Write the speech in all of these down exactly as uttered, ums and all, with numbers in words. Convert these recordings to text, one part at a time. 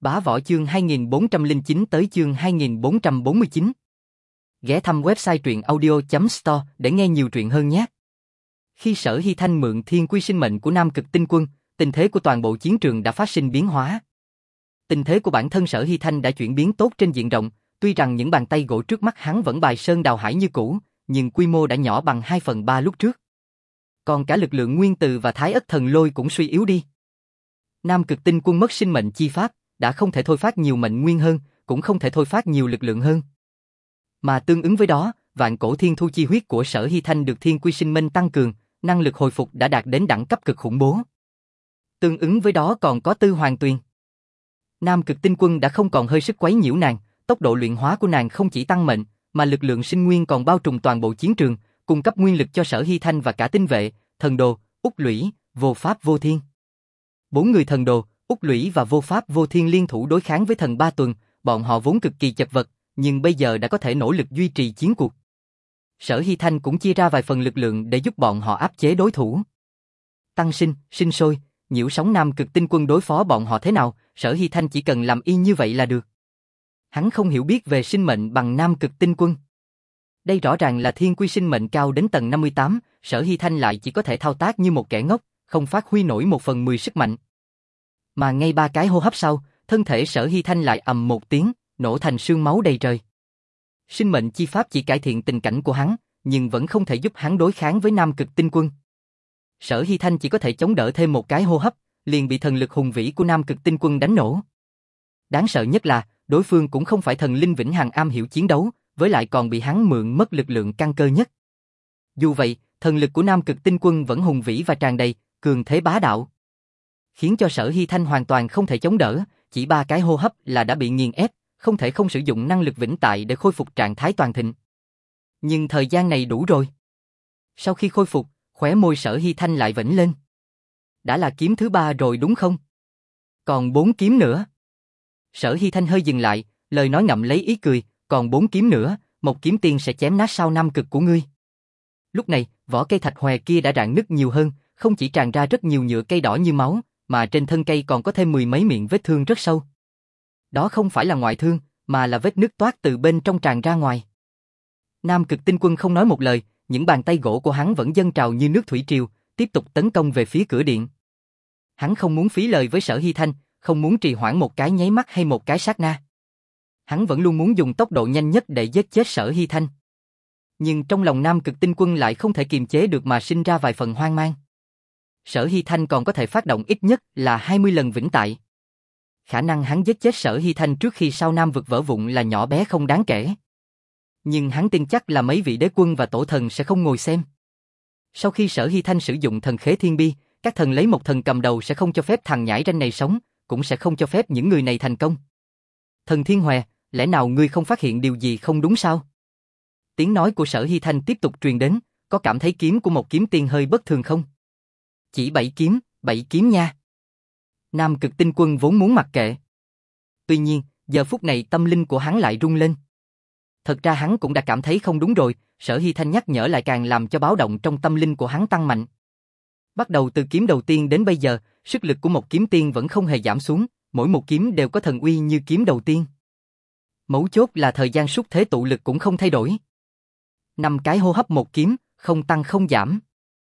Bá Võ chương hai nghìn bốn trăm lẻ chín tới chương hai nghìn bốn trăm bốn mươi chín. Ghé thăm website truyện audio chấm store để nghe nhiều truyện hơn nhé. Khi Sở Hy Thanh mượn thiên quy sinh mệnh của Nam Cực Tinh Quân, tình thế của toàn bộ chiến trường đã phát sinh biến hóa. Tình thế của bản thân Sở Hy Thanh đã chuyển biến tốt trên diện rộng, tuy rằng những bàn tay gỗ trước mắt hắn vẫn bài sơn đào hải như cũ, nhưng quy mô đã nhỏ bằng hai phần ba lúc trước. Còn cả lực lượng nguyên từ và Thái Ất Thần Lôi cũng suy yếu đi. Nam Cực Tinh Quân mất sinh mệnh chi pháp, đã không thể thôi phát nhiều mệnh nguyên hơn, cũng không thể thôi phát nhiều lực lượng hơn. Mà tương ứng với đó, vạn cổ thiên thu chi huyết của Sở Hy Thanh được thiên quy sinh mệnh tăng cường, năng lực hồi phục đã đạt đến đẳng cấp cực khủng bố. Tương ứng với đó còn có Tư Hoàng Tuyền. Nam Cực Tinh Quân đã không còn hơi sức quấy nhiễu nàng, tốc độ luyện hóa của nàng không chỉ tăng mệnh, mà lực lượng sinh nguyên còn bao trùm toàn bộ chiến trường, cung cấp nguyên lực cho Sở Hy Thanh và cả tinh vệ, thần đồ, úc lũy, vô pháp vô thiên. Bốn người thần đồ, úc lũy và vô pháp vô thiên liên thủ đối kháng với thần Ba Tuần, bọn họ vốn cực kỳ chật vật, nhưng bây giờ đã có thể nỗ lực duy trì chiến cuộc. Sở Hy Thanh cũng chia ra vài phần lực lượng để giúp bọn họ áp chế đối thủ. Tăng sinh, sinh sôi, nhiễu sóng Nam Cực Tinh Quân đối phó bọn họ thế nào, Sở Hy Thanh chỉ cần làm y như vậy là được. Hắn không hiểu biết về sinh mệnh bằng Nam Cực Tinh Quân. Đây rõ ràng là thiên quy sinh mệnh cao đến tầng năm mươi tám, Sở Hy Thanh lại chỉ có thể thao tác như một kẻ ngốc, không phát huy nổi một phần mười sức mạnh. Mà ngay ba cái hô hấp sau, thân thể Sở Hy Thanh lại ầm một tiếng, nổ thành sương máu đầy trời. Sinh mệnh chi pháp chỉ cải thiện tình cảnh của hắn, nhưng vẫn không thể giúp hắn đối kháng với Nam Cực Tinh Quân. Sở Hy Thanh chỉ có thể chống đỡ thêm một cái hô hấp, liền bị thần lực hùng vĩ của Nam Cực Tinh Quân đánh nổ. Đáng sợ nhất là, đối phương cũng không phải thần linh vĩnh hằng am hiểu chiến đấu, với lại còn bị hắn mượn mất lực lượng căn cơ nhất. Dù vậy, thần lực của Nam Cực Tinh Quân vẫn hùng vĩ và tràn đầy, cường thế bá đạo, khiến cho Sở Hy Thanh hoàn toàn không thể chống đỡ, chỉ ba cái hô hấp là đã bị nghiền ép, không thể không sử dụng năng lực vĩnh tại để khôi phục trạng thái toàn thịnh. Nhưng thời gian này đủ rồi. Sau khi khôi phục, khóe môi Sở Hy Thanh lại vểnh lên. Đã là kiếm thứ ba rồi đúng không? Còn bốn kiếm nữa. Sở Hy Thanh hơi dừng lại, lời nói ngậm lấy ý cười, còn bốn kiếm nữa, một kiếm tiên sẽ chém nát sao Nam Cực của ngươi. Lúc này, vỏ cây thạch hòe kia đã rạn nứt nhiều hơn, không chỉ tràn ra rất nhiều nhựa cây đỏ như máu, mà trên thân cây còn có thêm mười mấy miệng vết thương rất sâu. Đó không phải là ngoại thương, mà là vết nứt toát từ bên trong tràn ra ngoài. Nam Cực Tinh Quân không nói một lời, những bàn tay gỗ của hắn vẫn dâng trào như nước thủy triều, tiếp tục tấn công về phía cửa điện. Hắn không muốn phí lời với Sở Hy Thanh, không muốn trì hoãn một cái nháy mắt hay một cái sát na. Hắn vẫn luôn muốn dùng tốc độ nhanh nhất để giết chết Sở Hy Thanh. Nhưng trong lòng Nam Cực Tinh Quân lại không thể kiềm chế được mà sinh ra vài phần hoang mang. Sở Hy Thanh còn có thể phát động ít nhất là hai mươi lần vĩnh tại. Khả năng hắn giết chết Sở Hy Thanh trước khi sao Nam vực vỡ vụn là nhỏ bé không đáng kể. Nhưng hắn tin chắc là mấy vị đế quân và tổ thần sẽ không ngồi xem. Sau khi Sở Hy Thanh sử dụng thần khế thiên bi, các thần lấy một thần cầm đầu sẽ không cho phép thằng nhãi ranh này sống, cũng sẽ không cho phép những người này thành công. Thần Thiên Hòe, lẽ nào ngươi không phát hiện điều gì không đúng sao? Tiếng nói của Sở Hy Thanh tiếp tục truyền đến, có cảm thấy kiếm của một kiếm tiên hơi bất thường không? Chỉ bảy kiếm, bảy kiếm nha. Nam Cực Tinh Quân vốn muốn mặc kệ. Tuy nhiên, giờ phút này tâm linh của hắn lại rung lên. Thật ra hắn cũng đã cảm thấy không đúng rồi, Sở Hy Thanh nhắc nhở lại càng làm cho báo động trong tâm linh của hắn tăng mạnh. Bắt đầu từ kiếm đầu tiên đến bây giờ, sức lực của một kiếm tiên vẫn không hề giảm xuống, mỗi một kiếm đều có thần uy như kiếm đầu tiên. Mấu chốt là thời gian xuất thế tụ lực cũng không thay đổi. Năm cái hô hấp một kiếm, không tăng không giảm.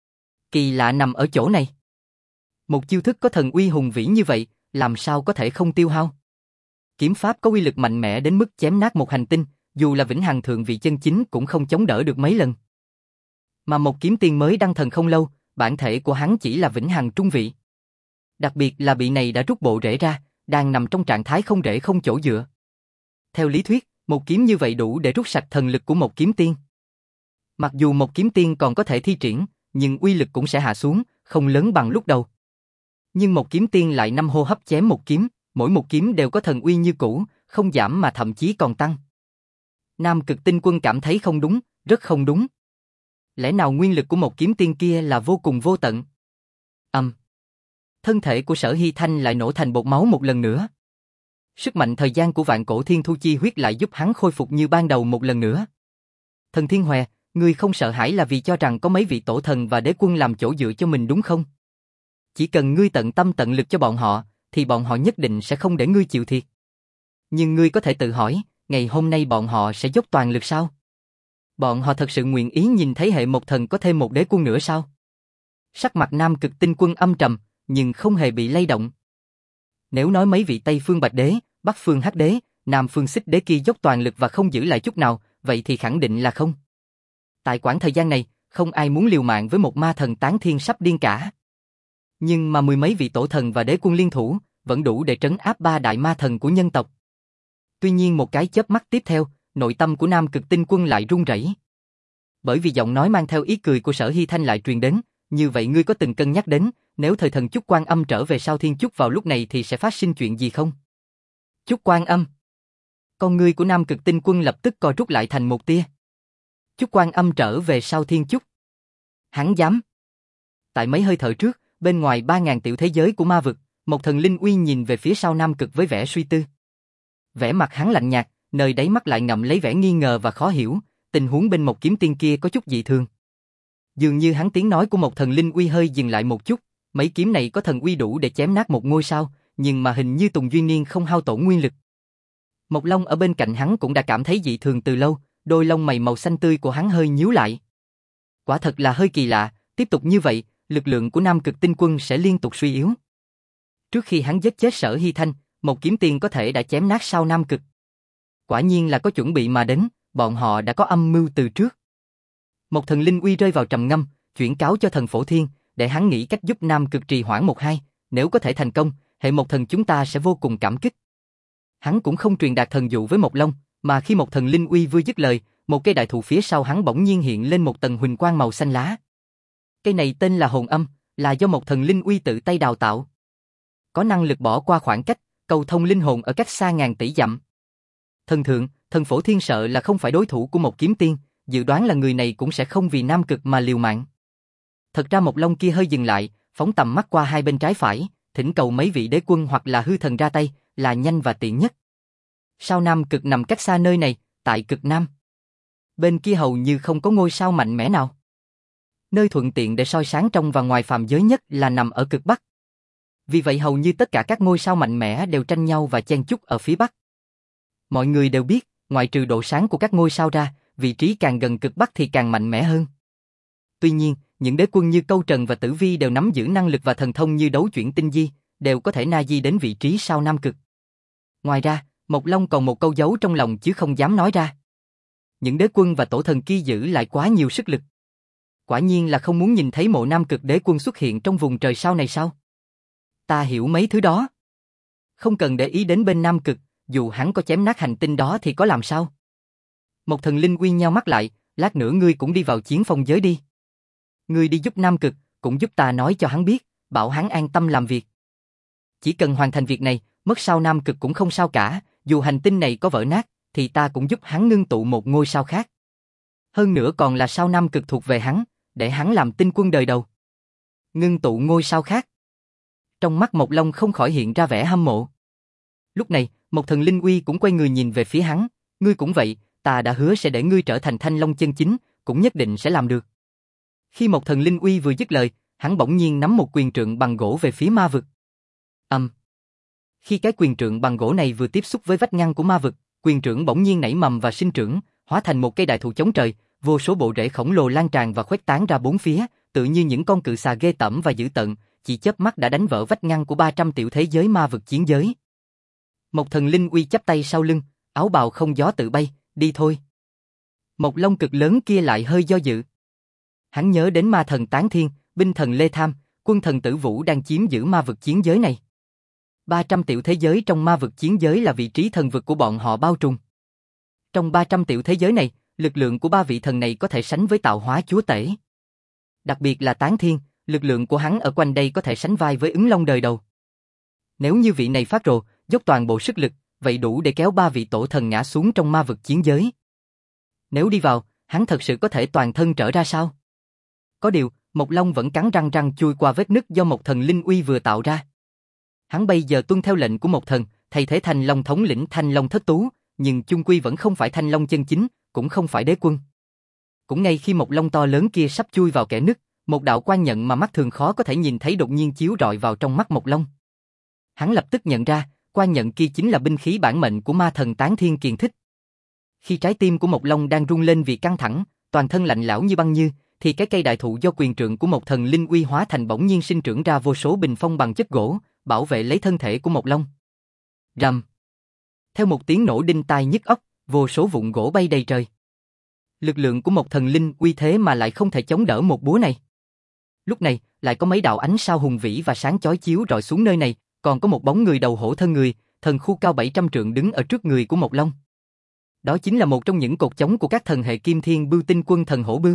Kỳ lạ nằm ở chỗ này. Một chiêu thức có thần uy hùng vĩ như vậy, làm sao có thể không tiêu hao? Kiếm pháp có uy lực mạnh mẽ đến mức chém nát một hành tinh, dù là vĩnh hằng thượng vị chân chính cũng không chống đỡ được mấy lần. Mà một kiếm tiên mới đăng thần không lâu, bản thể của hắn chỉ là vĩnh hằng trung vị. Đặc biệt là bị này đã rút bộ rễ ra, đang nằm trong trạng thái không rễ không chỗ dựa. Theo lý thuyết, một kiếm như vậy đủ để rút sạch thần lực của một kiếm tiên. Mặc dù một kiếm tiên còn có thể thi triển, nhưng uy lực cũng sẽ hạ xuống, không lớn bằng lúc đầu. Nhưng một kiếm tiên lại năm hô hấp chém một kiếm, mỗi một kiếm đều có thần uy như cũ, không giảm mà thậm chí còn tăng. Nam Cực Tinh Quân cảm thấy không đúng, rất không đúng. Lẽ nào nguyên lực của một kiếm tiên kia là vô cùng vô tận? Ầm. Um. Thân thể của Sở Hy Thanh lại nổ thành bột máu một lần nữa. Sức mạnh thời gian của vạn cổ thiên thu chi huyết lại giúp hắn khôi phục như ban đầu một lần nữa. Thần Thiên Hòe, ngươi không sợ hãi là vì cho rằng có mấy vị tổ thần và đế quân làm chỗ dựa cho mình đúng không? Chỉ cần ngươi tận tâm tận lực cho bọn họ, thì bọn họ nhất định sẽ không để ngươi chịu thiệt. Nhưng ngươi có thể tự hỏi, ngày hôm nay bọn họ sẽ dốc toàn lực sao? Bọn họ thật sự nguyện ý nhìn thấy hệ một thần có thêm một đế quân nữa sao? Sắc mặt Nam Cực Tinh Quân âm trầm, nhưng không hề bị lay động. Nếu nói mấy vị Tây Phương Bạch Đế, Bắc Phương Hắc Đế, Nam Phương Xích Đế kia dốc toàn lực và không giữ lại chút nào, vậy thì khẳng định là không. Tại quãng thời gian này, không ai muốn liều mạng với một ma thần tán thiên sắp điên cả. Nhưng mà mười mấy vị tổ thần và đế quân liên thủ, vẫn đủ để trấn áp ba đại ma thần của nhân tộc. Tuy nhiên một cái chớp mắt tiếp theo, nội tâm của Nam Cực Tinh Quân lại run rẩy. Bởi vì giọng nói mang theo ý cười của Sở Hy Thanh lại truyền đến, như vậy ngươi có từng cân nhắc đến, nếu thời thần Chúc Quan Âm trở về Sao Thiên Chúc vào lúc này thì sẽ phát sinh chuyện gì không? Chúc Quan Âm. Con ngươi của Nam Cực Tinh Quân lập tức co rút lại thành một tia. Chúc Quan Âm trở về Sao Thiên Chúc. Hắn dám. Tại mấy hơi thở trước, bên ngoài ba ngàn tiểu thế giới của ma vực, một thần linh uy nhìn về phía sau Nam Cực với vẻ suy tư. Vẻ mặt hắn lạnh nhạt, nơi đáy mắt lại ngậm lấy vẻ nghi ngờ và khó hiểu, tình huống bên một kiếm tiên kia có chút dị thường. Dường như hắn tiếng nói của một thần linh uy hơi dừng lại một chút, mấy kiếm này có thần uy đủ để chém nát một ngôi sao, nhưng mà hình như Tùng Duyên Niên không hao tổn nguyên lực. Mộc Long ở bên cạnh hắn cũng đã cảm thấy dị thường từ lâu, đôi lông mày màu xanh tươi của hắn hơi nhíu lại. Quả thật là hơi kỳ lạ, tiếp tục như vậy, lực lượng của Nam Cực Tinh Quân sẽ liên tục suy yếu. Trước khi hắn giết chết Sở Hy Thanh, một kiếm tiên có thể đã chém nát sao Nam Cực. Quả nhiên là có chuẩn bị mà đến, bọn họ đã có âm mưu từ trước. Một thần linh uy rơi vào trầm ngâm, chuyển cáo cho thần Phổ Thiên, để hắn nghĩ cách giúp Nam Cực trì hoãn một hai, nếu có thể thành công, hệ một thần chúng ta sẽ vô cùng cảm kích. Hắn cũng không truyền đạt thần dụ với Mộc Long, mà khi một thần linh uy vừa dứt lời, một cây đại thụ phía sau hắn bỗng nhiên hiện lên một tầng huỳnh quang màu xanh lá. Cây này tên là Hồn Âm, là do một thần linh uy tự tay đào tạo. Có năng lực bỏ qua khoảng cách, cầu thông linh hồn ở cách xa ngàn tỷ dặm. Thần thượng, thần Phổ Thiên sợ là không phải đối thủ của một kiếm tiên, dự đoán là người này cũng sẽ không vì Nam Cực mà liều mạng. Thật ra Mộc Long kia hơi dừng lại, phóng tầm mắt qua hai bên trái phải, thỉnh cầu mấy vị đế quân hoặc là hư thần ra tay, là nhanh và tiện nhất. Sao Nam Cực nằm cách xa nơi này, tại cực Nam. Bên kia hầu như không có ngôi sao mạnh mẽ nào. Nơi thuận tiện để soi sáng trong và ngoài phàm giới nhất là nằm ở cực Bắc. Vì vậy hầu như tất cả các ngôi sao mạnh mẽ đều tranh nhau và chen chúc ở phía Bắc. Mọi người đều biết, ngoại trừ độ sáng của các ngôi sao ra, vị trí càng gần cực Bắc thì càng mạnh mẽ hơn. Tuy nhiên, những đế quân như Câu Trần và Tử Vi đều nắm giữ năng lực và thần thông như đấu chuyển tinh di, đều có thể na di đến vị trí sao Nam Cực. Ngoài ra, Mộc Long còn một câu giấu trong lòng chứ không dám nói ra. Những đế quân và tổ thần kia giữ lại quá nhiều sức lực. Quả nhiên là không muốn nhìn thấy mộ Nam Cực đế quân xuất hiện trong vùng trời sao này sao? Ta hiểu mấy thứ đó. Không cần để ý đến bên Nam Cực, dù hắn có chém nát hành tinh đó thì có làm sao? Một thần linh uy nheo mắt lại, lát nữa ngươi cũng đi vào chiến phong giới đi. Ngươi đi giúp Nam Cực, cũng giúp ta nói cho hắn biết, bảo hắn an tâm làm việc. Chỉ cần hoàn thành việc này, mất sao Nam Cực cũng không sao cả, dù hành tinh này có vỡ nát, thì ta cũng giúp hắn ngưng tụ một ngôi sao khác. Hơn nữa còn là sao Nam Cực thuộc về hắn, để hắn làm tinh quân đời đầu. Ngưng tụ ngôi sao khác. Trong mắt Mộc Long không khỏi hiện ra vẻ hâm mộ. Lúc này, một thần linh uy cũng quay người nhìn về phía hắn, ngươi cũng vậy, ta đã hứa sẽ để ngươi trở thành Thanh Long chân chính, cũng nhất định sẽ làm được. Khi một thần linh uy vừa dứt lời, hắn bỗng nhiên nắm một quyền trượng bằng gỗ về phía ma vực. Âm. Um. Khi cái quyền trượng bằng gỗ này vừa tiếp xúc với vách ngăn của ma vực, quyền trượng bỗng nhiên nảy mầm và sinh trưởng, hóa thành một cây đại thụ chống trời, vô số bộ rễ khổng lồ lan tràn và khuếch tán ra bốn phía, tự như những con cự xà ghê tởm và dữ tợn, chỉ chớp mắt đã đánh vỡ vách ngăn của ba trăm tiểu thế giới ma vực chiến giới. Một thần linh uy chắp tay sau lưng, áo bào không gió tự bay, đi thôi. Một long cực lớn kia lại hơi do dự. Hắn nhớ đến ma thần Tán Thiên, binh thần Lê Tham, quân thần Tử Vũ đang chiếm giữ ma vực chiến giới này. ba trăm tiểu thế giới trong ma vực chiến giới là vị trí thần vực của bọn họ bao trùm. Trong ba trăm tiểu thế giới này, lực lượng của ba vị thần này có thể sánh với tạo hóa chúa tể. Đặc biệt là Tán Thiên, lực lượng của hắn ở quanh đây có thể sánh vai với ứng long đời đầu. Nếu như vị này phát rồ, dốc toàn bộ sức lực, vậy đủ để kéo ba vị tổ thần ngã xuống trong ma vực chiến giới. Nếu đi vào, hắn thật sự có thể toàn thân trở ra sao? Có điều, Mộc Long vẫn cắn răng răng chui qua vết nứt do một thần linh uy vừa tạo ra. Hắn bây giờ tuân theo lệnh của một thần, thay thế Thanh Long thống lĩnh Thanh Long thất tú, nhưng chung quy vẫn không phải Thanh Long chân chính, cũng không phải đế quân. Cũng ngay khi một long to lớn kia sắp chui vào kẽ nứt, một đạo quang nhận mà mắt thường khó có thể nhìn thấy đột nhiên chiếu rọi vào trong mắt Mộc Long. Hắn lập tức nhận ra, quan nhận kia chính là binh khí bản mệnh của ma thần Tán Thiên Kiền Thích. Khi trái tim của Mộc Long đang rung lên vì căng thẳng, toàn thân lạnh lẽo như băng như, thì cái cây đại thụ do quyền trượng của một thần linh uy hóa thành bỗng nhiên sinh trưởng ra vô số bình phong bằng chất gỗ, bảo vệ lấy thân thể của Mộc Long. Rầm. Theo một tiếng nổ đinh tai nhức óc, vô số vụn gỗ bay đầy trời. Lực lượng của một thần linh uy thế mà lại không thể chống đỡ một búa này. Lúc này, lại có mấy đạo ánh sao hùng vĩ và sáng chói chiếu rọi xuống nơi này, còn có một bóng người đầu hổ thân người, thần khu cao bảy trăm trượng đứng ở trước người của Mộc Long. Đó chính là một trong những cột chống của các thần hệ Kim Thiên Bưu Tinh Quân thần hổ bưu.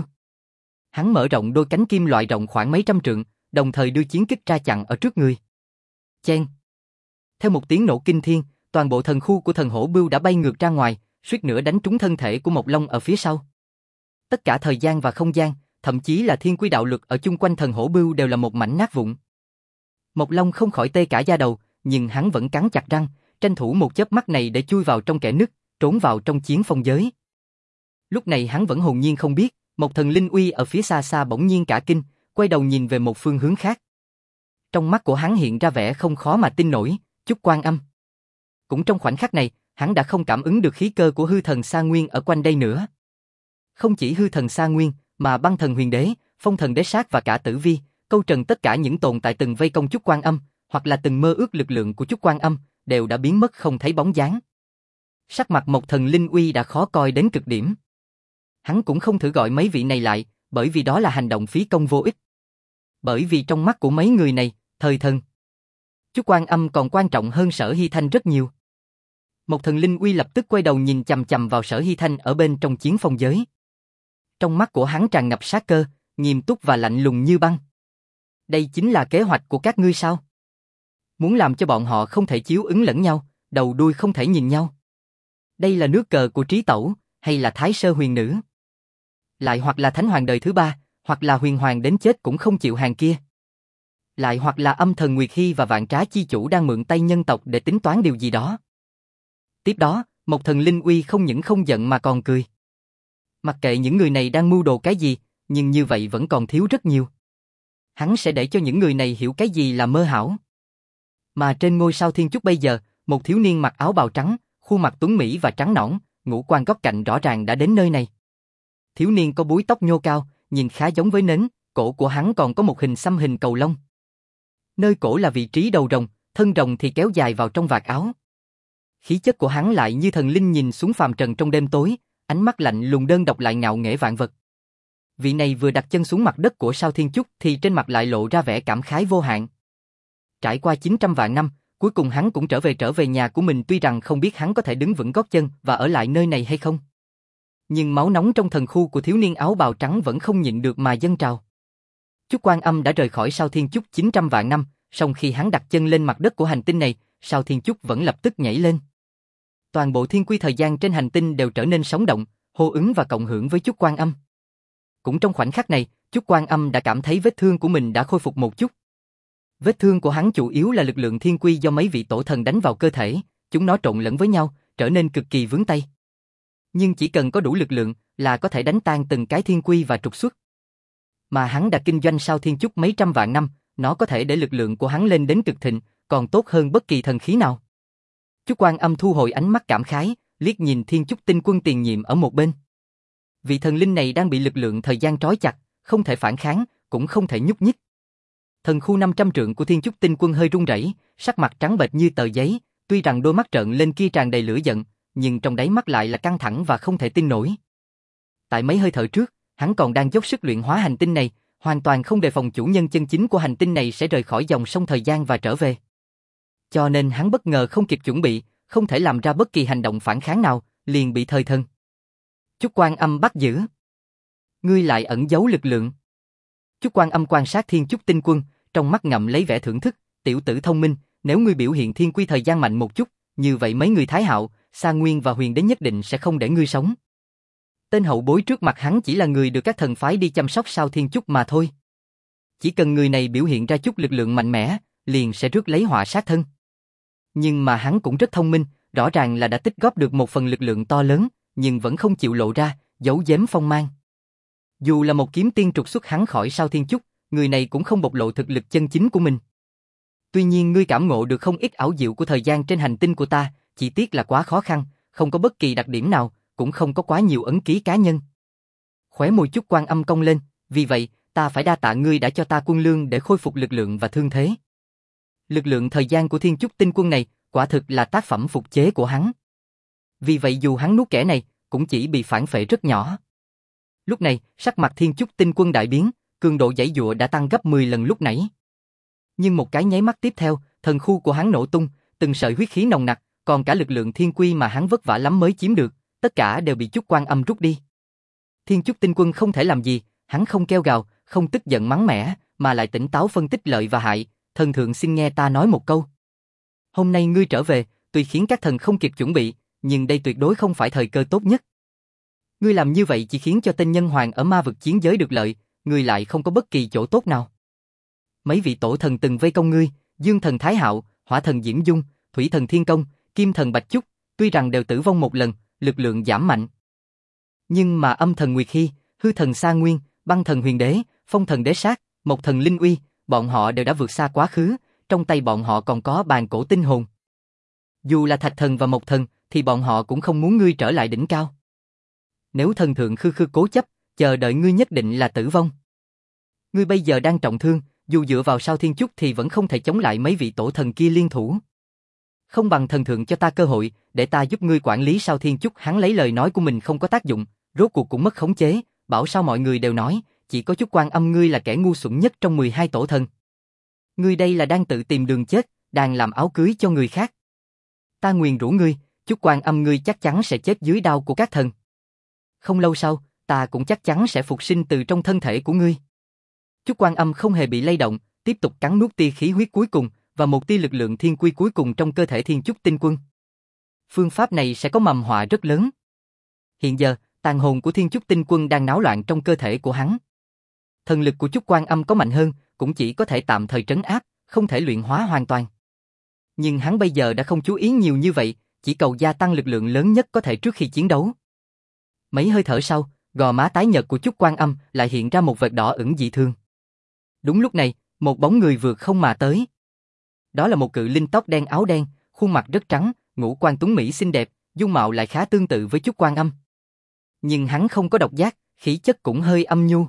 Hắn mở rộng đôi cánh kim loại rộng khoảng mấy trăm trượng, đồng thời đưa chiến kích ra chặn ở trước người. Chen. Theo một tiếng nổ kinh thiên, toàn bộ thần khu của thần hổ bưu đã bay ngược ra ngoài, suýt nữa đánh trúng thân thể của Mộc Long ở phía sau. Tất cả thời gian và không gian, thậm chí là thiên quy đạo luật ở chung quanh thần hổ bưu đều là một mảnh nát vụn. Mộc Long không khỏi tê cả da đầu, nhưng hắn vẫn cắn chặt răng, tranh thủ một chớp mắt này để chui vào trong kẽ nứt, trốn vào trong chiến phong giới. Lúc này hắn vẫn hồn nhiên không biết, một thần linh uy ở phía xa xa bỗng nhiên cả kinh, quay đầu nhìn về một phương hướng khác. Trong mắt của hắn hiện ra vẻ không khó mà tin nổi, Chúc Quan Âm. Cũng trong khoảnh khắc này, hắn đã không cảm ứng được khí cơ của hư thần Sa Nguyên ở quanh đây nữa. Không chỉ hư thần Sa Nguyên, mà băng thần Huyền Đế, phong thần Đế Sát và cả Tử Vi, Câu Trần, tất cả những tồn tại từng vây công Chúc Quan Âm, hoặc là từng mơ ước lực lượng của Chúc Quan Âm, đều đã biến mất không thấy bóng dáng. Sắc mặt một thần linh uy đã khó coi đến cực điểm. Hắn cũng không thử gọi mấy vị này lại, bởi vì đó là hành động phí công vô ích. Bởi vì trong mắt của mấy người này, thời thần Chúc Quan Âm còn quan trọng hơn Sở Hy Thanh rất nhiều. Một thần linh uy lập tức quay đầu nhìn chằm chằm vào Sở Hy Thanh ở bên trong chiến phong giới. Trong mắt của hắn tràn ngập sát cơ, nghiêm túc và lạnh lùng như băng. Đây chính là kế hoạch của các ngươi sao? Muốn làm cho bọn họ không thể chiếu ứng lẫn nhau, đầu đuôi không thể nhìn nhau. Đây là nước cờ của Trí Tẩu, hay là Thái Sơ Huyền Nữ? Lại hoặc là Thánh Hoàng đời thứ ba, hoặc là Huyền Hoàng đến chết cũng không chịu hàng kia. Lại hoặc là âm thần Nguyệt Hy và Vạn Trá Chi Chủ đang mượn tay nhân tộc để tính toán điều gì đó. Tiếp đó, một thần linh uy không những không giận mà còn cười. Mặc kệ những người này đang mưu đồ cái gì, nhưng như vậy vẫn còn thiếu rất nhiều. Hắn sẽ để cho những người này hiểu cái gì là mơ hão. Mà trên ngôi sao thiên chúc bây giờ, một thiếu niên mặc áo bào trắng, khuôn mặt tuấn mỹ và trắng nõn, ngũ quan góc cạnh rõ ràng đã đến nơi này. Thiếu niên có búi tóc nhô cao, nhìn khá giống với nến, cổ của hắn còn có một hình xăm hình cầu lông. Nơi cổ là vị trí đầu rồng, thân rồng thì kéo dài vào trong vạt áo. Khí chất của hắn lại như thần linh nhìn xuống phàm trần trong đêm tối, ánh mắt lạnh lùng đơn độc lại ngạo nghễ vạn vật. Vị này vừa đặt chân xuống mặt đất của sao thiên chúc thì trên mặt lại lộ ra vẻ cảm khái vô hạn. Trải qua chín trăm vạn năm, cuối cùng hắn cũng trở về trở về nhà của mình, tuy rằng không biết hắn có thể đứng vững gót chân và ở lại nơi này hay không. Nhưng máu nóng trong thần khu của thiếu niên áo bào trắng vẫn không nhịn được mà dâng trào. Chúc Quan Âm đã rời khỏi sao thiên chúc chín trăm vạn năm, song khi hắn đặt chân lên mặt đất của hành tinh này, sao thiên chúc vẫn lập tức nhảy lên. Toàn bộ thiên quy thời gian trên hành tinh đều trở nên sống động, hô ứng và cộng hưởng với Chúc Quan Âm. Cũng trong khoảnh khắc này, Chúc Quan Âm đã cảm thấy vết thương của mình đã khôi phục một chút. Vết thương của hắn chủ yếu là lực lượng thiên quy do mấy vị tổ thần đánh vào cơ thể, chúng nó trộn lẫn với nhau, trở nên cực kỳ vướng tay. Nhưng chỉ cần có đủ lực lượng là có thể đánh tan từng cái thiên quy và trục xuất. Mà hắn đã kinh doanh sao thiên chúc mấy trăm vạn năm, nó có thể để lực lượng của hắn lên đến cực thịnh, còn tốt hơn bất kỳ thần khí nào. Chúc Quan Âm thu hồi ánh mắt cảm khái, liếc nhìn Thiên Chúc Tinh Quân tiền nhiệm ở một bên. Vị thần linh này đang bị lực lượng thời gian trói chặt, không thể phản kháng, cũng không thể nhúc nhích. Thần khu năm trăm trượng của Thiên Chúc Tinh Quân hơi run rẩy, sắc mặt trắng bệch như tờ giấy, tuy rằng đôi mắt trợn lên kia tràn đầy lửa giận, nhưng trong đáy mắt lại là căng thẳng và không thể tin nổi. Tại mấy hơi thở trước, hắn còn đang dốc sức luyện hóa hành tinh này, hoàn toàn không đề phòng chủ nhân chân chính của hành tinh này sẽ rời khỏi dòng sông thời gian và trở về. Cho nên hắn bất ngờ không kịp chuẩn bị, không thể làm ra bất kỳ hành động phản kháng nào, liền bị thời thần Chúc Quan Âm bắt giữ. Ngươi lại ẩn giấu lực lượng. Chúc Quan Âm quan sát Thiên Chúc Tinh Quân, trong mắt ngậm lấy vẻ thưởng thức, tiểu tử thông minh, nếu ngươi biểu hiện thiên quy thời gian mạnh một chút, như vậy mấy người Thái Hạo, Sa Nguyên và Huyền Đế nhất định sẽ không để ngươi sống. Tên hậu bối trước mặt hắn chỉ là người được các thần phái đi chăm sóc sao Thiên Chúc mà thôi. Chỉ cần người này biểu hiện ra chút lực lượng mạnh mẽ, liền sẽ rước lấy họa sát thân. Nhưng mà hắn cũng rất thông minh, rõ ràng là đã tích góp được một phần lực lượng to lớn, nhưng vẫn không chịu lộ ra, giấu giếm phong mang. Dù là một kiếm tiên trục xuất hắn khỏi sao Thiên Chúc, người này cũng không bộc lộ thực lực chân chính của mình. Tuy nhiên ngươi cảm ngộ được không ít ảo diệu của thời gian trên hành tinh của ta, chỉ tiếc là quá khó khăn, không có bất kỳ đặc điểm nào, cũng không có quá nhiều ấn ký cá nhân. Khóe môi Chúc Quan Âm cong lên, vì vậy, ta phải đa tạ ngươi đã cho ta quân lương để khôi phục lực lượng và thương thế. Lực lượng thời gian của Thiên Chúc Tinh Quân này, quả thực là tác phẩm phục chế của hắn. Vì vậy dù hắn nuốt kẻ này, cũng chỉ bị phản phệ rất nhỏ. Lúc này, sắc mặt Thiên Chúc Tinh Quân đại biến, cường độ giãy giụa đã tăng gấp mười lần lúc nãy. Nhưng một cái nháy mắt tiếp theo, thần khu của hắn nổ tung, từng sợi huyết khí nồng nặc, còn cả lực lượng thiên quy mà hắn vất vả lắm mới chiếm được, tất cả đều bị Chúc Quan Âm rút đi. Thiên Chúc Tinh Quân không thể làm gì, hắn không kêu gào, không tức giận mắng mẻ, mà lại tỉnh táo phân tích lợi và hại. Thần thượng xin nghe ta nói một câu. Hôm nay ngươi trở về, tuy khiến các thần không kịp chuẩn bị, nhưng đây tuyệt đối không phải thời cơ tốt nhất. Ngươi làm như vậy chỉ khiến cho tên nhân hoàng ở ma vực chiến giới được lợi, ngươi lại không có bất kỳ chỗ tốt nào. Mấy vị tổ thần từng vây công ngươi, Dương thần Thái Hạo, Hỏa thần Diễm Dung, Thủy thần Thiên Công, Kim thần Bạch Chúc, tuy rằng đều tử vong một lần, lực lượng giảm mạnh. Nhưng mà Âm thần Nguyệt Hy, Hư thần Sa Nguyên, Băng thần Huyền Đế, Phong thần Đế Sát, Mộc thần Linh Uy, bọn họ đều đã vượt xa quá khứ, trong tay bọn họ còn có bàn cổ tinh hồn. Dù là Thạch thần và Mộc thần, thì bọn họ cũng không muốn ngươi trở lại đỉnh cao. Nếu thần thượng khư khư cố chấp, chờ đợi ngươi nhất định là tử vong. Ngươi bây giờ đang trọng thương, dù dựa vào Sao Thiên Chúc thì vẫn không thể chống lại mấy vị tổ thần kia liên thủ. Không bằng thần thượng cho ta cơ hội, để ta giúp ngươi quản lý Sao Thiên Chúc. Hắn lấy lời nói của mình không có tác dụng, rốt cuộc cũng mất khống chế, bảo sao mọi người đều nói, chỉ có Chúc Quan Âm ngươi là kẻ ngu xuẩn nhất trong mười hai tổ thần. Ngươi đây là đang tự tìm đường chết, đang làm áo cưới cho người khác. Ta nguyền rủa ngươi, Chúc Quan Âm ngươi chắc chắn sẽ chết dưới đao của các thần. Không lâu sau, ta cũng chắc chắn sẽ phục sinh từ trong thân thể của ngươi. Chúc Quan Âm không hề bị lay động, tiếp tục cắn nuốt tia khí huyết cuối cùng và một tia lực lượng thiên quy cuối cùng trong cơ thể Thiên Chúc Tinh Quân. Phương pháp này sẽ có mầm họa rất lớn. Hiện giờ, tàn hồn của Thiên Chúc Tinh Quân đang náo loạn trong cơ thể của hắn. Thần lực của Chúc Quan Âm có mạnh hơn, cũng chỉ có thể tạm thời trấn áp, không thể luyện hóa hoàn toàn. Nhưng hắn bây giờ đã không chú ý nhiều như vậy, chỉ cầu gia tăng lực lượng lớn nhất có thể trước khi chiến đấu. Mấy hơi thở sau, gò má tái nhợt của Chúc Quan Âm lại hiện ra một vệt đỏ ửng dị thường. Đúng lúc này, một bóng người vượt không mà tới. Đó là một cự linh tóc đen áo đen, khuôn mặt rất trắng, ngũ quan tuấn mỹ xinh đẹp, dung mạo lại khá tương tự với Chúc Quan Âm. Nhưng hắn không có độc giác, khí chất cũng hơi âm nhu.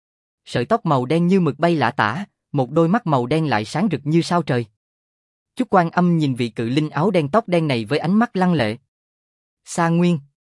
Sợi tóc màu đen như mực bay lả tả, một đôi mắt màu đen lại sáng rực như sao trời. Chúc Quan Âm nhìn vị cự linh áo đen tóc đen này với ánh mắt lăng lệ. Sa Nguyên.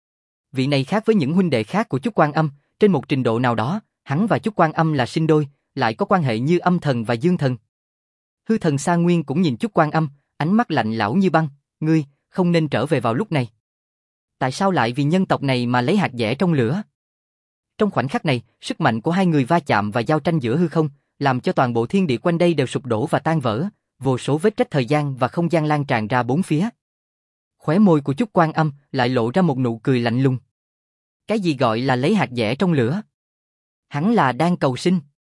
Vị này khác với những huynh đệ khác của Chúc Quan Âm, trên một trình độ nào đó, hắn và Chúc Quan Âm là sinh đôi, lại có quan hệ như âm thần và dương thần. Hư thần Sa Nguyên cũng nhìn Chúc Quan Âm, ánh mắt lạnh lẽo như băng, ngươi không nên trở về vào lúc này. Tại sao lại vì nhân tộc này mà lấy hạt dẻ trong lửa? Trong khoảnh khắc này, sức mạnh của hai người va chạm và giao tranh giữa hư không, làm cho toàn bộ thiên địa quanh đây đều sụp đổ và tan vỡ, vô số vết rách thời gian và không gian lan tràn ra bốn phía. Khóe môi của Chúc Quan Âm lại lộ ra một nụ cười lạnh lùng. Cái gì gọi là lấy hạt dẻ trong lửa? Hắn là đang cầu sinh,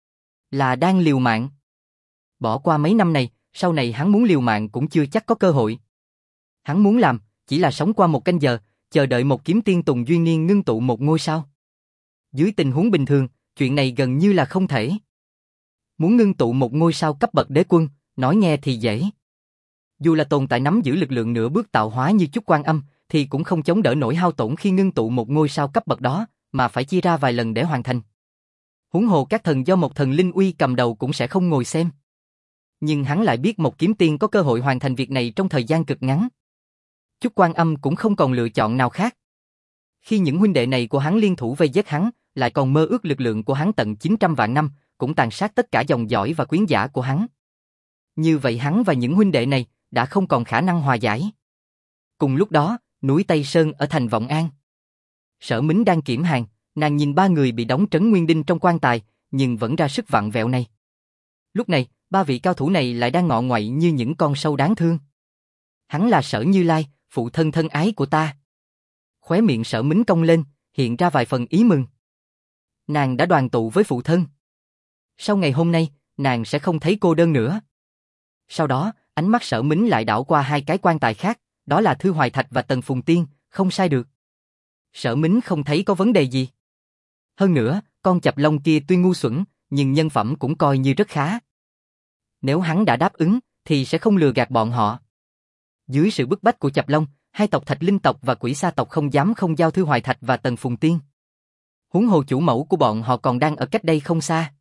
là đang liều mạng. Bỏ qua mấy năm này, sau này hắn muốn liều mạng cũng chưa chắc có cơ hội. Hắn muốn làm, chỉ là sống qua một canh giờ, chờ đợi một kiếm tiên Tùng Duyên Niên ngưng tụ một ngôi sao. Dưới tình huống bình thường, chuyện này gần như là không thể. Muốn ngưng tụ một ngôi sao cấp bậc đế quân, nói nghe thì dễ. Dù là tồn tại nắm giữ lực lượng nửa bước tạo hóa như Chúc Quan Âm, thì cũng không chống đỡ nổi hao tổn khi ngưng tụ một ngôi sao cấp bậc đó, mà phải chia ra vài lần để hoàn thành. Huống hồ các thần do một thần linh uy cầm đầu cũng sẽ không ngồi xem. Nhưng hắn lại biết một kiếm tiên có cơ hội hoàn thành việc này trong thời gian cực ngắn. Chúc Quan Âm cũng không còn lựa chọn nào khác. Khi những huynh đệ này của hắn liên thủ vây giết hắn, lại còn mơ ước lực lượng của hắn tận chín trăm vạn năm, cũng tàn sát tất cả dòng dõi và quyến giả của hắn. Như vậy hắn và những huynh đệ này đã không còn khả năng hòa giải. Cùng lúc đó, núi Tây Sơn ở thành Vọng An. Sở Mính đang kiểm hàng, nàng nhìn ba người bị đóng trấn nguyên đinh trong quan tài, nhưng vẫn ra sức vặn vẹo này. Lúc này, ba vị cao thủ này lại đang ngọ ngoậy như những con sâu đáng thương. Hắn là Sở Như Lai, phụ thân thân ái của ta. Khóe miệng Sở Mính cong lên, hiện ra vài phần ý mừng. Nàng đã đoàn tụ với phụ thân. Sau ngày hôm nay, nàng sẽ không thấy cô đơn nữa. Sau đó, ánh mắt Sở Mính lại đảo qua hai cái quan tài khác, đó là Thư Hoài Thạch và Tần Phùng Tiên, không sai được. Sở Mính không thấy có vấn đề gì. Hơn nữa, con chập lông kia tuy ngu xuẩn, nhưng nhân phẩm cũng coi như rất khá. Nếu hắn đã đáp ứng, thì sẽ không lừa gạt bọn họ. Dưới sự bức bách của Chập Long, hai tộc Thạch Linh tộc và Quỷ Sa tộc không dám không giao Thư Hoài Thạch và Tần Phùng Tiên. Huống hồ chủ mẫu của bọn họ còn đang ở cách đây không xa.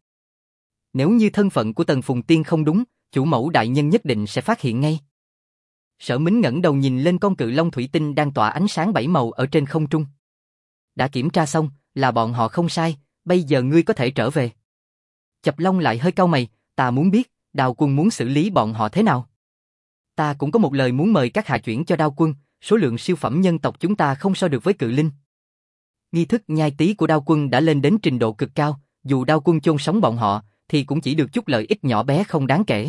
Nếu như thân phận của Tần Phùng Tiên không đúng, chủ mẫu đại nhân nhất định sẽ phát hiện ngay. Sở Mính ngẩng đầu nhìn lên con cự long thủy tinh đang tỏa ánh sáng bảy màu ở trên không trung. Đã kiểm tra xong, là bọn họ không sai, bây giờ ngươi có thể trở về. Chập Long lại hơi cau mày, ta muốn biết, Đao Quân muốn xử lý bọn họ thế nào. Ta cũng có một lời muốn mời các hạ chuyển cho Đao Quân, số lượng siêu phẩm nhân tộc chúng ta không so được với cự linh. Nghi thức nhai tí của Đao Quân đã lên đến trình độ cực cao, dù Đao Quân chôn sống bọn họ, thì cũng chỉ được chút lợi ích nhỏ bé không đáng kể.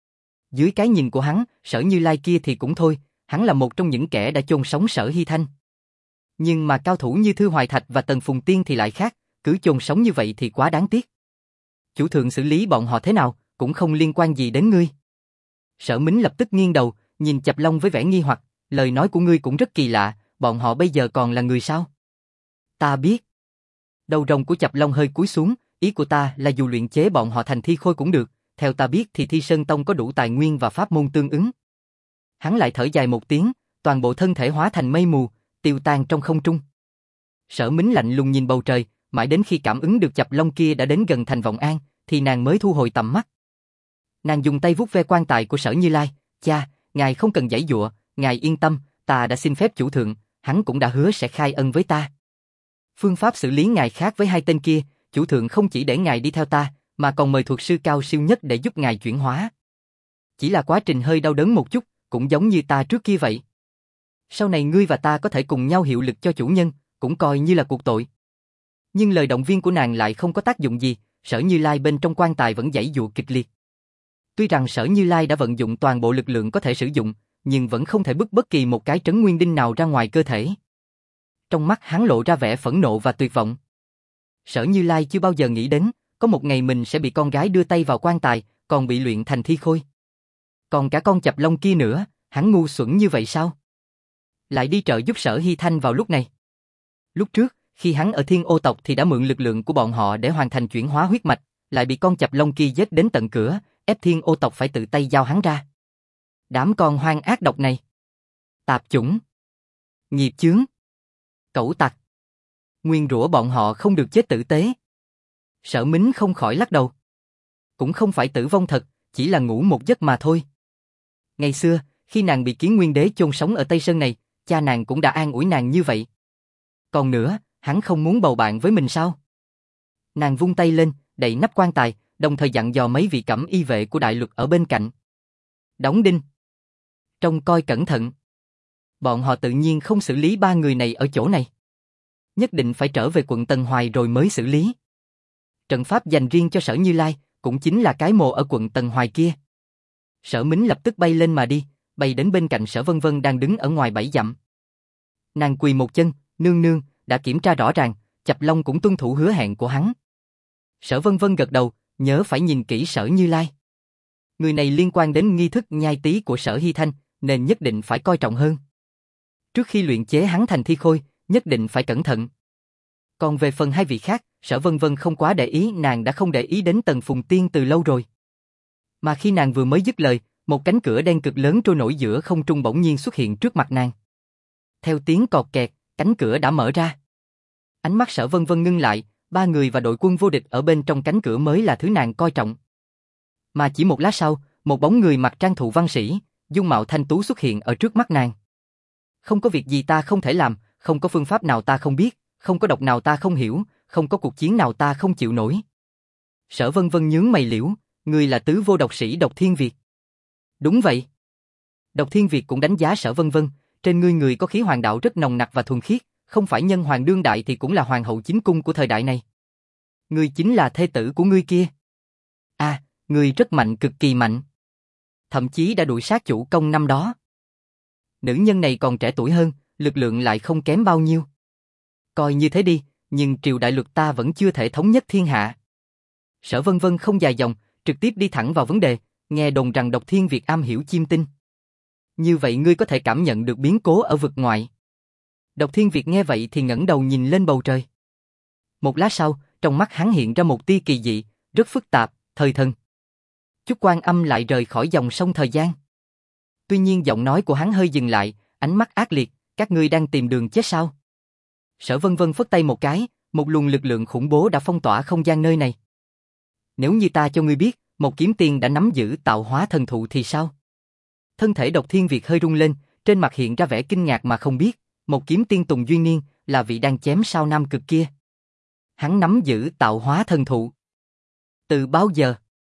Dưới cái nhìn của hắn, Sở Như Lai kia thì cũng thôi, hắn là một trong những kẻ đã chôn sống Sở Hy Thanh. Nhưng mà cao thủ như Thư Hoài Thạch và Tần Phùng Tiên thì lại khác, cứ chôn sống như vậy thì quá đáng tiếc. Chủ thượng xử lý bọn họ thế nào, cũng không liên quan gì đến ngươi. Sở Mính lập tức nghiêng đầu, nhìn Chập Long với vẻ nghi hoặc, lời nói của ngươi cũng rất kỳ lạ, bọn họ bây giờ còn là người sao? Ta biết. Đầu rồng của Chập Long hơi cúi xuống, ý của ta là dù luyện chế bọn họ thành thi khôi cũng được, theo ta biết thì Thi Sơn Tông có đủ tài nguyên và pháp môn tương ứng. Hắn lại thở dài một tiếng, toàn bộ thân thể hóa thành mây mù, tiêu tan trong không trung. Sở Mính lạnh lùng nhìn bầu trời, mãi đến khi cảm ứng được Chập Long kia đã đến gần thành Vọng An, thì nàng mới thu hồi tầm mắt. Nàng dùng tay vuốt ve quan tài của Sở Như Lai, cha, ngài không cần giãy giụa, ngài yên tâm, ta đã xin phép chủ thượng, hắn cũng đã hứa sẽ khai ân với ta. Phương pháp xử lý ngài khác với hai tên kia, chủ thượng không chỉ để ngài đi theo ta, mà còn mời thuật sư cao siêu nhất để giúp ngài chuyển hóa. Chỉ là quá trình hơi đau đớn một chút, cũng giống như ta trước kia vậy. Sau này ngươi và ta có thể cùng nhau hiệu lực cho chủ nhân, cũng coi như là cuộc tội. Nhưng lời động viên của nàng lại không có tác dụng gì, Sở Như Lai bên trong quan tài vẫn giãy giụa kịch liệt. Tuy rằng Sở Như Lai đã vận dụng toàn bộ lực lượng có thể sử dụng, nhưng vẫn không thể bứt bất kỳ một cái trấn nguyên đinh nào ra ngoài cơ thể. Trong mắt hắn lộ ra vẻ phẫn nộ và tuyệt vọng. Sở Như Lai chưa bao giờ nghĩ đến, có một ngày mình sẽ bị con gái đưa tay vào quan tài, còn bị luyện thành thi khôi. Còn cả con Chập Long kia nữa, hắn ngu xuẩn như vậy sao? Lại đi trợ giúp Sở Hy Thanh vào lúc này. Lúc trước, khi hắn ở Thiên Ô tộc thì đã mượn lực lượng của bọn họ để hoàn thành chuyển hóa huyết mạch, lại bị con Chập Long kia giết đến tận cửa, ép Thiên Ô tộc phải tự tay giao hắn ra. Đám con hoang ác độc này. Tạp chủng. Nghiệp chướng. Cẩu tặc. Nguyên rủa bọn họ không được chết tử tế. Sở Mính không khỏi lắc đầu. Cũng không phải tử vong thật, chỉ là ngủ một giấc mà thôi. Ngày xưa, khi nàng bị Kiến Nguyên Đế chôn sống ở Tây Sơn này, cha nàng cũng đã an ủi nàng như vậy. Còn nữa, hắn không muốn bầu bạn với mình sao? Nàng vung tay lên, đậy nắp quan tài, đồng thời dặn dò mấy vị cẩm y vệ của đại luật ở bên cạnh. Đóng đinh. Trông coi cẩn thận. Bọn họ tự nhiên không xử lý ba người này ở chỗ này. Nhất định phải trở về quận Tân Hoài rồi mới xử lý. Trận pháp dành riêng cho Sở Như Lai, cũng chính là cái mồ ở quận Tân Hoài kia. Sở Mính lập tức bay lên mà đi, bay đến bên cạnh Sở Vân Vân đang đứng ở ngoài bảy dặm. Nàng quỳ một chân, nương nương, đã kiểm tra rõ ràng, Chập Long cũng tuân thủ hứa hẹn của hắn. Sở Vân Vân gật đầu, nhớ phải nhìn kỹ Sở Như Lai. Người này liên quan đến nghi thức nhai tí của Sở Hy Thanh, nên nhất định phải coi trọng hơn. Trước khi luyện chế hắn thành thi khôi, nhất định phải cẩn thận. Còn về phần hai vị khác, Sở Vân Vân không quá để ý, nàng đã không để ý đến Tần Phùng Tiên từ lâu rồi. Mà khi nàng vừa mới dứt lời, một cánh cửa đen cực lớn trôi nổi giữa không trung bỗng nhiên xuất hiện trước mặt nàng. Theo tiếng cọt kẹt, cánh cửa đã mở ra. Ánh mắt Sở Vân Vân ngưng lại, ba người và đội quân vô địch ở bên trong cánh cửa mới là thứ nàng coi trọng. Mà chỉ một lát sau, một bóng người mặc trang thụ văn sĩ, dung mạo thanh tú xuất hiện ở trước mắt nàng. Không có việc gì ta không thể làm, không có phương pháp nào ta không biết, không có độc nào ta không hiểu, không có cuộc chiến nào ta không chịu nổi. Sở Vân Vân nhướng mày liễu, ngươi là tứ vô độc sĩ Độc Thiên Việt. Đúng vậy. Độc Thiên Việt cũng đánh giá Sở Vân Vân, trên ngươi người có khí hoàng đạo rất nồng nặc và thuần khiết, không phải nhân hoàng đương đại thì cũng là hoàng hậu chính cung của thời đại này. Ngươi chính là thê tử của ngươi kia. À, ngươi rất mạnh, cực kỳ mạnh. Thậm chí đã đuổi sát chủ công năm đó. Nữ nhân này còn trẻ tuổi hơn, lực lượng lại không kém bao nhiêu. Coi như thế đi, nhưng triều đại luật ta vẫn chưa thể thống nhất thiên hạ. Sở Vân Vân không dài dòng, trực tiếp đi thẳng vào vấn đề, nghe đồn rằng Độc Thiên Việt am hiểu chiêm tinh. Như vậy ngươi có thể cảm nhận được biến cố ở vực ngoại. Độc Thiên Việt nghe vậy thì ngẩng đầu nhìn lên bầu trời. Một lát sau, trong mắt hắn hiện ra một tia kỳ dị, rất phức tạp, thời thần. chút quan âm lại rời khỏi dòng sông thời gian. Tuy nhiên giọng nói của hắn hơi dừng lại, ánh mắt ác liệt, các ngươi đang tìm đường chết sao? Sở Vân Vân phất tay một cái, một luồng lực lượng khủng bố đã phong tỏa không gian nơi này. Nếu như ta cho ngươi biết, một kiếm tiên đã nắm giữ tạo hóa thần thụ thì sao? Thân thể Độc Thiên Việt hơi rung lên, trên mặt hiện ra vẻ kinh ngạc mà không biết, một kiếm tiên Tùng Duy Niên, là vị đang chém sao nam cực kia. Hắn nắm giữ tạo hóa thần thụ. Từ bao giờ?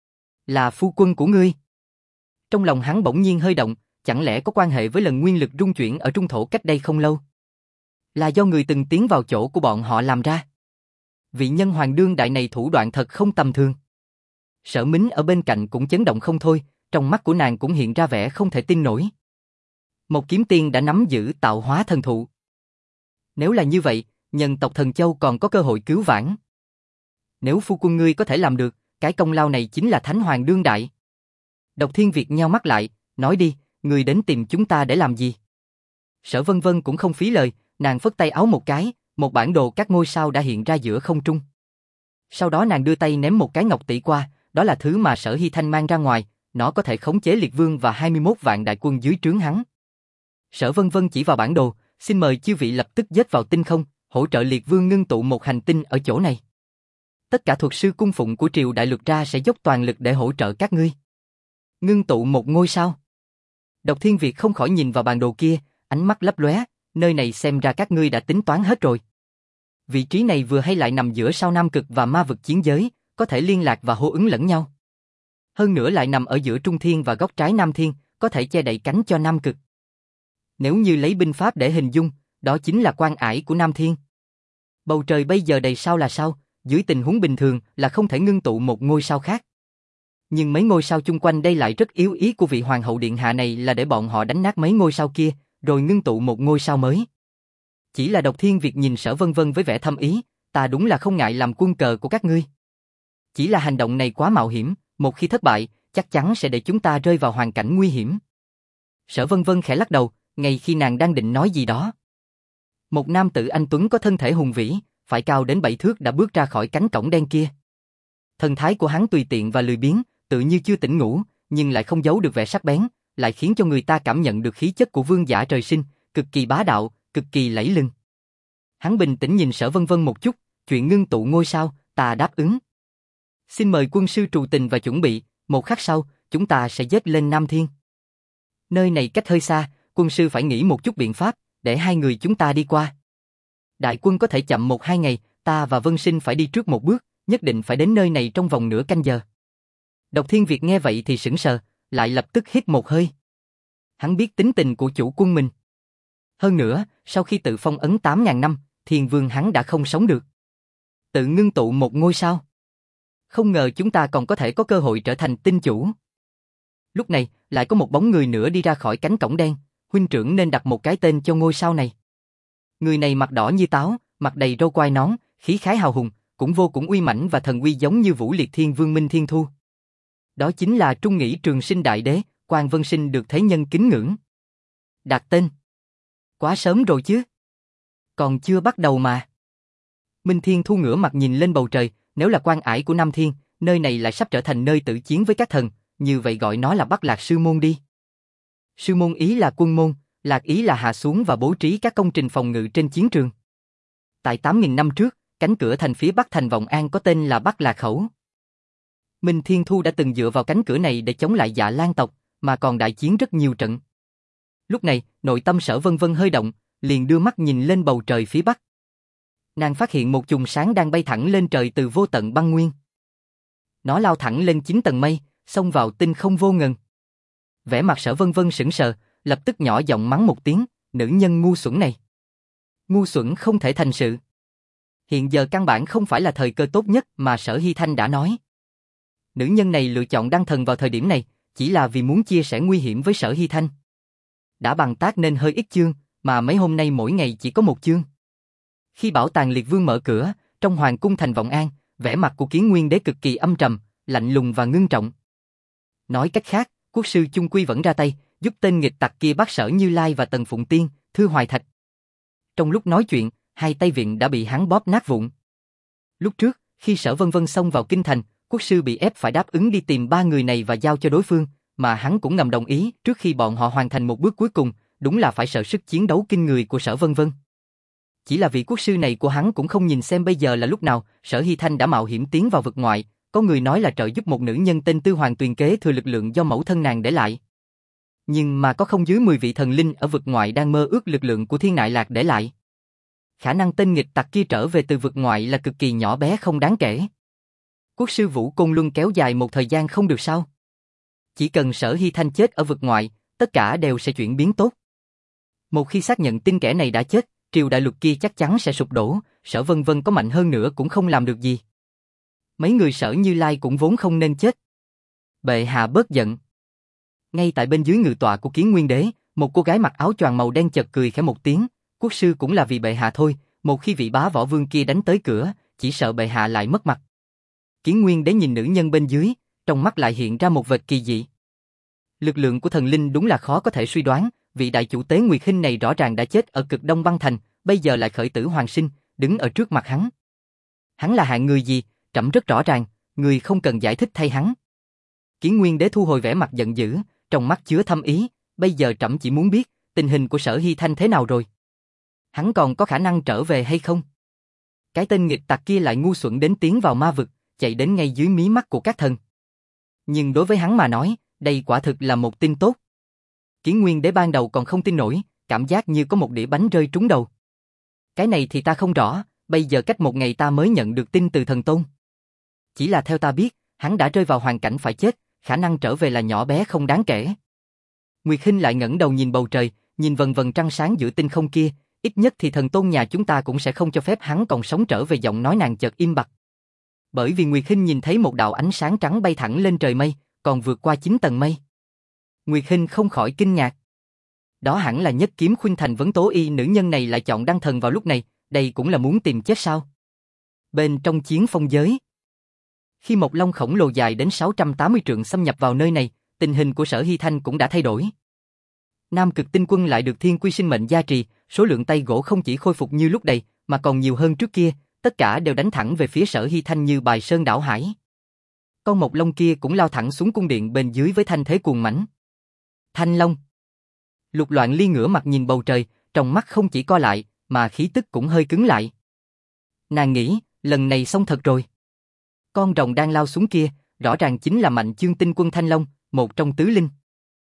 Là phu quân của ngươi. Trong lòng hắn bỗng nhiên hơi động, chẳng lẽ có quan hệ với lần nguyên lực rung chuyển ở trung thổ cách đây không lâu? Là do người từng tiến vào chỗ của bọn họ làm ra. Vị nhân hoàng đương đại này thủ đoạn thật không tầm thường. Sở Mính ở bên cạnh cũng chấn động không thôi, trong mắt của nàng cũng hiện ra vẻ không thể tin nổi. Một kiếm tiên đã nắm giữ tạo hóa thần thụ. Nếu là như vậy, nhân tộc Thần Châu còn có cơ hội cứu vãn. Nếu phu quân ngươi có thể làm được, cái công lao này chính là thánh hoàng đương đại. Độc Thiên Việt nheo mắt lại, nói đi, ngươi đến tìm chúng ta để làm gì? Sở Vân Vân cũng không phí lời, nàng phất tay áo một cái, một bản đồ các ngôi sao đã hiện ra giữa không trung. Sau đó nàng đưa tay ném một cái ngọc tỷ qua, đó là thứ mà Sở Hy Thanh mang ra ngoài, nó có thể khống chế Liệt Vương và hai mươi mốt vạn đại quân dưới trướng hắn. Sở Vân Vân chỉ vào bản đồ, xin mời chư vị lập tức dết vào tinh không, hỗ trợ Liệt Vương ngưng tụ một hành tinh ở chỗ này. Tất cả thuật sư cung phụng của triều đại luật ra sẽ dốc toàn lực để hỗ trợ các ngươi. Ngưng tụ một ngôi sao. Độc Thiên Việt không khỏi nhìn vào bản đồ kia, ánh mắt lấp lóe, nơi này xem ra các ngươi đã tính toán hết rồi. Vị trí này vừa hay lại nằm giữa sao Nam Cực và ma vực chiến giới, có thể liên lạc và hô ứng lẫn nhau. Hơn nữa lại nằm ở giữa Trung Thiên và góc trái Nam Thiên, có thể che đậy cánh cho Nam Cực. Nếu như lấy binh pháp để hình dung, đó chính là quan ải của Nam Thiên. Bầu trời bây giờ đầy sao là sao, dưới tình huống bình thường là không thể ngưng tụ một ngôi sao khác. Nhưng mấy ngôi sao chung quanh đây lại rất yếu, ý của vị hoàng hậu điện hạ này là để bọn họ đánh nát mấy ngôi sao kia, rồi ngưng tụ một ngôi sao mới. Chỉ là Độc Thiên Việt nhìn Sở Vân Vân với vẻ thâm ý, ta đúng là không ngại làm quân cờ của các ngươi. Chỉ là hành động này quá mạo hiểm, một khi thất bại, chắc chắn sẽ để chúng ta rơi vào hoàn cảnh nguy hiểm. Sở Vân Vân khẽ lắc đầu, ngay khi nàng đang định nói gì đó. Một nam tử anh tuấn có thân thể hùng vĩ, phải cao đến bảy thước đã bước ra khỏi cánh cổng đen kia. Thần thái của hắn tùy tiện và lười biếng, tự như chưa tỉnh ngủ, nhưng lại không giấu được vẻ sắc bén, lại khiến cho người ta cảm nhận được khí chất của vương giả trời sinh, cực kỳ bá đạo, cực kỳ lẫy lừng. Hắn bình tĩnh nhìn Sở Vân Vân một chút, chuyện ngưng tụ ngôi sao, ta đáp ứng. Xin mời quân sư trù tình và chuẩn bị, một khắc sau, chúng ta sẽ dết lên Nam Thiên. Nơi này cách hơi xa, quân sư phải nghĩ một chút biện pháp, để hai người chúng ta đi qua. Đại quân có thể chậm một hai ngày, ta và Vân Sinh phải đi trước một bước, nhất định phải đến nơi này trong vòng nửa canh giờ. Độc Thiên Việt nghe vậy thì sững sờ, lại lập tức hít một hơi. Hắn biết tính tình của chủ quân mình. Hơn nữa, sau khi tự phong ấn tám ngàn năm, Thiên Vương hắn đã không sống được. Tự ngưng tụ một ngôi sao. Không ngờ chúng ta còn có thể có cơ hội trở thành tinh chủ. Lúc này, lại có một bóng người nữa đi ra khỏi cánh cổng đen, huynh trưởng nên đặt một cái tên cho ngôi sao này. Người này mặt đỏ như táo, mặt đầy râu quai nón, khí khái hào hùng, cũng vô cùng uy mãnh và thần uy giống như Vũ Liệt Thiên Vương Minh Thiên Thu. Đó chính là Trung Nghĩ Trường Sinh Đại Đế, Quan Vân Sinh được thế nhân kính ngưỡng. Đặt tên. Quá sớm rồi chứ. Còn chưa bắt đầu mà. Minh Thiên Thu ngửa mặt nhìn lên bầu trời, nếu là quan ải của Nam Thiên, nơi này lại sắp trở thành nơi tử chiến với các thần, như vậy gọi nó là Bắc Lạc Sư Môn đi. Sư môn ý là quân môn, lạc ý là hạ xuống và bố trí các công trình phòng ngự trên chiến trường. Tại tám nghìn năm trước, cánh cửa thành phía bắc thành Vọng An có tên là Bắc Lạc Khẩu. Minh Thiên Thu đã từng dựa vào cánh cửa này để chống lại Dạ Lan tộc, mà còn đại chiến rất nhiều trận. Lúc này, nội tâm Sở Vân Vân hơi động, liền đưa mắt nhìn lên bầu trời phía bắc. Nàng phát hiện một chùm sáng đang bay thẳng lên trời từ vô tận băng nguyên. Nó lao thẳng lên chín tầng mây, xông vào tinh không vô ngần. Vẻ mặt Sở Vân Vân sững sờ, lập tức nhỏ giọng mắng một tiếng, nữ nhân ngu xuẩn này. Ngu xuẩn không thể thành sự. Hiện giờ căn bản không phải là thời cơ tốt nhất mà Sở Hy Thanh đã nói. Nữ nhân này lựa chọn đăng thần vào thời điểm này, chỉ là vì muốn chia sẻ nguy hiểm với Sở Hy Thanh. Đã bằng tác nên hơi ít chương, mà mấy hôm nay mỗi ngày chỉ có một chương. Khi bảo tàng Liệt Vương mở cửa, trong hoàng cung thành Vọng An, vẻ mặt của Kiến Nguyên Đế cực kỳ âm trầm, lạnh lùng và ngưng trọng. Nói cách khác, quốc sư chung quy vẫn ra tay, giúp tên nghịch tặc kia bắt Sở Như Lai và Tần Phụng Tiên, Thư Hoài Thạch. Trong lúc nói chuyện, hai tay vịn đã bị hắn bóp nát vụn. Lúc trước, khi Sở Vân Vân xông vào kinh thành, Quốc sư bị ép phải đáp ứng đi tìm ba người này và giao cho đối phương, mà hắn cũng ngầm đồng ý trước khi bọn họ hoàn thành một bước cuối cùng, đúng là phải sợ sức chiến đấu kinh người của Sở Vân Vân. Chỉ là vị quốc sư này của hắn cũng không nhìn xem bây giờ là lúc nào, Sở Hy Thanh đã mạo hiểm tiến vào vực ngoại, có người nói là trợ giúp một nữ nhân tên Tư Hoàng Tuyền kế thừa lực lượng do mẫu thân nàng để lại. Nhưng mà có không dưới mười vị thần linh ở vực ngoại đang mơ ước lực lượng của Thiên Nại Lạc để lại. Khả năng tên nghịch tặc kia trở về từ vực ngoại là cực kỳ nhỏ bé không đáng kể. Quốc sư Vũ Côn Luân kéo dài một thời gian không được sao? Chỉ cần Sở Hy Thanh chết ở vực ngoại, tất cả đều sẽ chuyển biến tốt. Một khi xác nhận tin kẻ này đã chết, triều đại luật kia chắc chắn sẽ sụp đổ, Sở Vân Vân có mạnh hơn nữa cũng không làm được gì. Mấy người Sở Như Lai cũng vốn không nên chết. Bệ hạ bớt giận. Ngay tại bên dưới ngự tọa của Kiến Nguyên Đế, một cô gái mặc áo choàng màu đen chợt cười khẽ một tiếng, quốc sư cũng là vì bệ hạ thôi, một khi vị bá võ vương kia đánh tới cửa, chỉ sợ bệ hạ lại mất mặt. Kiến Nguyên Đế nhìn nữ nhân bên dưới, trong mắt lại hiện ra một vệt kỳ dị. Lực lượng của thần linh đúng là khó có thể suy đoán, vị đại chủ tế Nguyệt Hinh này rõ ràng đã chết ở cực Đông Băng Thành, bây giờ lại khởi tử hoàn sinh, đứng ở trước mặt hắn. Hắn là hạng người gì, trẫm rất rõ ràng, người không cần giải thích thay hắn. Kiến Nguyên Đế thu hồi vẻ mặt giận dữ, trong mắt chứa thâm ý, bây giờ trẫm chỉ muốn biết, tình hình của Sở Hy Thanh thế nào rồi? Hắn còn có khả năng trở về hay không? Cái tên nghịch tặc kia lại ngu xuẩn đến tiến vào ma vực, chạy đến ngay dưới mí mắt của các thần. Nhưng đối với hắn mà nói, đây quả thực là một tin tốt. Kiến Nguyên Đế ban đầu còn không tin nổi, cảm giác như có một đĩa bánh rơi trúng đầu. Cái này thì ta không rõ, bây giờ cách một ngày ta mới nhận được tin từ thần tôn. Chỉ là theo ta biết, hắn đã rơi vào hoàn cảnh phải chết, khả năng trở về là nhỏ bé không đáng kể. Nguyệt Hinh lại ngẩng đầu nhìn bầu trời, nhìn vần vần trăng sáng giữa tinh không kia, ít nhất thì thần tôn nhà chúng ta cũng sẽ không cho phép hắn còn sống trở về. Giọng nói nàng chợt im bặt. Bởi vì Nguyệt Hinh nhìn thấy một đạo ánh sáng trắng bay thẳng lên trời mây, còn vượt qua chín tầng mây. Nguyệt Hinh không khỏi kinh ngạc. Đó hẳn là Nhất Kiếm Khuynh Thành Vấn Tố Y, nữ nhân này lại chọn đăng thần vào lúc này, đây cũng là muốn tìm chết sao? Bên trong Chiến Phong giới, khi một long khổng lồ dài đến sáu trăm tám mươi trượng xâm nhập vào nơi này, tình hình của Sở Hy Thanh cũng đã thay đổi. Nam Cực Tinh Quân lại được Thiên Quy Sinh Mệnh gia trì, số lượng tay gỗ không chỉ khôi phục như lúc đầy, mà còn nhiều hơn trước kia, tất cả đều đánh thẳng về phía Sở Hy Thanh như bài sơn đảo hải. Con mộc long kia cũng lao thẳng xuống cung điện bên dưới với thanh thế cuồng mãnh. Thanh Long. Lục Loạn Ly ngửa mặt nhìn bầu trời, trong mắt không chỉ co lại, mà khí tức cũng hơi cứng lại. Nàng nghĩ, lần này xong thật rồi. Con rồng đang lao xuống kia, rõ ràng chính là Mạnh Chương Tinh Quân Thanh Long, một trong tứ linh.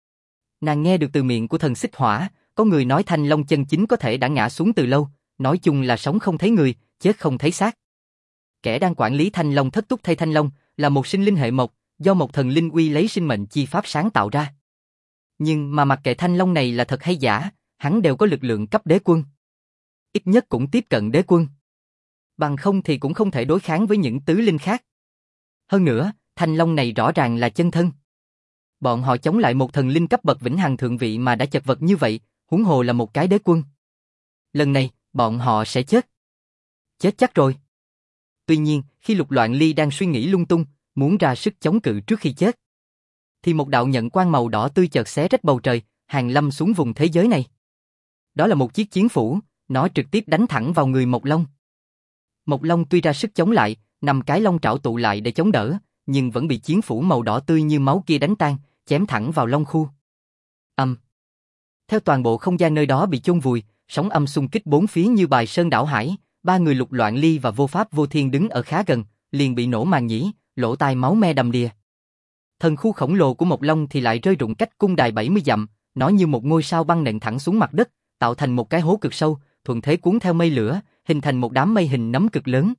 Nàng nghe được từ miệng của thần Xích Hỏa, có người nói Thanh Long chân chính có thể đã ngã xuống từ lâu, nói chung là sống không thấy người, chết không thấy xác. Kẻ đang quản lý Thanh Long thất túc thay Thanh Long, là một sinh linh hệ mộc, do một thần linh uy lấy sinh mệnh chi pháp sáng tạo ra. Nhưng mà mặc kệ Thanh Long này là thật hay giả, hắn đều có lực lượng cấp đế quân. Ít nhất cũng tiếp cận đế quân. Bằng không thì cũng không thể đối kháng với những tứ linh khác. Hơn nữa, Thanh Long này rõ ràng là chân thân. Bọn họ chống lại một thần linh cấp bậc vĩnh hằng thượng vị mà đã chật vật như vậy, huống hồ là một cái đế quân. Lần này, bọn họ sẽ chết. Chết chắc rồi. Tuy nhiên, khi Lục Loạn Ly đang suy nghĩ lung tung, muốn ra sức chống cự trước khi chết, thì một đạo nhận quang màu đỏ tươi chợt xé rách bầu trời, hàng lâm xuống vùng thế giới này. Đó là một chiếc chiến phủ, nó trực tiếp đánh thẳng vào người Mộc Long. Mộc Long tuy ra sức chống lại, năm cái long trảo tụ lại để chống đỡ, nhưng vẫn bị chiến phủ màu đỏ tươi như máu kia đánh tan, chém thẳng vào long khu. Âm. Theo toàn bộ không gian nơi đó bị chôn vùi, sóng âm xung kích bốn phía như bài sơn đảo hải, ba người Lục Loạn Ly và Vô Pháp Vô Thiên đứng ở khá gần, liền bị nổ màng nhĩ, lỗ tai máu me đầm đìa. Thần khu khổng lồ của Mộc Long thì lại rơi rụng cách cung đài bảy mươi dặm, nó như một ngôi sao băng nện thẳng xuống mặt đất, tạo thành một cái hố cực sâu, thuận thế cuốn theo mây lửa, hình thành một đám mây hình nấm cực lớn.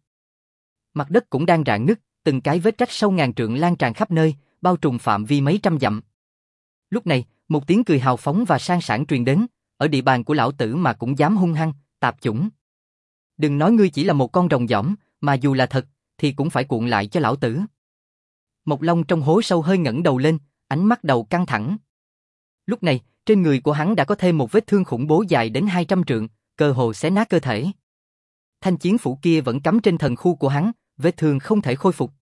Mặt đất cũng đang rạn nứt, từng cái vết rách sâu ngàn trượng lan tràn khắp nơi, bao trùm phạm vi mấy trăm dặm. Lúc này, một tiếng cười hào phóng và sang sảng truyền đến, ở địa bàn của lão tử mà cũng dám hung hăng, tạp chủng. Đừng nói ngươi chỉ là một con rồng dỏm, mà dù là thật, thì cũng phải cuộn lại cho lão tử. Mộc Long trong hố sâu hơi ngẩng đầu lên, ánh mắt đầu căng thẳng. Lúc này, trên người của hắn đã có thêm một vết thương khủng bố dài đến hai trăm trượng, cơ hồ xé nát cơ thể. Thanh chiến phủ kia vẫn cắm trên thần khu của hắn, vết thương không thể khôi phục.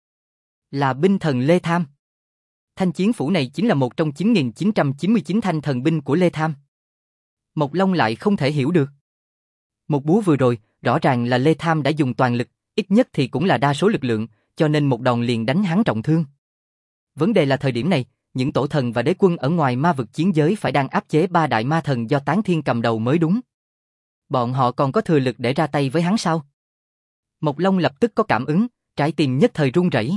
Là binh thần Lê Tham. Thanh chiến phủ này chính là một trong chín nghìn chín trăm chín mươi chín thanh thần binh của Lê Tham. Mộc Long lại không thể hiểu được. Một búa vừa rồi, rõ ràng là Lê Tham đã dùng toàn lực, ít nhất thì cũng là đa số lực lượng, cho nên một đòn liền đánh hắn trọng thương. Vấn đề là thời điểm này, những tổ thần và đế quân ở ngoài ma vực chiến giới phải đang áp chế ba đại ma thần do Tán Thiên cầm đầu mới đúng. Bọn họ còn có thừa lực để ra tay với hắn sao? Mộc Long lập tức có cảm ứng, trái tim nhất thời run rẩy.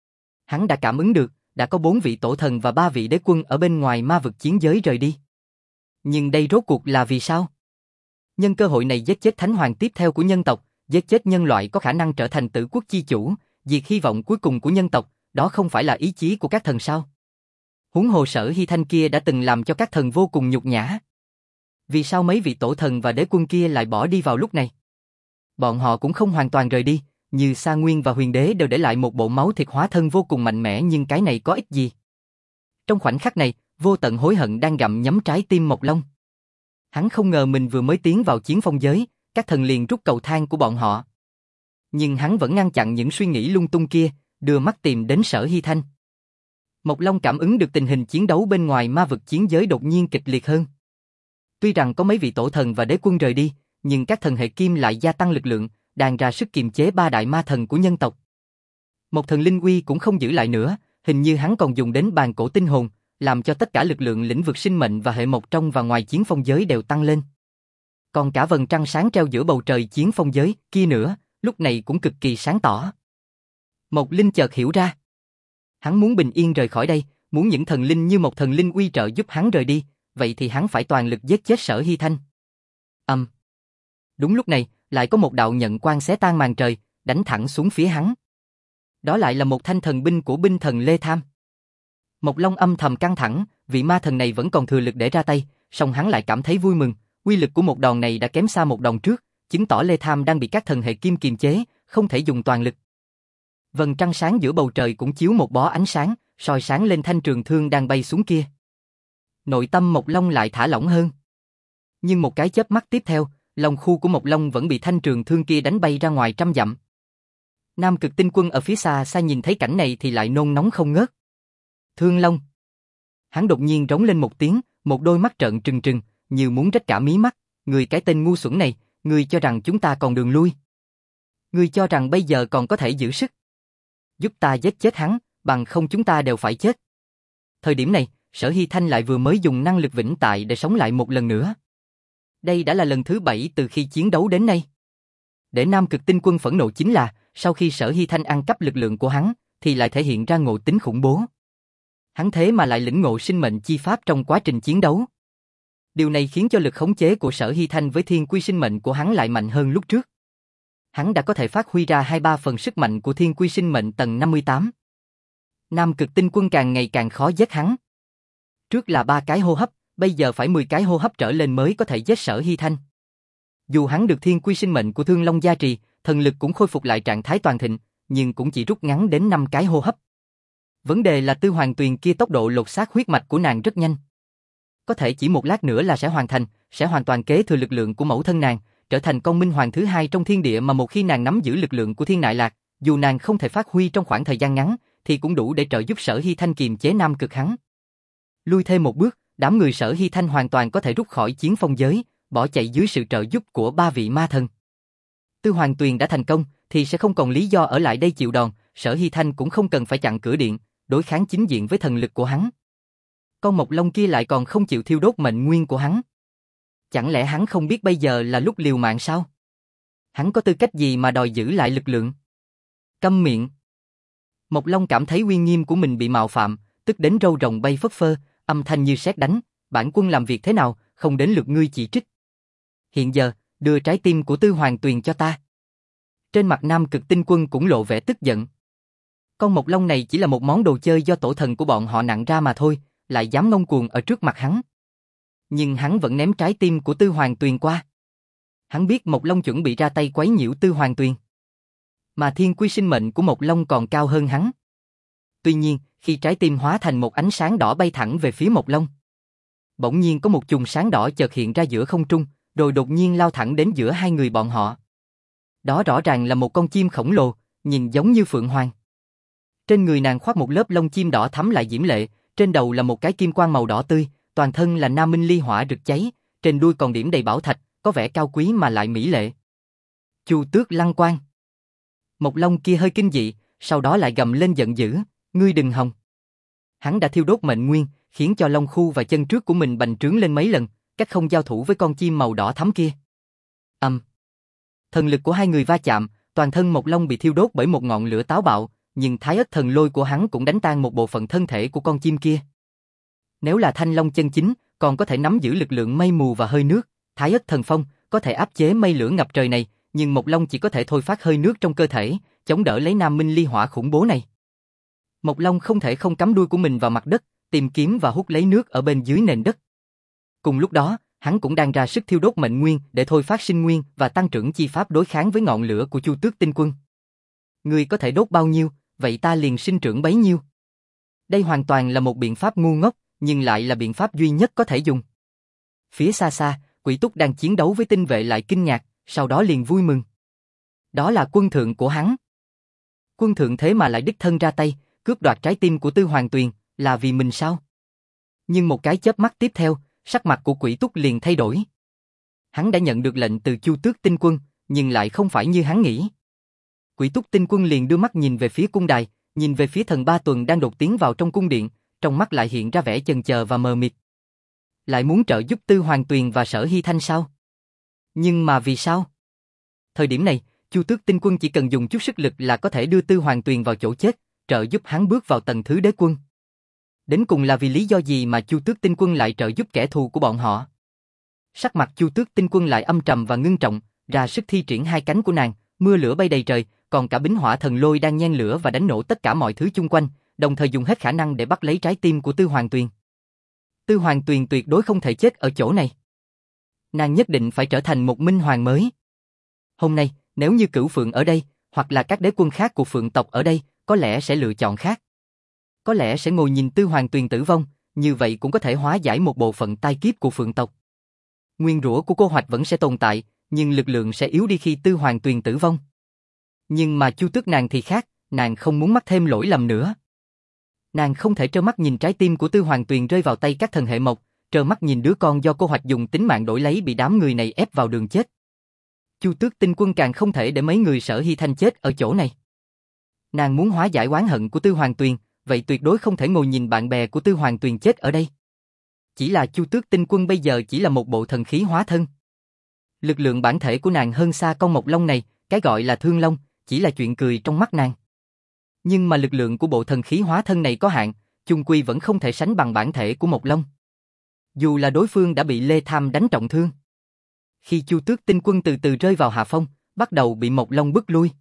Hắn đã cảm ứng được, đã có bốn vị tổ thần và ba vị đế quân ở bên ngoài ma vực chiến giới rời đi. Nhưng đây rốt cuộc là vì sao? Nhân cơ hội này giết chết thánh hoàng tiếp theo của nhân tộc, giết chết nhân loại có khả năng trở thành tử quốc chi chủ, diệt hy vọng cuối cùng của nhân tộc, đó không phải là ý chí của các thần sao? Huống hồ Sở Hy Thanh kia đã từng làm cho các thần vô cùng nhục nhã. Vì sao mấy vị tổ thần và đế quân kia lại bỏ đi vào lúc này? Bọn họ cũng không hoàn toàn rời đi, như Sa Nguyên và Huyền Đế đều để lại một bộ máu thịt hóa thân vô cùng mạnh mẽ, nhưng cái này có ích gì? Trong khoảnh khắc này, vô tận hối hận đang gặm nhấm trái tim Mộc Long. Hắn không ngờ mình vừa mới tiến vào chiến phong giới, các thần liền rút cầu thang của bọn họ. Nhưng hắn vẫn ngăn chặn những suy nghĩ lung tung kia, đưa mắt tìm đến Sở Hy Thanh. Mộc Long cảm ứng được tình hình chiến đấu bên ngoài ma vực chiến giới đột nhiên kịch liệt hơn. Tuy rằng có mấy vị tổ thần và đế quân rời đi, nhưng các thần hệ kim lại gia tăng lực lượng, đang ra sức kiềm chế ba đại ma thần của nhân tộc. Một thần linh uy cũng không giữ lại nữa, hình như hắn còn dùng đến bàn cổ tinh hồn, làm cho tất cả lực lượng lĩnh vực sinh mệnh và hệ mộc trong và ngoài chiến phong giới đều tăng lên. Còn cả vầng trăng sáng treo giữa bầu trời chiến phong giới kia nữa, lúc này cũng cực kỳ sáng tỏ. Mộc Linh chợt hiểu ra. Hắn muốn bình yên rời khỏi đây, muốn những thần linh như một thần linh uy trợ giúp hắn rời đi, vậy thì hắn phải toàn lực giết chết Sở Hy Thanh. Âm. Um. Đúng lúc này, lại có một đạo nhận quang xé tan màn trời, đánh thẳng xuống phía hắn. Đó lại là một thanh thần binh của binh thần Lê Tham. Mộc Long âm thầm căng thẳng, vị ma thần này vẫn còn thừa lực để ra tay, song hắn lại cảm thấy vui mừng, uy lực của một đòn này đã kém xa một đòn trước, chứng tỏ Lê Tham đang bị các thần hệ kim kiềm chế, không thể dùng toàn lực. Vầng trăng sáng giữa bầu trời cũng chiếu một bó ánh sáng, soi sáng lên thanh trường thương đang bay xuống kia. Nội tâm Mộc Long lại thả lỏng hơn. Nhưng một cái chớp mắt tiếp theo, lòng khu của Mộc Long vẫn bị thanh trường thương kia đánh bay ra ngoài trăm dặm. Nam Cực Tinh Quân ở phía xa xa nhìn thấy cảnh này thì lại nôn nóng không ngớt. Thương Long. Hắn đột nhiên rống lên một tiếng, một đôi mắt trợn trừng trừng, như muốn rách cả mí mắt. Người cái tên ngu xuẩn này, ngươi cho rằng chúng ta còn đường lui? Ngươi cho rằng bây giờ còn có thể giữ sức? Giúp ta giết chết hắn, bằng không chúng ta đều phải chết. Thời điểm này, Sở Hy Thanh lại vừa mới dùng năng lực vĩnh tại để sống lại một lần nữa. Đây đã là lần thứ bảy từ khi chiến đấu đến nay. Để Nam Cực Tinh Quân phẫn nộ chính là, sau khi Sở Hy Thanh ăn cắp lực lượng của hắn, thì lại thể hiện ra ngộ tính khủng bố. Hắn thế mà lại lĩnh ngộ sinh mệnh chi pháp trong quá trình chiến đấu. Điều này khiến cho lực khống chế của Sở Hy Thanh với thiên quy sinh mệnh của hắn lại mạnh hơn lúc trước. Hắn đã có thể phát huy ra hai ba phần sức mạnh của thiên quy sinh mệnh tầng năm mươi tám. Nam Cực Tinh Quân càng ngày càng khó giết hắn. Trước là ba cái hô hấp, bây giờ phải mười cái hô hấp trở lên mới có thể giết Sở Hy Thanh. Dù hắn được thiên quy sinh mệnh của Thương Long gia trì, thần lực cũng khôi phục lại trạng thái toàn thịnh, nhưng cũng chỉ rút ngắn đến năm cái hô hấp. Vấn đề là Tư Hoàng Tuyền kia tốc độ lột xác huyết mạch của nàng rất nhanh. Có thể chỉ một lát nữa là sẽ hoàn thành, sẽ hoàn toàn kế thừa lực lượng của mẫu thân nàng, trở thành con minh hoàng thứ hai trong thiên địa, mà một khi nàng nắm giữ lực lượng của Thiên Nại Lạc, dù nàng không thể phát huy trong khoảng thời gian ngắn, thì cũng đủ để trợ giúp Sở Hy Thanh kiềm chế Nam Cực hắn. Lui thêm một bước, đám người Sở Hy Thanh hoàn toàn có thể rút khỏi chiến phong giới, bỏ chạy dưới sự trợ giúp của ba vị ma thần. Tư Hoàng Tuyền đã thành công, thì sẽ không còn lý do ở lại đây chịu đòn, Sở Hy Thanh cũng không cần phải chặn cửa điện, đối kháng chính diện với thần lực của hắn. Con Mộc Long kia lại còn không chịu thiêu đốt mệnh nguyên của hắn. Chẳng lẽ hắn không biết bây giờ là lúc liều mạng sao? Hắn có tư cách gì mà đòi giữ lại lực lượng? Câm miệng. Mộc Long cảm thấy uy nghiêm của mình bị mạo phạm, tức đến râu rồng bay phất phơ, âm thanh như sét đánh, bản quân làm việc thế nào, không đến lượt ngươi chỉ trích. Hiện giờ, đưa trái tim của Tư Hoàng Tuyền cho ta. Trên mặt Nam Cực Tinh Quân cũng lộ vẻ tức giận. Con Mộc Long này chỉ là một món đồ chơi do tổ thần của bọn họ nặng ra mà thôi, lại dám ngông cuồng ở trước mặt hắn. Nhưng hắn vẫn ném trái tim của Tư Hoàng Tuyền qua. Hắn biết Mộc Long chuẩn bị ra tay quấy nhiễu Tư Hoàng Tuyền. Mà thiên quy sinh mệnh của Mộc Long còn cao hơn hắn. Tuy nhiên, khi trái tim hóa thành một ánh sáng đỏ bay thẳng về phía Mộc Long, bỗng nhiên có một chùm sáng đỏ chợt hiện ra giữa không trung, rồi đột nhiên lao thẳng đến giữa hai người bọn họ. Đó rõ ràng là một con chim khổng lồ, nhìn giống như phượng hoàng. Trên người nàng khoác một lớp lông chim đỏ thắm lại diễm lệ, trên đầu là một cái kim quang màu đỏ tươi, toàn thân là nam minh ly hỏa rực cháy, trên đuôi còn điểm đầy bảo thạch, có vẻ cao quý mà lại mỹ lệ. Chu Tước Lăng Quang. Mộc Long kia hơi kinh dị, sau đó lại gầm lên giận dữ, ngươi đừng hòng. Hắn đã thiêu đốt mệnh nguyên, khiến cho lông khu và chân trước của mình bành trướng lên mấy lần, cách không giao thủ với con chim màu đỏ thắm kia. Âm. Um. Thần lực của hai người va chạm, toàn thân Mộc Long bị thiêu đốt bởi một ngọn lửa táo bạo, nhưng Thái Ất Thần Lôi của hắn cũng đánh tan một bộ phận thân thể của con chim kia. Nếu là Thanh Long chân chính, còn có thể nắm giữ lực lượng mây mù và hơi nước, Thái Ất Thần Phong có thể áp chế mây lửa ngập trời này, nhưng Mộc Long chỉ có thể thôi phát hơi nước trong cơ thể, chống đỡ lấy Nam Minh ly hỏa khủng bố này. Mộc Long không thể không cắm đuôi của mình vào mặt đất, tìm kiếm và hút lấy nước ở bên dưới nền đất. Cùng lúc đó, hắn cũng đang ra sức thiêu đốt mệnh nguyên để thôi phát sinh nguyên và tăng trưởng chi pháp đối kháng với ngọn lửa của Chu Tước Tinh Quân. Ngươi có thể đốt bao nhiêu, vậy ta liền sinh trưởng bấy nhiêu. Đây hoàn toàn là một biện pháp ngu ngốc, nhưng lại là biện pháp duy nhất có thể dùng. Phía xa xa, Quỷ Túc đang chiến đấu với tinh vệ lại kinh ngạc, sau đó liền vui mừng. Đó là quân thượng của hắn. Quân thượng thế mà lại đích thân ra tay, cướp đoạt trái tim của Tư Hoàng Tuyền, là vì mình sao? Nhưng một cái chớp mắt tiếp theo, sắc mặt của Quỷ Túc liền thay đổi. Hắn đã nhận được lệnh từ Chu Tước Tinh Quân, nhưng lại không phải như hắn nghĩ. Quỷ Túc Tinh Quân liền đưa mắt nhìn về phía cung đài, nhìn về phía thần Ba Tuần đang đột tiến vào trong cung điện, trong mắt lại hiện ra vẻ chần chờ và mờ mịt. Lại muốn trợ giúp Tư Hoàng Tuyền và Sở Hy Thanh sao? Nhưng mà vì sao? Thời điểm này, Chu Tước Tinh Quân chỉ cần dùng chút sức lực là có thể đưa Tư Hoàng Tuyền vào chỗ chết, trợ giúp hắn bước vào tầng thứ đế quân. Đến cùng là vì lý do gì mà Chu Tước Tinh Quân lại trợ giúp kẻ thù của bọn họ? Sắc mặt Chu Tước Tinh Quân lại âm trầm và ngưng trọng, ra sức thi triển hai cánh của nàng, mưa lửa bay đầy trời, còn cả bính hỏa thần lôi đang nhen lửa và đánh nổ tất cả mọi thứ chung quanh, đồng thời dùng hết khả năng để bắt lấy trái tim của Tư Hoàng Tuyền. Tư Hoàng Tuyền tuyệt đối không thể chết ở chỗ này. Nàng nhất định phải trở thành một minh hoàng mới. Hôm nay, nếu như Cửu Phượng ở đây, hoặc là các đế quân khác của Phượng tộc ở đây, có lẽ sẽ lựa chọn khác. Có lẽ sẽ ngồi nhìn Tư Hoàng Tuyền tử vong, như vậy cũng có thể hóa giải một bộ phận tai kiếp của Phượng tộc. Nguyên rủa của cô Hoạch vẫn sẽ tồn tại, nhưng lực lượng sẽ yếu đi khi Tư Hoàng Tuyền tử vong. Nhưng mà Chu Tước nàng thì khác, nàng không muốn mắc thêm lỗi lầm nữa. Nàng không thể trơ mắt nhìn trái tim của Tư Hoàng Tuyền rơi vào tay các thần hệ mộc, trơ mắt nhìn đứa con do cô Hoạch dùng tính mạng đổi lấy bị đám người này ép vào đường chết. Chu Tước Tinh Quân càng không thể để mấy người Sở Hy Thanh chết ở chỗ này. Nàng muốn hóa giải oán hận của Tư Hoàng Tuyền, vậy tuyệt đối không thể ngồi nhìn bạn bè của Tư Hoàng Tuyền chết ở đây. Chỉ là Chu Tước Tinh Quân bây giờ chỉ là một bộ thần khí hóa thân. Lực lượng bản thể của nàng hơn xa con Mộc Long này, cái gọi là Thương Long, chỉ là chuyện cười trong mắt nàng. Nhưng mà lực lượng của bộ thần khí hóa thân này có hạn, chung quy vẫn không thể sánh bằng bản thể của Mộc Long. Dù là đối phương đã bị Lê Tham đánh trọng thương. Khi Chu Tước Tinh Quân từ từ rơi vào hạ phong, bắt đầu bị Mộc Long bức lui.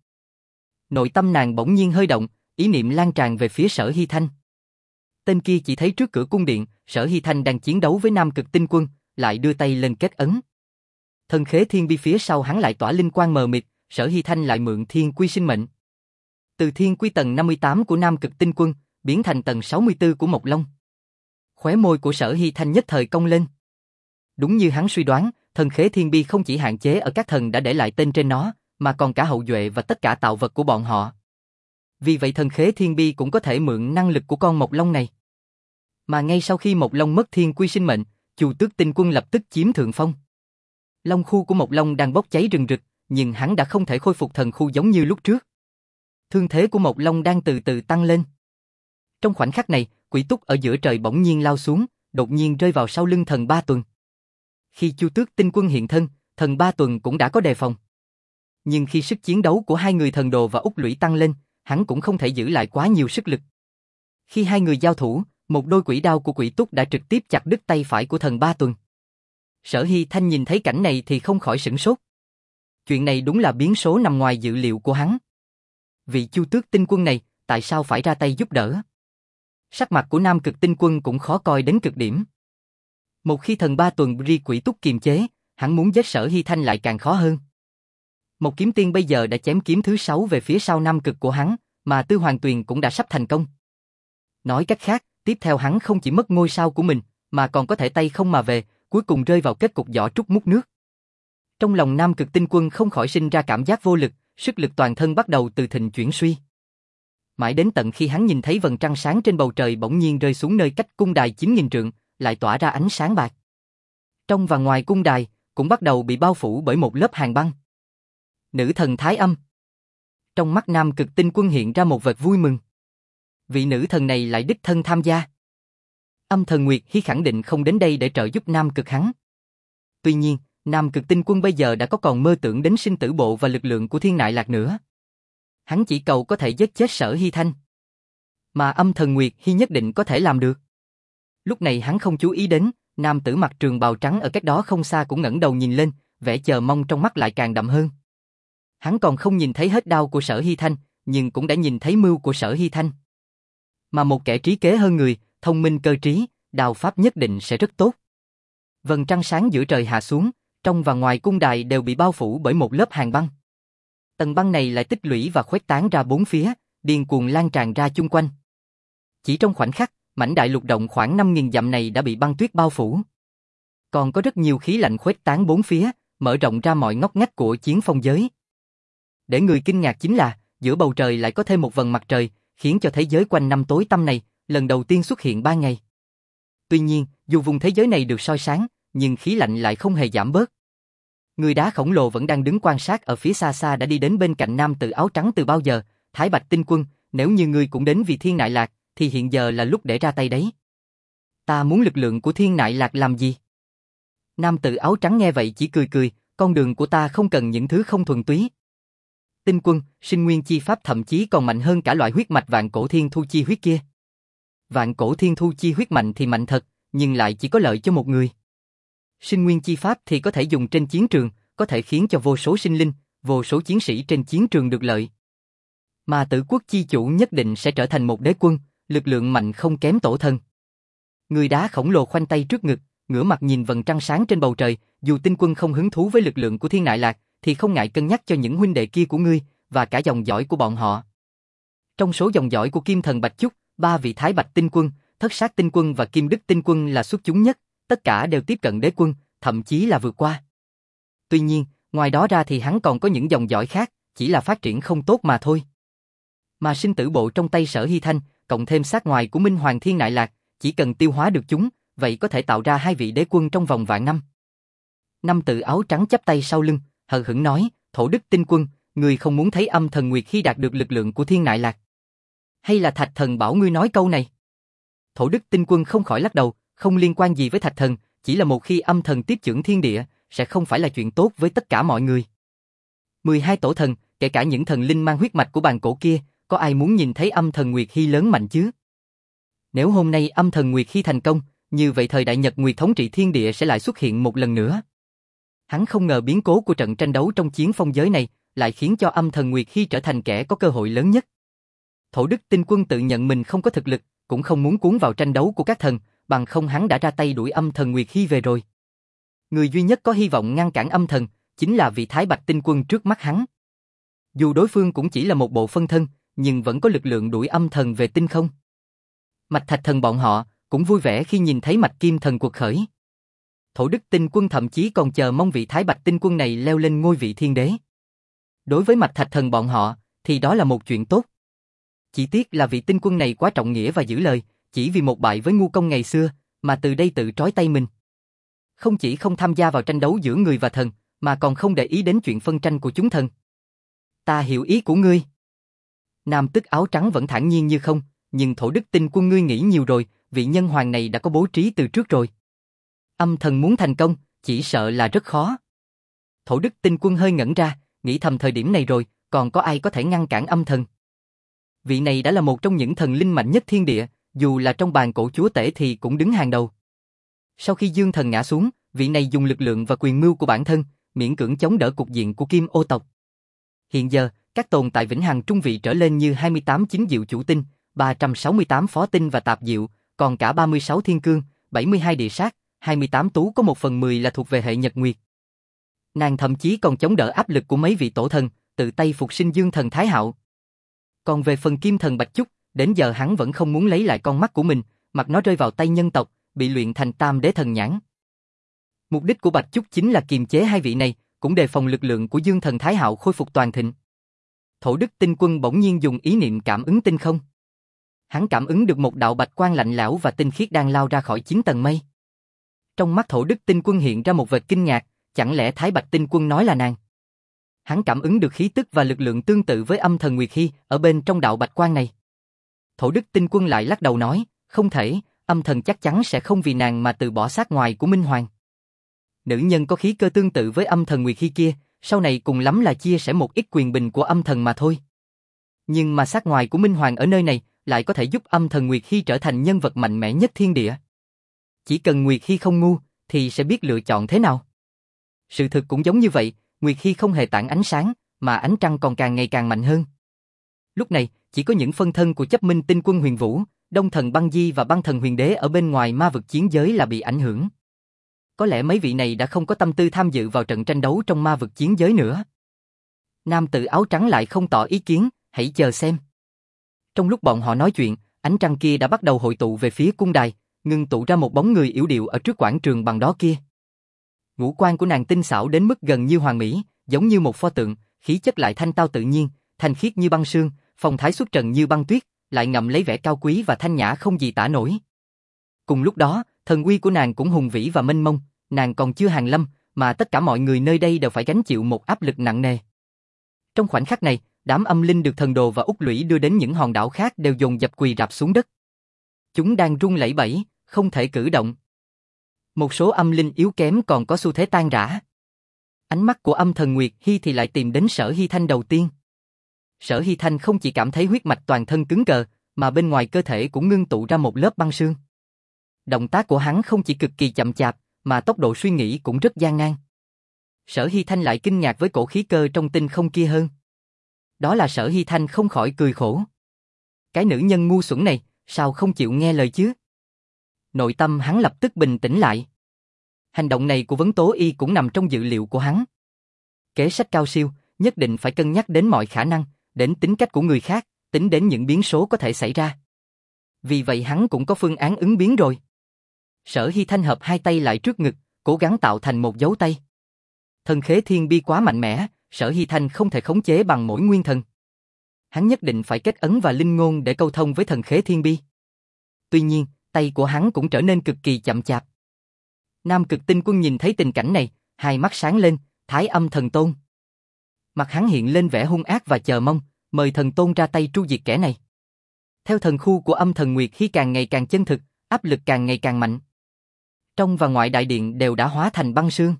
Nội tâm nàng bỗng nhiên hơi động, ý niệm lan tràn về phía Sở Hy Thanh. Tên kia chỉ thấy trước cửa cung điện, Sở Hy Thanh đang chiến đấu với Nam Cực Tinh Quân, lại đưa tay lên kết ấn. Thân khế thiên bi phía sau hắn lại tỏa linh quang mờ mịt, Sở Hy Thanh lại mượn thiên quy sinh mệnh. Từ thiên quy tầng năm mươi tám của Nam Cực Tinh Quân, biến thành tầng sáu mươi tư của Mộc Long. Khóe môi của Sở Hy Thanh nhất thời cong lên. Đúng như hắn suy đoán, thần khế thiên bi không chỉ hạn chế ở các thần đã để lại tên trên nó, mà còn cả hậu duệ và tất cả tạo vật của bọn họ. Vì vậy thần khế thiên bi cũng có thể mượn năng lực của con Mộc Long này. Mà ngay sau khi Mộc Long mất thiên quy sinh mệnh, Chu Tước Tinh Quân lập tức chiếm thượng phong. Long khu của Mộc Long đang bốc cháy rừng rực, nhưng hắn đã không thể khôi phục thần khu giống như lúc trước. Thương thế của Mộc Long đang từ từ tăng lên. Trong khoảnh khắc này, Quỷ Túc ở giữa trời bỗng nhiên lao xuống, đột nhiên rơi vào sau lưng thần Ba Tuần. Khi Chu Tước Tinh Quân hiện thân, thần Ba Tuần cũng đã có đề phòng. Nhưng khi sức chiến đấu của hai người thần đồ và Úc Lũy tăng lên, hắn cũng không thể giữ lại quá nhiều sức lực. Khi hai người giao thủ, một đôi quỷ đao của Quỷ Túc đã trực tiếp chặt đứt tay phải của thần Ba Tuần. Sở Hy Thanh nhìn thấy cảnh này thì không khỏi sửng sốt. Chuyện này đúng là biến số nằm ngoài dự liệu của hắn. Vị Chu Tước Tinh Quân này, tại sao phải ra tay giúp đỡ? Sắc mặt của Nam Cực Tinh Quân cũng khó coi đến cực điểm. Một khi thần Ba Tuần ri Quỷ Túc kiềm chế, hắn muốn giết Sở Hy Thanh lại càng khó hơn. Một kiếm tiên bây giờ đã chém kiếm thứ sáu về phía sau Nam Cực của hắn, mà Tư Hoàng Tuyền cũng đã sắp thành công. Nói cách khác, tiếp theo hắn không chỉ mất ngôi sao của mình, mà còn có thể tay không mà về, cuối cùng rơi vào kết cục giỏ trúc múc nước. Trong lòng Nam Cực Tinh Quân không khỏi sinh ra cảm giác vô lực, sức lực toàn thân bắt đầu từ thịnh chuyển suy. Mãi đến tận khi hắn nhìn thấy vầng trăng sáng trên bầu trời bỗng nhiên rơi xuống nơi cách cung đài chín nghìn trượng, lại tỏa ra ánh sáng bạc. Trong và ngoài cung đài, cũng bắt đầu bị bao phủ bởi một lớp hàn băng. Nữ thần Thái Âm. Trong mắt Nam Cực Tinh Quân hiện ra một vệt vui mừng. Vị nữ thần này lại đích thân tham gia. Âm thần Nguyệt Hy khẳng định không đến đây để trợ giúp Nam Cực hắn. Tuy nhiên, Nam Cực Tinh Quân bây giờ đã có còn mơ tưởng đến sinh tử bộ và lực lượng của Thiên Nại Lạc nữa. Hắn chỉ cầu có thể giết chết Sở Hy Thanh. Mà âm thần Nguyệt Hy nhất định có thể làm được. Lúc này hắn không chú ý đến, nam tử mặc trường bào trắng ở cách đó không xa cũng ngẩng đầu nhìn lên, vẻ chờ mong trong mắt lại càng đậm hơn. Hắn còn không nhìn thấy hết đao của Sở Hy Thanh, nhưng cũng đã nhìn thấy mưu của Sở Hy Thanh. Mà một kẻ trí kế hơn người, thông minh cơ trí, đao pháp nhất định sẽ rất tốt. Vầng trăng sáng giữa trời hạ xuống, trong và ngoài cung đài đều bị bao phủ bởi một lớp hàng băng. Tầng băng này lại tích lũy và khuếch tán ra bốn phía, điên cuồng lan tràn ra chung quanh. Chỉ trong khoảnh khắc, mảnh đại lục rộng khoảng năm nghìn dặm này đã bị băng tuyết bao phủ. Còn có rất nhiều khí lạnh khuếch tán bốn phía, mở rộng ra mọi ngóc ngách của chiến phong giới. Để người kinh ngạc chính là, giữa bầu trời lại có thêm một vầng mặt trời, khiến cho thế giới quanh năm tối tăm này, lần đầu tiên xuất hiện ban ngày. Tuy nhiên, dù vùng thế giới này được soi sáng, nhưng khí lạnh lại không hề giảm bớt. Người đá khổng lồ vẫn đang đứng quan sát ở phía xa xa đã đi đến bên cạnh nam tử áo trắng từ bao giờ, Thái Bạch Tinh Quân, nếu như ngươi cũng đến vì Thiên Nại Lạc, thì hiện giờ là lúc để ra tay đấy. Ta muốn lực lượng của Thiên Nại Lạc làm gì? Nam tử áo trắng nghe vậy chỉ cười cười, con đường của ta không cần những thứ không thuần túy. Tinh Quân, sinh nguyên chi pháp thậm chí còn mạnh hơn cả loại huyết mạch vạn cổ thiên thu chi huyết kia. Vạn cổ thiên thu chi huyết mạnh thì mạnh thật, nhưng lại chỉ có lợi cho một người. Sinh nguyên chi pháp thì có thể dùng trên chiến trường, có thể khiến cho vô số sinh linh, vô số chiến sĩ trên chiến trường được lợi. Mà Tử Quốc chi chủ nhất định sẽ trở thành một đế quân, lực lượng mạnh không kém tổ thần. Người đá khổng lồ khoanh tay trước ngực, ngửa mặt nhìn vầng trăng sáng trên bầu trời, dù Tinh Quân không hứng thú với lực lượng của Thiên Nại Lạc, thì không ngại cân nhắc cho những huynh đệ kia của ngươi, và cả dòng dõi của bọn họ. Trong số dòng dõi của Kim Thần Bạch Chúc, ba vị Thái Bạch Tinh Quân, Thất Sát Tinh Quân và Kim Đức Tinh Quân là xuất chúng nhất, tất cả đều tiếp cận đế quân, thậm chí là vượt qua. Tuy nhiên, ngoài đó ra thì hắn còn có những dòng dõi khác, chỉ là phát triển không tốt mà thôi. Mà sinh tử bộ trong tay Sở Hy Thanh, cộng thêm sát ngoài của Minh Hoàng Thiên Nại Lạc, chỉ cần tiêu hóa được chúng, vậy có thể tạo ra hai vị đế quân trong vòng vạn năm. Nam tử áo trắng chắp tay sau lưng, hờ hững nói, Thổ Đức Tinh Quân, ngươi không muốn thấy âm thần Nguyệt Hy đạt được lực lượng của Thiên Nại Lạc? Hay là Thạch Thần bảo ngươi nói câu này? Thổ Đức Tinh Quân không khỏi lắc đầu, không liên quan gì với Thạch Thần, chỉ là một khi âm thần tiếp chưởng thiên địa, sẽ không phải là chuyện tốt với tất cả mọi người. mười hai tổ thần, kể cả những thần linh mang huyết mạch của bàn cổ kia, có ai muốn nhìn thấy âm thần Nguyệt Hy lớn mạnh chứ? Nếu hôm nay âm thần Nguyệt Hy thành công, như vậy thời đại Nhật Nguyệt thống trị thiên địa sẽ lại xuất hiện một lần nữa. Hắn không ngờ biến cố của trận tranh đấu trong chiến phong giới này lại khiến cho âm thần Nguyệt Hy trở thành kẻ có cơ hội lớn nhất. Thổ Đức Tinh Quân tự nhận mình không có thực lực, cũng không muốn cuốn vào tranh đấu của các thần, bằng không hắn đã ra tay đuổi âm thần Nguyệt Hy về rồi. Người duy nhất có hy vọng ngăn cản âm thần chính là vị Thái Bạch Tinh Quân trước mắt hắn. Dù đối phương cũng chỉ là một bộ phân thân, nhưng vẫn có lực lượng đuổi âm thần về tinh không. Mạch Thạch Thần bọn họ cũng vui vẻ khi nhìn thấy Mạch Kim Thần cuộc khởi. Thổ Đức Tinh Quân thậm chí còn chờ mong vị Thái Bạch Tinh Quân này leo lên ngôi vị thiên đế. Đối với Mạch Thạch Thần bọn họ, thì đó là một chuyện tốt. Chỉ tiếc là vị Tinh Quân này quá trọng nghĩa và giữ lời, chỉ vì một bại với ngu công ngày xưa, mà từ đây tự trói tay mình. Không chỉ không tham gia vào tranh đấu giữa người và thần, mà còn không để ý đến chuyện phân tranh của chúng thần. Ta hiểu ý của ngươi. Nam tức áo trắng vẫn thản nhiên như không, nhưng Thổ Đức Tinh Quân ngươi nghĩ nhiều rồi, vị nhân hoàng này đã có bố trí từ trước rồi. Âm thần muốn thành công, chỉ sợ là rất khó. Thổ Đức Tinh Quân hơi ngẩn ra, nghĩ thầm thời điểm này rồi, còn có ai có thể ngăn cản âm thần. Vị này đã là một trong những thần linh mạnh nhất thiên địa, dù là trong bàn cổ chúa tể thì cũng đứng hàng đầu. Sau khi Dương Thần ngã xuống, vị này dùng lực lượng và quyền mưu của bản thân, miễn cưỡng chống đỡ cục diện của Kim Ô tộc. Hiện giờ, các tồn tại vĩnh hằng trung vị trở lên như hai mươi tám chính diệu chủ tinh, ba trăm sáu mươi tám phó tinh và tạp diệu, còn cả ba mươi sáu thiên cương, bảy mươi hai địa sát, hai mươi tám tú có một phần mười là thuộc về hệ Nhật Nguyệt. Nàng thậm chí còn chống đỡ áp lực của mấy vị tổ thần, tự tay phục sinh Dương Thần Thái Hạo. Còn về phần Kim Thần Bạch Chúc, đến giờ hắn vẫn không muốn lấy lại con mắt của mình, mặc nó rơi vào tay nhân tộc, bị luyện thành Tam Đế Thần Nhãn. Mục đích của Bạch Chúc chính là kiềm chế hai vị này, cũng đề phòng lực lượng của Dương Thần Thái Hạo khôi phục toàn thịnh. Thổ Đức Tinh Quân bỗng nhiên dùng ý niệm cảm ứng tinh không. Hắn cảm ứng được một đạo bạch quang lạnh lẽo và tinh khiết đang lao ra khỏi chín tầng mây. Trong mắt Thổ Đức Tinh Quân hiện ra một vệt kinh ngạc, chẳng lẽ Thái Bạch Tinh Quân nói là nàng? Hắn cảm ứng được khí tức và lực lượng tương tự với âm thần Nguyệt Hy ở bên trong đạo bạch quan này. Thổ Đức Tinh Quân lại lắc đầu nói, không thể, âm thần chắc chắn sẽ không vì nàng mà từ bỏ sát ngoài của Minh Hoàng. Nữ nhân có khí cơ tương tự với âm thần Nguyệt Hy kia, sau này cùng lắm là chia sẻ một ít quyền bình của âm thần mà thôi. Nhưng mà sát ngoài của Minh Hoàng ở nơi này lại có thể giúp âm thần Nguyệt Hy trở thành nhân vật mạnh mẽ nhất thiên địa. Chỉ cần Nguyệt Hy không ngu, thì sẽ biết lựa chọn thế nào. Sự thực cũng giống như vậy, Nguyệt Hy không hề tản ánh sáng, mà ánh trăng còn càng ngày càng mạnh hơn. Lúc này, chỉ có những phân thân của chấp minh tinh quân Huyền Vũ, Đông thần Băng Di và Băng thần Huyền Đế ở bên ngoài ma vực chiến giới là bị ảnh hưởng. Có lẽ mấy vị này đã không có tâm tư tham dự vào trận tranh đấu trong ma vực chiến giới nữa. Nam tử áo trắng lại không tỏ ý kiến, hãy chờ xem. Trong lúc bọn họ nói chuyện, ánh trăng kia đã bắt đầu hội tụ về phía cung đài, ngưng tụ ra một bóng người yểu điệu ở trước quảng trường bằng đó kia. Ngũ quan của nàng tinh xảo đến mức gần như hoàn mỹ, giống như một pho tượng, khí chất lại thanh tao tự nhiên, thanh khiết như băng sương, phong thái xuất trần như băng tuyết, lại ngậm lấy vẻ cao quý và thanh nhã không gì tả nổi. Cùng lúc đó, thần uy của nàng cũng hùng vĩ và mênh mông, nàng còn chưa hàng lâm, mà tất cả mọi người nơi đây đều phải gánh chịu một áp lực nặng nề. Trong khoảnh khắc này, đám âm linh được thần đồ và út lũy đưa đến những hòn đảo khác đều dồn dập quỳ rạp xuống đất. Chúng đang run lẩy bẩy, không thể cử động. Một số âm linh yếu kém còn có xu thế tan rã. Ánh mắt của âm thần Nguyệt Hy thì lại tìm đến Sở Hy Thanh đầu tiên. Sở Hy Thanh không chỉ cảm thấy huyết mạch toàn thân cứng cờ, mà bên ngoài cơ thể cũng ngưng tụ ra một lớp băng sương. Động tác của hắn không chỉ cực kỳ chậm chạp, mà tốc độ suy nghĩ cũng rất gian nan. Sở Hy Thanh lại kinh ngạc với cổ khí cơ trong tinh không kia hơn. Đó là Sở Hy Thanh không khỏi cười khổ. Cái nữ nhân ngu xuẩn này, sao không chịu nghe lời chứ? Nội tâm hắn lập tức bình tĩnh lại. Hành động này của Vấn Tố Y cũng nằm trong dự liệu của hắn. Kế sách cao siêu, nhất định phải cân nhắc đến mọi khả năng, đến tính cách của người khác, tính đến những biến số có thể xảy ra. Vì vậy hắn cũng có phương án ứng biến rồi. Sở Hy Thanh hợp hai tay lại trước ngực, cố gắng tạo thành một dấu tay. Thần khế thiên bi quá mạnh mẽ, Sở Hy Thanh không thể khống chế bằng mỗi nguyên thần. Hắn nhất định phải kết ấn và linh ngôn để câu thông với thần khế thiên bi. Tuy nhiên, tay của hắn cũng trở nên cực kỳ chậm chạp. Nam Cực Tinh Quân nhìn thấy tình cảnh này, hai mắt sáng lên, Thái Âm Thần Tôn. Mặt hắn hiện lên vẻ hung ác và chờ mong, mời thần tôn ra tay tru diệt kẻ này. Theo thần khu của âm thần Nguyệt Hy càng ngày càng chân thực, áp lực càng ngày càng mạnh. Trong và ngoại đại điện đều đã hóa thành băng sương.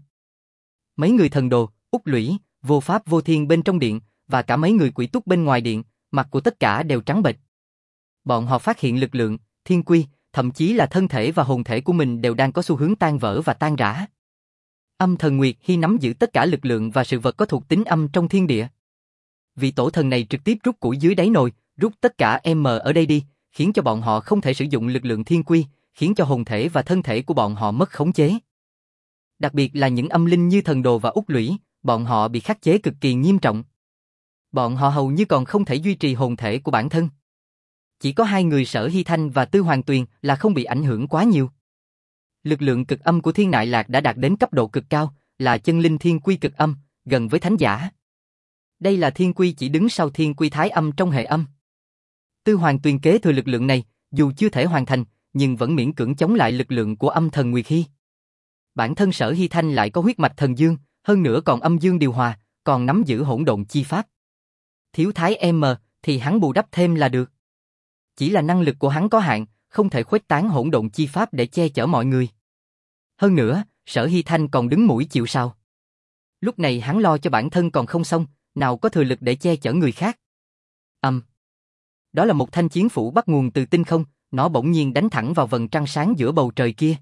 Mấy người thần đồ, út lũy, vô pháp vô thiên bên trong điện, và cả mấy người quỷ túc bên ngoài điện, mặt của tất cả đều trắng bệch. Bọn họ phát hiện lực lượng, thiên quy, thậm chí là thân thể và hồn thể của mình đều đang có xu hướng tan vỡ và tan rã. Âm thần Nguyệt Hy nắm giữ tất cả lực lượng và sự vật có thuộc tính âm trong thiên địa. Vị tổ thần này trực tiếp rút củi dưới đáy nồi, rút tất cả M ở đây đi, khiến cho bọn họ không thể sử dụng lực lượng thiên quy, khiến cho hồn thể và thân thể của bọn họ mất khống chế. Đặc biệt là những âm linh như thần đồ và út lũy, bọn họ bị khắc chế cực kỳ nghiêm trọng. Bọn họ hầu như còn không thể duy trì hồn thể của bản thân. Chỉ có hai người Sở Hy Thanh và Tư Hoàng Tuyền là không bị ảnh hưởng quá nhiều. Lực lượng cực âm của Thiên Nại Lạc đã đạt đến cấp độ cực cao, là chân linh thiên quy cực âm, gần với thánh giả. Đây là thiên quy chỉ đứng sau thiên quy thái âm trong hệ âm. Tư Hoàng Tuyền kế thừa lực lượng này, dù chưa thể hoàn thành, nhưng vẫn miễn cưỡng chống lại lực lượng của âm thần Nguyệt Hy. Bản thân Sở Hy Thanh lại có huyết mạch thần dương, hơn nữa còn âm dương điều hòa, còn nắm giữ hỗn độn chi pháp. Thiếu thái M thì hắn bù đắp thêm là được. Chỉ là năng lực của hắn có hạn, không thể khuếch tán hỗn độn chi pháp để che chở mọi người. Hơn nữa, Sở Hy Thanh còn đứng mũi chịu sào. Lúc này hắn lo cho bản thân còn không xong, nào có thừa lực để che chở người khác. Âm. Um. Đó là một thanh chiến phủ bắt nguồn từ tinh không, nó bỗng nhiên đánh thẳng vào vầng trăng sáng giữa bầu trời kia.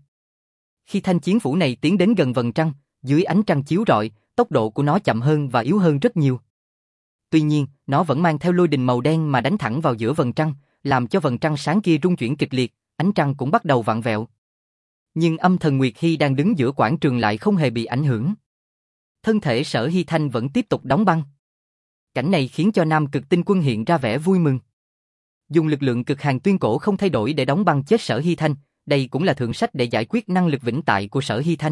Khi thanh chiến phủ này tiến đến gần vầng trăng, dưới ánh trăng chiếu rọi, tốc độ của nó chậm hơn và yếu hơn rất nhiều. Tuy nhiên, nó vẫn mang theo lôi đình màu đen mà đánh thẳng vào giữa vầng trăng, làm cho vầng trăng sáng kia rung chuyển kịch liệt, ánh trăng cũng bắt đầu vặn vẹo. Nhưng âm thần Nguyệt Hy đang đứng giữa quảng trường lại không hề bị ảnh hưởng. Thân thể Sở Hy Thanh vẫn tiếp tục đóng băng. Cảnh này khiến cho Nam Cực Tinh Quân hiện ra vẻ vui mừng. Dùng lực lượng cực hàn tuyên cổ không thay đổi để đóng băng chết Sở Hy Thanh, đây cũng là thượng sách để giải quyết năng lực vĩnh tại của Sở Hy Thanh.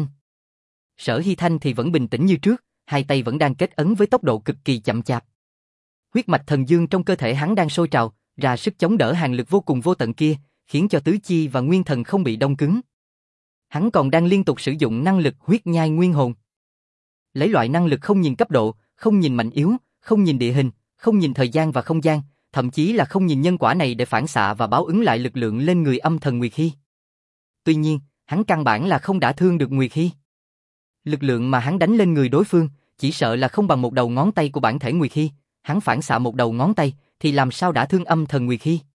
Sở Hy Thanh thì vẫn bình tĩnh như trước, hai tay vẫn đang kết ấn với tốc độ cực kỳ chậm chạp. Huyết mạch thần dương trong cơ thể hắn đang sôi trào, ra sức chống đỡ hàn lực vô cùng vô tận kia, khiến cho tứ chi và nguyên thần không bị đông cứng. Hắn còn đang liên tục sử dụng năng lực huyết nhai nguyên hồn. Lấy loại năng lực không nhìn cấp độ, không nhìn mạnh yếu, không nhìn địa hình, không nhìn thời gian và không gian, thậm chí là không nhìn nhân quả này để phản xạ và báo ứng lại lực lượng lên người âm thần Nguyệt Hy. Tuy nhiên, hắn căn bản là không đả thương được Nguyệt Hy. Lực lượng mà hắn đánh lên người đối phương, chỉ sợ là không bằng một đầu ngón tay của bản thể Nguyệt Hy, hắn phản xạ một đầu ngón tay, thì làm sao đả thương âm thần Nguyệt Hy.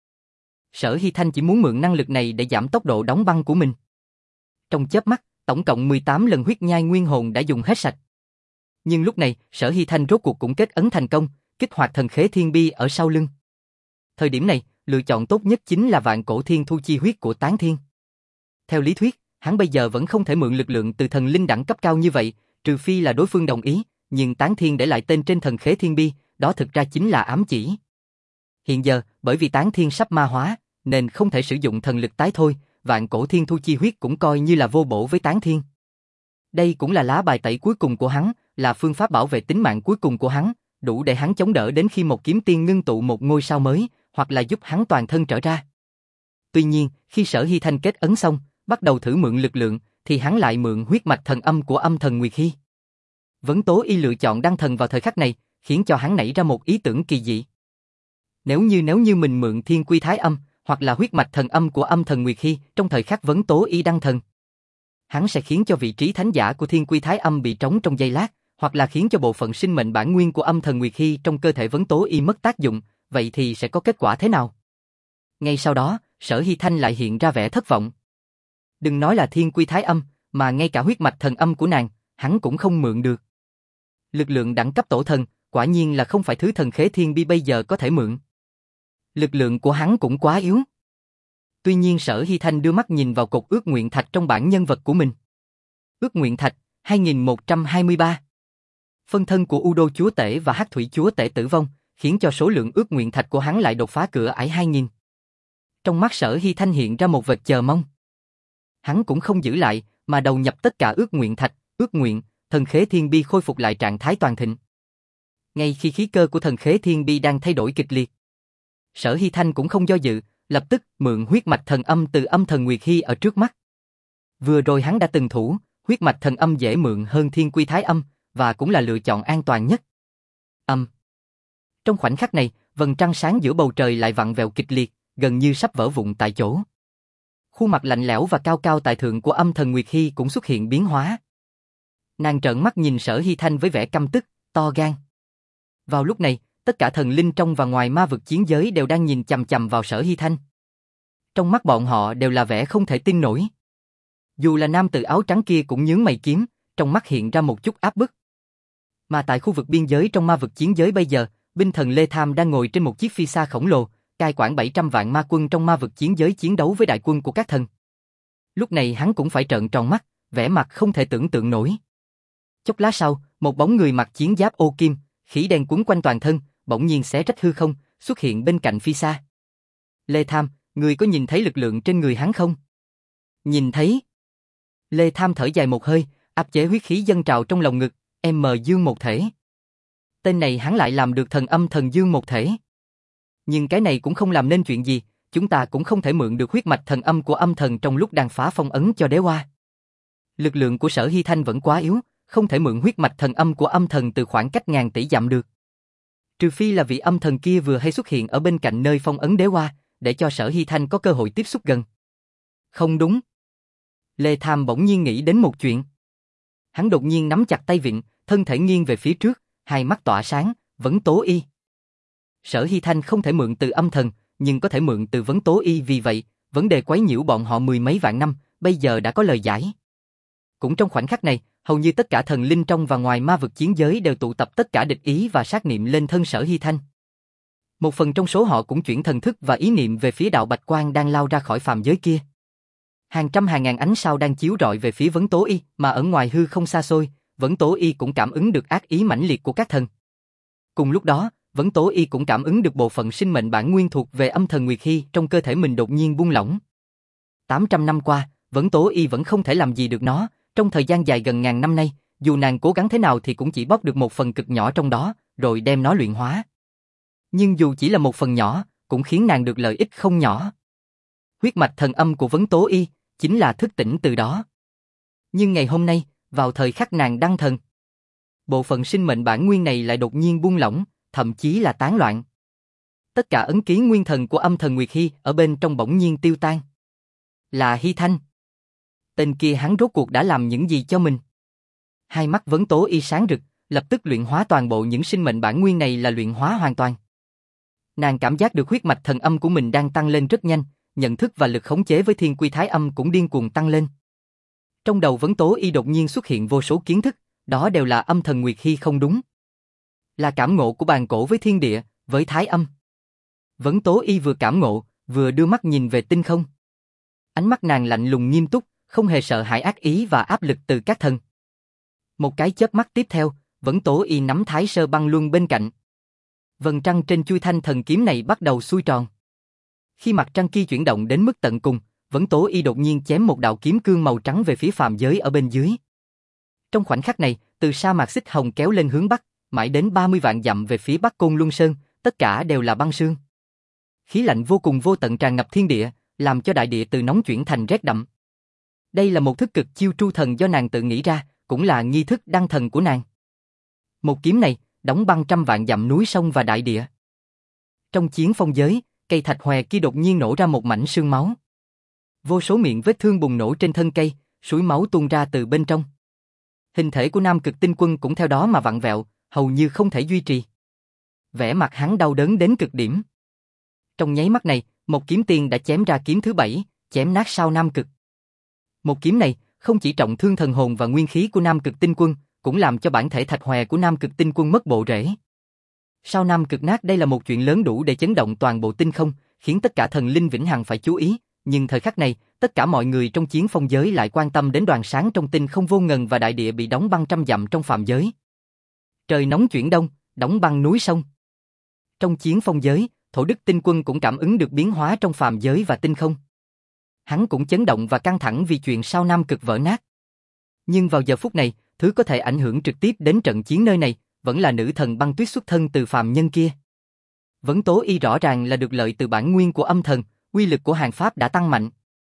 Sở Hy Thanh chỉ muốn mượn năng lực này để giảm tốc độ đóng băng của mình. Trong chớp mắt, tổng cộng mười tám lần huyết nhai nguyên hồn đã dùng hết sạch. Nhưng lúc này, Sở Hy Thanh rốt cuộc cũng kết ấn thành công, kích hoạt thần khế thiên bi ở sau lưng. Thời điểm này, lựa chọn tốt nhất chính là vạn cổ thiên thu chi huyết của Tán Thiên. Theo lý thuyết, hắn bây giờ vẫn không thể mượn lực lượng từ thần linh đẳng cấp cao như vậy, trừ phi là đối phương đồng ý, nhưng Tán Thiên để lại tên trên thần khế thiên bi, đó thực ra chính là ám chỉ. Hiện giờ, bởi vì Tán Thiên sắp ma hóa, nên không thể sử dụng thần lực tái thôi, vạn cổ thiên thu chi huyết cũng coi như là vô bổ với Tán Thiên. Đây cũng là lá bài tẩy cuối cùng của hắn, là phương pháp bảo vệ tính mạng cuối cùng của hắn, đủ để hắn chống đỡ đến khi một kiếm tiên ngưng tụ một ngôi sao mới, hoặc là giúp hắn toàn thân trở ra. Tuy nhiên, khi Sở Hy Thanh kết ấn xong, bắt đầu thử mượn lực lượng, thì hắn lại mượn huyết mạch thần âm của âm thần Nguyệt Hy. Vấn Tố Y lựa chọn đăng thần vào thời khắc này, khiến cho hắn nảy ra một ý tưởng kỳ dị. Nếu như nếu như mình mượn thiên quy thái âm, hoặc là huyết mạch thần âm của âm thần Nguyệt Hy trong thời khắc Vấn Tố Y đăng thần, hắn sẽ khiến cho vị trí thánh giả của thiên quy thái âm bị trống trong giây lát, hoặc là khiến cho bộ phận sinh mệnh bản nguyên của âm thần Nguyệt Hy trong cơ thể Vấn Tố Y mất tác dụng, vậy thì sẽ có kết quả thế nào? Ngay sau đó, Sở Hy Thanh lại hiện ra vẻ thất vọng. Đừng nói là thiên quy thái âm, mà ngay cả huyết mạch thần âm của nàng, hắn cũng không mượn được. Lực lượng đẳng cấp tổ thần, quả nhiên là không phải thứ thần khế thiên bi bây giờ có thể mượn. Lực lượng của hắn cũng quá yếu. Tuy nhiên Sở Hy Thanh đưa mắt nhìn vào cột ước nguyện thạch trong bản nhân vật của mình. Ước nguyện thạch, hai nghìn một trăm hai mươi ba. Phân thân của U Đô Chúa Tể và Hắc Thủy Chúa Tể tử vong, khiến cho số lượng ước nguyện thạch của hắn lại đột phá cửa ải hai nghìn. Trong mắt Sở Hy Thanh hiện ra một vệt chờ mong. Hắn cũng không giữ lại, mà đầu nhập tất cả ước nguyện thạch, ước nguyện, thần khế thiên bi khôi phục lại trạng thái toàn thịnh. Ngay khi khí cơ của thần khế thiên bi đang thay đổi kịch liệt, Sở Hy Thanh cũng không do dự, lập tức mượn huyết mạch thần âm từ âm thần Nguyệt Hy ở trước mắt. Vừa rồi hắn đã từng thủ, huyết mạch thần âm dễ mượn hơn thiên quy thái âm, và cũng là lựa chọn an toàn nhất. Âm. Trong khoảnh khắc này, vầng trăng sáng giữa bầu trời lại vặn vẹo kịch liệt, gần như sắp vỡ vụn tại chỗ. Khuôn mặt lạnh lẽo và cao cao tại thượng của âm thần Nguyệt Hy cũng xuất hiện biến hóa. Nàng trợn mắt nhìn Sở Hy Thanh với vẻ căm tức, to gan. Vào lúc này, tất cả thần linh trong và ngoài ma vực chiến giới đều đang nhìn chằm chằm vào Sở Hy Thanh. Trong mắt bọn họ đều là vẻ không thể tin nổi. Dù là nam tử áo trắng kia cũng nhướng mày kiếm, trong mắt hiện ra một chút áp bức. Mà tại khu vực biên giới trong ma vực chiến giới bây giờ, binh thần Lê Tham đang ngồi trên một chiếc phi xa khổng lồ, cai quản bảy trăm vạn ma quân trong ma vực chiến giới chiến đấu với đại quân của các thần. Lúc này hắn cũng phải trợn tròn mắt, vẻ mặt không thể tưởng tượng nổi. Chốc lát sau, một bóng người mặc chiến giáp ô kim, khí đen quấn quanh toàn thân, bỗng nhiên xé rách hư không, xuất hiện bên cạnh phi xa. Lê Tham, ngươi có nhìn thấy lực lượng trên người hắn không? Nhìn thấy. Lê Tham thở dài một hơi, áp chế huyết khí dâng trào trong lồng ngực, em mờ dương một thể. Tên này hắn lại làm được thần âm thần dương một thể. Nhưng cái này cũng không làm nên chuyện gì, chúng ta cũng không thể mượn được huyết mạch thần âm của âm thần trong lúc đang phá phong ấn cho đế hoa. Lực lượng của Sở Hy Thanh vẫn quá yếu, không thể mượn huyết mạch thần âm của âm thần từ khoảng cách ngàn tỷ dặm được. Trừ phi là vị âm thần kia vừa hay xuất hiện ở bên cạnh nơi phong ấn đế hoa, để cho Sở Hy Thanh có cơ hội tiếp xúc gần. Không đúng. Lê Tham bỗng nhiên nghĩ đến một chuyện. Hắn đột nhiên nắm chặt tay vịn, thân thể nghiêng về phía trước, hai mắt tỏa sáng, Vấn Tố Y. Sở Hy Thanh không thể mượn từ âm thần, nhưng có thể mượn từ Vấn Tố Y, vì vậy, vấn đề quấy nhiễu bọn họ mười mấy vạn năm, bây giờ đã có lời giải. Cũng trong khoảnh khắc này, hầu như tất cả thần linh trong và ngoài ma vực chiến giới đều tụ tập tất cả địch ý và sát niệm lên thân Sở Hy Thanh. Một phần trong số họ cũng chuyển thần thức và ý niệm về phía đạo bạch quang đang lao ra khỏi phàm giới kia. Hàng trăm hàng ngàn ánh sao đang chiếu rọi về phía Vấn Tố Y, mà ở ngoài hư không xa xôi, Vấn Tố Y cũng cảm ứng được ác ý mãnh liệt của các thần. Cùng lúc đó, Vấn Tố Y cũng cảm ứng được bộ phận sinh mệnh bản nguyên thuộc về âm thần Nguyệt Hy trong cơ thể mình đột nhiên buông lỏng. tám trăm năm qua, Vấn Tố Y vẫn không thể làm gì được nó, trong thời gian dài gần ngàn năm nay, dù nàng cố gắng thế nào thì cũng chỉ bóc được một phần cực nhỏ trong đó, rồi đem nó luyện hóa. Nhưng dù chỉ là một phần nhỏ, cũng khiến nàng được lợi ích không nhỏ. Huyết mạch thần âm của Vấn Tố Y chính là thức tỉnh từ đó. Nhưng ngày hôm nay, vào thời khắc nàng đăng thần, bộ phận sinh mệnh bản nguyên này lại đột nhiên buông lỏng, thậm chí là tán loạn. Tất cả ấn ký nguyên thần của âm thần Nguyệt Hy ở bên trong bỗng nhiên tiêu tan. Là Hy Thanh. Tên kia hắn rốt cuộc đã làm những gì cho mình? Hai mắt Vấn Tố Y sáng rực, lập tức luyện hóa toàn bộ những sinh mệnh bản nguyên này là luyện hóa hoàn toàn. Nàng cảm giác được huyết mạch thần âm của mình đang tăng lên rất nhanh, nhận thức và lực khống chế với thiên quy thái âm cũng điên cuồng tăng lên. Trong đầu Vấn Tố Y đột nhiên xuất hiện vô số kiến thức, đó đều là âm thần Nguyệt Hy không đúng. Là cảm ngộ của bàn cổ với thiên địa, với thái âm. Vấn Tố Y vừa cảm ngộ, vừa đưa mắt nhìn về tinh không. Ánh mắt nàng lạnh lùng nghiêm túc, không hề sợ hãi ác ý và áp lực từ các thần. Một cái chớp mắt tiếp theo, Vấn Tố Y nắm Thái Sơ Băng Luân bên cạnh. Vầng trăng trên chuôi thanh thần kiếm này bắt đầu xuôi tròn. Khi mặt trăng kia chuyển động đến mức tận cùng, Vấn Tố Y đột nhiên chém một đạo kiếm cương màu trắng về phía phàm giới ở bên dưới. Trong khoảnh khắc này, từ sa mạc xích hồng kéo lên hướng bắc, mãi đến ba mươi vạn dặm về phía bắc Côn Luân Sơn, tất cả đều là băng sương. Khí lạnh vô cùng vô tận tràn ngập thiên địa, làm cho đại địa từ nóng chuyển thành rét đậm. Đây là một thức cực chiêu tru thần do nàng tự nghĩ ra, cũng là nghi thức đăng thần của nàng. Một kiếm này, đóng băng trăm vạn dặm núi sông và đại địa. Trong chiến phong giới, cây thạch hòe kia đột nhiên nổ ra một mảnh sương máu. Vô số miệng vết thương bùng nổ trên thân cây, suối máu tuôn ra từ bên trong. Hình thể của Nam Cực Tinh Quân cũng theo đó mà vặn vẹo, hầu như không thể duy trì. Vẻ mặt hắn đau đớn đến cực điểm. Trong nháy mắt này, một kiếm tiên đã chém ra kiếm thứ bảy, chém nát sao Nam Cực. Một kiếm này không chỉ trọng thương thần hồn và nguyên khí của Nam Cực Tinh Quân, cũng làm cho bản thể thạch hòe của Nam Cực Tinh Quân mất bộ rễ. Sao Nam Cực nát đây là một chuyện lớn đủ để chấn động toàn bộ tinh không, khiến tất cả thần linh vĩnh hằng phải chú ý, nhưng thời khắc này, tất cả mọi người trong chiến phong giới lại quan tâm đến đoàn sáng trong tinh không vô ngần và đại địa bị đóng băng trăm dặm trong phạm giới. Trời nóng chuyển đông, đóng băng núi sông. Trong chiến phong giới, Thổ Đức Tinh Quân cũng cảm ứng được biến hóa trong phàm giới và tinh không. Hắn cũng chấn động và căng thẳng vì chuyện sao Nam Cực vỡ nát. Nhưng vào giờ phút này, thứ có thể ảnh hưởng trực tiếp đến trận chiến nơi này, vẫn là nữ thần băng tuyết xuất thân từ phàm nhân kia. Vấn Tố Y rõ ràng là được lợi từ bản nguyên của âm thần, uy lực của hàng pháp đã tăng mạnh.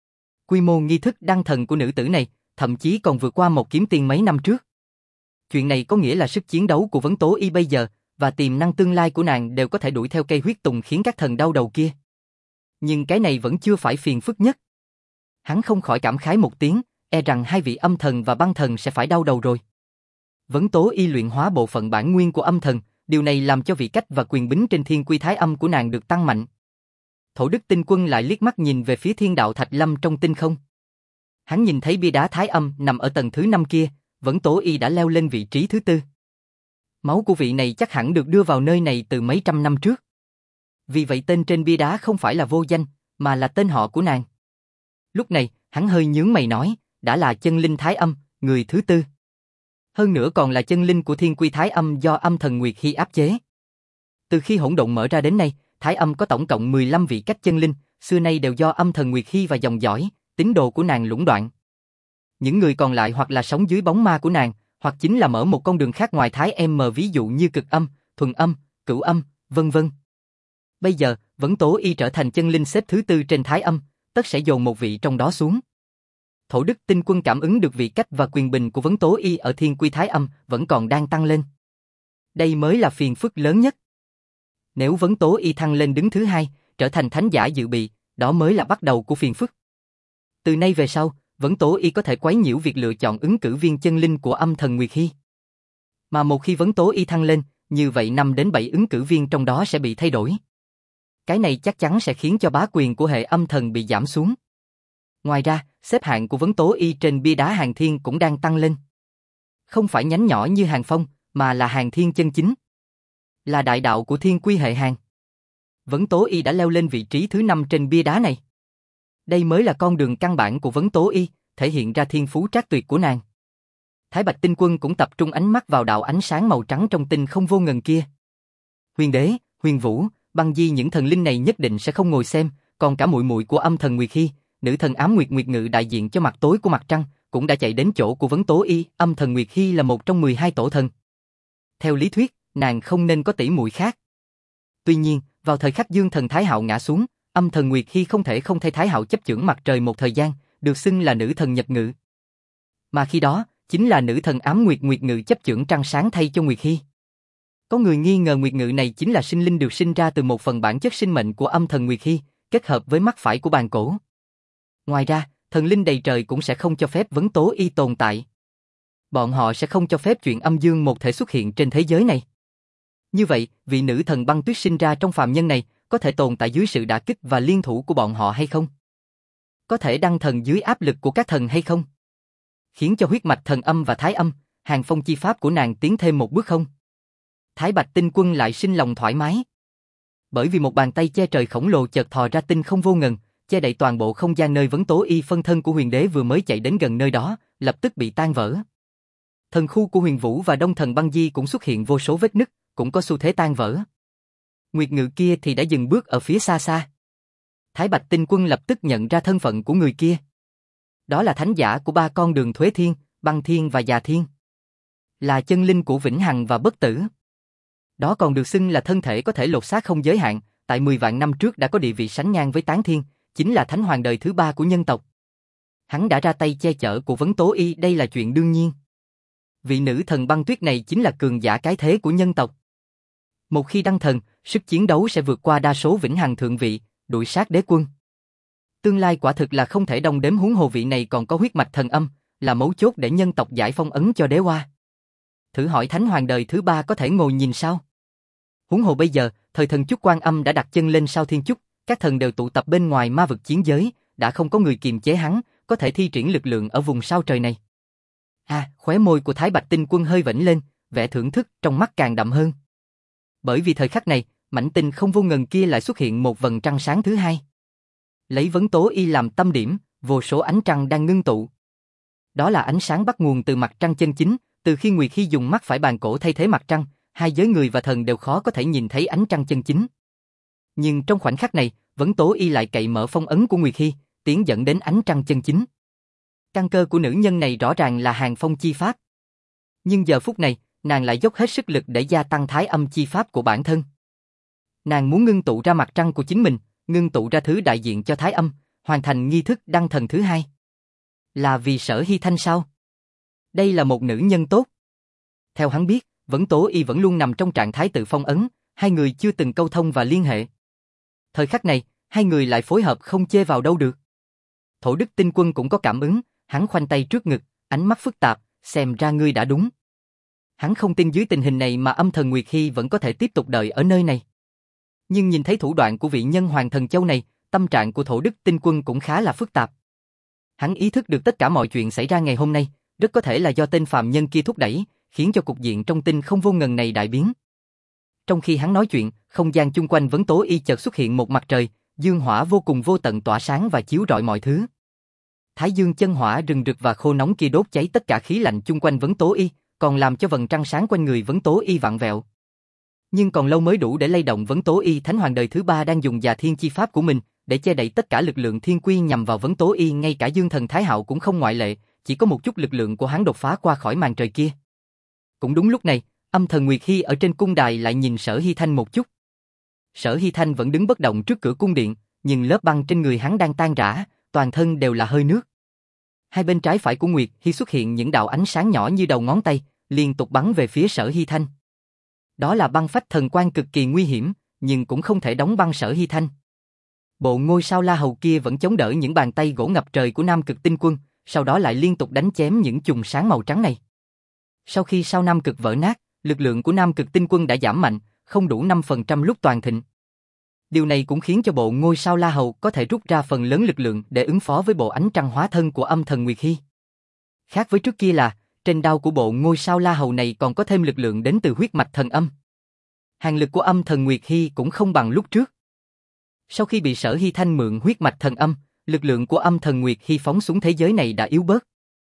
Quy mô nghi thức đăng thần của nữ tử này, thậm chí còn vượt qua một kiếm tiên mấy năm trước. Chuyện này có nghĩa là sức chiến đấu của Vấn Tố Y bây giờ, và tiềm năng tương lai của nàng đều có thể đuổi theo cây huyết tùng khiến các thần đau đầu kia. Nhưng cái này vẫn chưa phải phiền phức nhất. Hắn không khỏi cảm khái một tiếng, e rằng hai vị âm thần và băng thần sẽ phải đau đầu rồi. Vấn Tố Y luyện hóa bộ phận bản nguyên của âm thần, điều này làm cho vị cách và quyền bính trên thiên quy thái âm của nàng được tăng mạnh. Thổ Đức Tinh Quân lại liếc mắt nhìn về phía thiên đạo Thạch Lâm trong tinh không. Hắn nhìn thấy bia đá thái âm nằm ở tầng thứ năm kia, Vấn Tố Y đã leo lên vị trí thứ tư. Máu của vị này chắc hẳn được đưa vào nơi này từ mấy trăm năm trước. Vì vậy tên trên bia đá không phải là vô danh, mà là tên họ của nàng. Lúc này, hắn hơi nhướng mày nói, đã là chân linh thái âm, người thứ tư. Hơn nữa còn là chân linh của thiên quy thái âm do âm thần Nguyệt Hy áp chế. Từ khi hỗn độn mở ra đến nay, thái âm có tổng cộng mười lăm vị cách chân linh, xưa nay đều do âm thần Nguyệt Hy và dòng dõi, tín đồ của nàng lũng đoạn. Những người còn lại hoặc là sống dưới bóng ma của nàng, hoặc chính là mở một con đường khác ngoài thái M, ví dụ như cực âm, thuần âm, cửu âm, vân vân. Bây giờ, Vấn Tố Y trở thành chân linh xếp thứ tư trên thái âm, tất sẽ dồn một vị trong đó xuống. Thổ Đức Tinh Quân cảm ứng được vị cách và quyền bình của Vấn Tố Y ở thiên quy thái âm vẫn còn đang tăng lên. Đây mới là phiền phức lớn nhất. Nếu Vấn Tố Y thăng lên đứng thứ hai, trở thành thánh giả dự bị, đó mới là bắt đầu của phiền phức. Từ nay về sau, Vấn Tố Y có thể quấy nhiễu việc lựa chọn ứng cử viên chân linh của âm thần Nguyệt Hy. Mà một khi Vấn Tố Y thăng lên, như vậy năm đến bảy ứng cử viên trong đó sẽ bị thay đổi. Cái này chắc chắn sẽ khiến cho bá quyền của hệ âm thần bị giảm xuống. Ngoài ra, xếp hạng của Vấn Tố Y trên bia đá Hàng Thiên cũng đang tăng lên. Không phải nhánh nhỏ như Hàng Phong, mà là Hàng Thiên chân chính. Là đại đạo của thiên quy hệ Hàng. Vấn Tố Y đã leo lên vị trí thứ năm trên bia đá này. Đây mới là con đường căn bản của Vấn Tố Y, thể hiện ra thiên phú trác tuyệt của nàng. Thái Bạch Tinh Quân cũng tập trung ánh mắt vào đạo ánh sáng màu trắng trong tinh không vô ngần kia. Huyền Đế, Huyền Vũ, Băng Di những thần linh này nhất định sẽ không ngồi xem, còn cả muội muội của âm thần Nguyệt Hy, nữ thần Ám Nguyệt Nguyệt Ngự đại diện cho mặt tối của mặt trăng, cũng đã chạy đến chỗ của Vấn Tố Y. Âm thần Nguyệt Hy là một trong mười hai tổ thần. Theo lý thuyết, nàng không nên có tỷ muội khác. Tuy nhiên, vào thời khắc Dương thần Thái Hạo ngã xuống, âm thần Nguyệt Hy không thể không thay Thái Hạo chấp chưởng mặt trời một thời gian, được xưng là nữ thần Nhật Ngự. Mà khi đó, chính là nữ thần ám nguyệt Nguyệt Ngự chấp chưởng trăng sáng thay cho Nguyệt Hy. Có người nghi ngờ Nguyệt Ngự này chính là sinh linh được sinh ra từ một phần bản chất sinh mệnh của âm thần Nguyệt Hy, kết hợp với mắt phải của bàn cổ. Ngoài ra, thần linh đầy trời cũng sẽ không cho phép Vấn Tố Y tồn tại. Bọn họ sẽ không cho phép chuyện âm dương một thể xuất hiện trên thế giới này. Như vậy, vị nữ thần băng tuyết sinh ra trong phàm nhân này có thể tồn tại dưới sự đả kích và liên thủ của bọn họ hay không? Có thể đăng thần dưới áp lực của các thần hay không? Khiến cho huyết mạch thần âm và thái âm, hàng phong chi pháp của nàng tiến thêm một bước không? Thái Bạch Tinh Quân lại sinh lòng thoải mái. Bởi vì một bàn tay che trời khổng lồ chợt thò ra tinh không vô ngần, che đậy toàn bộ không gian nơi Vấn Tố Y phân thân của huyền đế vừa mới chạy đến gần nơi đó, lập tức bị tan vỡ. Thần khu của Huyền Vũ và Đông Thần Băng Di cũng xuất hiện vô số vết nứt, cũng có xu thế tan vỡ. Nguyệt Ngự kia thì đã dừng bước ở phía xa xa. Thái Bạch Tinh Quân lập tức nhận ra thân phận của người kia. Đó là thánh giả của ba con đường Thuế Thiên, Băng Thiên và Già Thiên. Là chân linh của vĩnh hằng và bất tử. Đó còn được xưng là thân thể có thể lột xác không giới hạn, tại mười vạn năm trước đã có địa vị sánh ngang với Tán Thiên, chính là thánh hoàng đời thứ ba của nhân tộc. Hắn đã ra tay che chở của Vấn Tố Y, đây là chuyện đương nhiên. Vị nữ thần băng tuyết này chính là cường giả cái thế của nhân tộc. Một khi đăng thần, sức chiến đấu sẽ vượt qua đa số vĩnh hằng thượng vị, đuổi sát đế quân. Tương lai quả thực là không thể đong đếm, huống hồ vị này còn có huyết mạch thần âm, là mấu chốt để nhân tộc giải phong ấn cho đế hoa. Thử hỏi thánh hoàng đời thứ ba có thể ngồi nhìn sao? Huống hồ bây giờ, thời thần Chúc Quan Âm đã đặt chân lên sao Thiên Chúc, các thần đều tụ tập bên ngoài ma vực chiến giới, đã không có người kiềm chế hắn, có thể thi triển lực lượng ở vùng sao trời này. À, khóe môi của Thái Bạch Tinh Quân hơi vểnh lên, vẻ thưởng thức trong mắt càng đậm hơn. Bởi vì thời khắc này, mảnh tinh không vô ngần kia lại xuất hiện một vầng trăng sáng thứ hai. Lấy Vấn Tố Y làm tâm điểm, vô số ánh trăng đang ngưng tụ. Đó là ánh sáng bắt nguồn từ mặt trăng chân chính, từ khi Nguyệt Hy dùng mắt phải bàn cổ thay thế mặt trăng, hai giới người và thần đều khó có thể nhìn thấy ánh trăng chân chính. Nhưng trong khoảnh khắc này, Vấn Tố Y lại cậy mở phong ấn của Nguyệt Hy, tiến dẫn đến ánh trăng chân chính. Căn cơ của nữ nhân này rõ ràng là hàng phong chi pháp. Nhưng giờ phút này, nàng lại dốc hết sức lực để gia tăng thái âm chi pháp của bản thân. Nàng muốn ngưng tụ ra mặt trăng của chính mình, ngưng tụ ra thứ đại diện cho thái âm, hoàn thành nghi thức đăng thần thứ hai. Là vì Sở Hy Thanh sao? Đây là một nữ nhân tốt. Theo hắn biết, Vấn Tố Y vẫn luôn nằm trong trạng thái tự phong ấn, hai người chưa từng câu thông và liên hệ. Thời khắc này, hai người lại phối hợp không chê vào đâu được. Thổ Đức Tinh Quân cũng có cảm ứng, hắn khoanh tay trước ngực, ánh mắt phức tạp, xem ra ngươi đã đúng. Hắn không tin dưới tình hình này mà âm thần Nguyệt Hy vẫn có thể tiếp tục đợi ở nơi này. Nhưng nhìn thấy thủ đoạn của vị nhân hoàng thần châu này, tâm trạng của Thổ Đức Tinh Quân cũng khá là phức tạp. Hắn ý thức được tất cả mọi chuyện xảy ra ngày hôm nay, rất có thể là do tên phàm nhân kia thúc đẩy, khiến cho cục diện trong tinh không vô ngần này đại biến. Trong khi hắn nói chuyện, không gian chung quanh Vấn Tố Y chợt xuất hiện một mặt trời, dương hỏa vô cùng vô tận tỏa sáng và chiếu rọi mọi thứ. Thái dương chân hỏa rừng rực và khô nóng kia đốt cháy tất cả khí lạnh chung quanh Vấn Tố Y, còn làm cho vầng trăng sáng quanh người Vấn Tố Y vặn vẹo. Nhưng còn lâu mới đủ để lay động Vấn Tố Y. Thánh hoàng đời thứ ba đang dùng Già Thiên chi pháp của mình để che đậy tất cả lực lượng thiên quy nhằm vào Vấn Tố Y, ngay cả Dương Thần Thái Hạo cũng không ngoại lệ, chỉ có một chút lực lượng của hắn đột phá qua khỏi màn trời kia. Cũng đúng lúc này, âm thần Nguyệt Hy ở trên cung đài lại nhìn Sở Hy Thanh một chút. Sở Hy Thanh vẫn đứng bất động trước cửa cung điện, nhưng lớp băng trên người hắn đang tan rã, toàn thân đều là hơi nước. Hai bên trái phải của Nguyệt Hy xuất hiện những đạo ánh sáng nhỏ như đầu ngón tay, liên tục bắn về phía Sở Hy Thanh. Đó là băng phách thần quang cực kỳ nguy hiểm, nhưng cũng không thể đóng băng Sở Hy Thanh. Bộ ngôi sao La Hầu kia vẫn chống đỡ những bàn tay gỗ ngập trời của Nam Cực Tinh Quân, sau đó lại liên tục đánh chém những chùm sáng màu trắng này. Sau khi sao Nam Cực vỡ nát, lực lượng của Nam Cực Tinh Quân đã giảm mạnh, không đủ năm phần trăm lúc toàn thịnh. Điều này cũng khiến cho bộ ngôi sao La Hầu có thể rút ra phần lớn lực lượng để ứng phó với bộ ánh trăng hóa thân của âm thần Nguyệt Hy. Khác với trước kia là, trên đao của bộ ngôi sao La Hầu này còn có thêm lực lượng đến từ huyết mạch thần âm. Hàng lực của âm thần Nguyệt Hy cũng không bằng lúc trước. Sau khi bị Sở Hy Thanh mượn huyết mạch thần âm, lực lượng của âm thần Nguyệt Hy phóng xuống thế giới này đã yếu bớt.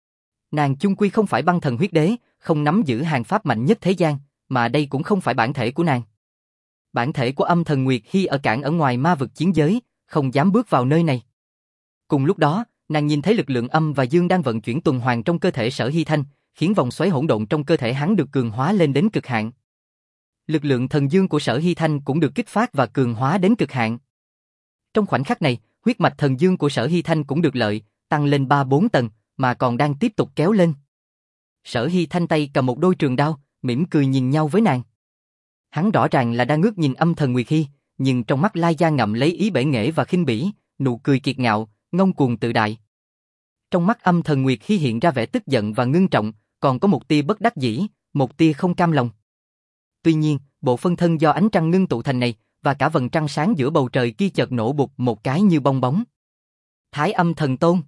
Nàng chung quy không phải băng thần huyết đế, không nắm giữ hàng pháp mạnh nhất thế gian, mà đây cũng không phải bản thể của nàng. Bản thể của âm thần Nguyệt Hy ở cảng ở ngoài ma vực chiến giới, không dám bước vào nơi này. Cùng lúc đó, nàng nhìn thấy lực lượng âm và dương đang vận chuyển tuần hoàn trong cơ thể Sở Hy Thanh, khiến vòng xoáy hỗn độn trong cơ thể hắn được cường hóa lên đến cực hạn. Lực lượng thần dương của Sở Hy Thanh cũng được kích phát và cường hóa đến cực hạn. Trong khoảnh khắc này, huyết mạch thần dương của Sở Hy Thanh cũng được lợi, tăng lên ba bốn tầng, mà còn đang tiếp tục kéo lên. Sở Hy Thanh tay cầm một đôi trường đao, mỉm cười nhìn nhau với nàng. Hắn rõ ràng là đang ngước nhìn Âm Thần Nguyệt Hy, nhưng trong mắt Lai Gia ngậm lấy ý bể nghệ và khinh bỉ, nụ cười kiệt ngạo, ngông cuồng tự đại. Trong mắt Âm Thần Nguyệt Hy hiện ra vẻ tức giận và ngưng trọng, còn có một tia bất đắc dĩ, một tia không cam lòng. Tuy nhiên, bộ phân thân do ánh trăng ngưng tụ thành này, và cả vầng trăng sáng giữa bầu trời kia chợt nổ bụt một cái như bong bóng. Thái Âm Thần Tôn.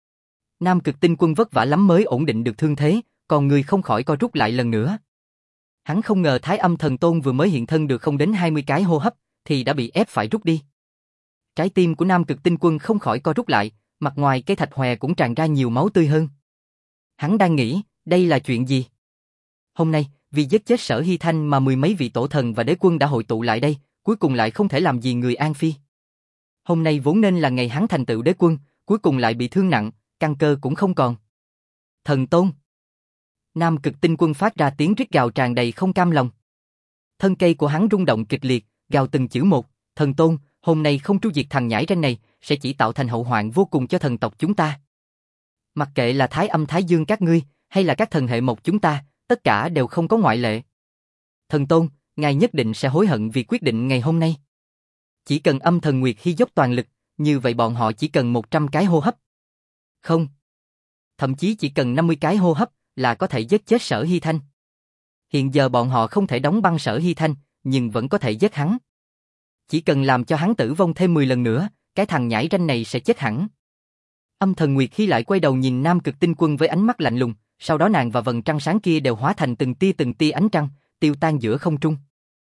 Nam Cực Tinh Quân vất vả lắm mới ổn định được thương thế, còn người không khỏi co rút lại lần nữa. Hắn không ngờ Thái Âm Thần Tôn vừa mới hiện thân được không đến hai mươi cái hô hấp, thì đã bị ép phải rút đi. Trái tim của Nam Cực Tinh Quân không khỏi co rút lại, mặt ngoài cái thạch hòe cũng tràn ra nhiều máu tươi hơn. Hắn đang nghĩ, đây là chuyện gì? Hôm nay, vì giết chết Sở Hy Thanh mà mười mấy vị tổ thần và đế quân đã hội tụ lại đây, cuối cùng lại không thể làm gì người An Phi. Hôm nay vốn nên là ngày hắn thành tựu đế quân, cuối cùng lại bị thương nặng, căn cơ cũng không còn. Thần Tôn. Nam Cực Tinh Quân phát ra tiếng rít gào tràn đầy không cam lòng. Thân cây của hắn rung động kịch liệt, gào từng chữ một, Thần Tôn, hôm nay không tru diệt thằng nhãi ranh này, sẽ chỉ tạo thành hậu hoạn vô cùng cho thần tộc chúng ta. Mặc kệ là Thái Âm Thái Dương các ngươi, hay là các thần hệ mộc chúng ta, tất cả đều không có ngoại lệ. Thần Tôn, ngài nhất định sẽ hối hận vì quyết định ngày hôm nay. Chỉ cần Âm Thần Nguyệt Hy dốc toàn lực, như vậy bọn họ chỉ cần một trăm cái hô hấp. Không. Thậm chí chỉ cần năm mươi cái hô hấp là có thể giết chết Sở Hy Thanh. Hiện giờ bọn họ không thể đóng băng Sở Hy Thanh, nhưng vẫn có thể giết hắn. Chỉ cần làm cho hắn tử vong thêm mười lần nữa, cái thằng nhãi ranh này sẽ chết hẳn. Âm Thần Nguyệt Hy lại quay đầu nhìn Nam Cực Tinh Quân với ánh mắt lạnh lùng, sau đó nàng và vầng trăng sáng kia đều hóa thành từng tia từng tia ánh trăng, tiêu tan giữa không trung.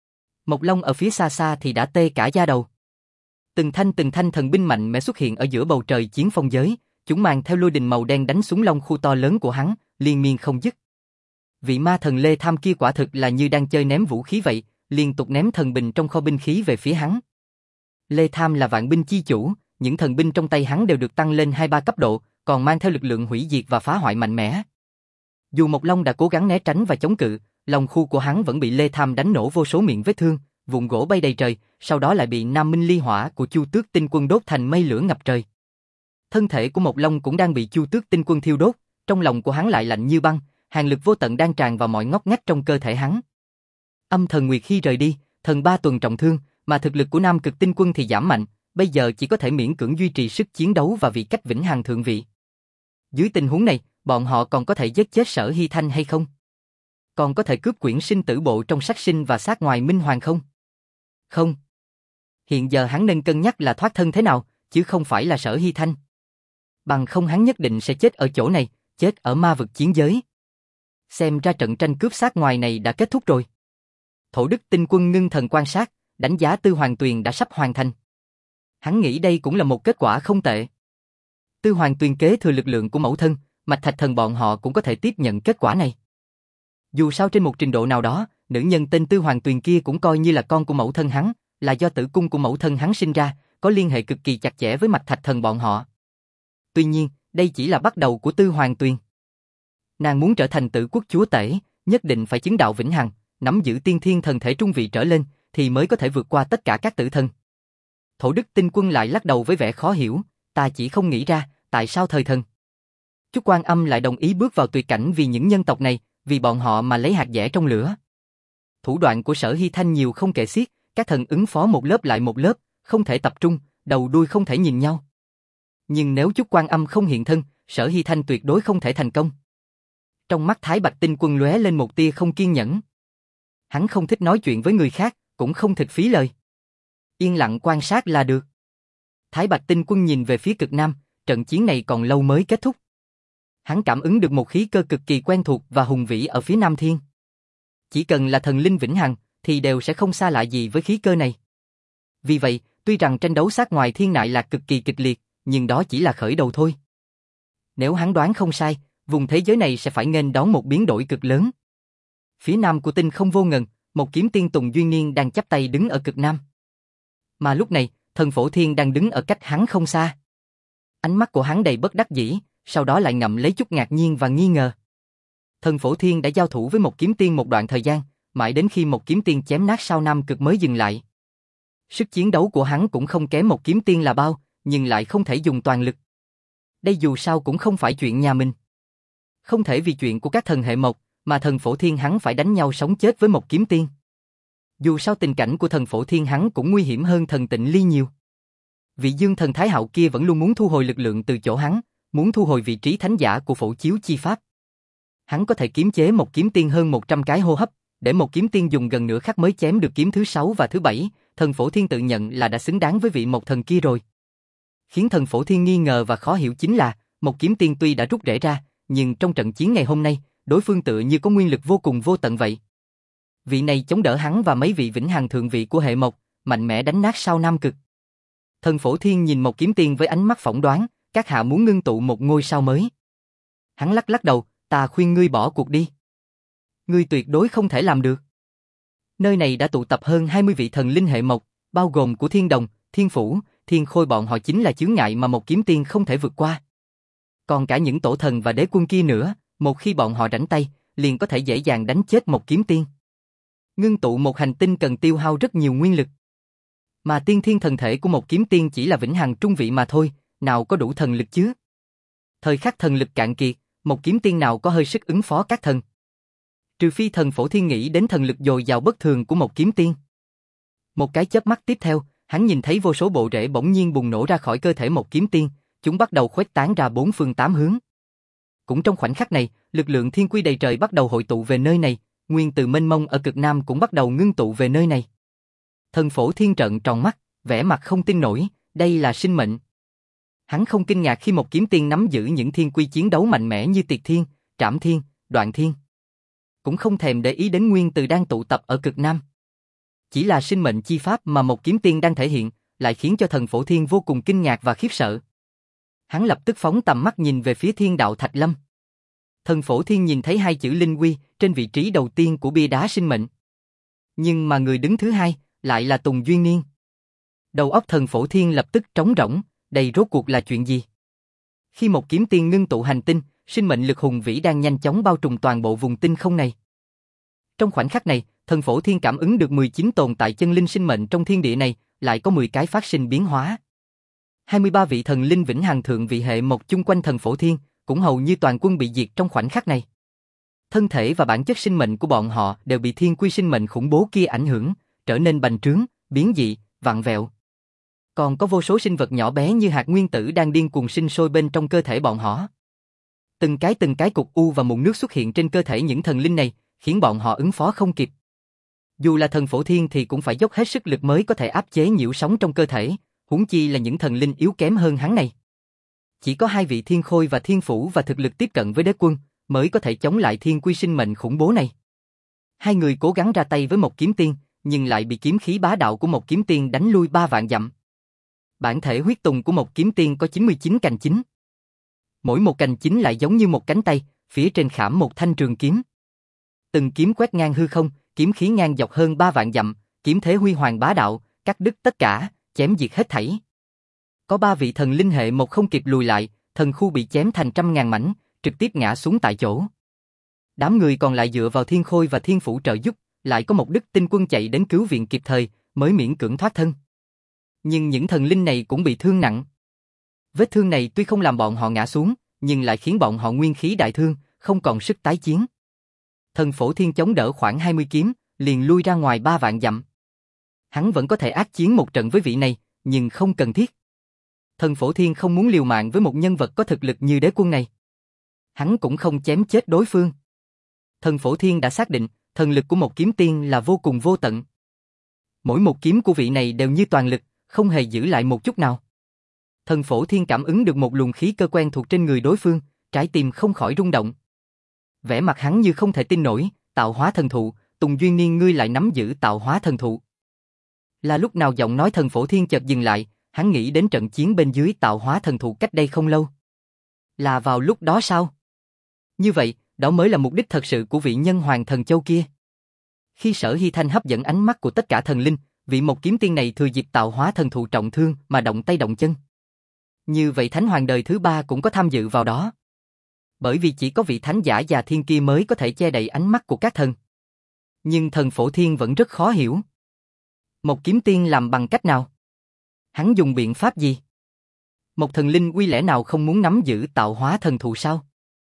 Mộc Long ở phía xa xa thì đã tê cả da đầu. Từng thanh từng thanh thần binh mạnh mẽ xuất hiện ở giữa bầu trời chiến phong giới, chúng mang theo lôi đình màu đen đánh xuống long khu to lớn của hắn, liên miên không dứt. Vị ma thần Lê Tham kia quả thực là như đang chơi ném vũ khí vậy, liên tục ném thần binh trong kho binh khí về phía hắn. Lê Tham là vạn binh chi chủ, những thần binh trong tay hắn đều được tăng lên hai ba cấp độ, còn mang theo lực lượng hủy diệt và phá hoại mạnh mẽ. Dù Mộc Long đã cố gắng né tránh và chống cự, lòng khu của hắn vẫn bị Lê Tham đánh nổ vô số miệng vết thương, vụn gỗ bay đầy trời, sau đó lại bị Nam Minh Ly Hỏa của Chu Tước Tinh Quân đốt thành mây lửa ngập trời. Thân thể của Mộc Long cũng đang bị Chu Tước Tinh Quân thiêu đốt, trong lòng của hắn lại lạnh như băng, hàn lực vô tận đang tràn vào mọi ngóc ngách trong cơ thể hắn. Âm Thần Nguyệt Hy rời đi, thần ba tuần trọng thương, mà thực lực của Nam Cực Tinh Quân thì giảm mạnh, bây giờ chỉ có thể miễn cưỡng duy trì sức chiến đấu và vị cách vĩnh hằng thượng vị. Dưới tình huống này, bọn họ còn có thể giết chết Sở Hy Thanh hay không? Còn có thể cướp quyển sinh tử bộ trong sát sinh và sát ngoài minh hoàng không? Không. Hiện giờ hắn nên cân nhắc là thoát thân thế nào, chứ không phải là Sở Hy Thanh. Bằng không hắn nhất định sẽ chết ở chỗ này, chết ở ma vực chiến giới. Xem ra trận tranh cướp sát ngoài này đã kết thúc rồi. Thổ Đức Tinh Quân ngưng thần quan sát, đánh giá Tư Hoàng Tuyền đã sắp hoàn thành. Hắn nghĩ đây cũng là một kết quả không tệ. Tư Hoàng Tuyền kế thừa lực lượng của mẫu thân, Mạch Thạch Thần bọn họ cũng có thể tiếp nhận kết quả này. Dù sao trên một trình độ nào đó, nữ nhân tên Tư Hoàng Tuyền kia cũng coi như là con của mẫu thân hắn, là do tử cung của mẫu thân hắn sinh ra, có liên hệ cực kỳ chặt chẽ với Mạch Thạch Thần bọn họ. Tuy nhiên, đây chỉ là bắt đầu của Tư Hoàng Tuyền. Nàng muốn trở thành Tử Quốc chúa tể, nhất định phải chứng đạo vĩnh hằng, nắm giữ tiên thiên thần thể trung vị trở lên, thì mới có thể vượt qua tất cả các tử thần. Thổ Đức Tinh Quân lại lắc đầu với vẻ khó hiểu, ta chỉ không nghĩ ra, tại sao thời thần Chúc Quan Âm lại đồng ý bước vào tuyệt cảnh vì những nhân tộc này, vì bọn họ mà lấy hạt dẻ trong lửa. Thủ đoạn của Sở Hy Thanh nhiều không kể xiết, các thần ứng phó một lớp lại một lớp, không thể tập trung, đầu đuôi không thể nhìn nhau. Nhưng nếu Chúc Quan Âm không hiện thân, Sở Hy Thanh tuyệt đối không thể thành công. Trong mắt Thái Bạch Tinh Quân lóe lên một tia không kiên nhẫn. Hắn không thích nói chuyện với người khác, cũng không thích phí lời. Yên lặng quan sát là được. Thái Bạch Tinh Quân nhìn về phía cực nam, trận chiến này còn lâu mới kết thúc. Hắn cảm ứng được một khí cơ cực kỳ quen thuộc và hùng vĩ ở phía Nam Thiên. Chỉ cần là thần linh vĩnh hằng, thì đều sẽ không xa lạ gì với khí cơ này. Vì vậy, tuy rằng tranh đấu sát ngoài thiên nại lạc cực kỳ kịch liệt, nhưng đó chỉ là khởi đầu thôi. Nếu hắn đoán không sai, vùng thế giới này sẽ phải nghênh đón một biến đổi cực lớn. Phía nam của tinh không vô ngần, một kiếm tiên Tùng Duyên Niên đang chắp tay đứng ở cực nam. Mà lúc này, thần Phổ Thiên đang đứng ở cách hắn không xa. Ánh mắt của hắn đầy bất đắc dĩ, sau đó lại ngậm lấy chút ngạc nhiên và nghi ngờ. Thần Phổ Thiên đã giao thủ với một kiếm tiên một đoạn thời gian, mãi đến khi một kiếm tiên chém nát sao Nam Cực mới dừng lại. Sức chiến đấu của hắn cũng không kém một kiếm tiên là bao, nhưng lại không thể dùng toàn lực. Đây dù sao cũng không phải chuyện nhà mình. Không thể vì chuyện của các thần hệ mộc, mà thần Phổ Thiên hắn phải đánh nhau sống chết với một kiếm tiên. Dù sao tình cảnh của thần Phổ Thiên hắn cũng nguy hiểm hơn thần Tịnh Ly nhiều. Vị Dương thần Thái Hạo kia vẫn luôn muốn thu hồi lực lượng từ chỗ hắn, muốn thu hồi vị trí thánh giả của Phổ Chiếu chi pháp. Hắn có thể kiếm chế một kiếm tiên hơn một trăm cái hô hấp, để một kiếm tiên dùng gần nửa khắc mới chém được kiếm thứ sáu và thứ bảy, thần Phổ Thiên tự nhận là đã xứng đáng với vị một thần kia rồi. Khiến thần Phổ Thiên nghi ngờ và khó hiểu chính là, một kiếm tiên tuy đã rút rễ ra, nhưng trong trận chiến ngày hôm nay, đối phương tựa như có nguyên lực vô cùng vô tận vậy. Vị này chống đỡ hắn và mấy vị vĩnh hằng thượng vị của hệ mộc, mạnh mẽ đánh nát sao Nam Cực. Thần Phổ Thiên nhìn một kiếm tiên với ánh mắt phỏng đoán, các hạ muốn ngưng tụ một ngôi sao mới. Hắn lắc lắc đầu, ta khuyên ngươi bỏ cuộc đi. Ngươi tuyệt đối không thể làm được. Nơi này đã tụ tập hơn hai mươi vị thần linh hệ mộc, bao gồm của Thiên Đồng, Thiên Phủ, Thiên Khôi, bọn họ chính là chướng ngại mà một kiếm tiên không thể vượt qua. Còn cả những tổ thần và đế quân kia nữa, một khi bọn họ rảnh tay, liền có thể dễ dàng đánh chết một kiếm tiên. Ngưng tụ một hành tinh cần tiêu hao rất nhiều nguyên lực. Mà tiên thiên thần thể của một kiếm tiên chỉ là vĩnh hằng trung vị mà thôi, nào có đủ thần lực chứ? Thời khắc thần lực cạn kiệt, một kiếm tiên nào có hơi sức ứng phó các thần? Trừ phi thần Phổ Thiên nghĩ đến thần lực dồi dào bất thường của một kiếm tiên. Một cái chớp mắt tiếp theo, hắn nhìn thấy vô số bộ rễ bỗng nhiên bùng nổ ra khỏi cơ thể một kiếm tiên, chúng bắt đầu khuếch tán ra bốn phương tám hướng. Cũng trong khoảnh khắc này, lực lượng thiên quy đầy trời bắt đầu hội tụ về nơi này, nguyên từ mênh mông ở cực nam cũng bắt đầu ngưng tụ về nơi này. Thần Phổ Thiên trợn tròn mắt, vẻ mặt không tin nổi, đây là sinh mệnh. Hắn không kinh ngạc khi một kiếm tiên nắm giữ những thiên quy chiến đấu mạnh mẽ như Tiệt Thiên, Trảm Thiên, Đoạn Thiên. Cũng không thèm để ý đến nguyên từ đang tụ tập ở cực nam. Chỉ là sinh mệnh chi pháp mà một kiếm tiên đang thể hiện, lại khiến cho thần Phổ Thiên vô cùng kinh ngạc và khiếp sợ. Hắn lập tức phóng tầm mắt nhìn về phía Thiên Đạo Thạch Lâm. Thần Phổ Thiên nhìn thấy hai chữ linh quy trên vị trí đầu tiên của bia đá sinh mệnh. Nhưng mà người đứng thứ hai lại là Tùng Duyên Niên. Đầu óc thần Phổ Thiên lập tức trống rỗng, đây rốt cuộc là chuyện gì? Khi một kiếm tiên ngưng tụ hành tinh, sinh mệnh lực hùng vĩ đang nhanh chóng bao trùm toàn bộ vùng tinh không này. Trong khoảnh khắc này, thần Phổ Thiên cảm ứng được mười chín tồn tại chân linh sinh mệnh trong thiên địa này, lại có mười cái phát sinh biến hóa. hai mươi ba vị thần linh vĩnh hằng thượng vị hệ mộc chung quanh thần Phổ Thiên, cũng hầu như toàn quân bị diệt trong khoảnh khắc này. Thân thể và bản chất sinh mệnh của bọn họ đều bị thiên quy sinh mệnh khủng bố kia ảnh hưởng, trở nên bành trướng, biến dị, vặn vẹo. Còn có vô số sinh vật nhỏ bé như hạt nguyên tử đang điên cuồng sinh sôi bên trong cơ thể bọn họ. Từng cái từng cái cục u và mụn nước xuất hiện trên cơ thể những thần linh này, khiến bọn họ ứng phó không kịp. Dù là thần Phổ Thiên thì cũng phải dốc hết sức lực mới có thể áp chế nhiễu sóng trong cơ thể, huống chi là những thần linh yếu kém hơn hắn này. Chỉ có hai vị Thiên Khôi và Thiên Phủ và thực lực tiếp cận với đế quân, mới có thể chống lại thiên quy sinh mệnh khủng bố này. Hai người cố gắng ra tay với một kiếm tiên, nhưng lại bị kiếm khí bá đạo của một kiếm tiên đánh lui ba vạn dặm. Bản thể huyết tùng của một kiếm tiên có chín mươi chín cành chính. Mỗi một cành chính lại giống như một cánh tay, phía trên khảm một thanh trường kiếm. Từng kiếm quét ngang hư không, kiếm khí ngang dọc hơn ba vạn dặm, kiếm thế huy hoàng bá đạo, cắt đứt tất cả, chém diệt hết thảy. Có ba vị thần linh hệ một không kịp lùi lại, thần khu bị chém thành trăm ngàn mảnh, trực tiếp ngã xuống tại chỗ. Đám người còn lại dựa vào Thiên Khôi và Thiên Phủ trợ giúp, lại có một đức tinh quân chạy đến cứu viện kịp thời, mới miễn cưỡng thoát thân. Nhưng những thần linh này cũng bị thương nặng. Vết thương này tuy không làm bọn họ ngã xuống, nhưng lại khiến bọn họ nguyên khí đại thương, không còn sức tái chiến. Thần Phổ Thiên chống đỡ khoảng hai mươi kiếm, liền lui ra ngoài ba vạn dặm. Hắn vẫn có thể ác chiến một trận với vị này, nhưng không cần thiết. Thần Phổ Thiên không muốn liều mạng với một nhân vật có thực lực như đế quân này. Hắn cũng không chém chết đối phương. Thần Phổ Thiên đã xác định, thần lực của một kiếm tiên là vô cùng vô tận. Mỗi một kiếm của vị này đều như toàn lực, không hề giữ lại một chút nào. Thần Phổ Thiên cảm ứng được một luồng khí cơ quen thuộc trên người đối phương, trái tim không khỏi rung động. Vẻ mặt hắn như không thể tin nổi, tạo hóa thần thụ, Tùng Duyên Niên ngươi lại nắm giữ tạo hóa thần thụ. Là lúc nào giọng nói thần Phổ Thiên chợt dừng lại, hắn nghĩ đến trận chiến bên dưới tạo hóa thần thụ cách đây không lâu. Là vào lúc đó sao? Như vậy, đó mới là mục đích thật sự của vị nhân hoàng thần châu kia. Khi Sở Hy Thanh hấp dẫn ánh mắt của tất cả thần linh, vị một kiếm tiên này thừa dịp tạo hóa thần thụ trọng thương mà động tay động chân. Như vậy thánh hoàng đời thứ ba cũng có tham dự vào đó. Bởi vì chỉ có vị thánh giả già thiên kia mới có thể che đậy ánh mắt của các thần. Nhưng thần Phổ Thiên vẫn rất khó hiểu. Một kiếm tiên làm bằng cách nào? Hắn dùng biện pháp gì? Một thần linh uy lẽ nào không muốn nắm giữ tạo hóa thần thụ sao?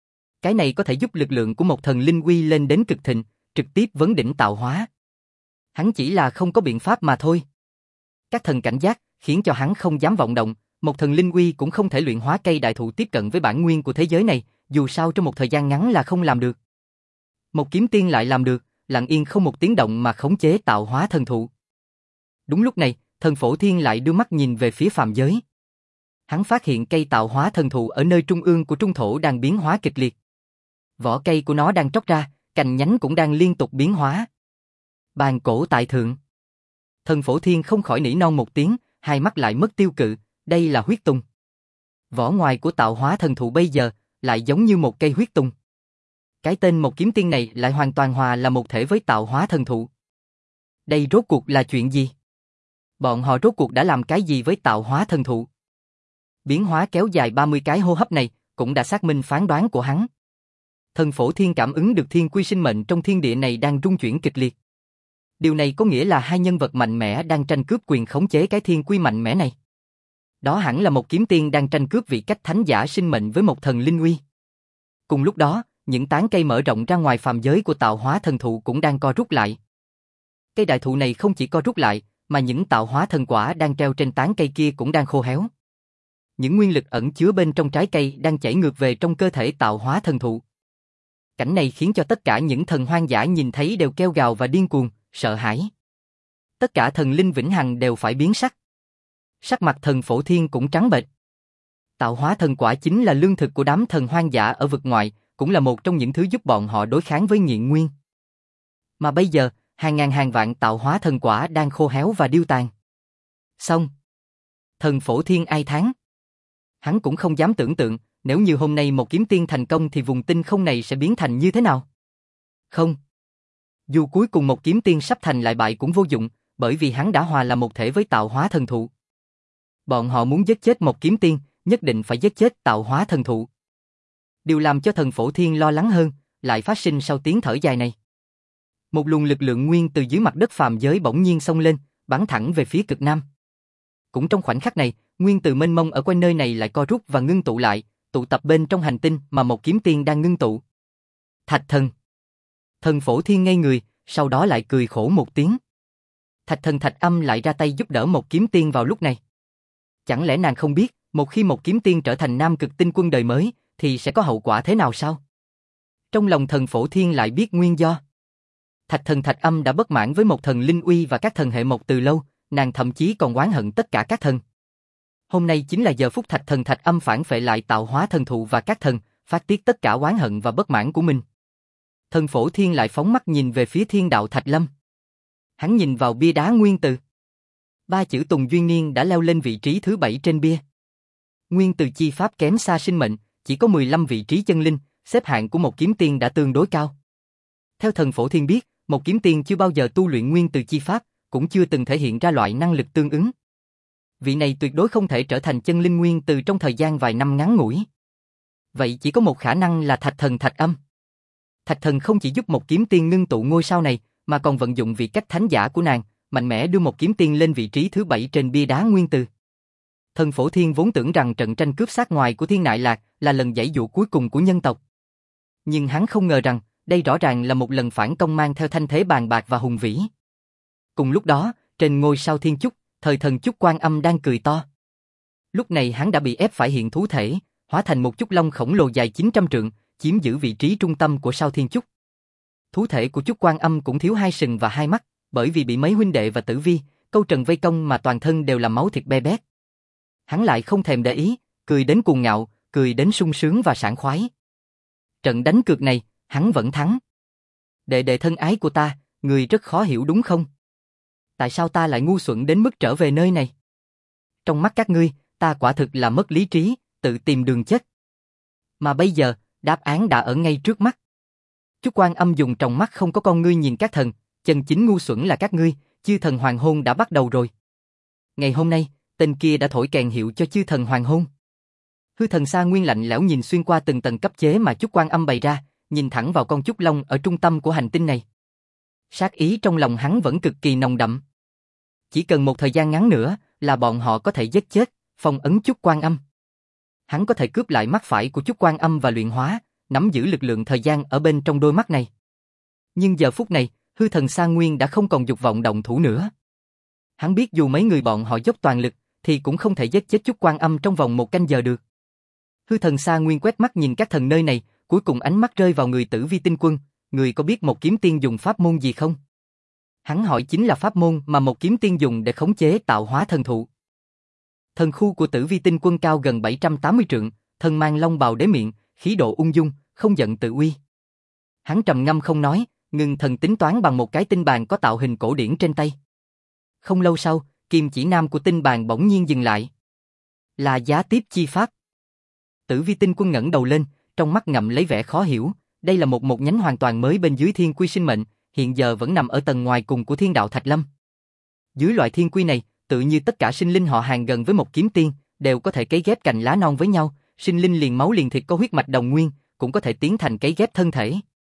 Cái này có thể giúp lực lượng của một thần linh uy lên đến cực thịnh, trực tiếp vấn đỉnh tạo hóa. Hắn chỉ là không có biện pháp mà thôi. Các thần cảnh giác, khiến cho hắn không dám vọng động, một thần linh uy cũng không thể luyện hóa cây đại thụ tiếp cận với bản nguyên của thế giới này, dù sao trong một thời gian ngắn là không làm được. Một kiếm tiên lại làm được, lặng yên không một tiếng động mà khống chế tạo hóa thần thụ. Đúng lúc này, Thần Phổ Thiên lại đưa mắt nhìn về phía phàm giới. Hắn phát hiện cây tạo hóa thần thụ ở nơi trung ương của trung thổ đang biến hóa kịch liệt. Vỏ cây của nó đang tróc ra, cành nhánh cũng đang liên tục biến hóa. Bàn cổ tại thượng. Thần Phổ Thiên không khỏi nỉ non một tiếng, hai mắt lại mất tiêu cự, đây là huyết tùng. Vỏ ngoài của tạo hóa thần thụ bây giờ lại giống như một cây huyết tùng. Cái tên một kiếm tiên này lại hoàn toàn hòa là một thể với tạo hóa thần thụ. Đây rốt cuộc là chuyện gì? Bọn họ rốt cuộc đã làm cái gì với tạo hóa thần thụ? Biến hóa kéo dài ba mươi cái hô hấp này cũng đã xác minh phán đoán của hắn. Thần Phổ Thiên cảm ứng được thiên quy sinh mệnh trong thiên địa này đang rung chuyển kịch liệt. Điều này có nghĩa là hai nhân vật mạnh mẽ đang tranh cướp quyền khống chế cái thiên quy mạnh mẽ này. Đó hẳn là một kiếm tiên đang tranh cướp vị cách thánh giả sinh mệnh với một thần linh uy. Cùng lúc đó, những tán cây mở rộng ra ngoài phàm giới của tạo hóa thần thụ cũng đang co rút lại. Cây đại thụ này không chỉ co rút lại, mà những tạo hóa thần quả đang treo trên tán cây kia cũng đang khô héo. Những nguyên lực ẩn chứa bên trong trái cây đang chảy ngược về trong cơ thể tạo hóa thần thụ. Cảnh này khiến cho tất cả những thần hoang dã nhìn thấy đều kêu gào và điên cuồng, sợ hãi. Tất cả thần linh vĩnh hằng đều phải biến sắc. Sắc mặt Thần Phổ Thiên cũng trắng bệch. Tạo hóa thần quả chính là lương thực của đám thần hoang dã ở vực ngoại, cũng là một trong những thứ giúp bọn họ đối kháng với nghiện nguyên. Mà bây giờ, hàng ngàn hàng vạn tạo hóa thần quả đang khô héo và điêu tàn. Xong. Thần Phổ Thiên ai thán. Hắn cũng không dám tưởng tượng, nếu như hôm nay một kiếm tiên thành công thì vùng tinh không này sẽ biến thành như thế nào. Không. Dù cuối cùng một kiếm tiên sắp thành lại bại cũng vô dụng, bởi vì hắn đã hòa là một thể với tạo hóa thần thụ. Bọn họ muốn giết chết một kiếm tiên, nhất định phải giết chết tạo hóa thần thụ. Điều làm cho Thần Phổ Thiên lo lắng hơn, lại phát sinh sau tiếng thở dài này. Một luồng lực lượng nguyên từ dưới mặt đất phàm giới bỗng nhiên xông lên, bắn thẳng về phía cực nam. Cũng trong khoảnh khắc này, nguyên từ mênh mông ở quanh nơi này lại co rút và ngưng tụ lại, tụ tập bên trong hành tinh mà một kiếm tiên đang ngưng tụ. Thạch Thần. Thần Phổ Thiên ngây người, sau đó lại cười khổ một tiếng. Thạch Thần Thạch Âm lại ra tay giúp đỡ một kiếm tiên vào lúc này. Chẳng lẽ nàng không biết, một khi một kiếm tiên trở thành Nam Cực Tinh Quân đời mới, thì sẽ có hậu quả thế nào sao? Trong lòng Thần Phổ Thiên lại biết nguyên do. Thạch Thần Thạch Âm đã bất mãn với một thần linh uy và các thần hệ một từ lâu, nàng thậm chí còn oán hận tất cả các thần. Hôm nay chính là giờ phút Thạch Thần Thạch Âm phản phệ lại tạo hóa thần thụ và các thần, phát tiết tất cả oán hận và bất mãn của mình. Thần Phổ Thiên lại phóng mắt nhìn về phía Thiên Đạo Thạch Lâm. Hắn nhìn vào bia đá nguyên từ. Ba chữ Tùng Duyên Niên đã leo lên vị trí thứ bảy trên bia. Nguyên từ chi pháp kém xa sinh mệnh, chỉ có mười lăm vị trí chân linh, xếp hạng của một kiếm tiên đã tương đối cao. Theo Thần Phổ Thiên biết, một kiếm tiên chưa bao giờ tu luyện nguyên từ chi pháp, cũng chưa từng thể hiện ra loại năng lực tương ứng. Vị này tuyệt đối không thể trở thành chân linh nguyên từ trong thời gian vài năm ngắn ngủi. Vậy chỉ có một khả năng là Thạch Thần Thạch Âm. Thạch Thần không chỉ giúp một kiếm tiên ngưng tụ ngôi sao này, mà còn vận dụng vị cách thánh giả của nàng, mạnh mẽ đưa một kiếm tiên lên vị trí thứ bảy trên bia đá nguyên từ. Thần Phổ Thiên vốn tưởng rằng trận tranh cướp sát ngoài của Thiên Nại Lạc là lần giãy dụ cuối cùng của nhân tộc. Nhưng hắn không ngờ rằng, đây rõ ràng là một lần phản công mang theo thanh thế bàn bạc và hùng vĩ. Cùng lúc đó, trên ngôi sao Thiên Chúc, thời thần Chúc Quan Âm đang cười to. Lúc này hắn đã bị ép phải hiện thú thể, hóa thành một chúc long khổng lồ dài chín trăm trượng, chiếm giữ vị trí trung tâm của sao Thiên Chúc. Thú thể của Chúc Quan Âm cũng thiếu hai sừng và hai mắt, bởi vì bị mấy huynh đệ và Tử Vi, Câu Trần vây công mà toàn thân đều là máu thịt be bét. Hắn lại không thèm để ý, cười đến cuồng ngạo, cười đến sung sướng và sảng khoái. Trận đánh cược này, hắn vẫn thắng. Đệ đệ thân ái của ta, người rất khó hiểu đúng không? Tại sao ta lại ngu xuẩn đến mức trở về nơi này? Trong mắt các ngươi, ta quả thực là mất lý trí, tự tìm đường chết. Mà bây giờ, đáp án đã ở ngay trước mắt. Chúc Quan Âm dùng tròng mắt không có con ngươi nhìn các thần, chân chính ngu xuẩn là các ngươi, chư thần hoàng hôn đã bắt đầu rồi. Ngày hôm nay, tên kia đã thổi kèn hiệu cho chư thần hoàng hôn. Hư thần Sa Nguyên lạnh lẽo nhìn xuyên qua từng tầng cấp chế mà Chúc Quan Âm bày ra, nhìn thẳng vào con Chúc Long ở trung tâm của hành tinh này. Sát ý trong lòng hắn vẫn cực kỳ nồng đậm. Chỉ cần một thời gian ngắn nữa là bọn họ có thể giết chết, phong ấn Chúc Quan Âm. Hắn có thể cướp lại mắt phải của Chúc Quan Âm và luyện hóa, nắm giữ lực lượng thời gian ở bên trong đôi mắt này. Nhưng giờ phút này, hư thần Sa Nguyên đã không còn dục vọng động thủ nữa. Hắn biết dù mấy người bọn họ dốc toàn lực, thì cũng không thể giết chết Chúc Quan Âm trong vòng một canh giờ được. Hư thần Sa Nguyên quét mắt nhìn các thần nơi này, cuối cùng ánh mắt rơi vào người Tử Vi Tinh Quân, người có biết một kiếm tiên dùng pháp môn gì không? Hắn hỏi chính là pháp môn mà một kiếm tiên dùng để khống chế tạo hóa thần thụ. Thần khu của Tử Vi Tinh Quân cao gần bảy trăm tám mươi trượng, thân mang long bào đế miệng, khí độ ung dung, không giận tự uy. Hắn trầm ngâm không nói, ngưng thần tính toán bằng một cái tinh bàn có tạo hình cổ điển trên tay. Không lâu sau, kim chỉ nam của tinh bàn bỗng nhiên dừng lại. Là giá tiếp chi pháp. Tử Vi Tinh Quân ngẩng đầu lên, trong mắt ngậm lấy vẻ khó hiểu, đây là một một nhánh hoàn toàn mới bên dưới thiên quy sinh mệnh, hiện giờ vẫn nằm ở tầng ngoài cùng của thiên đạo Thạch Lâm. Dưới loại thiên quy này, tự như tất cả sinh linh họ hàng gần với một kiếm tiên, đều có thể cấy ghép cành lá non với nhau, sinh linh liền máu liền thịt có huyết mạch đồng nguyên, cũng có thể tiến thành cấy ghép thân thể.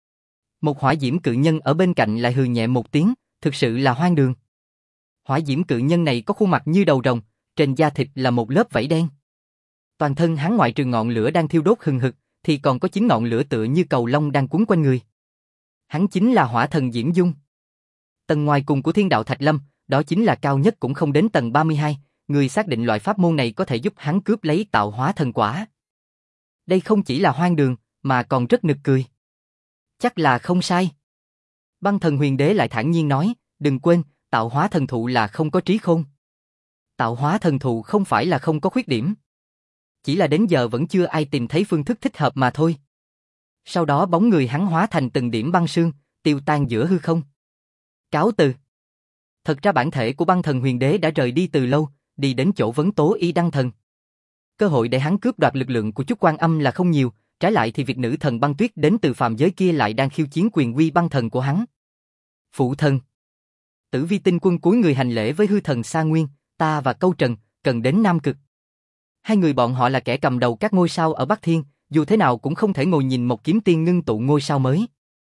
Một hỏa diễm cự nhân ở bên cạnh lại hừ nhẹ một tiếng, thực sự là hoang đường. Hỏa diễm cự nhân này có khuôn mặt như đầu rồng, trên da thịt là một lớp vảy đen. Toàn thân hắn ngoại trừ ngọn lửa đang thiêu đốt hừng hực, thì còn có chín ngọn lửa tựa như cầu long đang quấn quanh người. Hắn chính là hỏa thần Diễm Dung. Tầng ngoài cùng của thiên đạo Thạch Lâm, đó chính là cao nhất cũng không đến tầng ba mươi hai, người xác định loại pháp môn này có thể giúp hắn cướp lấy tạo hóa thần quả. Đây không chỉ là hoang đường, mà còn rất nực cười. Chắc là không sai. Băng thần huyền đế lại thản nhiên nói, đừng quên, tạo hóa thần thụ là không có trí khôn. Tạo hóa thần thụ không phải là không có khuyết điểm. Chỉ là đến giờ vẫn chưa ai tìm thấy phương thức thích hợp mà thôi. Sau đó bóng người hắn hóa thành từng điểm băng sương, tiêu tan giữa hư không. Cáo từ. Thật ra bản thể của băng thần huyền đế đã rời đi từ lâu, đi đến chỗ vấn tố y đăng thần. Cơ hội để hắn cướp đoạt lực lượng của Chúc Quan Âm là không nhiều, trái lại thì việc nữ thần băng tuyết đến từ phàm giới kia lại đang khiêu chiến quyền uy băng thần của hắn. Phụ thần. Tử Vi Tinh Quân cúi người hành lễ với hư thần Sa Nguyên, ta và Câu Trần, cần đến Nam Cực. Hai người bọn họ là kẻ cầm đầu các ngôi sao ở Bắc Thiên, dù thế nào cũng không thể ngồi nhìn một kiếm tiên ngưng tụ ngôi sao mới.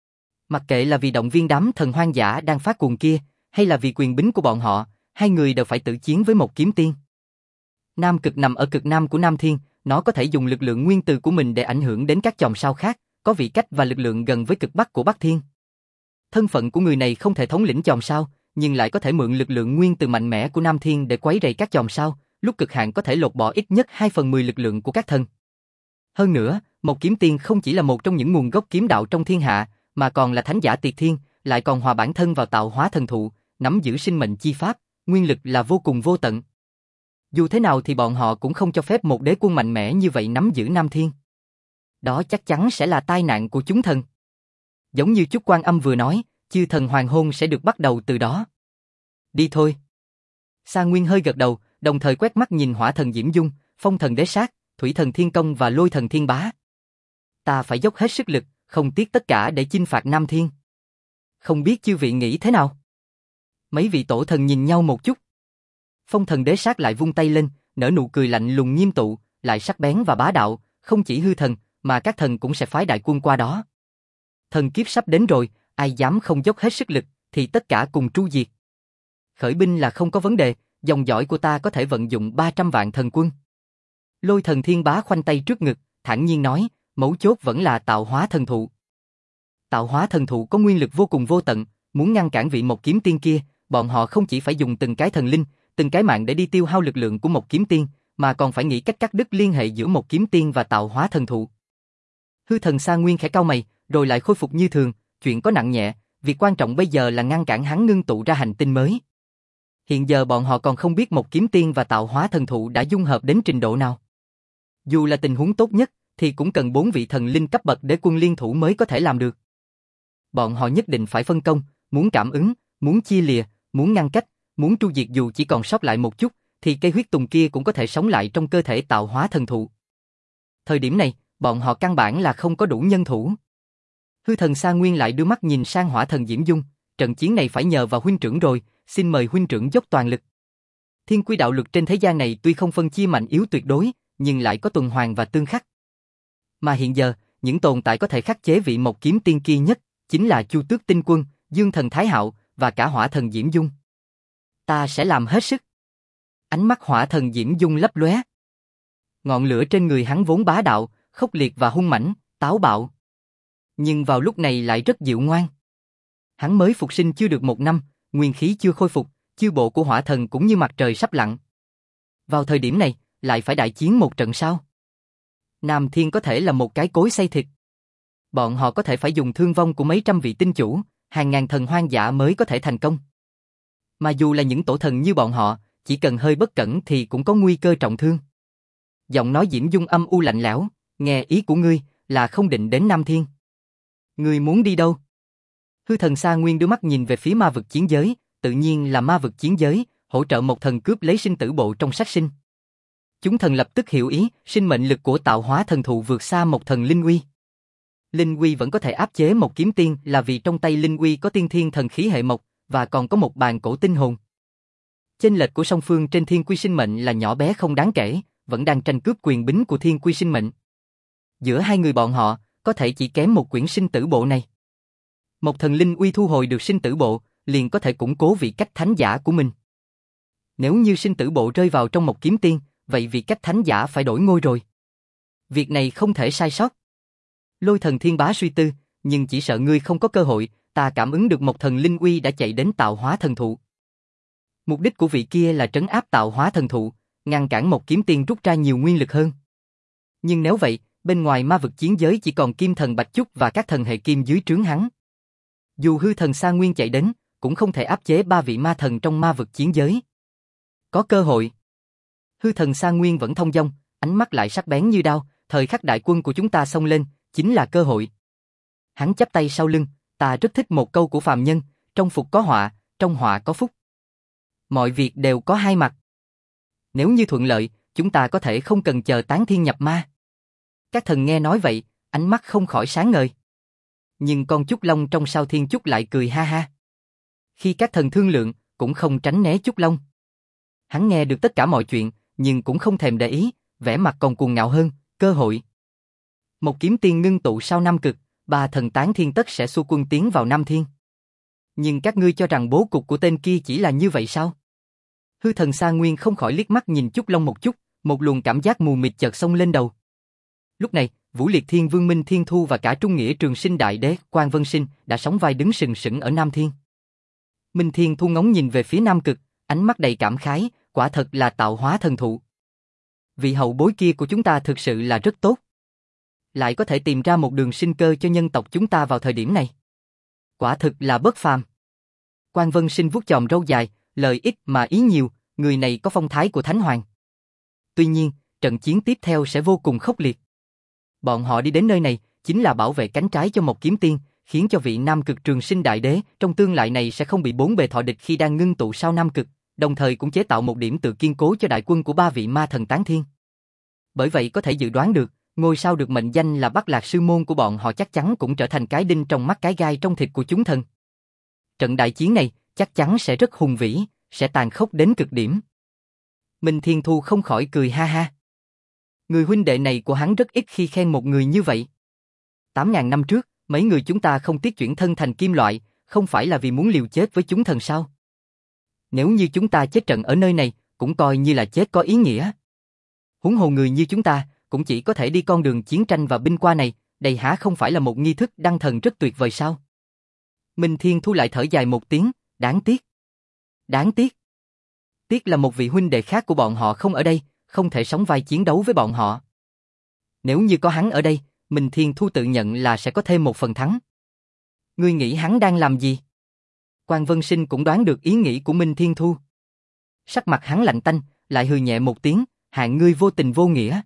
Mặc kệ là vì động viên đám thần hoang dã đang phát cuồng kia, hay là vì quyền bính của bọn họ, hai người đều phải tự chiến với một kiếm tiên. Nam Cực nằm ở cực nam của Nam Thiên, nó có thể dùng lực lượng nguyên từ của mình để ảnh hưởng đến các chòm sao khác, có vị cách và lực lượng gần với cực bắc của Bắc Thiên. Thân phận của người này không thể thống lĩnh chòm sao, nhưng lại có thể mượn lực lượng nguyên từ mạnh mẽ của Nam Thiên để quấy rầy các chòm sao, lúc cực hạn có thể lột bỏ ít nhất hai phần mười lực lượng của các thần. Hơn nữa, một kiếm tiên không chỉ là một trong những nguồn gốc kiếm đạo trong thiên hạ, mà còn là thánh giả tuyệt thiên, lại còn hòa bản thân vào tạo hóa thần thụ, nắm giữ sinh mệnh chi pháp, nguyên lực là vô cùng vô tận. Dù thế nào thì bọn họ cũng không cho phép một đế quân mạnh mẽ như vậy nắm giữ Nam Thiên. Đó chắc chắn sẽ là tai nạn của chúng thần. Giống như Chúc Quan Âm vừa nói, chư thần hoàng hôn sẽ được bắt đầu từ đó. Đi thôi. Sa Nguyên hơi gật đầu, đồng thời quét mắt nhìn hỏa thần Diễm Dung, phong thần Đế Sát, thủy thần Thiên Công và lôi thần Thiên Bá. Ta phải dốc hết sức lực, không tiếc tất cả để chinh phạt Nam Thiên. Không biết chư vị nghĩ thế nào? Mấy vị tổ thần nhìn nhau một chút. Phong thần Đế Sát lại vung tay lên, nở nụ cười lạnh lùng nghiêm tụ, lại sắc bén và bá đạo, không chỉ hư thần, mà các thần cũng sẽ phái đại quân qua đó. Thần kiếp sắp đến rồi, ai dám không dốc hết sức lực, thì tất cả cùng tru diệt. Khởi binh là không có vấn đề, dòng dõi của ta có thể vận dụng ba trăm vạn thần quân. Lôi thần Thiên Bá khoanh tay trước ngực, thản nhiên nói, mấu chốt vẫn là tạo hóa thần thụ. Tạo hóa thần thụ có nguyên lực vô cùng vô tận, muốn ngăn cản vị một kiếm tiên kia, bọn họ không chỉ phải dùng từng cái thần linh, từng cái mạng để đi tiêu hao lực lượng của một kiếm tiên, mà còn phải nghĩ cách cắt đứt liên hệ giữa một kiếm tiên và tạo hóa thần thụ. Hư thần Sa Nguyên khẽ cau mày, rồi lại khôi phục như thường, chuyện có nặng nhẹ, việc quan trọng bây giờ là ngăn cản hắn ngưng tụ ra hành tinh mới. Hiện giờ bọn họ còn không biết một kiếm tiên và tạo hóa thần thụ đã dung hợp đến trình độ nào. Dù là tình huống tốt nhất, thì cũng cần bốn vị thần linh cấp bậc đế quân liên thủ mới có thể làm được. Bọn họ nhất định phải phân công, muốn cảm ứng, muốn chia lìa, muốn ngăn cách, muốn tru diệt dù chỉ còn sót lại một chút, thì cây huyết tùng kia cũng có thể sống lại trong cơ thể tạo hóa thần thụ. Thời điểm này, bọn họ căn bản là không có đủ nhân thủ. Hư thần Sa Nguyên lại đưa mắt nhìn sang hỏa thần Diễm Dung, trận chiến này phải nhờ vào huynh trưởng rồi, xin mời huynh trưởng dốc toàn lực. Thiên quy đạo luật trên thế gian này tuy không phân chia mạnh yếu tuyệt đối, nhưng lại có tuần hoàn và tương khắc. Mà hiện giờ, những tồn tại có thể khắc chế vị một kiếm tiên kia nhất, chính là Chu Tước Tinh Quân, Dương Thần Thái Hạo, và cả hỏa thần Diễm Dung. Ta sẽ làm hết sức. Ánh mắt hỏa thần Diễm Dung lấp lóe. Ngọn lửa trên người hắn vốn bá đạo, khốc liệt và hung mãnh, táo bạo. Nhưng vào lúc này lại rất dịu ngoan. Hắn mới phục sinh chưa được một năm, nguyên khí chưa khôi phục, chiêu bộ của hỏa thần cũng như mặt trời sắp lặn. Vào thời điểm này, lại phải đại chiến một trận sao? Nam Thiên có thể là một cái cối xay thịt. Bọn họ có thể phải dùng thương vong của mấy trăm vị tinh chủ, hàng ngàn thần hoang dã mới có thể thành công. Mà dù là những tổ thần như bọn họ, chỉ cần hơi bất cẩn thì cũng có nguy cơ trọng thương. Giọng nói Diễm Dung âm u lạnh lẽo, nghe ý của ngươi là không định đến Nam Thiên. Ngươi muốn đi đâu? Hư thần Sa Nguyên đưa mắt nhìn về phía ma vực chiến giới, tự nhiên là ma vực chiến giới, hỗ trợ một thần cướp lấy sinh tử bộ trong sát sinh. Chúng thần lập tức hiểu ý, sinh mệnh lực của tạo hóa thần thụ vượt xa một thần linh uy. Linh uy vẫn có thể áp chế một kiếm tiên là vì trong tay linh uy có tiên thiên thần khí hệ mộc, và còn có một bàn cổ tinh hồn. Chênh lệch của song phương trên thiên quy sinh mệnh là nhỏ bé không đáng kể, vẫn đang tranh cướp quyền bính của thiên quy sinh mệnh. Giữa hai người bọn họ, có thể chỉ kém một quyển sinh tử bộ này. Một thần linh uy thu hồi được sinh tử bộ, liền có thể củng cố vị cách thánh giả của mình. Nếu như sinh tử bộ rơi vào trong một kiếm tiên, vậy vị cách thánh giả phải đổi ngôi rồi. Việc này không thể sai sót. Lôi thần thiên bá suy tư, nhưng chỉ sợ ngươi không có cơ hội, ta cảm ứng được một thần linh uy đã chạy đến tạo hóa thần thụ. Mục đích của vị kia là trấn áp tạo hóa thần thụ, ngăn cản một kiếm tiên rút ra nhiều nguyên lực hơn. Nhưng nếu vậy, bên ngoài ma vực chiến giới chỉ còn kim thần Bạch Chúc và các thần hệ kim dưới trướng hắn. Dù hư thần Sa Nguyên chạy đến, cũng không thể áp chế ba vị ma thần trong ma vực chiến giới. Có cơ hội. Hư thần Sa Nguyên vẫn thông dong, ánh mắt lại sắc bén như đao, thời khắc đại quân của chúng ta xông lên, chính là cơ hội. Hắn chắp tay sau lưng, ta rất thích một câu của phàm nhân, trong phục có họa, trong họa có phúc. Mọi việc đều có hai mặt. Nếu như thuận lợi, chúng ta có thể không cần chờ tán thiên nhập ma. Các thần nghe nói vậy, ánh mắt không khỏi sáng ngời. Nhưng con Chúc Long trong Sao Thiên Chúc lại cười ha ha. Khi các thần thương lượng, cũng không tránh né Chúc Long. Hắn nghe được tất cả mọi chuyện, nhưng cũng không thèm để ý, vẻ mặt còn cuồng ngạo hơn, cơ hội. Một kiếm tiên ngưng tụ sau Nam Cực, ba thần tán thiên tất sẽ xua quân tiến vào Nam Thiên. Nhưng các ngươi cho rằng bố cục của tên kia chỉ là như vậy sao? Hư thần Sa Nguyên không khỏi liếc mắt nhìn Chúc Long một chút, một luồng cảm giác mù mịt chợt xông lên đầu. Lúc này, Vũ Liệt Thiên Vương Minh Thiên Thu và cả Trung Nghĩa Trường Sinh Đại Đế Quan Vân Sinh đã sóng vai đứng sừng sững ở Nam Thiên. Minh Thiên Thu ngóng nhìn về phía Nam Cực, ánh mắt đầy cảm khái, quả thật là tạo hóa thần thụ. Vị hậu bối kia của chúng ta thực sự là rất tốt. Lại có thể tìm ra một đường sinh cơ cho nhân tộc chúng ta vào thời điểm này. Quả thực là bất phàm. Quan Vân Sinh vuốt chòm râu dài, lời ít mà ý nhiều, người này có phong thái của Thánh Hoàng. Tuy nhiên, trận chiến tiếp theo sẽ vô cùng khốc liệt. Bọn họ đi đến nơi này, chính là bảo vệ cánh trái cho một kiếm tiên, khiến cho vị Nam Cực Trường Sinh Đại Đế trong tương lai này sẽ không bị bốn bề thọ địch khi đang ngưng tụ sao Nam Cực, đồng thời cũng chế tạo một điểm tự kiên cố cho đại quân của ba vị ma thần tán thiên. Bởi vậy có thể dự đoán được, ngôi sao được mệnh danh là Bắc Lạc Sư Môn của bọn họ chắc chắn cũng trở thành cái đinh trong mắt cái gai trong thịt của chúng thần. Trận đại chiến này chắc chắn sẽ rất hùng vĩ, sẽ tàn khốc đến cực điểm. Minh Thiên Thu không khỏi cười ha ha. Người huynh đệ này của hắn rất ít khi khen một người như vậy. Tám ngàn năm trước, mấy người chúng ta không tiếc chuyển thân thành kim loại, không phải là vì muốn liều chết với chúng thần sao? Nếu như chúng ta chết trận ở nơi này, cũng coi như là chết có ý nghĩa. Huống hồ người như chúng ta, cũng chỉ có thể đi con đường chiến tranh và binh qua này, đây há không phải là một nghi thức đăng thần rất tuyệt vời sao? Minh Thiên Thu lại thở dài một tiếng, đáng tiếc. Đáng tiếc. Tiếc là một vị huynh đệ khác của bọn họ không ở đây, không thể sóng vai chiến đấu với bọn họ. Nếu như có hắn ở đây, Minh Thiên Thu tự nhận là sẽ có thêm một phần thắng. Ngươi nghĩ hắn đang làm gì? Quan Vân Sinh cũng đoán được ý nghĩ của Minh Thiên Thu. Sắc mặt hắn lạnh tanh, lại hừ nhẹ một tiếng, hạng ngươi vô tình vô nghĩa.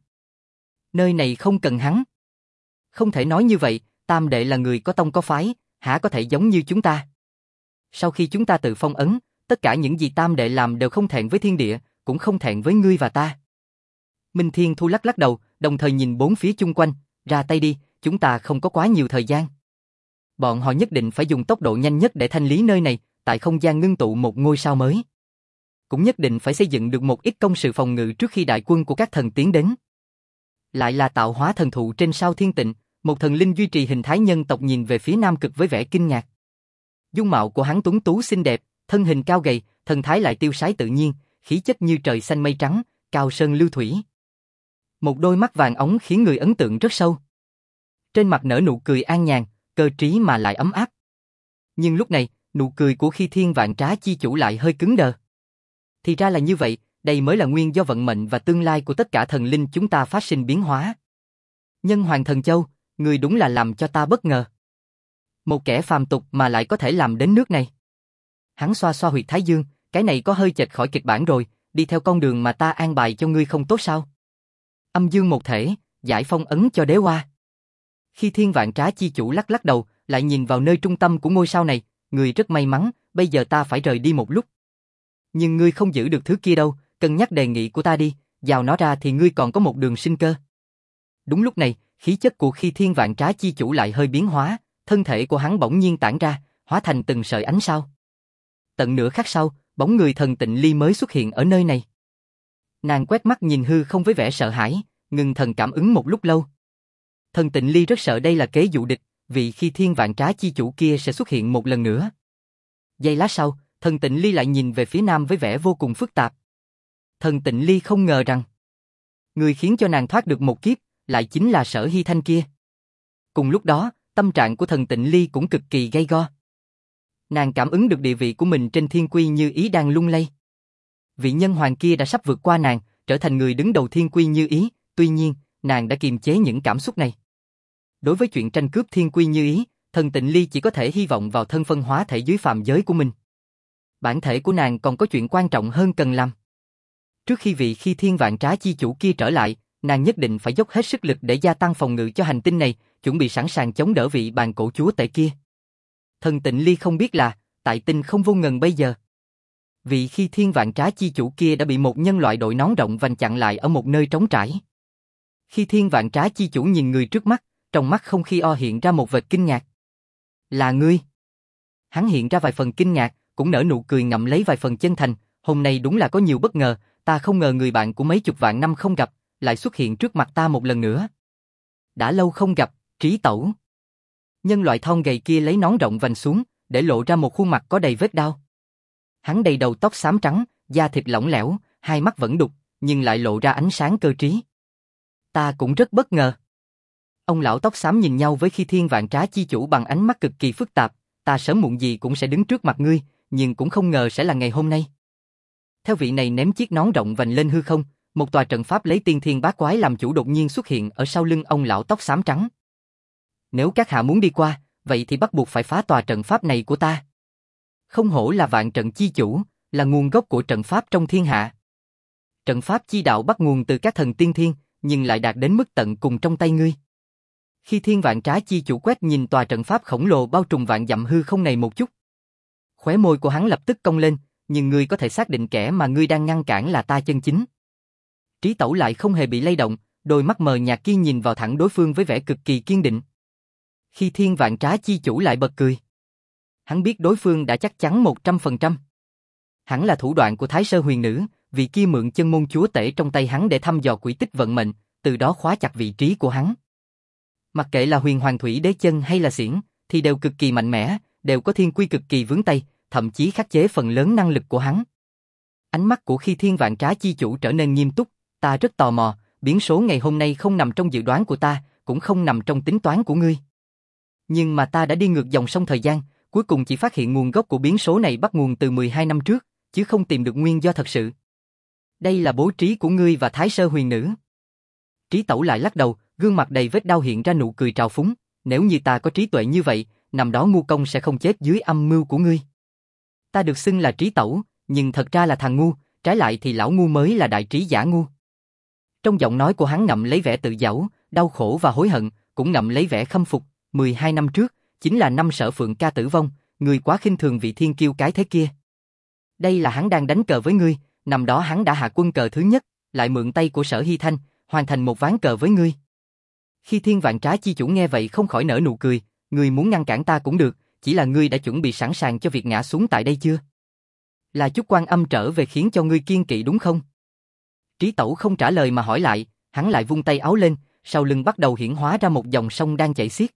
Nơi này không cần hắn. Không thể nói như vậy, Tam Đệ là người có tông có phái, hả có thể giống như chúng ta. Sau khi chúng ta tự phong ấn, tất cả những gì Tam Đệ làm đều không thẹn với thiên địa, cũng không thẹn với ngươi và ta. Minh Thiên Thu lắc lắc đầu, đồng thời nhìn bốn phía chung quanh, ra tay đi, chúng ta không có quá nhiều thời gian. Bọn họ nhất định phải dùng tốc độ nhanh nhất để thanh lý nơi này, tại không gian ngưng tụ một ngôi sao mới. Cũng nhất định phải xây dựng được một ít công sự phòng ngự trước khi đại quân của các thần tiến đến. Lại là tạo hóa thần thụ trên sao Thiên Tịnh, một thần linh duy trì hình thái nhân tộc nhìn về phía Nam Cực với vẻ kinh ngạc. Dung mạo của hắn tuấn tú xinh đẹp, thân hình cao gầy, thần thái lại tiêu sái tự nhiên, khí chất như trời xanh mây trắng, cao sơn lưu thủy. Một đôi mắt vàng óng khiến người ấn tượng rất sâu. trên mặt nở nụ cười an nhàn, cơ trí mà lại ấm áp. Nhưng lúc này, nụ cười của Khi Thiên Vạn Trá chi chủ lại hơi cứng đờ. Thì ra là như vậy, đây mới là nguyên do vận mệnh và tương lai của tất cả thần linh chúng ta phát sinh biến hóa. Nhân Hoàng Thần Châu, người đúng là làm cho ta bất ngờ. Một kẻ phàm tục mà lại có thể làm đến nước này. Hắn xoa xoa huyệt thái dương, cái này có hơi chệch khỏi kịch bản rồi, đi theo con đường mà ta an bài cho ngươi không tốt sao? Âm dương một thể, giải phong ấn cho đế hoa. Khi Thiên Vạn Trá chi chủ lắc lắc đầu, lại nhìn vào nơi trung tâm của ngôi sao này, người rất may mắn, bây giờ ta phải rời đi một lúc. Nhưng ngươi không giữ được thứ kia đâu, cân nhắc đề nghị của ta đi, giao nó ra thì ngươi còn có một đường sinh cơ. Đúng lúc này, khí chất của Khi Thiên Vạn Trá chi chủ lại hơi biến hóa, thân thể của hắn bỗng nhiên tản ra, hóa thành từng sợi ánh sao. Tận nửa khắc sau, bóng người Thần Tịnh Ly mới xuất hiện ở nơi này. Nàng quét mắt nhìn hư không với vẻ sợ hãi, ngừng thần cảm ứng một lúc lâu. Thần Tịnh Ly rất sợ đây là kế dụ địch, vì Khi Thiên Vạn Trá chi chủ kia sẽ xuất hiện một lần nữa. Giây lát sau, Thần Tịnh Ly lại nhìn về phía nam với vẻ vô cùng phức tạp. Thần Tịnh Ly không ngờ rằng, người khiến cho nàng thoát được một kiếp, lại chính là Sở Hy Thanh kia. Cùng lúc đó, tâm trạng của Thần Tịnh Ly cũng cực kỳ gay go. Nàng cảm ứng được địa vị của mình trên thiên quy như ý đang lung lay. Vị nhân hoàng kia đã sắp vượt qua nàng, trở thành người đứng đầu thiên quy như ý, tuy nhiên, nàng đã kiềm chế những cảm xúc này. Đối với chuyện tranh cướp thiên quy như ý, Thần Tịnh Ly chỉ có thể hy vọng vào thân phân hóa thể dưới phàm giới của mình. Bản thể của nàng còn có chuyện quan trọng hơn cần làm. Trước khi vị Khi Thiên Vạn Trá chi chủ kia trở lại, nàng nhất định phải dốc hết sức lực để gia tăng phòng ngự cho hành tinh này, chuẩn bị sẵn sàng chống đỡ vị bàn cổ chúa tể kia. Thần Tịnh Ly không biết là, tại tinh không vô ngần bây giờ, vị Khi Thiên Vạn Trá chi chủ kia đã bị một nhân loại đội nón rộng vành chặn lại ở một nơi trống trải. Khi Thiên Vạn Trá chi chủ nhìn người trước mắt, trong mắt không khi o hiện ra một vệt kinh ngạc. Là ngươi? Hắn hiện ra vài phần kinh ngạc, cũng nở nụ cười ngậm lấy vài phần chân thành, hôm nay đúng là có nhiều bất ngờ, ta không ngờ người bạn của mấy chục vạn năm không gặp, lại xuất hiện trước mặt ta một lần nữa. Đã lâu không gặp, Trí Tẩu. Nhân loại thon gầy kia lấy nón rộng vành xuống, để lộ ra một khuôn mặt có đầy vết đau. Hắn đầy đầu tóc xám trắng, da thịt lỏng lẻo, hai mắt vẫn đục, nhưng lại lộ ra ánh sáng cơ trí. Ta cũng rất bất ngờ. Ông lão tóc xám nhìn nhau với Khi Thiên Vạn Trá chi chủ bằng ánh mắt cực kỳ phức tạp, ta sớm muộn gì cũng sẽ đứng trước mặt ngươi, nhưng cũng không ngờ sẽ là ngày hôm nay. Theo vị này ném chiếc nón rộng vành lên hư không, một tòa trận pháp lấy tiên thiên bát quái làm chủ đột nhiên xuất hiện ở sau lưng ông lão tóc xám trắng. Nếu các hạ muốn đi qua, vậy thì bắt buộc phải phá tòa trận pháp này của ta. Không hổ là vạn trận chi chủ, là nguồn gốc của trận pháp trong thiên hạ. Trận pháp chi đạo bắt nguồn từ các thần tiên thiên, nhưng lại đạt đến mức tận cùng trong tay ngươi. Khi Thiên Vạn Trá chi chủ quét nhìn tòa trận pháp khổng lồ bao trùm vạn dặm hư không này một chút, khóe môi của hắn lập tức cong lên, nhưng ngươi có thể xác định kẻ mà ngươi đang ngăn cản là ta chân chính. Trí Tẩu lại không hề bị lay động, đôi mắt mờ nhạt kia nhìn vào thẳng đối phương với vẻ cực kỳ kiên định. Khi Thiên Vạn Trá chi chủ lại bật cười. Hắn biết đối phương đã chắc chắn một trăm phần trăm. Hẳn là thủ đoạn của Thái Sơ Huyền Nữ, vì kia mượn chân môn chúa tể trong tay hắn để thăm dò quỹ tích vận mệnh, từ đó khóa chặt vị trí của hắn. Mặc kệ là Huyền Hoàng Thủy Đế Chân hay là Xiển, thì đều cực kỳ mạnh mẽ, đều có thiên quy cực kỳ vướng tay, thậm chí khắc chế phần lớn năng lực của hắn. Ánh mắt của Khi Thiên Vạn Trá chi chủ trở nên nghiêm túc, ta rất tò mò, biến số ngày hôm nay không nằm trong dự đoán của ta, cũng không nằm trong tính toán của ngươi. Nhưng mà ta đã đi ngược dòng sông thời gian, cuối cùng chỉ phát hiện nguồn gốc của biến số này bắt nguồn từ mười hai năm trước, chứ không tìm được nguyên do thật sự. Đây là bố trí của ngươi và Thái Sơ Huyền Nữ. Trí Tẩu lại lắc đầu, gương mặt đầy vết đau hiện ra nụ cười trào phúng, nếu như ta có trí tuệ như vậy, năm đó ngu công sẽ không chết dưới âm mưu của ngươi. Ta được xưng là Trí Tẩu, nhưng thật ra là thằng ngu, trái lại thì lão ngu mới là đại trí giả ngu. Trong giọng nói của hắn ngậm lấy vẻ tự giễu, đau khổ và hối hận, cũng ngậm lấy vẻ khâm phục, mười hai năm trước, chính là năm Sở Phượng ca tử vong, ngươi quá khinh thường vị thiên kiêu cái thế kia. Đây là hắn đang đánh cờ với ngươi, năm đó hắn đã hạ quân cờ thứ nhất, lại mượn tay của Sở Hy Thanh, hoàn thành một ván cờ với ngươi. Khi Thiên Vạn Trá chi chủ nghe vậy không khỏi nở nụ cười, ngươi muốn ngăn cản ta cũng được, chỉ là ngươi đã chuẩn bị sẵn sàng cho việc ngã xuống tại đây chưa? Là chút quan âm trở về khiến cho ngươi kiên kỵ đúng không? Trí Tẩu không trả lời mà hỏi lại, hắn lại vung tay áo lên, sau lưng bắt đầu hiển hóa ra một dòng sông đang chảy xiết.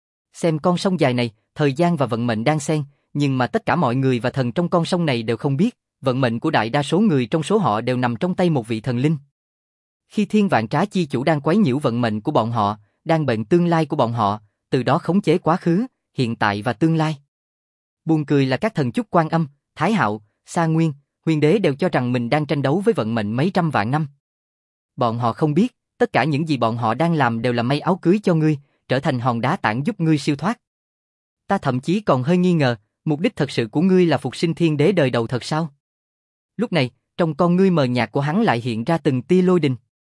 Xem con sông dài này, thời gian và vận mệnh đang xen, nhưng mà tất cả mọi người và thần trong con sông này đều không biết, vận mệnh của đại đa số người trong số họ đều nằm trong tay một vị thần linh. Khi Thiên Vạn Trá chi chủ đang quấy nhiễu vận mệnh của bọn họ, đang bệnh tương lai của bọn họ, từ đó khống chế quá khứ, hiện tại và tương lai. Buồn cười là các thần chúc Quan Âm, Thái Hạo, Sa Nguyên, Huyền Đế đều cho rằng mình đang tranh đấu với vận mệnh mấy trăm vạn năm. Bọn họ không biết, tất cả những gì bọn họ đang làm đều là may áo cưới cho ngươi, trở thành hòn đá tảng giúp ngươi siêu thoát. Ta thậm chí còn hơi nghi ngờ, mục đích thật sự của ngươi là phục sinh thiên đế đời đầu thật sao? Lúc này, trong con ngươi mờ nhạt của hắn lại hiện ra từng tia lôi đình.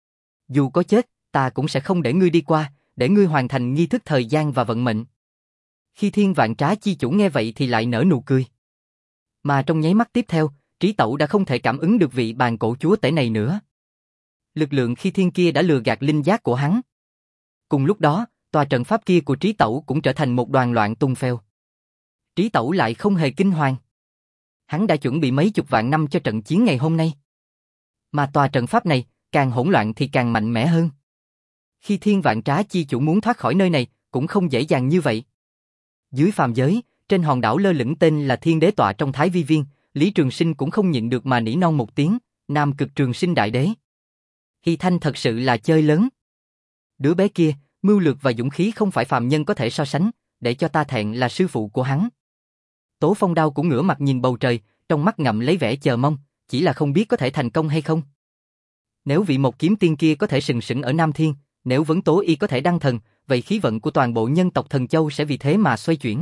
Dù có chết, ta cũng sẽ không để ngươi đi qua, để ngươi hoàn thành nghi thức thời gian và vận mệnh. Khi Thiên Vạn Trá chi chủ nghe vậy thì lại nở nụ cười. Mà trong nháy mắt tiếp theo, Trí Tẩu đã không thể cảm ứng được vị bàn cổ chúa tể này nữa. Lực lượng khi thiên kia đã lừa gạt linh giác của hắn. Cùng lúc đó, tòa trận pháp kia của Trí Tẩu cũng trở thành một đoàn loạn tung phèo. Trí Tẩu lại không hề kinh hoàng. Hắn đã chuẩn bị mấy chục vạn năm cho trận chiến ngày hôm nay. Mà tòa trận pháp này, càng hỗn loạn thì càng mạnh mẽ hơn. Khi Thiên Vạn Trá chi chủ muốn thoát khỏi nơi này, cũng không dễ dàng như vậy. Dưới phàm giới, trên hòn đảo lơ lửng tên là Thiên Đế tọa trong Thái Vi Viên, Lý Trường Sinh cũng không nhịn được mà nỉ non một tiếng, Nam Cực Trường Sinh Đại Đế. Hy Thanh thật sự là chơi lớn. Đứa bé kia, mưu lược và dũng khí không phải phàm nhân có thể so sánh, để cho ta thẹn là sư phụ của hắn. Tố Phong Đao cũng ngửa mặt nhìn bầu trời, trong mắt ngậm lấy vẻ chờ mong, chỉ là không biết có thể thành công hay không. Nếu vị một kiếm tiên kia có thể sừng sững ở Nam Thiên, nếu Vấn Tố Y có thể đăng thần, vậy khí vận của toàn bộ nhân tộc Thần Châu sẽ vì thế mà xoay chuyển.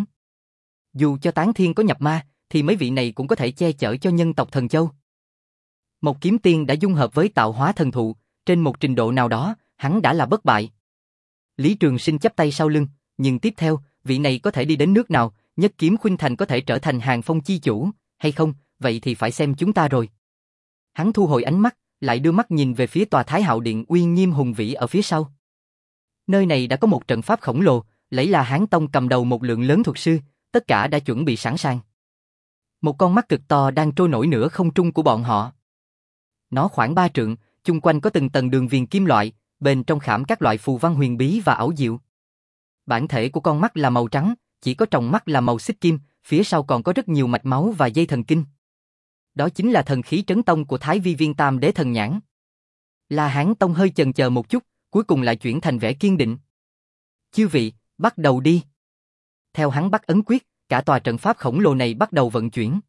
Dù cho Tán Thiên có nhập ma, thì mấy vị này cũng có thể che chở cho nhân tộc Thần Châu. Một kiếm tiên đã dung hợp với tạo hóa thần thụ, trên một trình độ nào đó, hắn đã là bất bại. Lý Trường Sinh chắp tay sau lưng, nhưng tiếp theo, vị này có thể đi đến nước nào, Nhất Kiếm Khuynh Thành có thể trở thành Hàng Phong chi chủ, hay không, vậy thì phải xem chúng ta rồi. Hắn thu hồi ánh mắt, lại đưa mắt nhìn về phía tòa Thái Hạo Điện uy nghiêm hùng vĩ ở phía sau. Nơi này đã có một trận pháp khổng lồ, lấy là Hán Tông cầm đầu một lượng lớn thuật sư, tất cả đã chuẩn bị sẵn sàng. Một con mắt cực to đang trôi nổi nửa không trung của bọn họ. Nó khoảng ba trượng, chung quanh có từng tầng đường viền kim loại, bên trong khảm các loại phù văn huyền bí và ảo diệu. Bản thể của con mắt là màu trắng, chỉ có tròng mắt là màu xích kim, phía sau còn có rất nhiều mạch máu và dây thần kinh. Đó chính là thần khí trấn tông của Thái Vi Viên Tam Đế Thần Nhãn. La Hán Tông hơi chần chờ một chút, cuối cùng lại chuyển thành vẻ kiên định. Chư vị, bắt đầu đi. Theo hắn bắt ấn quyết, cả tòa trận pháp khổng lồ này bắt đầu vận chuyển.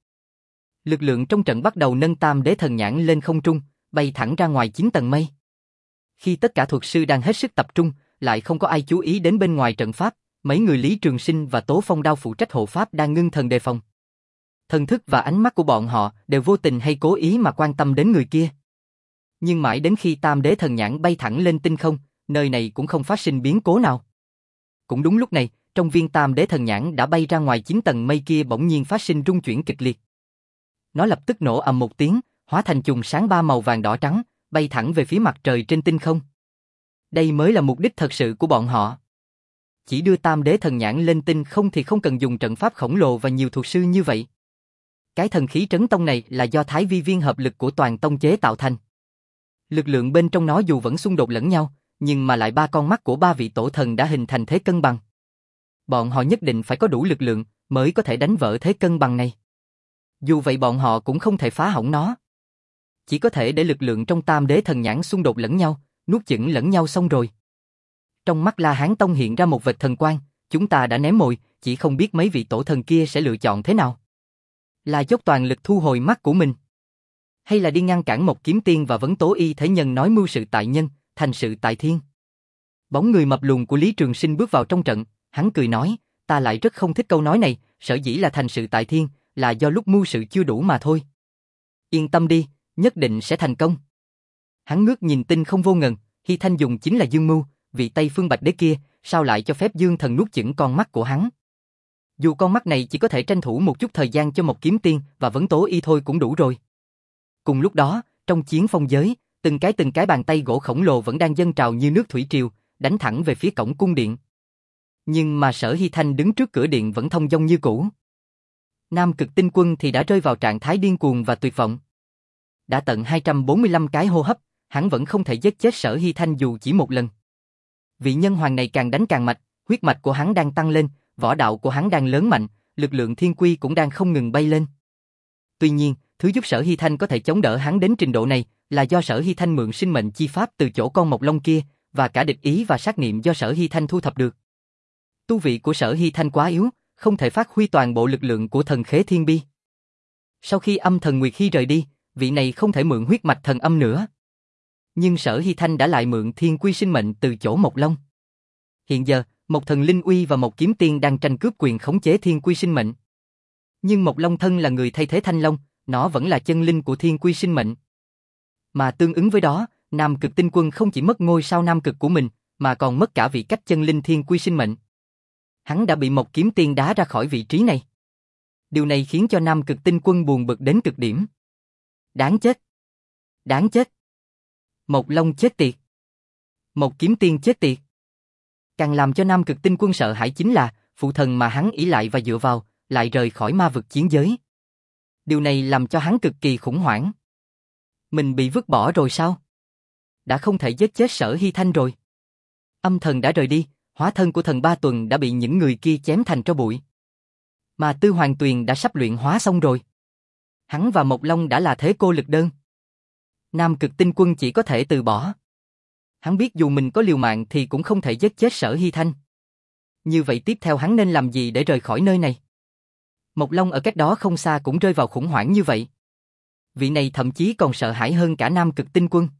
Lực lượng trong trận bắt đầu nâng Tam Đế Thần Nhãn lên không trung, bay thẳng ra ngoài chín tầng mây. Khi tất cả thuật sư đang hết sức tập trung, lại không có ai chú ý đến bên ngoài trận pháp, mấy người Lý Trường Sinh và Tố Phong Đao phụ trách hộ pháp đang ngưng thần đề phòng. Thần thức và ánh mắt của bọn họ đều vô tình hay cố ý mà quan tâm đến người kia. Nhưng mãi đến khi Tam Đế Thần Nhãn bay thẳng lên tinh không, nơi này cũng không phát sinh biến cố nào. Cũng đúng lúc này, trong viên Tam Đế Thần Nhãn đã bay ra ngoài chín tầng mây kia bỗng nhiên phát sinh rung chuyển kịch liệt. Nó lập tức nổ ầm một tiếng, hóa thành chùm sáng ba màu vàng đỏ trắng, bay thẳng về phía mặt trời trên tinh không. Đây mới là mục đích thật sự của bọn họ. Chỉ đưa Tam Đế Thần Nhãn lên tinh không thì không cần dùng trận pháp khổng lồ và nhiều thuật sư như vậy. Cái thần khí trấn tông này là do Thái Vi Viên hợp lực của toàn tông chế tạo thành. Lực lượng bên trong nó dù vẫn xung đột lẫn nhau, nhưng mà lại ba con mắt của ba vị tổ thần đã hình thành thế cân bằng. Bọn họ nhất định phải có đủ lực lượng mới có thể đánh vỡ thế cân bằng này. Dù vậy bọn họ cũng không thể phá hỏng nó. Chỉ có thể để lực lượng trong Tam Đế Thần Nhãn xung đột lẫn nhau, nuốt chửng lẫn nhau xong rồi. Trong mắt La Hán Tông hiện ra một vệt thần quang, chúng ta đã ném mồi, chỉ không biết mấy vị tổ thần kia sẽ lựa chọn thế nào. Là dốc toàn lực thu hồi mắt của mình, hay là đi ngăn cản một kiếm tiên và Vấn Tố Y thế nhân nói mưu sự tại nhân, thành sự tại thiên. Bóng người mập lùn của Lý Trường Sinh bước vào trong trận, hắn cười nói, ta lại rất không thích câu nói này, sở dĩ là thành sự tại thiên, là do lúc mưu sự chưa đủ mà thôi. Yên tâm đi, nhất định sẽ thành công. Hắn ngước nhìn tinh không vô ngần, Hy Thanh dùng chính là Dương Mưu, vị Tây Phương Bạch Đế kia, sao lại cho phép Dương Thần nuốt chửng con mắt của hắn? Dù con mắt này chỉ có thể tranh thủ một chút thời gian cho một kiếm tiên và Vấn Tố Y thôi cũng đủ rồi. Cùng lúc đó, trong chiến phong giới, từng cái từng cái bàn tay gỗ khổng lồ vẫn đang dâng trào như nước thủy triều, đánh thẳng về phía cổng cung điện. Nhưng mà Sở Hy Thanh đứng trước cửa điện vẫn thông dong như cũ. Nam Cực Tinh Quân thì đã rơi vào trạng thái điên cuồng và tuyệt vọng. Đã tận hai trăm bốn mươi lăm cái hô hấp, hắn vẫn không thể giết chết Sở Hy Thanh dù chỉ một lần. Vị nhân hoàng này càng đánh càng mạch, huyết mạch của hắn đang tăng lên, võ đạo của hắn đang lớn mạnh, lực lượng thiên quy cũng đang không ngừng bay lên. Tuy nhiên, thứ giúp Sở Hy Thanh có thể chống đỡ hắn đến trình độ này là do Sở Hy Thanh mượn sinh mệnh chi pháp từ chỗ con mộc long kia, và cả địch ý và sát niệm do Sở Hy Thanh thu thập được. Tu vị của Sở Hy Thanh quá yếu, không thể phát huy toàn bộ lực lượng của thần khế thiên bi. Sau khi âm thần Nguyệt Hy rời đi, vị này không thể mượn huyết mạch thần âm nữa. Nhưng Sở Hy Thanh đã lại mượn thiên quy sinh mệnh từ chỗ Mộc Long. Hiện giờ, Mộc Thần Linh Uy và Mộc Kiếm Tiên đang tranh cướp quyền khống chế thiên quy sinh mệnh. Nhưng Mộc Long thân là người thay thế Thanh Long, nó vẫn là chân linh của thiên quy sinh mệnh. Mà tương ứng với đó, Nam Cực Tinh Quân không chỉ mất ngôi sao Nam Cực của mình, mà còn mất cả vị cách chân linh thiên quy sinh mệnh. Hắn đã bị Mộc Kiếm Tiên đá ra khỏi vị trí này. Điều này khiến cho Nam Cực Tinh Quân buồn bực đến cực điểm. Đáng chết! Đáng chết! Mộc Long chết tiệt! Mộc Kiếm Tiên chết tiệt! Càng làm cho Nam Cực Tinh Quân sợ hãi chính là, phụ thần mà hắn ỷ lại và dựa vào, lại rời khỏi ma vực chiến giới. Điều này làm cho hắn cực kỳ khủng hoảng. Mình bị vứt bỏ rồi sao? Đã không thể giết chết Sở Hy Thanh rồi. Âm thần đã rời đi, hóa thân của thần Ba Tuần đã bị những người kia chém thành tro bụi. Mà Tư Hoàng Tuyền đã sắp luyện hóa xong rồi. Hắn và Mộc Long đã là thế cô lực đơn. Nam Cực Tinh Quân chỉ có thể từ bỏ. Hắn biết dù mình có liều mạng thì cũng không thể giết chết Sở Hy Thanh. Như vậy tiếp theo hắn nên làm gì để rời khỏi nơi này? Mộc Long ở cách đó không xa cũng rơi vào khủng hoảng như vậy. Vị này thậm chí còn sợ hãi hơn cả Nam Cực Tinh Quân.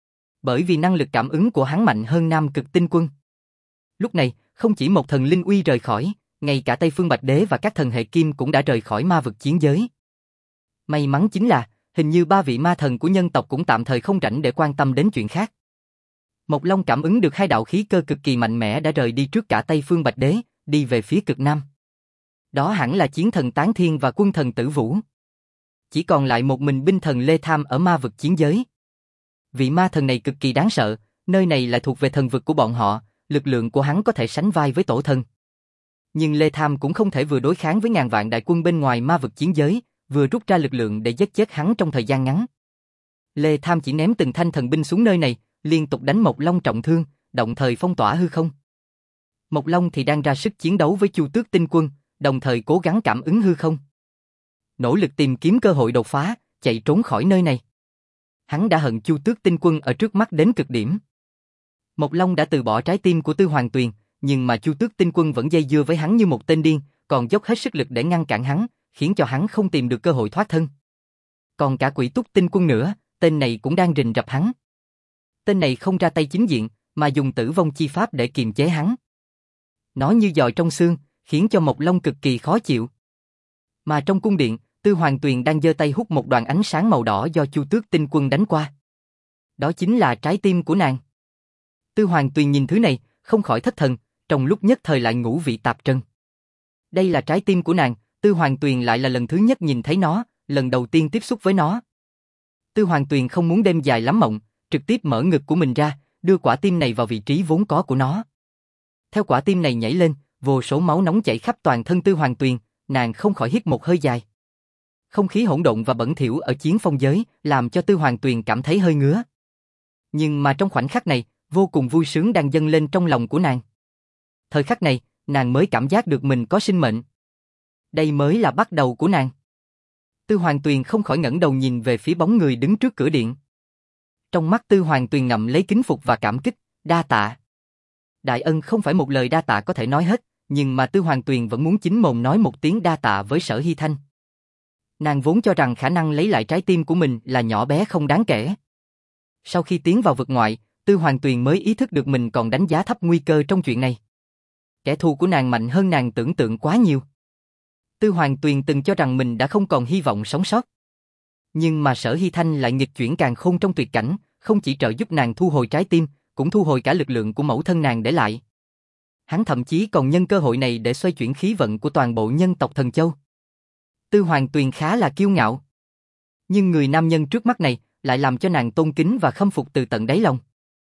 Bởi vì năng lực cảm ứng của hắn mạnh hơn Nam Cực Tinh Quân. Lúc này, không chỉ một thần linh uy rời khỏi, ngay cả Tây Phương Bạch Đế và các thần hệ kim cũng đã rời khỏi ma vực chiến giới. May mắn chính là, hình như ba vị ma thần của nhân tộc cũng tạm thời không rảnh để quan tâm đến chuyện khác. Mộc Long cảm ứng được hai đạo khí cơ cực kỳ mạnh mẽ đã rời đi trước cả Tây Phương Bạch Đế, đi về phía cực nam. Đó hẳn là chiến thần Tán Thiên và quân thần Tử Vũ. Chỉ còn lại một mình binh thần Lê Tham ở ma vực chiến giới. Vị ma thần này cực kỳ đáng sợ, nơi này lại thuộc về thần vực của bọn họ, lực lượng của hắn có thể sánh vai với tổ thần. Nhưng Lê Tham cũng không thể vừa đối kháng với ngàn vạn đại quân bên ngoài ma vực chiến giới, vừa rút ra lực lượng để giết chết hắn trong thời gian ngắn. Lê Tham chỉ ném từng thanh thần binh xuống nơi này, liên tục đánh Mộc Long trọng thương, đồng thời phong tỏa hư không. Mộc Long thì đang ra sức chiến đấu với Chu Tước Tinh Quân, đồng thời cố gắng cảm ứng hư không. Nỗ lực tìm kiếm cơ hội đột phá, chạy trốn khỏi nơi này. Hắn đã hận Chu Tước Tinh Quân ở trước mắt đến cực điểm. Mộc Long đã từ bỏ trái tim của Tư Hoàng Tuyền, nhưng mà Chu Tước Tinh Quân vẫn dây dưa với hắn như một tên điên, còn dốc hết sức lực để ngăn cản hắn, khiến cho hắn không tìm được cơ hội thoát thân. Còn cả Quỷ Túc Tinh Quân nữa, tên này cũng đang rình rập hắn. Tên này không ra tay chính diện, mà dùng tử vong chi pháp để kiềm chế hắn. Nó như giòi trong xương, khiến cho Mộc Long cực kỳ khó chịu. Mà trong cung điện, Tư Hoàng Tuyền đang giơ tay hút một đoàn ánh sáng màu đỏ do Chu Tước Tinh Quân đánh qua. Đó chính là trái tim của nàng. Tư Hoàng Tuyền nhìn thứ này, không khỏi thất thần, trong lúc nhất thời lại ngũ vị tạp trần. Đây là trái tim của nàng, Tư Hoàng Tuyền lại là lần thứ nhất nhìn thấy nó, lần đầu tiên tiếp xúc với nó. Tư Hoàng Tuyền không muốn đêm dài lắm mộng, trực tiếp mở ngực của mình ra, đưa quả tim này vào vị trí vốn có của nó. Theo quả tim này nhảy lên, vô số máu nóng chảy khắp toàn thân Tư Hoàng Tuyền, nàng không khỏi hít một hơi dài. Không khí hỗn độn và bẩn thỉu ở chiến phong giới làm cho Tư Hoàng Tuyền cảm thấy hơi ngứa. Nhưng mà trong khoảnh khắc này, vô cùng vui sướng đang dâng lên trong lòng của nàng. Thời khắc này, nàng mới cảm giác được mình có sinh mệnh. Đây mới là bắt đầu của nàng. Tư Hoàng Tuyền không khỏi ngẩng đầu nhìn về phía bóng người đứng trước cửa điện. Trong mắt Tư Hoàng Tuyền ngậm lấy kính phục và cảm kích, đa tạ. Đại ân không phải một lời đa tạ có thể nói hết, nhưng mà Tư Hoàng Tuyền vẫn muốn chính mồm nói một tiếng đa tạ với Sở Hy Thanh. Nàng vốn cho rằng khả năng lấy lại trái tim của mình là nhỏ bé không đáng kể. Sau khi tiến vào vực ngoại, Tư Hoàng Tuyền mới ý thức được mình còn đánh giá thấp nguy cơ trong chuyện này. Kẻ thù của nàng mạnh hơn nàng tưởng tượng quá nhiều. Tư Hoàng Tuyền từng cho rằng mình đã không còn hy vọng sống sót. Nhưng mà Sở Hy Thanh lại nghịch chuyển càn khôn trong tuyệt cảnh, không chỉ trợ giúp nàng thu hồi trái tim, cũng thu hồi cả lực lượng của mẫu thân nàng để lại. Hắn thậm chí còn nhân cơ hội này để xoay chuyển khí vận của toàn bộ nhân tộc Thần Châu. Tư Hoàng Tuyền khá là kiêu ngạo. Nhưng người nam nhân trước mắt này lại làm cho nàng tôn kính và khâm phục từ tận đáy lòng.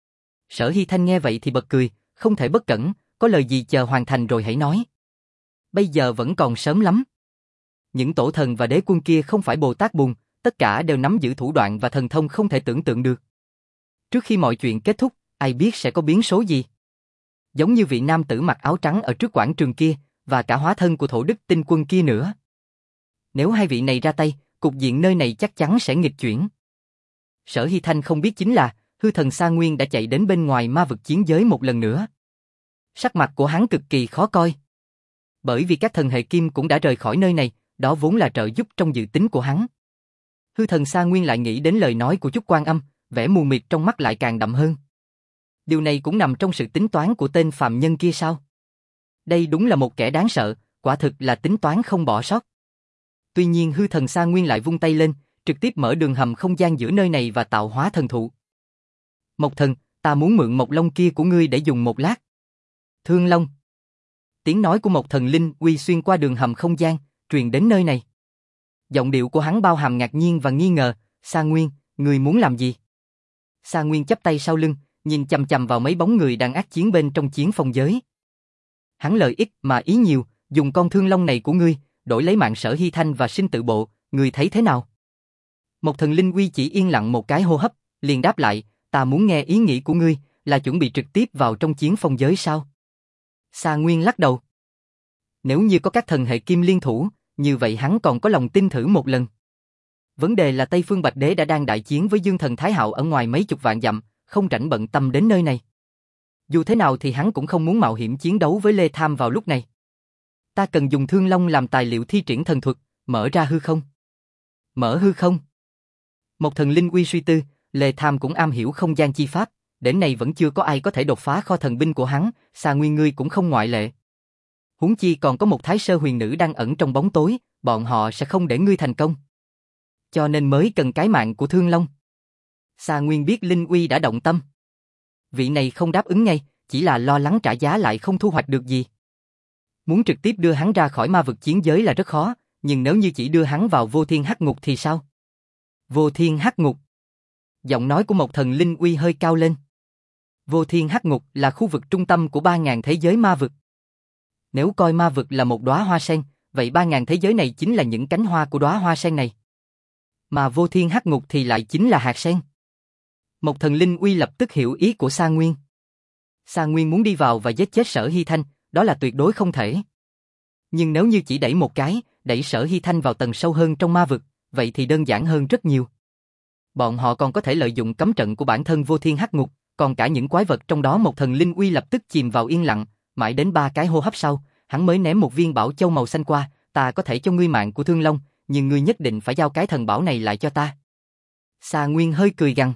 Sở Hy Thanh nghe vậy thì bật cười, không thể bất cẩn, có lời gì chờ hoàn thành rồi hãy nói. Bây giờ vẫn còn sớm lắm. Những tổ thần và đế quân kia không phải Bồ Tát Bùn, tất cả đều nắm giữ thủ đoạn và thần thông không thể tưởng tượng được. Trước khi mọi chuyện kết thúc, ai biết sẽ có biến số gì. Giống như vị nam tử mặc áo trắng ở trước quảng trường kia, và cả hóa thân của Thổ Đức Tinh Quân kia nữa. Nếu hai vị này ra tay, cục diện nơi này chắc chắn sẽ nghịch chuyển. Sở Hy Thanh không biết chính là, hư thần Sa Nguyên đã chạy đến bên ngoài ma vực chiến giới một lần nữa. Sắc mặt của hắn cực kỳ khó coi. Bởi vì các thần hệ kim cũng đã rời khỏi nơi này, đó vốn là trợ giúp trong dự tính của hắn. Hư thần Sa Nguyên lại nghĩ đến lời nói của Chúc Quan Âm, vẻ mù mịt trong mắt lại càng đậm hơn. Điều này cũng nằm trong sự tính toán của tên phàm nhân kia sao? Đây đúng là một kẻ đáng sợ, quả thực là tính toán không bỏ sót. Tuy nhiên hư thần Sa Nguyên lại vung tay lên, trực tiếp mở đường hầm không gian giữa nơi này và tạo hóa thần thụ. Mộc thần, ta muốn mượn Mộc Long kia của ngươi để dùng một lát. Thương Long. Tiếng nói của một thần linh uy xuyên qua đường hầm không gian, truyền đến nơi này. Giọng điệu của hắn bao hàm ngạc nhiên và nghi ngờ, Sa Nguyên, ngươi muốn làm gì? Sa Nguyên chắp tay sau lưng, nhìn chằm chằm vào mấy bóng người đang ác chiến bên trong chiến phong giới. Hắn lời ít mà ý nhiều, dùng con thương long này của ngươi, đổi lấy mạng Sở Hy Thanh và sinh tự bộ, ngươi thấy thế nào? Một thần linh uy chỉ yên lặng một cái hô hấp, liền đáp lại, ta muốn nghe ý nghĩ của ngươi, là chuẩn bị trực tiếp vào trong chiến phong giới sao? Sa Nguyên lắc đầu. Nếu như có các thần hệ kim liên thủ, như vậy hắn còn có lòng tin thử một lần. Vấn đề là Tây Phương Bạch Đế đã đang đại chiến với Dương Thần Thái Hạo ở ngoài mấy chục vạn dặm, không rảnh bận tâm đến nơi này. Dù thế nào thì hắn cũng không muốn mạo hiểm chiến đấu với Lê Tham vào lúc này. Ta cần dùng Thương Long làm tài liệu thi triển thần thuật, mở ra hư không. Mở hư không. Một thần linh uy suy tư, Lê Tham cũng am hiểu không gian chi pháp, đến nay vẫn chưa có ai có thể đột phá kho thần binh của hắn, Sa Nguyên ngươi cũng không ngoại lệ. Huống chi còn có một thái sơ huyền nữ đang ẩn trong bóng tối, bọn họ sẽ không để ngươi thành công. Cho nên mới cần cái mạng của Thương Long. Sa Nguyên biết Linh Uy đã động tâm. Vị này không đáp ứng ngay, chỉ là lo lắng trả giá lại không thu hoạch được gì. Muốn trực tiếp đưa hắn ra khỏi ma vực chiến giới là rất khó, nhưng nếu như chỉ đưa hắn vào vô thiên hắc ngục thì sao? Vô thiên hắc ngục. Giọng nói của một thần Linh Uy hơi cao lên. Vô thiên hắc ngục là khu vực trung tâm của ba ngàn thế giới ma vực. Nếu coi ma vực là một đóa hoa sen, vậy ba ngàn thế giới này chính là những cánh hoa của đóa hoa sen này. Mà vô thiên hắc ngục thì lại chính là hạt sen. Một thần Linh Uy lập tức hiểu ý của Sa Nguyên. Sa Nguyên muốn đi vào và giết chết Sở Hy Thanh, đó là tuyệt đối không thể. Nhưng nếu như chỉ đẩy một cái, đẩy Sở Hy Thanh vào tầng sâu hơn trong ma vực, vậy thì đơn giản hơn rất nhiều. Bọn họ còn có thể lợi dụng cấm trận của bản thân vô thiên hắc ngục, còn cả những quái vật trong đó một thần Linh Uy lập tức chìm vào yên lặng, mãi đến ba cái hô hấp sau, hắn mới ném một viên bảo châu màu xanh qua, ta có thể cho ngươi mạng của Thương Long, nhưng ngươi nhất định phải giao cái thần bảo này lại cho ta. Sa Nguyên hơi cười gằn.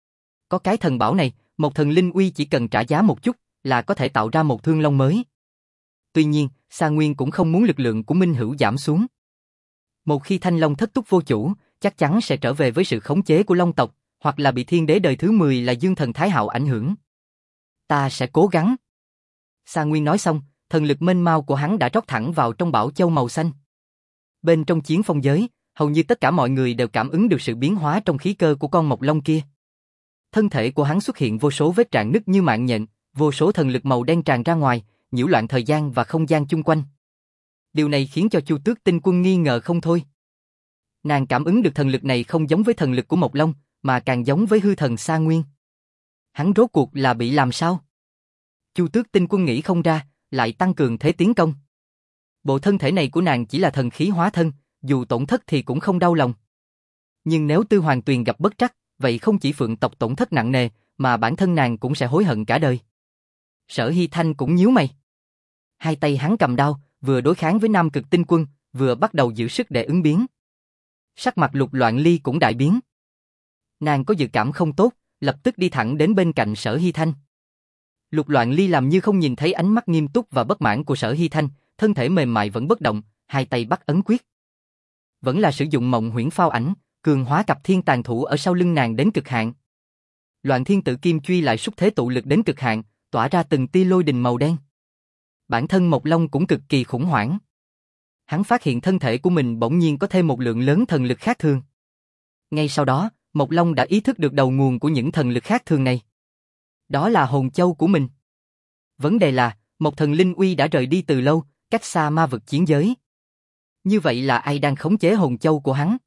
Có cái thần bảo này, một thần Linh Uy chỉ cần trả giá một chút, là có thể tạo ra một Thương Long mới. Tuy nhiên, Sa Nguyên cũng không muốn lực lượng của Minh Hữu giảm xuống. Một khi Thanh Long thất túc vô chủ, chắc chắn sẽ trở về với sự khống chế của Long tộc, hoặc là bị thiên đế đời thứ mười là Dương Thần Thái Hạo ảnh hưởng. Ta sẽ cố gắng. Sa Nguyên nói xong, thần lực mênh mao của hắn đã rót thẳng vào trong bảo châu màu xanh. Bên trong chiến phong giới, hầu như tất cả mọi người đều cảm ứng được sự biến hóa trong khí cơ của con Mộc Long kia. Thân thể của hắn xuất hiện vô số vết rạn nứt như mạng nhện, vô số thần lực màu đen tràn ra ngoài, nhiễu loạn thời gian và không gian chung quanh. Điều này khiến cho Chu Tước Tinh Quân nghi ngờ không thôi. Nàng cảm ứng được thần lực này không giống với thần lực của Mộc Long, mà càng giống với hư thần Sa Nguyên. Hắn rốt cuộc là bị làm sao? Chu Tước Tinh Quân nghĩ không ra, lại tăng cường thế tiến công. Bộ thân thể này của nàng chỉ là thần khí hóa thân, dù tổn thất thì cũng không đau lòng. Nhưng nếu Tư Hoàng Tuyền gặp bất trắc, vậy không chỉ Phượng tộc tổn thất nặng nề, mà bản thân nàng cũng sẽ hối hận cả đời. Sở Hy Thanh cũng nhíu mày. Hai tay hắn cầm đao, vừa đối kháng với Nam Cực Tinh Quân, vừa bắt đầu giữ sức để ứng biến. Sắc mặt Lục Loạn Ly cũng đại biến. Nàng có dự cảm không tốt, lập tức đi thẳng đến bên cạnh Sở Hy Thanh. Lục Loạn Ly làm như không nhìn thấy ánh mắt nghiêm túc và bất mãn của Sở Hy Thanh, thân thể mềm mại vẫn bất động, hai tay bắt ấn quyết. Vẫn là sử dụng Mộng Huyễn Phao Ảnh, cường hóa cặp thiên tàn thủ ở sau lưng nàng đến cực hạn. Loạn Thiên Tự Kim Truy lại xúc thế tụ lực đến cực hạn, tỏa ra từng tia lôi đình màu đen. Bản thân Mộc Long cũng cực kỳ khủng hoảng. Hắn phát hiện thân thể của mình bỗng nhiên có thêm một lượng lớn thần lực khác thường. Ngay sau đó, Mộc Long đã ý thức được đầu nguồn của những thần lực khác thường này. Đó là hồn châu của mình. Vấn đề là, một thần linh uy đã rời đi từ lâu, cách xa ma vực chiến giới. Như vậy là ai đang khống chế hồn châu của hắn?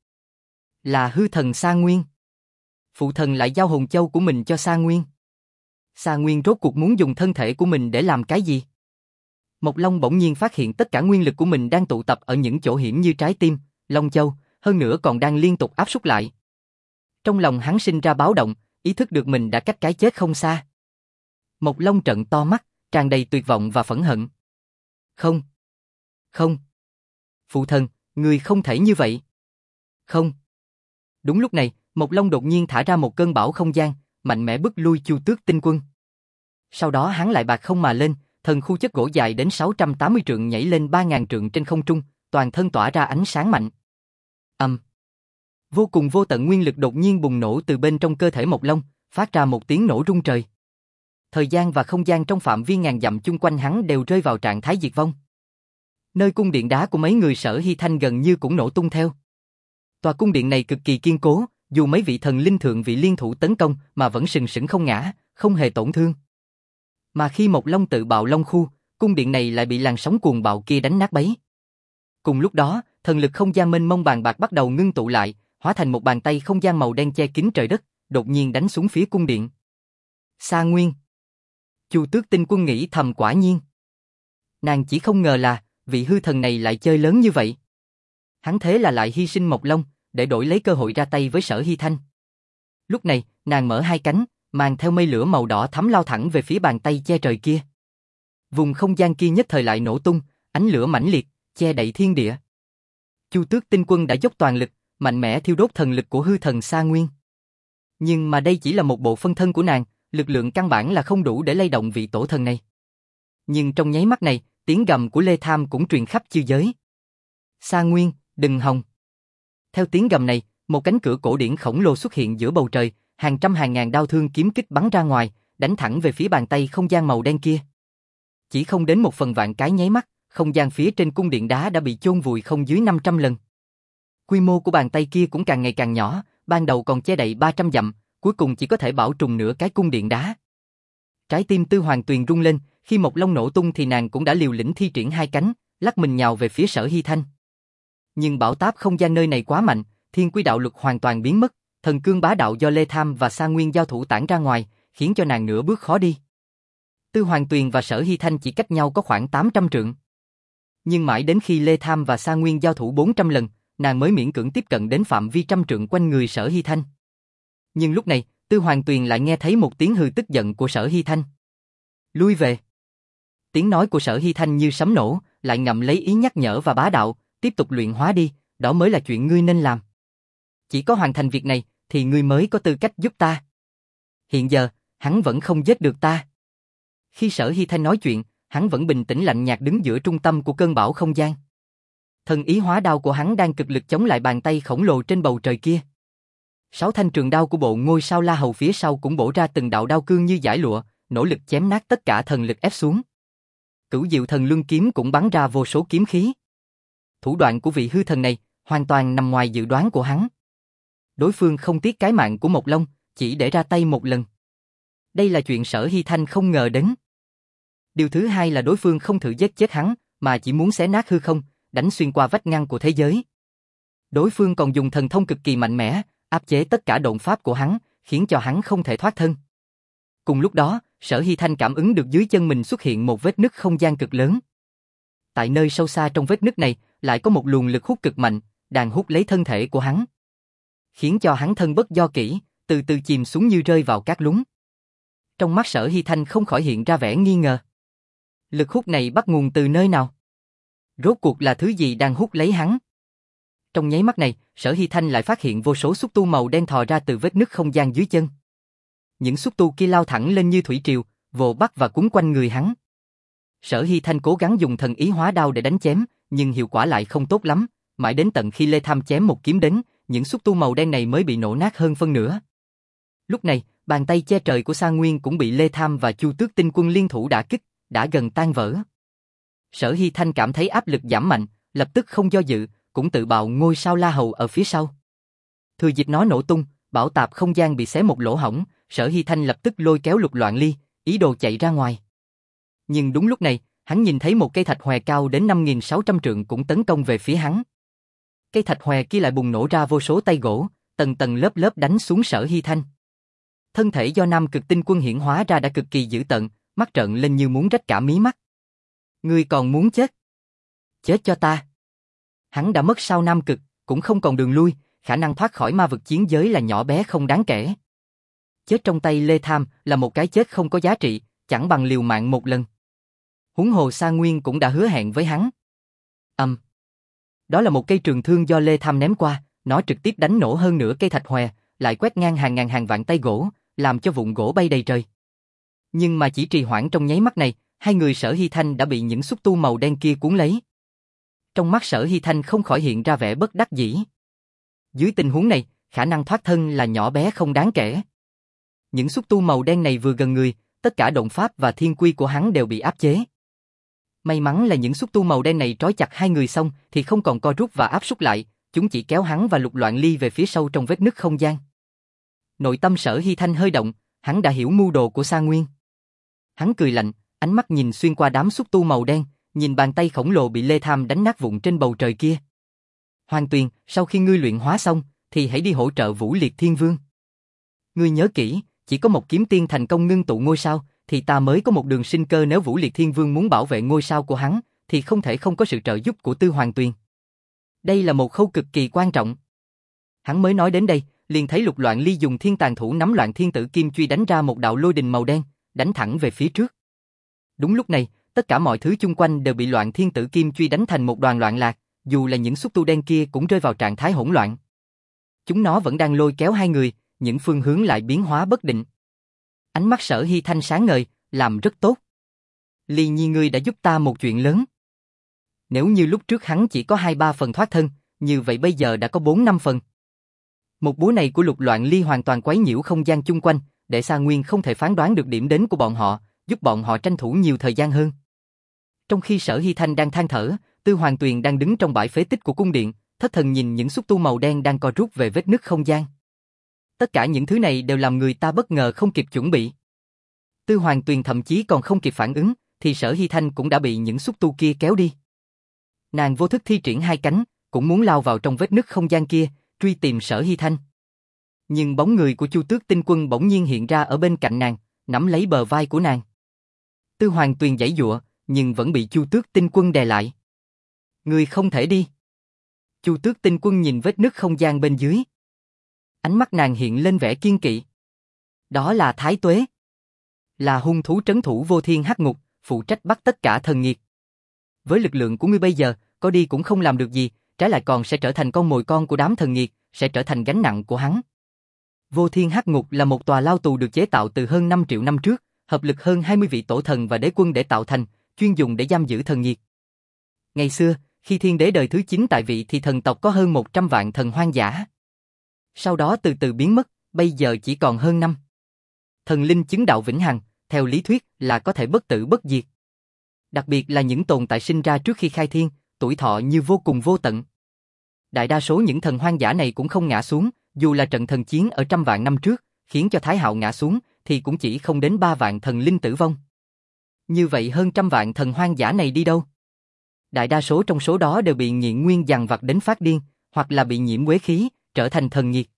Là hư thần Sa Nguyên. Phụ thần lại giao hồn châu của mình cho Sa Nguyên. Sa Nguyên rốt cuộc muốn dùng thân thể của mình để làm cái gì? Mộc Long bỗng nhiên phát hiện tất cả nguyên lực của mình đang tụ tập ở những chỗ hiểm như trái tim, Long Châu, hơn nữa còn đang liên tục áp sút lại. Trong lòng hắn sinh ra báo động, ý thức được mình đã cách cái chết không xa. Mộc Long trợn to mắt, tràn đầy tuyệt vọng và phẫn hận. Không. Không. Phụ thần, người không thể như vậy. Không. Đúng lúc này, Mộc Long đột nhiên thả ra một cơn bão không gian, mạnh mẽ bức lui Chu Tước Tinh Quân. Sau đó hắn lại bạc không mà lên, thần khu chất gỗ dài đến sáu trăm tám mươi trượng nhảy lên ba nghìn trượng trên không trung, toàn thân tỏa ra ánh sáng mạnh. Ầm. Um. Vô cùng vô tận nguyên lực đột nhiên bùng nổ từ bên trong cơ thể Mộc Long, phát ra một tiếng nổ rung trời. Thời gian và không gian trong phạm vi ngàn dặm chung quanh hắn đều rơi vào trạng thái diệt vong. Nơi cung điện đá của mấy người Sở Hy Thanh gần như cũng nổ tung theo. Tòa cung điện này cực kỳ kiên cố, dù mấy vị thần linh thượng vị liên thủ tấn công mà vẫn sừng sững không ngã, không hề tổn thương. Mà khi Mộc Long tự bạo Long Khu, cung điện này lại bị làn sóng cuồng bạo kia đánh nát bấy. Cùng lúc đó, thần lực không gian mênh mông bàn bạc bắt đầu ngưng tụ lại, hóa thành một bàn tay không gian màu đen che kín trời đất, đột nhiên đánh xuống phía cung điện. Sa Nguyên. Chu Tước Tinh Quân nghĩ thầm quả nhiên. Nàng chỉ không ngờ là vị hư thần này lại chơi lớn như vậy. Hắn thế là lại hy sinh Mộc Long để đổi lấy cơ hội ra tay với Sở Hy Thanh. Lúc này, nàng mở hai cánh, mang theo mây lửa màu đỏ thắm lao thẳng về phía bàn tay che trời kia. Vùng không gian kia nhất thời lại nổ tung, ánh lửa mãnh liệt, che đậy thiên địa. Chu Tước Tinh Quân đã dốc toàn lực, mạnh mẽ thiêu đốt thần lực của hư thần Sa Nguyên. Nhưng mà đây chỉ là một bộ phân thân của nàng, lực lượng căn bản là không đủ để lay động vị tổ thần này. Nhưng trong nháy mắt này, tiếng gầm của Lê Tham cũng truyền khắp chư giới. Sa Nguyên, đừng hòng. Theo tiếng gầm này, một cánh cửa cổ điển khổng lồ xuất hiện giữa bầu trời, hàng trăm hàng ngàn đao thương kiếm kích bắn ra ngoài, đánh thẳng về phía bàn tay không gian màu đen kia. Chỉ không đến một phần vạn cái nháy mắt, không gian phía trên cung điện đá đã bị chôn vùi không dưới năm trăm lần. Quy mô của bàn tay kia cũng càng ngày càng nhỏ, ban đầu còn che đậy ba trăm dặm, cuối cùng chỉ có thể bảo trùm nửa cái cung điện đá. Trái tim Tư Hoàng Tuyền rung lên, khi Mộc Long nổ tung thì nàng cũng đã liều lĩnh thi triển hai cánh, lắc mình nhào về phía Sở Hy Thanh. Nhưng bão táp không gian nơi này quá mạnh, thiên quy đạo luật hoàn toàn biến mất, thần cương bá đạo do Lê Tham và Sa Nguyên giao thủ tản ra ngoài, khiến cho nàng nửa bước khó đi. Tư Hoàng Tuyền và Sở Hy Thanh chỉ cách nhau có khoảng tám trăm trượng. Nhưng mãi đến khi Lê Tham và Sa Nguyên giao thủ bốn trăm lần, nàng mới miễn cưỡng tiếp cận đến phạm vi trăm trượng quanh người Sở Hy Thanh. Nhưng lúc này, Tư Hoàng Tuyền lại nghe thấy một tiếng hừ tức giận của Sở Hy Thanh. Lui về. Tiếng nói của Sở Hy Thanh như sấm nổ, lại ngậm lấy ý nhắc nhở và bá đạo, tiếp tục luyện hóa đi, đó mới là chuyện ngươi nên làm. Chỉ có hoàn thành việc này, thì ngươi mới có tư cách giúp ta. Hiện giờ, hắn vẫn không giết được ta. Khi Sở Hy Thanh nói chuyện, hắn vẫn bình tĩnh lạnh nhạt đứng giữa trung tâm của cơn bão không gian. Thần ý hóa đao của hắn đang cực lực chống lại bàn tay khổng lồ trên bầu trời kia. Sáu thanh trường đao của bộ ngôi sao La Hầu phía sau cũng bổ ra từng đạo đao cương như dải lụa, nỗ lực chém nát tất cả thần lực ép xuống. Cửu Diệu Thần Luân kiếm cũng bắn ra vô số kiếm khí. Thủ đoạn của vị hư thần này hoàn toàn nằm ngoài dự đoán của hắn. Đối phương không tiếc cái mạng của Mộc Long, chỉ để ra tay một lần. Đây là chuyện Sở Hy Thanh không ngờ đến. Điều thứ hai là đối phương không thử giết chết hắn, mà chỉ muốn xé nát hư không, đánh xuyên qua vách ngăn của thế giới. Đối phương còn dùng thần thông cực kỳ mạnh mẽ, áp chế tất cả độn pháp của hắn, khiến cho hắn không thể thoát thân. Cùng lúc đó, Sở Hy Thanh cảm ứng được dưới chân mình xuất hiện một vết nứt không gian cực lớn. Tại nơi sâu xa trong vết nứt này, lại có một luồng lực hút cực mạnh, đang hút lấy thân thể của hắn. Khiến cho hắn thân bất do kỹ, từ từ chìm xuống như rơi vào cát lún. Trong mắt Sở Hy Thanh không khỏi hiện ra vẻ nghi ngờ. Lực hút này bắt nguồn từ nơi nào? Rốt cuộc là thứ gì đang hút lấy hắn? Trong nháy mắt này, Sở Hy Thanh lại phát hiện vô số xúc tu màu đen thò ra từ vết nứt không gian dưới chân. Những xúc tu kia lao thẳng lên như thủy triều, vồ bắt và cuốn quanh người hắn. Sở Hy Thanh cố gắng dùng thần ý hóa đao để đánh chém, nhưng hiệu quả lại không tốt lắm, mãi đến tận khi Lê Tham chém một kiếm đến, những xúc tu màu đen này mới bị nổ nát hơn phân nửa. Lúc này, bàn tay che trời của Sa Nguyên cũng bị Lê Tham và Chu Tước Tinh Quân liên thủ đả kích, đã gần tan vỡ. Sở Hy Thanh cảm thấy áp lực giảm mạnh, lập tức không do dự, cũng tự bạo ngôi sao La Hầu ở phía sau. Thừa dịp nó nổ tung, bảo tạp không gian bị xé một lỗ hổng, Sở Hy Thanh lập tức lôi kéo Lục Loạn Ly, ý đồ chạy ra ngoài. Nhưng đúng lúc này, hắn nhìn thấy một cây thạch hòe cao đến năm nghìn sáu trăm trượng cũng tấn công về phía hắn. Cây thạch hòe kia lại bùng nổ ra vô số tay gỗ, tầng tầng lớp lớp đánh xuống Sở Hy Thanh. Thân thể do Nam Cực Tinh Quân hiển hóa ra đã cực kỳ dữ tợn, mắt trợn lên như muốn rách cả mí mắt. Ngươi còn muốn chết? Chết cho ta! Hắn đã mất sao Nam Cực, cũng không còn đường lui, khả năng thoát khỏi ma vực chiến giới là nhỏ bé không đáng kể. Chết trong tay Lê Tham là một cái chết không có giá trị, chẳng bằng liều mạng một lần. Huống hồ Sa Nguyên cũng đã hứa hẹn với hắn. Ầm. Um. Đó là một cây trường thương do Lê Tham ném qua, nó trực tiếp đánh nổ hơn nửa cây thạch hòe, lại quét ngang hàng ngàn hàng vạn tay gỗ, làm cho vụn gỗ bay đầy trời. Nhưng mà chỉ trì hoãn trong nháy mắt này, hai người Sở Hy Thanh đã bị những xúc tu màu đen kia cuốn lấy. Trong mắt Sở Hy Thanh không khỏi hiện ra vẻ bất đắc dĩ. Dưới tình huống này, khả năng thoát thân là nhỏ bé không đáng kể. Những xúc tu màu đen này vừa gần người, tất cả động pháp và thiên quy của hắn đều bị áp chế. May mắn là những xúc tu màu đen này trói chặt hai người xong thì không còn co rút và áp súc lại, chúng chỉ kéo hắn và Lục Loạn Ly về phía sâu trong vết nứt không gian. Nội tâm Sở Hy Thanh hơi động, hắn đã hiểu mưu đồ của Sa Nguyên. Hắn cười lạnh, ánh mắt nhìn xuyên qua đám xúc tu màu đen, nhìn bàn tay khổng lồ bị Lê Tham đánh nát vụn trên bầu trời kia. Hoàng Tuyền, sau khi ngươi luyện hóa xong, thì hãy đi hỗ trợ Vũ Liệt Thiên Vương. Ngươi nhớ kỹ, chỉ có một kiếm tiên thành công ngưng tụ ngôi sao, thì ta mới có một đường sinh cơ. Nếu Vũ Liệt Thiên Vương muốn bảo vệ ngôi sao của hắn, thì không thể không có sự trợ giúp của Tư Hoàng Tuyền. Đây là một khâu cực kỳ quan trọng. Hắn mới nói đến đây, liền thấy Lục Loạn Ly dùng thiên tàn thủ nắm Loạn Thiên Tử Kim Truy đánh ra một đạo lôi đình màu đen, đánh thẳng về phía trước. Đúng lúc này, tất cả mọi thứ chung quanh đều bị Loạn Thiên Tử Kim Truy đánh thành một đoàn loạn lạc, dù là những xúc tu đen kia cũng rơi vào trạng thái hỗn loạn. Chúng nó vẫn đang lôi kéo hai người, những phương hướng lại biến hóa bất định. Ánh mắt Sở Hy Thanh sáng ngời, làm rất tốt. Ly Nhi ngươi đã giúp ta một chuyện lớn. Nếu như lúc trước hắn chỉ có hai ba phần thoát thân, như vậy bây giờ đã có bốn năm phần. Một búa này của Lục Loạn Ly hoàn toàn quấy nhiễu không gian chung quanh, để Sa Nguyên không thể phán đoán được điểm đến của bọn họ, giúp bọn họ tranh thủ nhiều thời gian hơn. Trong khi Sở Hy Thanh đang than thở, Tư Hoàng Tuyền đang đứng trong bãi phế tích của cung điện, thất thần nhìn những xúc tu màu đen đang co rút về vết nứt không gian. Tất cả những thứ này đều làm người ta bất ngờ không kịp chuẩn bị. Tư Hoàng Tuyền thậm chí còn không kịp phản ứng, thì Sở Hy Thanh cũng đã bị những xúc tu kia kéo đi. Nàng vô thức thi triển hai cánh, cũng muốn lao vào trong vết nứt không gian kia, truy tìm Sở Hy Thanh. Nhưng bóng người của Chu Tước Tinh Quân bỗng nhiên hiện ra ở bên cạnh nàng, nắm lấy bờ vai của nàng. Tư Hoàng Tuyền giãy giụa, nhưng vẫn bị Chu Tước Tinh Quân đè lại. Ngươi không thể đi. Chu Tước Tinh Quân nhìn vết nứt không gian bên dưới. Ánh mắt nàng hiện lên vẻ kiên kỵ. Đó là Thái Tuế. Là hung thú trấn thủ vô thiên hắc ngục, phụ trách bắt tất cả thần nghiệt. Với lực lượng của ngươi bây giờ, có đi cũng không làm được gì, trái lại còn sẽ trở thành con mồi con của đám thần nghiệt, sẽ trở thành gánh nặng của hắn. Vô thiên hắc ngục là một tòa lao tù được chế tạo từ hơn năm triệu năm trước, hợp lực hơn hai mươi vị tổ thần và đế quân để tạo thành, chuyên dùng để giam giữ thần nghiệt. Ngày xưa, khi thiên đế đời thứ chín tại vị thì thần tộc có hơn một trăm vạn thần hoang dã. Sau đó từ từ biến mất, bây giờ chỉ còn hơn năm. Thần linh chứng đạo vĩnh hằng, theo lý thuyết là có thể bất tử bất diệt. Đặc biệt là những tồn tại sinh ra trước khi khai thiên, tuổi thọ như vô cùng vô tận. Đại đa số những thần hoang dã này cũng không ngã xuống, dù là trận thần chiến ở trăm vạn năm trước, khiến cho Thái Hạo ngã xuống, thì cũng chỉ không đến ba vạn thần linh tử vong. Như vậy hơn trăm vạn thần hoang dã này đi đâu? Đại đa số trong số đó đều bị nghiện nguyên dằn vặt đến phát điên, hoặc là bị nhiễm uế khí, trở thành thần nghiệt.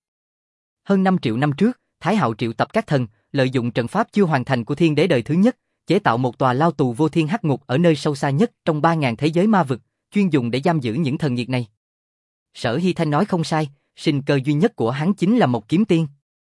Hơn năm triệu năm trước, Thái Hạo triệu tập các thần, lợi dụng trận pháp chưa hoàn thành của thiên đế đời thứ nhất, chế tạo một tòa lao tù vô thiên hắc ngục ở nơi sâu xa nhất trong ba ngàn thế giới ma vực, chuyên dùng để giam giữ những thần nghiệt này. Sở Hy Thanh nói không sai, sinh cơ duy nhất của hắn chính là một kiếm tiên.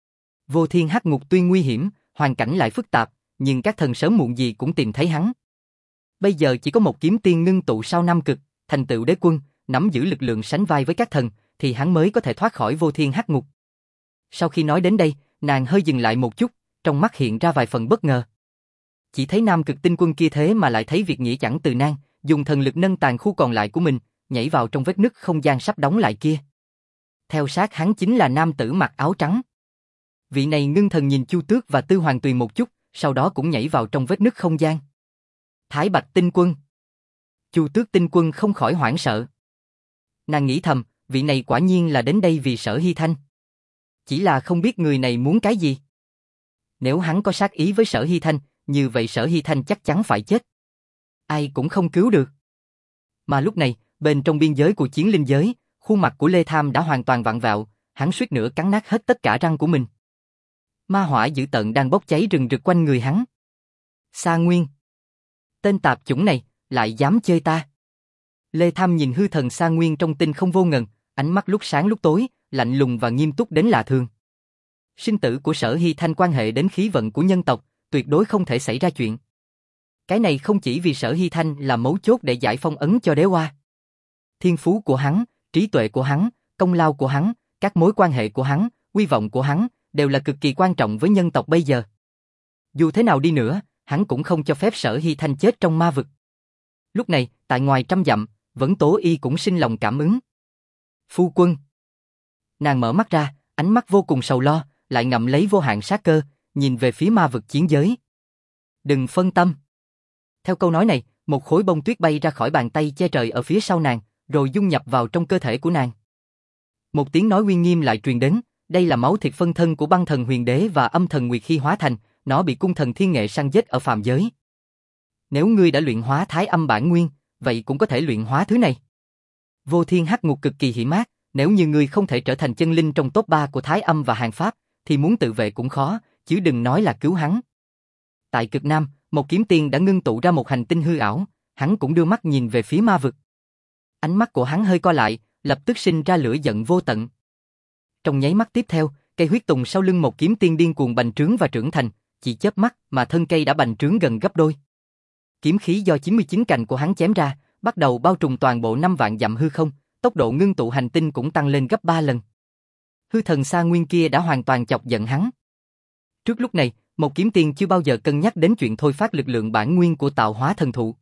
Vô thiên hắc ngục tuy nguy hiểm, hoàn cảnh lại phức tạp, nhưng các thần sớm muộn gì cũng tìm thấy hắn. Bây giờ chỉ có một kiếm tiên ngưng tụ sau năm cực, thành tựu đế quân, nắm giữ lực lượng sánh vai với các thần, thì hắn mới có thể thoát khỏi vô thiên hắc ngục. Sau khi nói đến đây, nàng hơi dừng lại một chút, trong mắt hiện ra vài phần bất ngờ. Chỉ thấy nam cực tinh quân kia thế mà lại thấy việc nghĩa chẳng từ nan, dùng thần lực nâng tàn khu còn lại của mình, nhảy vào trong vết nứt không gian sắp đóng lại kia. Theo sát hắn chính là nam tử mặc áo trắng. Vị này ngưng thần nhìn Chu Tước và Tư Hoàng Tuyền một chút, sau đó cũng nhảy vào trong vết nứt không gian. Thái Bạch Tinh Quân. Chu Tước Tinh Quân không khỏi hoảng sợ. Nàng nghĩ thầm, vị này quả nhiên là đến đây vì Sở Hy Thanh. Chỉ là không biết người này muốn cái gì. Nếu hắn có sát ý với Sở Hy Thanh, như vậy Sở Hy Thanh chắc chắn phải chết. Ai cũng không cứu được. Mà lúc này, bên trong biên giới của chiến linh giới, khuôn mặt của Lê Tham đã hoàn toàn vặn vẹo, hắn suýt nữa cắn nát hết tất cả răng của mình. Ma hỏa dữ tợn đang bốc cháy rừng rực quanh người hắn. Sa Nguyên. Tên tạp chủng này, lại dám chơi ta. Lê Tham nhìn hư thần Sa Nguyên trong tinh không vô ngần, ánh mắt lúc sáng lúc tối, lạnh lùng và nghiêm túc đến lạ thường. Sinh tử của Sở Hy Thanh quan hệ đến khí vận của nhân tộc, tuyệt đối không thể xảy ra chuyện. Cái này không chỉ vì Sở Hy Thanh là mấu chốt để giải phong ấn cho Đế Oa. Thiên phú của hắn, trí tuệ của hắn, công lao của hắn, các mối quan hệ của hắn, uy vọng của hắn, đều là cực kỳ quan trọng với nhân tộc bây giờ. Dù thế nào đi nữa, hắn cũng không cho phép Sở Hy Thanh chết trong ma vực. Lúc này, tại ngoài trăm dặm, Vấn Tố Y cũng sinh lòng cảm ứng. Phu quân. Nàng mở mắt ra, ánh mắt vô cùng sầu lo, lại ngậm lấy vô hạn sát cơ, nhìn về phía ma vực chiến giới. Đừng phân tâm. Theo câu nói này, một khối bông tuyết bay ra khỏi bàn tay che trời ở phía sau nàng, rồi dung nhập vào trong cơ thể của nàng. Một tiếng nói uy nghiêm lại truyền đến, đây là máu thịt phân thân của băng thần huyền đế và âm thần Nguyệt khi hóa thành, nó bị cung thần thiên nghệ săn giết ở phàm giới. Nếu ngươi đã luyện hóa thái âm bản nguyên, vậy cũng có thể luyện hóa thứ này. Vô thiên hắc ngục cực kỳ hiểm ác, nếu như ngươi không thể trở thành chân linh trong top ba của thái âm và hàng pháp, thì muốn tự vệ cũng khó, chứ đừng nói là cứu hắn. Tại cực Nam, một kiếm tiên đã ngưng tụ ra một hành tinh hư ảo, hắn cũng đưa mắt nhìn về phía ma vực. Ánh mắt của hắn hơi co lại, lập tức sinh ra lửa giận vô tận. Trong nháy mắt tiếp theo, cây huyết tùng sau lưng một kiếm tiên điên cuồng bành trướng và trưởng thành, chỉ chớp mắt mà thân cây đã bành trướng gần gấp đôi. Kiếm khí do chín mươi chín cành của hắn chém ra, bắt đầu bao trùm toàn bộ năm vạn dặm hư không, tốc độ ngưng tụ hành tinh cũng tăng lên gấp ba lần. Hư thần Sa Nguyên kia đã hoàn toàn chọc giận hắn. Trước lúc này, một kiếm tiên chưa bao giờ cân nhắc đến chuyện thôi phát lực lượng bản nguyên của tạo hóa thần thụ.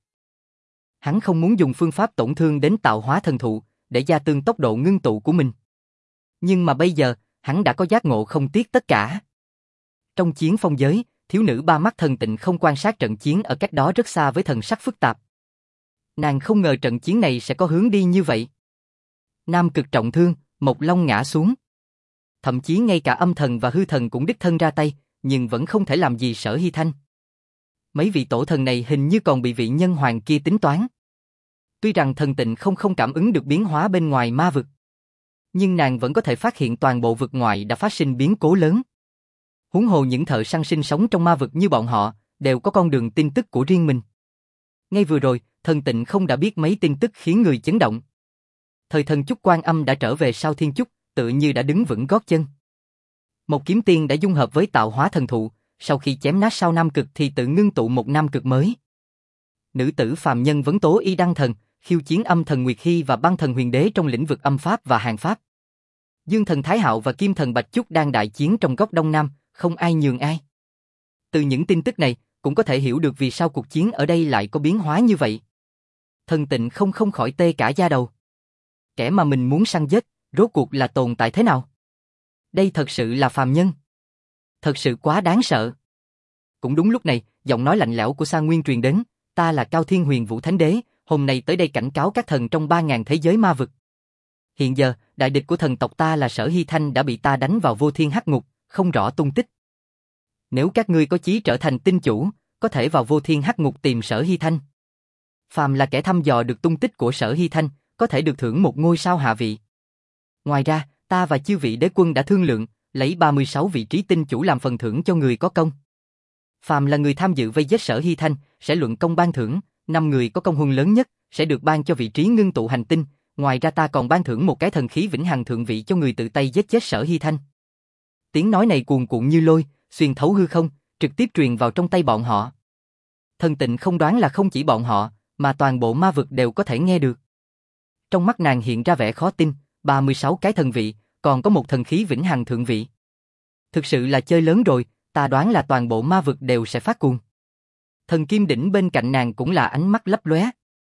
Hắn không muốn dùng phương pháp tổn thương đến tạo hóa thần thụ, để gia tăng tốc độ ngưng tụ của mình. Nhưng mà bây giờ, hắn đã có giác ngộ không tiếc tất cả. Trong chiến phong giới, thiếu nữ ba mắt thần tịnh không quan sát trận chiến ở cách đó rất xa với thần sắc phức tạp. Nàng không ngờ trận chiến này sẽ có hướng đi như vậy. Nam Cực trọng thương, Mộc Long ngã xuống. Thậm chí ngay cả âm thần và hư thần cũng đích thân ra tay, nhưng vẫn không thể làm gì Sở Hy Thanh. Mấy vị tổ thần này hình như còn bị vị nhân hoàng kia tính toán. Tuy rằng thần tịnh không không cảm ứng được biến hóa bên ngoài ma vực, nhưng nàng vẫn có thể phát hiện toàn bộ vực ngoại đã phát sinh biến cố lớn. Huống hồ những thợ săn sinh sống trong ma vực như bọn họ, đều có con đường tin tức của riêng mình. Ngay vừa rồi, thần tịnh không đã biết mấy tin tức khiến người chấn động. Thời thần Chúc Quan Âm đã trở về sau thiên chúc, tự như đã đứng vững gót chân. Một kiếm tiên đã dung hợp với tạo hóa thần thụ, sau khi chém nát sao Nam Cực thì tự ngưng tụ một Nam Cực mới. Nữ tử phàm nhân Vấn Tố Y đăng thần, khiêu chiến âm thần Nguyệt Hy và băng thần huyền đế trong lĩnh vực âm pháp và hàng pháp. Dương thần Thái Hạo và kim thần Bạch Chúc đang đại chiến trong góc đông nam, không ai nhường ai. Từ những tin tức này, cũng có thể hiểu được vì sao cuộc chiến ở đây lại có biến hóa như vậy. Thần tịnh không không khỏi tê cả da đầu. Kẻ mà mình muốn săn giết, rốt cuộc là tồn tại thế nào? Đây thật sự là phàm nhân. Thật sự quá đáng sợ. Cũng đúng lúc này, giọng nói lạnh lẽo của Sa Nguyên truyền đến, ta là Cao Thiên Huyền Vũ Thánh Đế, hôm nay tới đây cảnh cáo các thần trong ba ngàn thế giới ma vực. Hiện giờ, đại địch của thần tộc ta là Sở Hy Thanh đã bị ta đánh vào vô thiên hắc ngục, không rõ tung tích. Nếu các ngươi có chí trở thành tinh chủ, có thể vào vô thiên hắc ngục tìm Sở Hy Thanh. Phàm là kẻ thăm dò được tung tích của Sở Hy Thanh, có thể được thưởng một ngôi sao hạ vị. Ngoài ra, ta và chư vị đế quân đã thương lượng, lấy ba mươi sáu vị trí tinh chủ làm phần thưởng cho người có công. Phàm là người tham dự vây giết Sở Hy Thanh, sẽ luận công ban thưởng, năm người có công huân lớn nhất, sẽ được ban cho vị trí ngưng tụ hành tinh. Ngoài ra ta còn ban thưởng một cái thần khí vĩnh hằng thượng vị cho người tự tay giết chết Sở Hy Thanh. Tiếng nói này cuồn cuộn như lôi, xuyên thấu hư không, trực tiếp truyền vào trong tay bọn họ. Thần tịnh không đoán là không chỉ bọn họ, mà toàn bộ ma vực đều có thể nghe được. Trong mắt nàng hiện ra vẻ khó tin, ba mươi sáu cái thần vị, còn có một thần khí vĩnh hằng thượng vị. Thực sự là chơi lớn rồi, ta đoán là toàn bộ ma vực đều sẽ phát cuồng. Thần Kim Đỉnh bên cạnh nàng cũng là ánh mắt lấp lóe.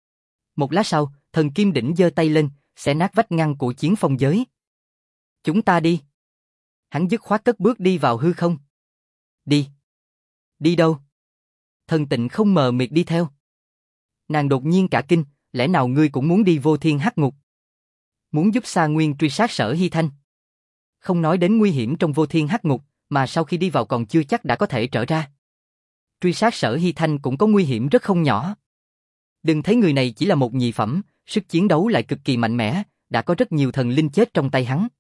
Một lát sau, thần Kim Đỉnh giơ tay lên, xé nát vách ngăn của chiến phong giới. Chúng ta đi. Hắn dứt khoát cất bước đi vào hư không. Đi. Đi đâu? Thần Tịnh không mờ mịt đi theo. Nàng đột nhiên cả kinh, lẽ nào ngươi cũng muốn đi vô thiên hắc ngục? Muốn giúp Sa Nguyên truy sát Sở Hy Thanh? Không nói đến nguy hiểm trong vô thiên hắc ngục, mà sau khi đi vào còn chưa chắc đã có thể trở ra. Truy sát Sở Hy Thanh cũng có nguy hiểm rất không nhỏ. Đừng thấy người này chỉ là một nhị phẩm, sức chiến đấu lại cực kỳ mạnh mẽ, đã có rất nhiều thần linh chết trong tay hắn.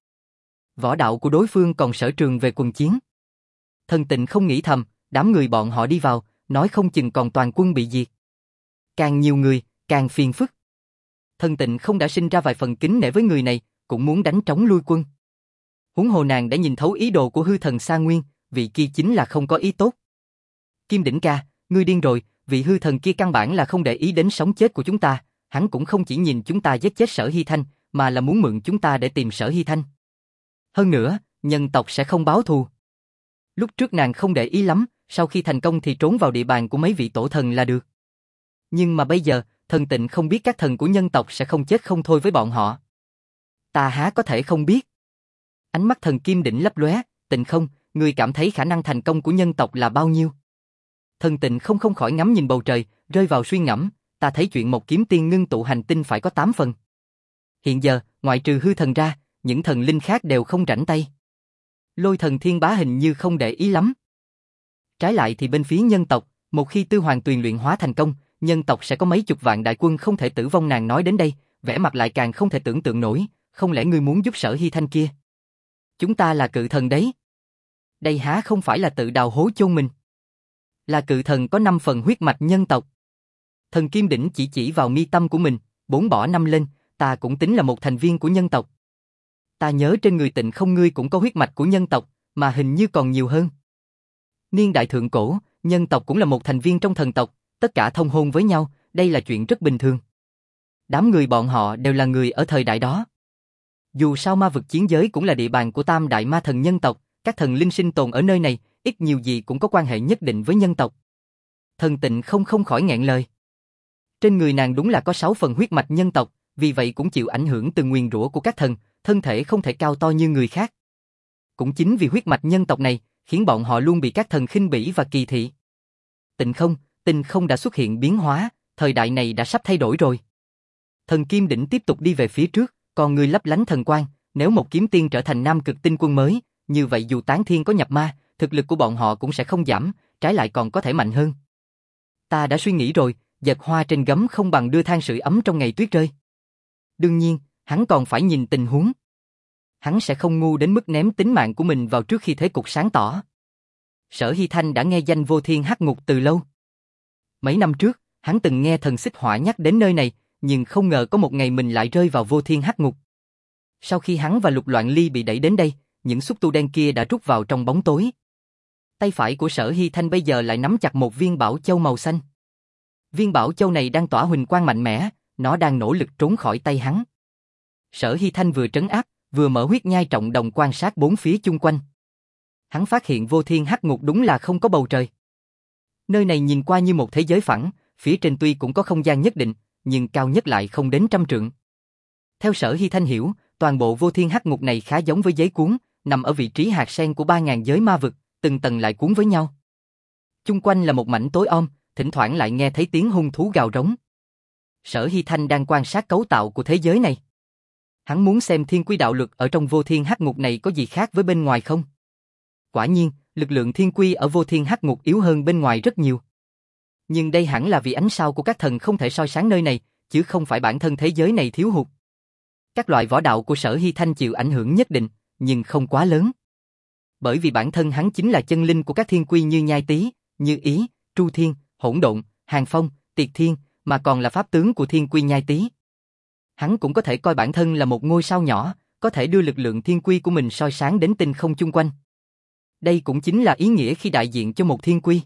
Võ đạo của đối phương còn sở trường về quần chiến. Thần Tịnh không nghĩ thầm, đám người bọn họ đi vào, nói không chừng còn toàn quân bị diệt. Càng nhiều người, càng phiền phức. Thần Tịnh không đã sinh ra vài phần kính nể với người này, cũng muốn đánh trống lui quân. Huống hồ nàng đã nhìn thấu ý đồ của hư thần Sa Nguyên, vị kia chính là không có ý tốt. Kim Đỉnh ca, ngươi điên rồi, vị hư thần kia căn bản là không để ý đến sống chết của chúng ta, hắn cũng không chỉ nhìn chúng ta giết chết Sở Hy Thanh, mà là muốn mượn chúng ta để tìm Sở Hy Thanh. Hơn nữa, nhân tộc sẽ không báo thù. Lúc trước nàng không để ý lắm, sau khi thành công thì trốn vào địa bàn của mấy vị tổ thần là được. Nhưng mà bây giờ, thần tịnh không biết các thần của nhân tộc sẽ không chết không thôi với bọn họ. Ta há có thể không biết. Ánh mắt thần Kim Đỉnh lấp lóe, Tịnh không, ngươi cảm thấy khả năng thành công của nhân tộc là bao nhiêu? Thần Tịnh không không khỏi ngắm nhìn bầu trời, rơi vào suy ngẫm, ta thấy chuyện một kiếm tiên ngưng tụ hành tinh phải có tám phần. Hiện giờ, ngoại trừ hư thần ra, những thần linh khác đều không rảnh tay. Lôi thần Thiên Bá hình như không để ý lắm. Trái lại thì bên phía nhân tộc, một khi Tư Hoàng Tuyền luyện hóa thành công, nhân tộc sẽ có mấy chục vạn đại quân không thể tử vong. Nàng nói đến đây, vẻ mặt lại càng không thể tưởng tượng nổi, không lẽ ngươi muốn giúp Sở Hy Thanh kia? Chúng ta là cự thần đấy. Đây há không phải là tự đào hố chôn mình. Là cự thần có năm phần huyết mạch nhân tộc. Thần Kim Đỉnh chỉ chỉ vào mi tâm của mình, bốn bỏ năm lên, ta cũng tính là một thành viên của nhân tộc. Ta nhớ trên người Tịnh không ngươi cũng có huyết mạch của nhân tộc, mà hình như còn nhiều hơn. Niên đại thượng cổ, nhân tộc cũng là một thành viên trong thần tộc, tất cả thông hôn với nhau, đây là chuyện rất bình thường. Đám người bọn họ đều là người ở thời đại đó. Dù sao ma vực chiến giới cũng là địa bàn của tam đại ma thần nhân tộc, các thần linh sinh tồn ở nơi này, ít nhiều gì cũng có quan hệ nhất định với nhân tộc. Thần Tịnh không không khỏi nghẹn lời. Trên người nàng đúng là có sáu phần huyết mạch nhân tộc, vì vậy cũng chịu ảnh hưởng từ nguyền rủa của các thần, thân thể không thể cao to như người khác. Cũng chính vì huyết mạch nhân tộc này, khiến bọn họ luôn bị các thần khinh bỉ và kỳ thị. Tịnh không, Tinh không đã xuất hiện biến hóa, thời đại này đã sắp thay đổi rồi. Thần Kim Đỉnh tiếp tục đi về phía trước, còn người lấp lánh thần quang, nếu một kiếm tiên trở thành Nam Cực Tinh Quân mới, như vậy dù Tán Thiên có nhập ma, thực lực của bọn họ cũng sẽ không giảm, trái lại còn có thể mạnh hơn. Ta đã suy nghĩ rồi, giật hoa trên gấm không bằng đưa than sưởi ấm trong ngày tuyết rơi. Đương nhiên, hắn còn phải nhìn tình huống. Hắn sẽ không ngu đến mức ném tính mạng của mình vào trước khi thế cục sáng tỏ. Sở Hy Thanh đã nghe danh Vô Thiên Hắc Ngục từ lâu. Mấy năm trước, hắn từng nghe thần xích hỏa nhắc đến nơi này, nhưng không ngờ có một ngày mình lại rơi vào Vô Thiên Hắc Ngục. Sau khi hắn và Lục Loạn Ly bị đẩy đến đây, những xúc tu đen kia đã rút vào trong bóng tối. Tay phải của Sở Hy Thanh bây giờ lại nắm chặt một viên bảo châu màu xanh. Viên bảo châu này đang tỏa huỳnh quang mạnh mẽ, nó đang nỗ lực trốn khỏi tay hắn. Sở Hy Thanh vừa trấn áp, vừa mở huyết nhai trọng đồng quan sát bốn phía chung quanh. Hắn phát hiện Vô Thiên Hắc Ngục đúng là không có bầu trời. Nơi này nhìn qua như một thế giới phẳng, phía trên tuy cũng có không gian nhất định, nhưng cao nhất lại không đến trăm trượng. Theo Sở Hy Thanh hiểu, toàn bộ Vô Thiên Hắc Ngục này khá giống với giấy cuốn, nằm ở vị trí hạt sen của ba ngàn giới ma vực, từng tầng lại cuốn với nhau. Chung quanh là một mảnh tối om, thỉnh thoảng lại nghe thấy tiếng hung thú gào rống. Sở Hy Thanh đang quan sát cấu tạo của thế giới này. Hắn muốn xem thiên quy đạo luật ở trong Vô Thiên Hắc Ngục này có gì khác với bên ngoài không? Quả nhiên, lực lượng thiên quy ở Vô Thiên Hắc Ngục yếu hơn bên ngoài rất nhiều. Nhưng đây hẳn là vì ánh sao của các thần không thể soi sáng nơi này, chứ không phải bản thân thế giới này thiếu hụt. Các loại võ đạo của Sở Hy Thanh chịu ảnh hưởng nhất định, nhưng không quá lớn. Bởi vì bản thân hắn chính là chân linh của các thiên quy như Nhai Tý, Như Ý, Tru Thiên, Hỗn Độn, Hàng Phong, Tiệt Thiên, mà còn là pháp tướng của thiên quy Nhai Tý. Hắn cũng có thể coi bản thân là một ngôi sao nhỏ, có thể đưa lực lượng thiên quy của mình soi sáng đến tinh không chung quanh. Đây cũng chính là ý nghĩa khi đại diện cho một thiên quy.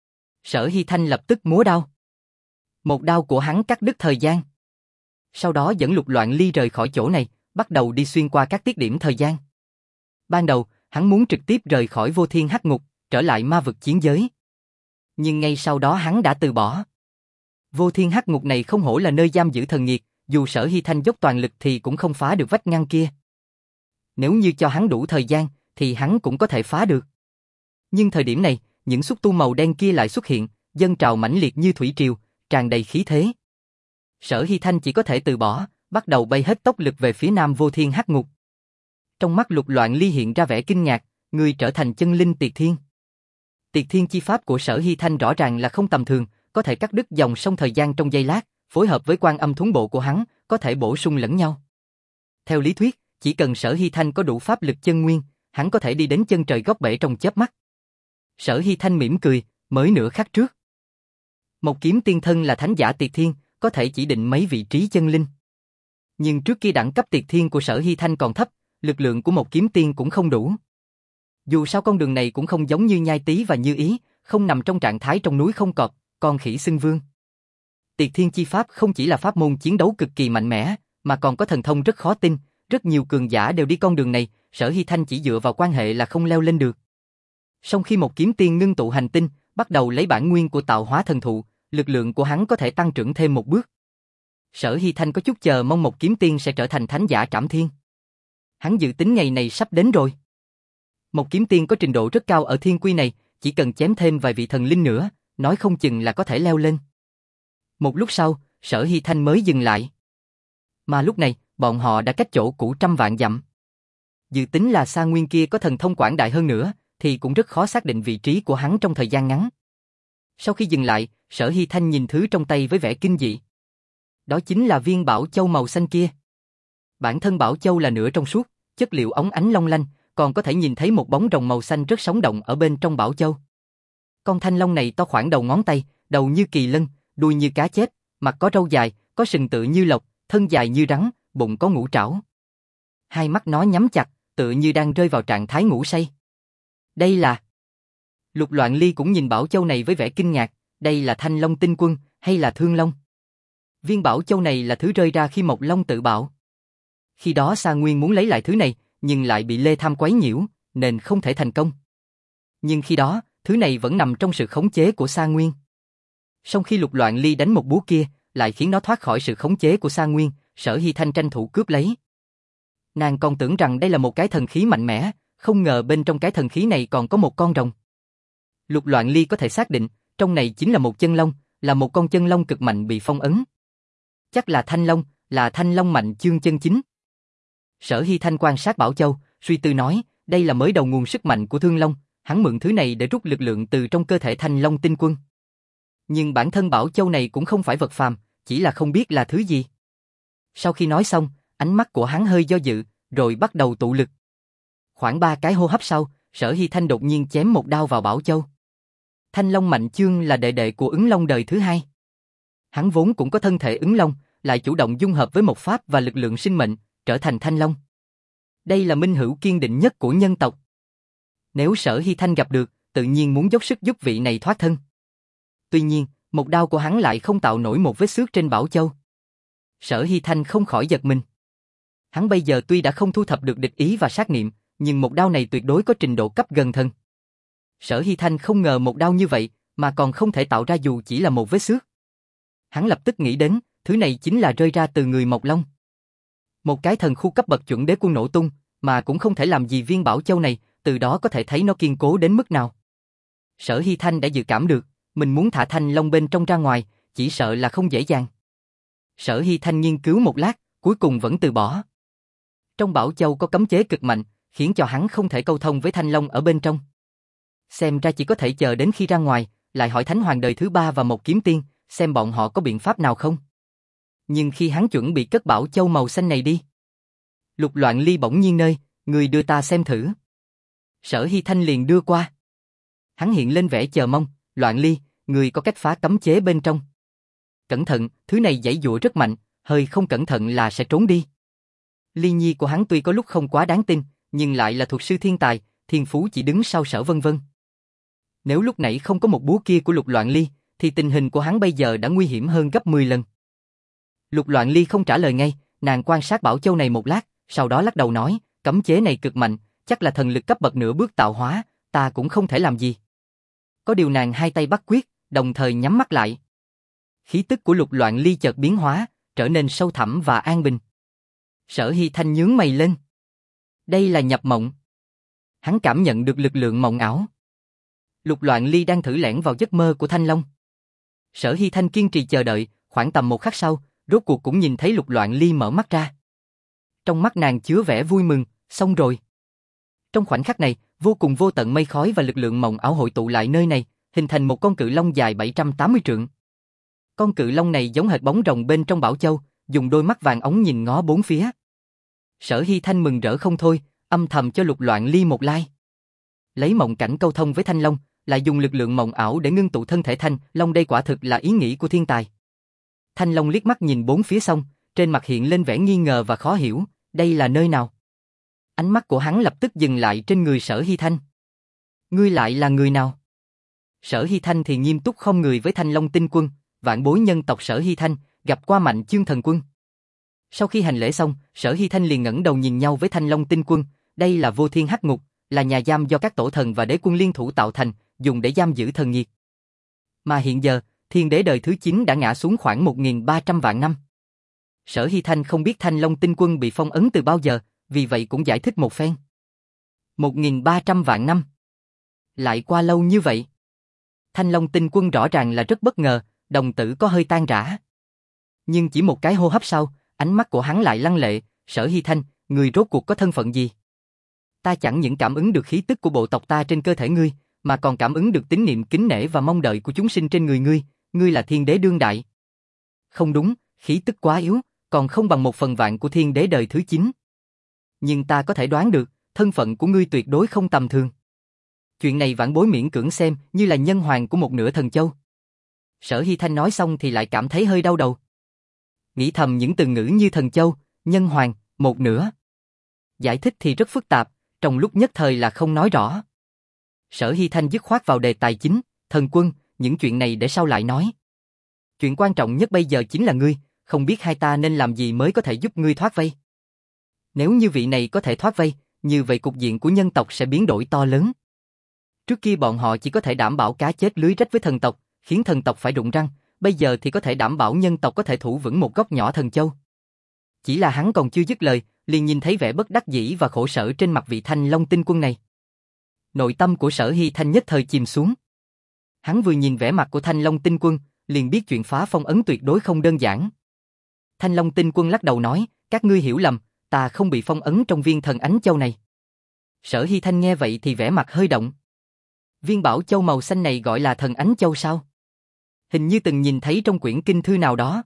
Sở Hy Thanh lập tức múa đao. Một đao của hắn cắt đứt thời gian. Sau đó dẫn Lục Loạn Ly rời khỏi chỗ này, bắt đầu đi xuyên qua các tiết điểm thời gian. Ban đầu, hắn muốn trực tiếp rời khỏi Vô Thiên Hắc Ngục, trở lại ma vực chiến giới. Nhưng ngay sau đó hắn đã từ bỏ. Vô Thiên Hắc Ngục này không hổ là nơi giam giữ thần nghiệt, dù Sở Hy Thanh dốc toàn lực thì cũng không phá được vách ngăn kia. Nếu như cho hắn đủ thời gian, thì hắn cũng có thể phá được. Nhưng thời điểm này, những xúc tu màu đen kia lại xuất hiện, dâng trào mãnh liệt như thủy triều, tràn đầy khí thế. Sở Hy Thanh chỉ có thể từ bỏ, bắt đầu bay hết tốc lực về phía nam Vô Thiên Hắc Ngục. Trong mắt Lục Loạn Ly hiện ra vẻ kinh ngạc, người trở thành chân linh Tiệt Thiên. Tiệt Thiên chi pháp của Sở Hy Thanh rõ ràng là không tầm thường, có thể cắt đứt dòng sông thời gian trong giây lát, phối hợp với Quan Âm Thuấn Bộ của hắn, có thể bổ sung lẫn nhau. Theo lý thuyết, chỉ cần Sở Hy Thanh có đủ pháp lực chân nguyên, hắn có thể đi đến chân trời góc bể trong chớp mắt. Sở Hy Thanh mỉm cười, mới nửa khắc trước. Một kiếm tiên thân là thánh giả Tiệt Thiên, có thể chỉ định mấy vị trí chân linh. Nhưng trước kia đẳng cấp Tiệt Thiên của Sở Hy Thanh còn thấp, lực lượng của một kiếm tiên cũng không đủ. Dù sao con đường này cũng không giống như Nhai Tý và Như Ý, không nằm trong trạng thái trong núi không cọp, con khỉ xưng vương. Tiệt Thiên Chi Pháp không chỉ là pháp môn chiến đấu cực kỳ mạnh mẽ, mà còn có thần thông rất khó tin, rất nhiều cường giả đều đi con đường này, Sở Hy Thanh chỉ dựa vào quan hệ là không leo lên được. Song khi một kiếm tiên ngưng tụ hành tinh, bắt đầu lấy bản nguyên của tạo hóa thần thụ, lực lượng của hắn có thể tăng trưởng thêm một bước. Sở Hy Thanh có chút chờ mong một kiếm tiên sẽ trở thành thánh giả trảm thiên. Hắn dự tính ngày này sắp đến rồi. Một kiếm tiên có trình độ rất cao ở thiên quy này, chỉ cần chém thêm vài vị thần linh nữa, nói không chừng là có thể leo lên. Một lúc sau, Sở Hy Thanh mới dừng lại. Mà lúc này, bọn họ đã cách chỗ cũ trăm vạn dặm. Dự tính là Sa Nguyên kia có thần thông quảng đại hơn nữa, thì cũng rất khó xác định vị trí của hắn trong thời gian ngắn. Sau khi dừng lại, Sở Hy Thanh nhìn thứ trong tay với vẻ kinh dị. Đó chính là viên bảo châu màu xanh kia. Bản thân bảo châu là nửa trong suốt, chất liệu óng ánh long lanh, còn có thể nhìn thấy một bóng rồng màu xanh rất sống động ở bên trong bảo châu. Con thanh long này to khoảng đầu ngón tay, đầu như kỳ lân, đuôi như cá chép, mặt có râu dài, có sừng tựa như lộc, thân dài như rắn, bụng có ngũ trảo. Hai mắt nó nhắm chặt, tựa như đang rơi vào trạng thái ngủ say. Đây là... Lục Loạn Ly cũng nhìn bảo châu này với vẻ kinh ngạc, đây là Thanh Long Tinh Quân, hay là Thương Long? Viên bảo châu này là thứ rơi ra khi Mộc Long tự bạo. Khi đó Sa Nguyên muốn lấy lại thứ này, nhưng lại bị Lê Tham quấy nhiễu, nên không thể thành công. Nhưng khi đó, thứ này vẫn nằm trong sự khống chế của Sa Nguyên. Song khi Lục Loạn Ly đánh một búa kia, lại khiến nó thoát khỏi sự khống chế của Sa Nguyên, Sở Hy Thanh tranh thủ cướp lấy. Nàng còn tưởng rằng đây là một cái thần khí mạnh mẽ, không ngờ bên trong cái thần khí này còn có một con rồng. Lục Loạn Ly có thể xác định, trong này chính là một chân long, là một con chân long cực mạnh bị phong ấn. Chắc là Thanh Long, là Thanh Long mạnh chương chân chính. Sở Hy Thanh quan sát bảo châu, suy tư nói, đây là mới đầu nguồn sức mạnh của Thương Long, hắn mượn thứ này để rút lực lượng từ trong cơ thể Thanh Long Tinh Quân. Nhưng bản thân bảo châu này cũng không phải vật phàm, chỉ là không biết là thứ gì. Sau khi nói xong, ánh mắt của hắn hơi do dự, rồi bắt đầu tụ lực. Khoảng ba cái hô hấp sau, Sở Hy Thanh đột nhiên chém một đao vào bảo châu. Thanh Long Mạnh Chương là đệ đệ của Ứng Long đời thứ hai. Hắn vốn cũng có thân thể Ứng Long, lại chủ động dung hợp với một pháp và lực lượng sinh mệnh, trở thành Thanh Long. Đây là minh hữu kiên định nhất của nhân tộc. Nếu Sở Hy Thanh gặp được, tự nhiên muốn dốc sức giúp vị này thoát thân. Tuy nhiên, một đao của hắn lại không tạo nổi một vết xước trên bảo châu. Sở Hy Thanh không khỏi giật mình. Hắn bây giờ tuy đã không thu thập được địch ý và sát niệm, nhưng một đao này tuyệt đối có trình độ cấp gần thân. Sở Hy Thanh không ngờ một đao như vậy, mà còn không thể tạo ra dù chỉ là một vết xước. Hắn lập tức nghĩ đến, thứ này chính là rơi ra từ người Mộc Long. Một cái thần khu cấp bậc chuẩn đế quân nổ tung, mà cũng không thể làm gì viên bảo châu này, từ đó có thể thấy nó kiên cố đến mức nào. Sở Hy Thanh đã dự cảm được, mình muốn thả Thanh Long bên trong ra ngoài, chỉ sợ là không dễ dàng. Sở Hy Thanh nghiên cứu một lát, cuối cùng vẫn từ bỏ. Trong bảo châu có cấm chế cực mạnh, khiến cho hắn không thể câu thông với Thanh Long ở bên trong. Xem ra chỉ có thể chờ đến khi ra ngoài, lại hỏi Thánh Hoàng đời thứ ba và một kiếm tiên, xem bọn họ có biện pháp nào không. Nhưng khi hắn chuẩn bị cất bảo châu màu xanh này đi, Lục Loạn Ly bỗng nhiên nơi, người đưa ta xem thử. Sở Hy Thanh liền đưa qua. Hắn hiện lên vẻ chờ mong, Loạn Ly, người có cách phá cấm chế bên trong. Cẩn thận, thứ này giãy giụa rất mạnh, hơi không cẩn thận là sẽ trốn đi. Ly nhi của hắn tuy có lúc không quá đáng tin, nhưng lại là thuật sư thiên tài, thiên phú chỉ đứng sau Sở Vân Vân. Nếu lúc nãy không có một búa kia của Lục Loạn Ly, thì tình hình của hắn bây giờ đã nguy hiểm hơn gấp mười lần. Lục Loạn Ly không trả lời ngay, nàng quan sát bảo châu này một lát, sau đó lắc đầu nói, cấm chế này cực mạnh, chắc là thần lực cấp bậc nửa bước tạo hóa, ta cũng không thể làm gì. Có điều nàng hai tay bắt quyết, đồng thời nhắm mắt lại. Khí tức của Lục Loạn Ly chợt biến hóa, trở nên sâu thẳm và an bình. Sở Hy Thanh nhướng mày lên. Đây là nhập mộng. Hắn cảm nhận được lực lượng mộng ảo. Lục Loạn Ly đang thử lẻn vào giấc mơ của Thanh Long. Sở Hy Thanh kiên trì chờ đợi, khoảng tầm một khắc sau, rốt cuộc cũng nhìn thấy Lục Loạn Ly mở mắt ra. Trong mắt nàng chứa vẻ vui mừng, xong rồi. Trong khoảnh khắc này, vô cùng vô tận mây khói và lực lượng mộng ảo hội tụ lại nơi này, hình thành một con cự long dài bảy trăm tám mươi trượng. Con cự long này giống hệt bóng rồng bên trong bảo châu, dùng đôi mắt vàng óng nhìn ngó bốn phía. Sở Hy Thanh mừng rỡ không thôi, âm thầm cho Lục Loạn Ly một like. Lấy mộng cảnh câu thông với Thanh Long, lại dùng lực lượng mộng ảo để ngưng tụ thân thể Thanh Long, đây quả thực là ý nghĩ của thiên tài. Thanh Long liếc mắt nhìn bốn phía xong, trên mặt hiện lên vẻ nghi ngờ và khó hiểu, đây là nơi nào? Ánh mắt của hắn lập tức dừng lại trên người Sở Hy Thanh. Ngươi lại là người nào? Sở Hy Thanh thì nghiêm túc không người với Thanh Long Tinh Quân, vạn bối nhân tộc Sở Hy Thanh, gặp qua Mạnh Chương Thần Quân. Sau khi hành lễ xong, Sở Hy Thanh liền ngẩng đầu nhìn nhau với Thanh Long Tinh Quân, đây là Vô Thiên Hắc Ngục, là nhà giam do các tổ thần và đế quân liên thủ tạo thành, dùng để giam giữ thần nghiệt. Mà hiện giờ, thiên đế đời thứ chín đã ngã xuống khoảng một nghìn ba trăm vạn năm. Sở Hy Thanh không biết Thanh Long Tinh Quân bị phong ấn từ bao giờ, vì vậy cũng giải thích một phen. một nghìn ba trăm vạn năm. Lại qua lâu như vậy. Thanh Long Tinh Quân rõ ràng là rất bất ngờ, đồng tử có hơi tan rã. Nhưng chỉ một cái hô hấp sau, ánh mắt của hắn lại lăng lệ, Sở Hy Thanh, người rốt cuộc có thân phận gì? Ta chẳng những cảm ứng được khí tức của bộ tộc ta trên cơ thể ngươi, mà còn cảm ứng được tín niệm kính nể và mong đợi của chúng sinh trên người ngươi, ngươi là thiên đế đương đại. Không đúng, khí tức quá yếu, còn không bằng một phần vạn của thiên đế đời thứ chín. Nhưng ta có thể đoán được, thân phận của ngươi tuyệt đối không tầm thường. Chuyện này vãn bối miễn cưỡng xem như là nhân hoàng của một nửa thần châu. Sở Hy Thanh nói xong thì lại cảm thấy hơi đau đầu. Nghĩ thầm những từ ngữ như thần châu, nhân hoàng, một nửa. Giải thích thì rất phức tạp, trong lúc nhất thời là không nói rõ. Sở Hy Thanh dứt khoát vào đề tài chính, thần quân, những chuyện này để sau lại nói. Chuyện quan trọng nhất bây giờ chính là ngươi, không biết hai ta nên làm gì mới có thể giúp ngươi thoát vây. Nếu như vị này có thể thoát vây, như vậy cục diện của nhân tộc sẽ biến đổi to lớn. Trước kia bọn họ chỉ có thể đảm bảo cá chết lưới rách với thần tộc, khiến thần tộc phải rụng răng, bây giờ thì có thể đảm bảo nhân tộc có thể thủ vững một góc nhỏ thần châu. Chỉ là hắn còn chưa dứt lời, liền nhìn thấy vẻ bất đắc dĩ và khổ sở trên mặt vị Thanh Long Tinh Quân này. Nội tâm của Sở Hy Thanh nhất thời chìm xuống. Hắn vừa nhìn vẻ mặt của Thanh Long Tinh Quân, liền biết chuyện phá phong ấn tuyệt đối không đơn giản. Thanh Long Tinh Quân lắc đầu nói, các ngươi hiểu lầm, ta không bị phong ấn trong viên thần ánh châu này. Sở Hy Thanh nghe vậy thì vẻ mặt hơi động. Viên bảo châu màu xanh này gọi là thần ánh châu sao? Hình như từng nhìn thấy trong quyển kinh thư nào đó.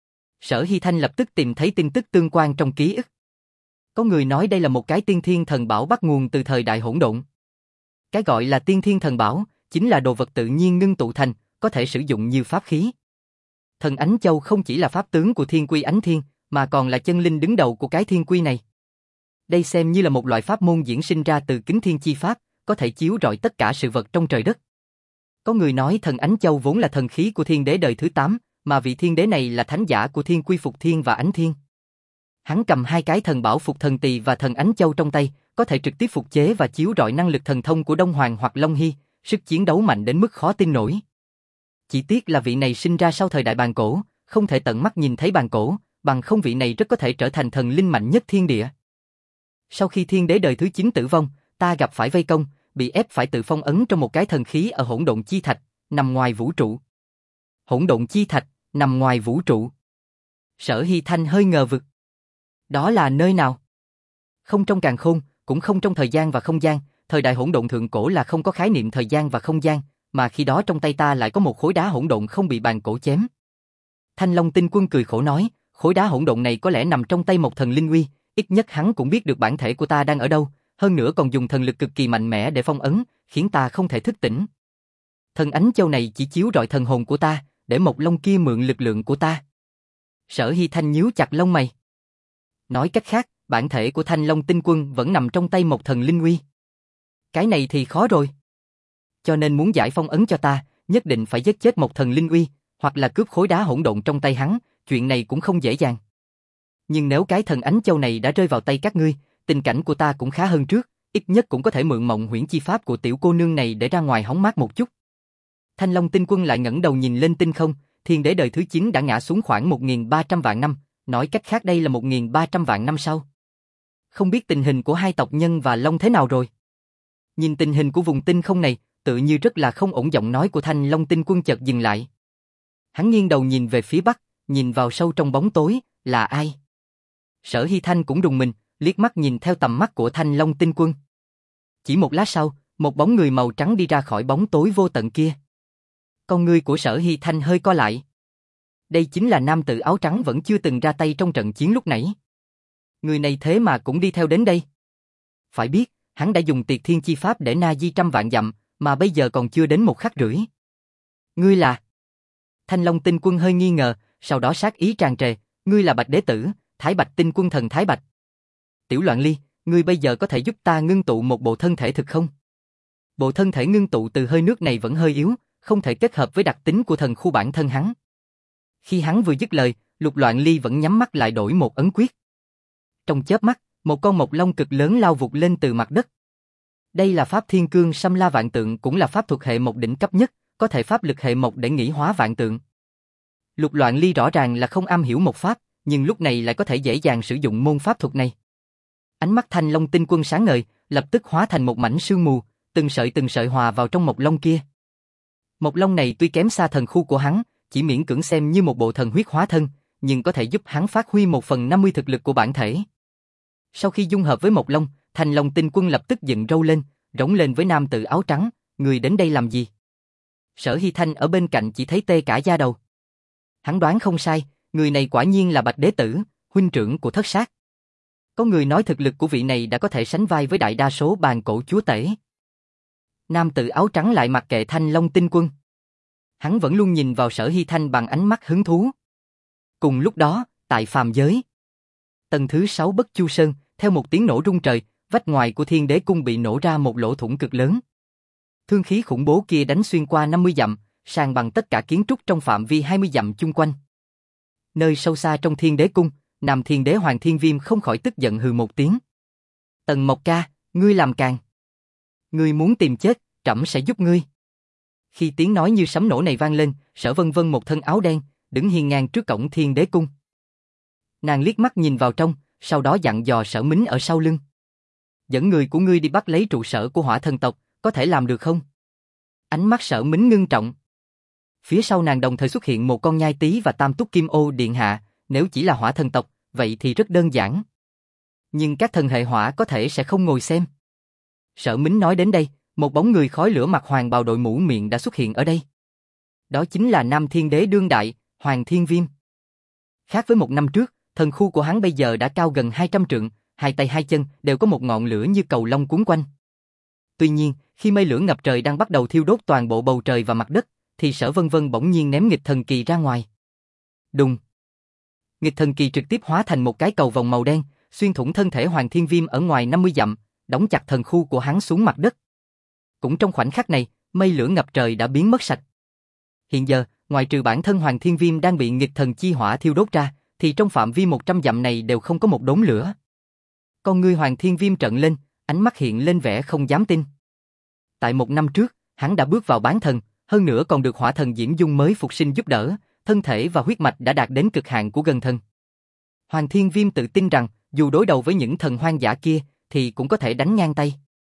Sở Hy Thanh lập tức tìm thấy tin tức tương quan trong ký ức. Có người nói đây là một cái tiên thiên thần bảo bắt nguồn từ thời đại hỗn độn. Cái gọi là tiên thiên thần bảo, chính là đồ vật tự nhiên ngưng tụ thành, có thể sử dụng như pháp khí. Thần ánh châu không chỉ là pháp tướng của thiên quy ánh thiên, mà còn là chân linh đứng đầu của cái thiên quy này. Đây xem như là một loại pháp môn diễn sinh ra từ kính thiên chi pháp, có thể chiếu rọi tất cả sự vật trong trời đất. Có người nói thần ánh châu vốn là thần khí của thiên đế đời thứ tám, mà vị thiên đế này là thánh giả của thiên quy Phục Thiên và Ánh Thiên. Hắn cầm hai cái thần bảo Phục Thần Tỳ và thần ánh châu trong tay, có thể trực tiếp phục chế và chiếu rọi năng lực thần thông của Đông Hoàng hoặc Long Hy, sức chiến đấu mạnh đến mức khó tin nổi. Chỉ tiếc là vị này sinh ra sau thời đại bàn cổ, không thể tận mắt nhìn thấy bàn cổ, bằng không vị này rất có thể trở thành thần linh mạnh nhất thiên địa. Sau khi thiên đế đời thứ chín tử vong, ta gặp phải vây công, bị ép phải tự phong ấn trong một cái thần khí ở hỗn độn chi thạch, nằm ngoài vũ trụ. Hỗn độn chi thạch, nằm ngoài vũ trụ. Sở Hy Thanh hơi ngờ vực. Đó là nơi nào? Không trong càn khôn, cũng không trong thời gian và không gian, thời đại hỗn độn thượng cổ là không có khái niệm thời gian và không gian, mà khi đó trong tay ta lại có một khối đá hỗn độn không bị bàn cổ chém. Thanh Long Tinh Quân cười khổ nói, khối đá hỗn độn này có lẽ nằm trong tay một thần linh uy, ít nhất hắn cũng biết được bản thể của ta đang ở đâu, hơn nữa còn dùng thần lực cực kỳ mạnh mẽ để phong ấn, khiến ta không thể thức tỉnh. Thần ánh châu này chỉ chiếu rọi thần hồn của ta, để Mộc Long kia mượn lực lượng của ta. Sở Hy Thanh nhíu chặt lông mày. Nói cách khác, bản thể của Thanh Long Tinh Quân vẫn nằm trong tay một thần linh uy. Cái này thì khó rồi. Cho nên muốn giải phong ấn cho ta, nhất định phải giết chết một thần linh uy, hoặc là cướp khối đá hỗn độn trong tay hắn, chuyện này cũng không dễ dàng. Nhưng nếu cái thần ánh châu này đã rơi vào tay các ngươi, tình cảnh của ta cũng khá hơn trước, ít nhất cũng có thể mượn mộng huyễn chi pháp của tiểu cô nương này để ra ngoài hóng mát một chút. Thanh Long Tinh Quân lại ngẩng đầu nhìn lên tinh không, thiên đế đời thứ chín đã ngã xuống khoảng một nghìn ba trăm vạn năm, nói cách khác đây là một nghìn ba trăm vạn năm sau. Không biết tình hình của hai tộc Nhân và Long thế nào rồi? Nhìn tình hình của vùng tinh không này, tự như rất là không ổn, giọng nói của Thanh Long Tinh Quân chợt dừng lại. Hắn nghiêng đầu nhìn về phía bắc, nhìn vào sâu trong bóng tối, là ai? Sở Hy Thanh cũng rùng mình, liếc mắt nhìn theo tầm mắt của Thanh Long Tinh Quân. Chỉ một lát sau, một bóng người màu trắng đi ra khỏi bóng tối vô tận kia. Con ngươi của Sở Hy Thanh hơi co lại. Đây chính là nam tử áo trắng vẫn chưa từng ra tay trong trận chiến lúc nãy. Người này thế mà cũng đi theo đến đây. Phải biết, hắn đã dùng Tiệt Thiên Chi Pháp để na di trăm vạn dặm, mà bây giờ còn chưa đến một khắc rưỡi. Ngươi là... Thanh Long Tinh Quân hơi nghi ngờ, sau đó sát ý tràn trề, ngươi là Bạch Đế Tử, Thái Bạch Tinh Quân thần Thái Bạch. Tiểu Loạn Ly, ngươi bây giờ có thể giúp ta ngưng tụ một bộ thân thể thực không? Bộ thân thể ngưng tụ từ hơi nước này vẫn hơi yếu, không thể kết hợp với đặc tính của thần khu bản thân hắn. Khi hắn vừa dứt lời, Lục Loạn Ly vẫn nhắm mắt lại đổi một ấn quyết. Trong chớp mắt, một con mộc long cực lớn lao vụt lên từ mặt đất. Đây là pháp Thiên Cương Xâm La Vạn Tượng, cũng là pháp thuật hệ mộc đỉnh cấp nhất, có thể pháp lực hệ mộc để nghĩ hóa vạn tượng. Lục Loạn Ly rõ ràng là không am hiểu một pháp, nhưng lúc này lại có thể dễ dàng sử dụng môn pháp thuật này. Ánh mắt Thanh Long Tinh Quân sáng ngời, lập tức hóa thành một mảnh sương mù, từng sợi từng sợi hòa vào trong mộc long kia. Mộc long này tuy kém xa thần khu của hắn, chỉ miễn cưỡng xem như một bộ thần huyết hóa thân, nhưng có thể giúp hắn phát huy một phần năm mươi thực lực của bản thể. Sau khi dung hợp với mộc long, Thanh Long Tinh Quân lập tức dựng râu lên, rống lên với nam tử áo trắng, người đến đây làm gì? Sở Hy Thanh ở bên cạnh chỉ thấy tê cả da đầu. Hắn đoán không sai, người này quả nhiên là Bạch Đế Tử, huynh trưởng của Thất Sát. Có người nói thực lực của vị này đã có thể sánh vai với đại đa số bàn cổ chúa tể. Nam tử áo trắng lại mặc kệ Thanh Long Tinh Quân. Hắn vẫn luôn nhìn vào Sở Hy Thanh bằng ánh mắt hứng thú. Cùng lúc đó, tại phàm giới, tầng thứ sáu Bất Chu Sơn, theo một tiếng nổ rung trời, vách ngoài của Thiên Đế Cung bị nổ ra một lỗ thủng cực lớn. Thương khí khủng bố kia đánh xuyên qua năm mươi dặm, sàn bằng tất cả kiến trúc trong phạm vi hai mươi dặm chung quanh. Nơi sâu xa trong Thiên Đế Cung, Nam Thiên Đế Hoàng Thiên Viêm không khỏi tức giận hừ một tiếng. Tần Mộc ca, ngươi làm càng. Ngươi muốn tìm chết, trẫm sẽ giúp ngươi. Khi tiếng nói như sấm nổ này vang lên, Sở Vân Vân một thân áo đen, đứng hiên ngang trước cổng Thiên Đế Cung. Nàng liếc mắt nhìn vào trong, sau đó dặn dò Sở Mính ở sau lưng. Dẫn người của ngươi đi bắt lấy trụ sở của Hỏa Thần tộc, có thể làm được không? Ánh mắt Sở Mính ngưng trọng. Phía sau nàng đồng thời xuất hiện một con nhai tí và tam túc kim ô điện hạ, nếu chỉ là Hỏa Thần tộc, vậy thì rất đơn giản. Nhưng các thần hệ hỏa có thể sẽ không ngồi xem. Sở Mính nói đến đây, một bóng người khói lửa mặc hoàng bào đội mũ miệng đã xuất hiện ở đây. Đó chính là Nam Thiên Đế đương đại, Hoàng Thiên Viêm. Khác với một năm trước, thần khu của hắn bây giờ đã cao gần hai trăm trượng, hai tay hai chân đều có một ngọn lửa như cầu long cuốn quanh. Tuy nhiên, khi mây lửa ngập trời đang bắt đầu thiêu đốt toàn bộ bầu trời và mặt đất, thì Sở Vân Vân bỗng nhiên ném nghịch thần kỳ ra ngoài. Đùng! Nghịch thần kỳ trực tiếp hóa thành một cái cầu vòng màu đen, xuyên thủng thân thể Hoàng Thiên Viêm ở ngoài năm mươi dặm, đóng chặt thần khu của hắn xuống mặt đất. Cũng trong khoảnh khắc này, mây lửa ngập trời đã biến mất sạch. Hiện giờ, ngoài trừ bản thân Hoàng Thiên Viêm đang bị nghịch thần chi hỏa thiêu đốt ra, thì trong phạm vi một trăm dặm này đều không có một đốm lửa. Con ngươi Hoàng Thiên Viêm trợn lên, ánh mắt hiện lên vẻ không dám tin. Tại một năm trước, hắn đã bước vào bán thần, hơn nữa còn được Hỏa Thần Diễm Dung mới phục sinh giúp đỡ, thân thể và huyết mạch đã đạt đến cực hạn của gần thần. Hoàng Thiên Viêm tự tin rằng, dù đối đầu với những thần hoang dã kia, thì cũng có thể đánh ngang tay.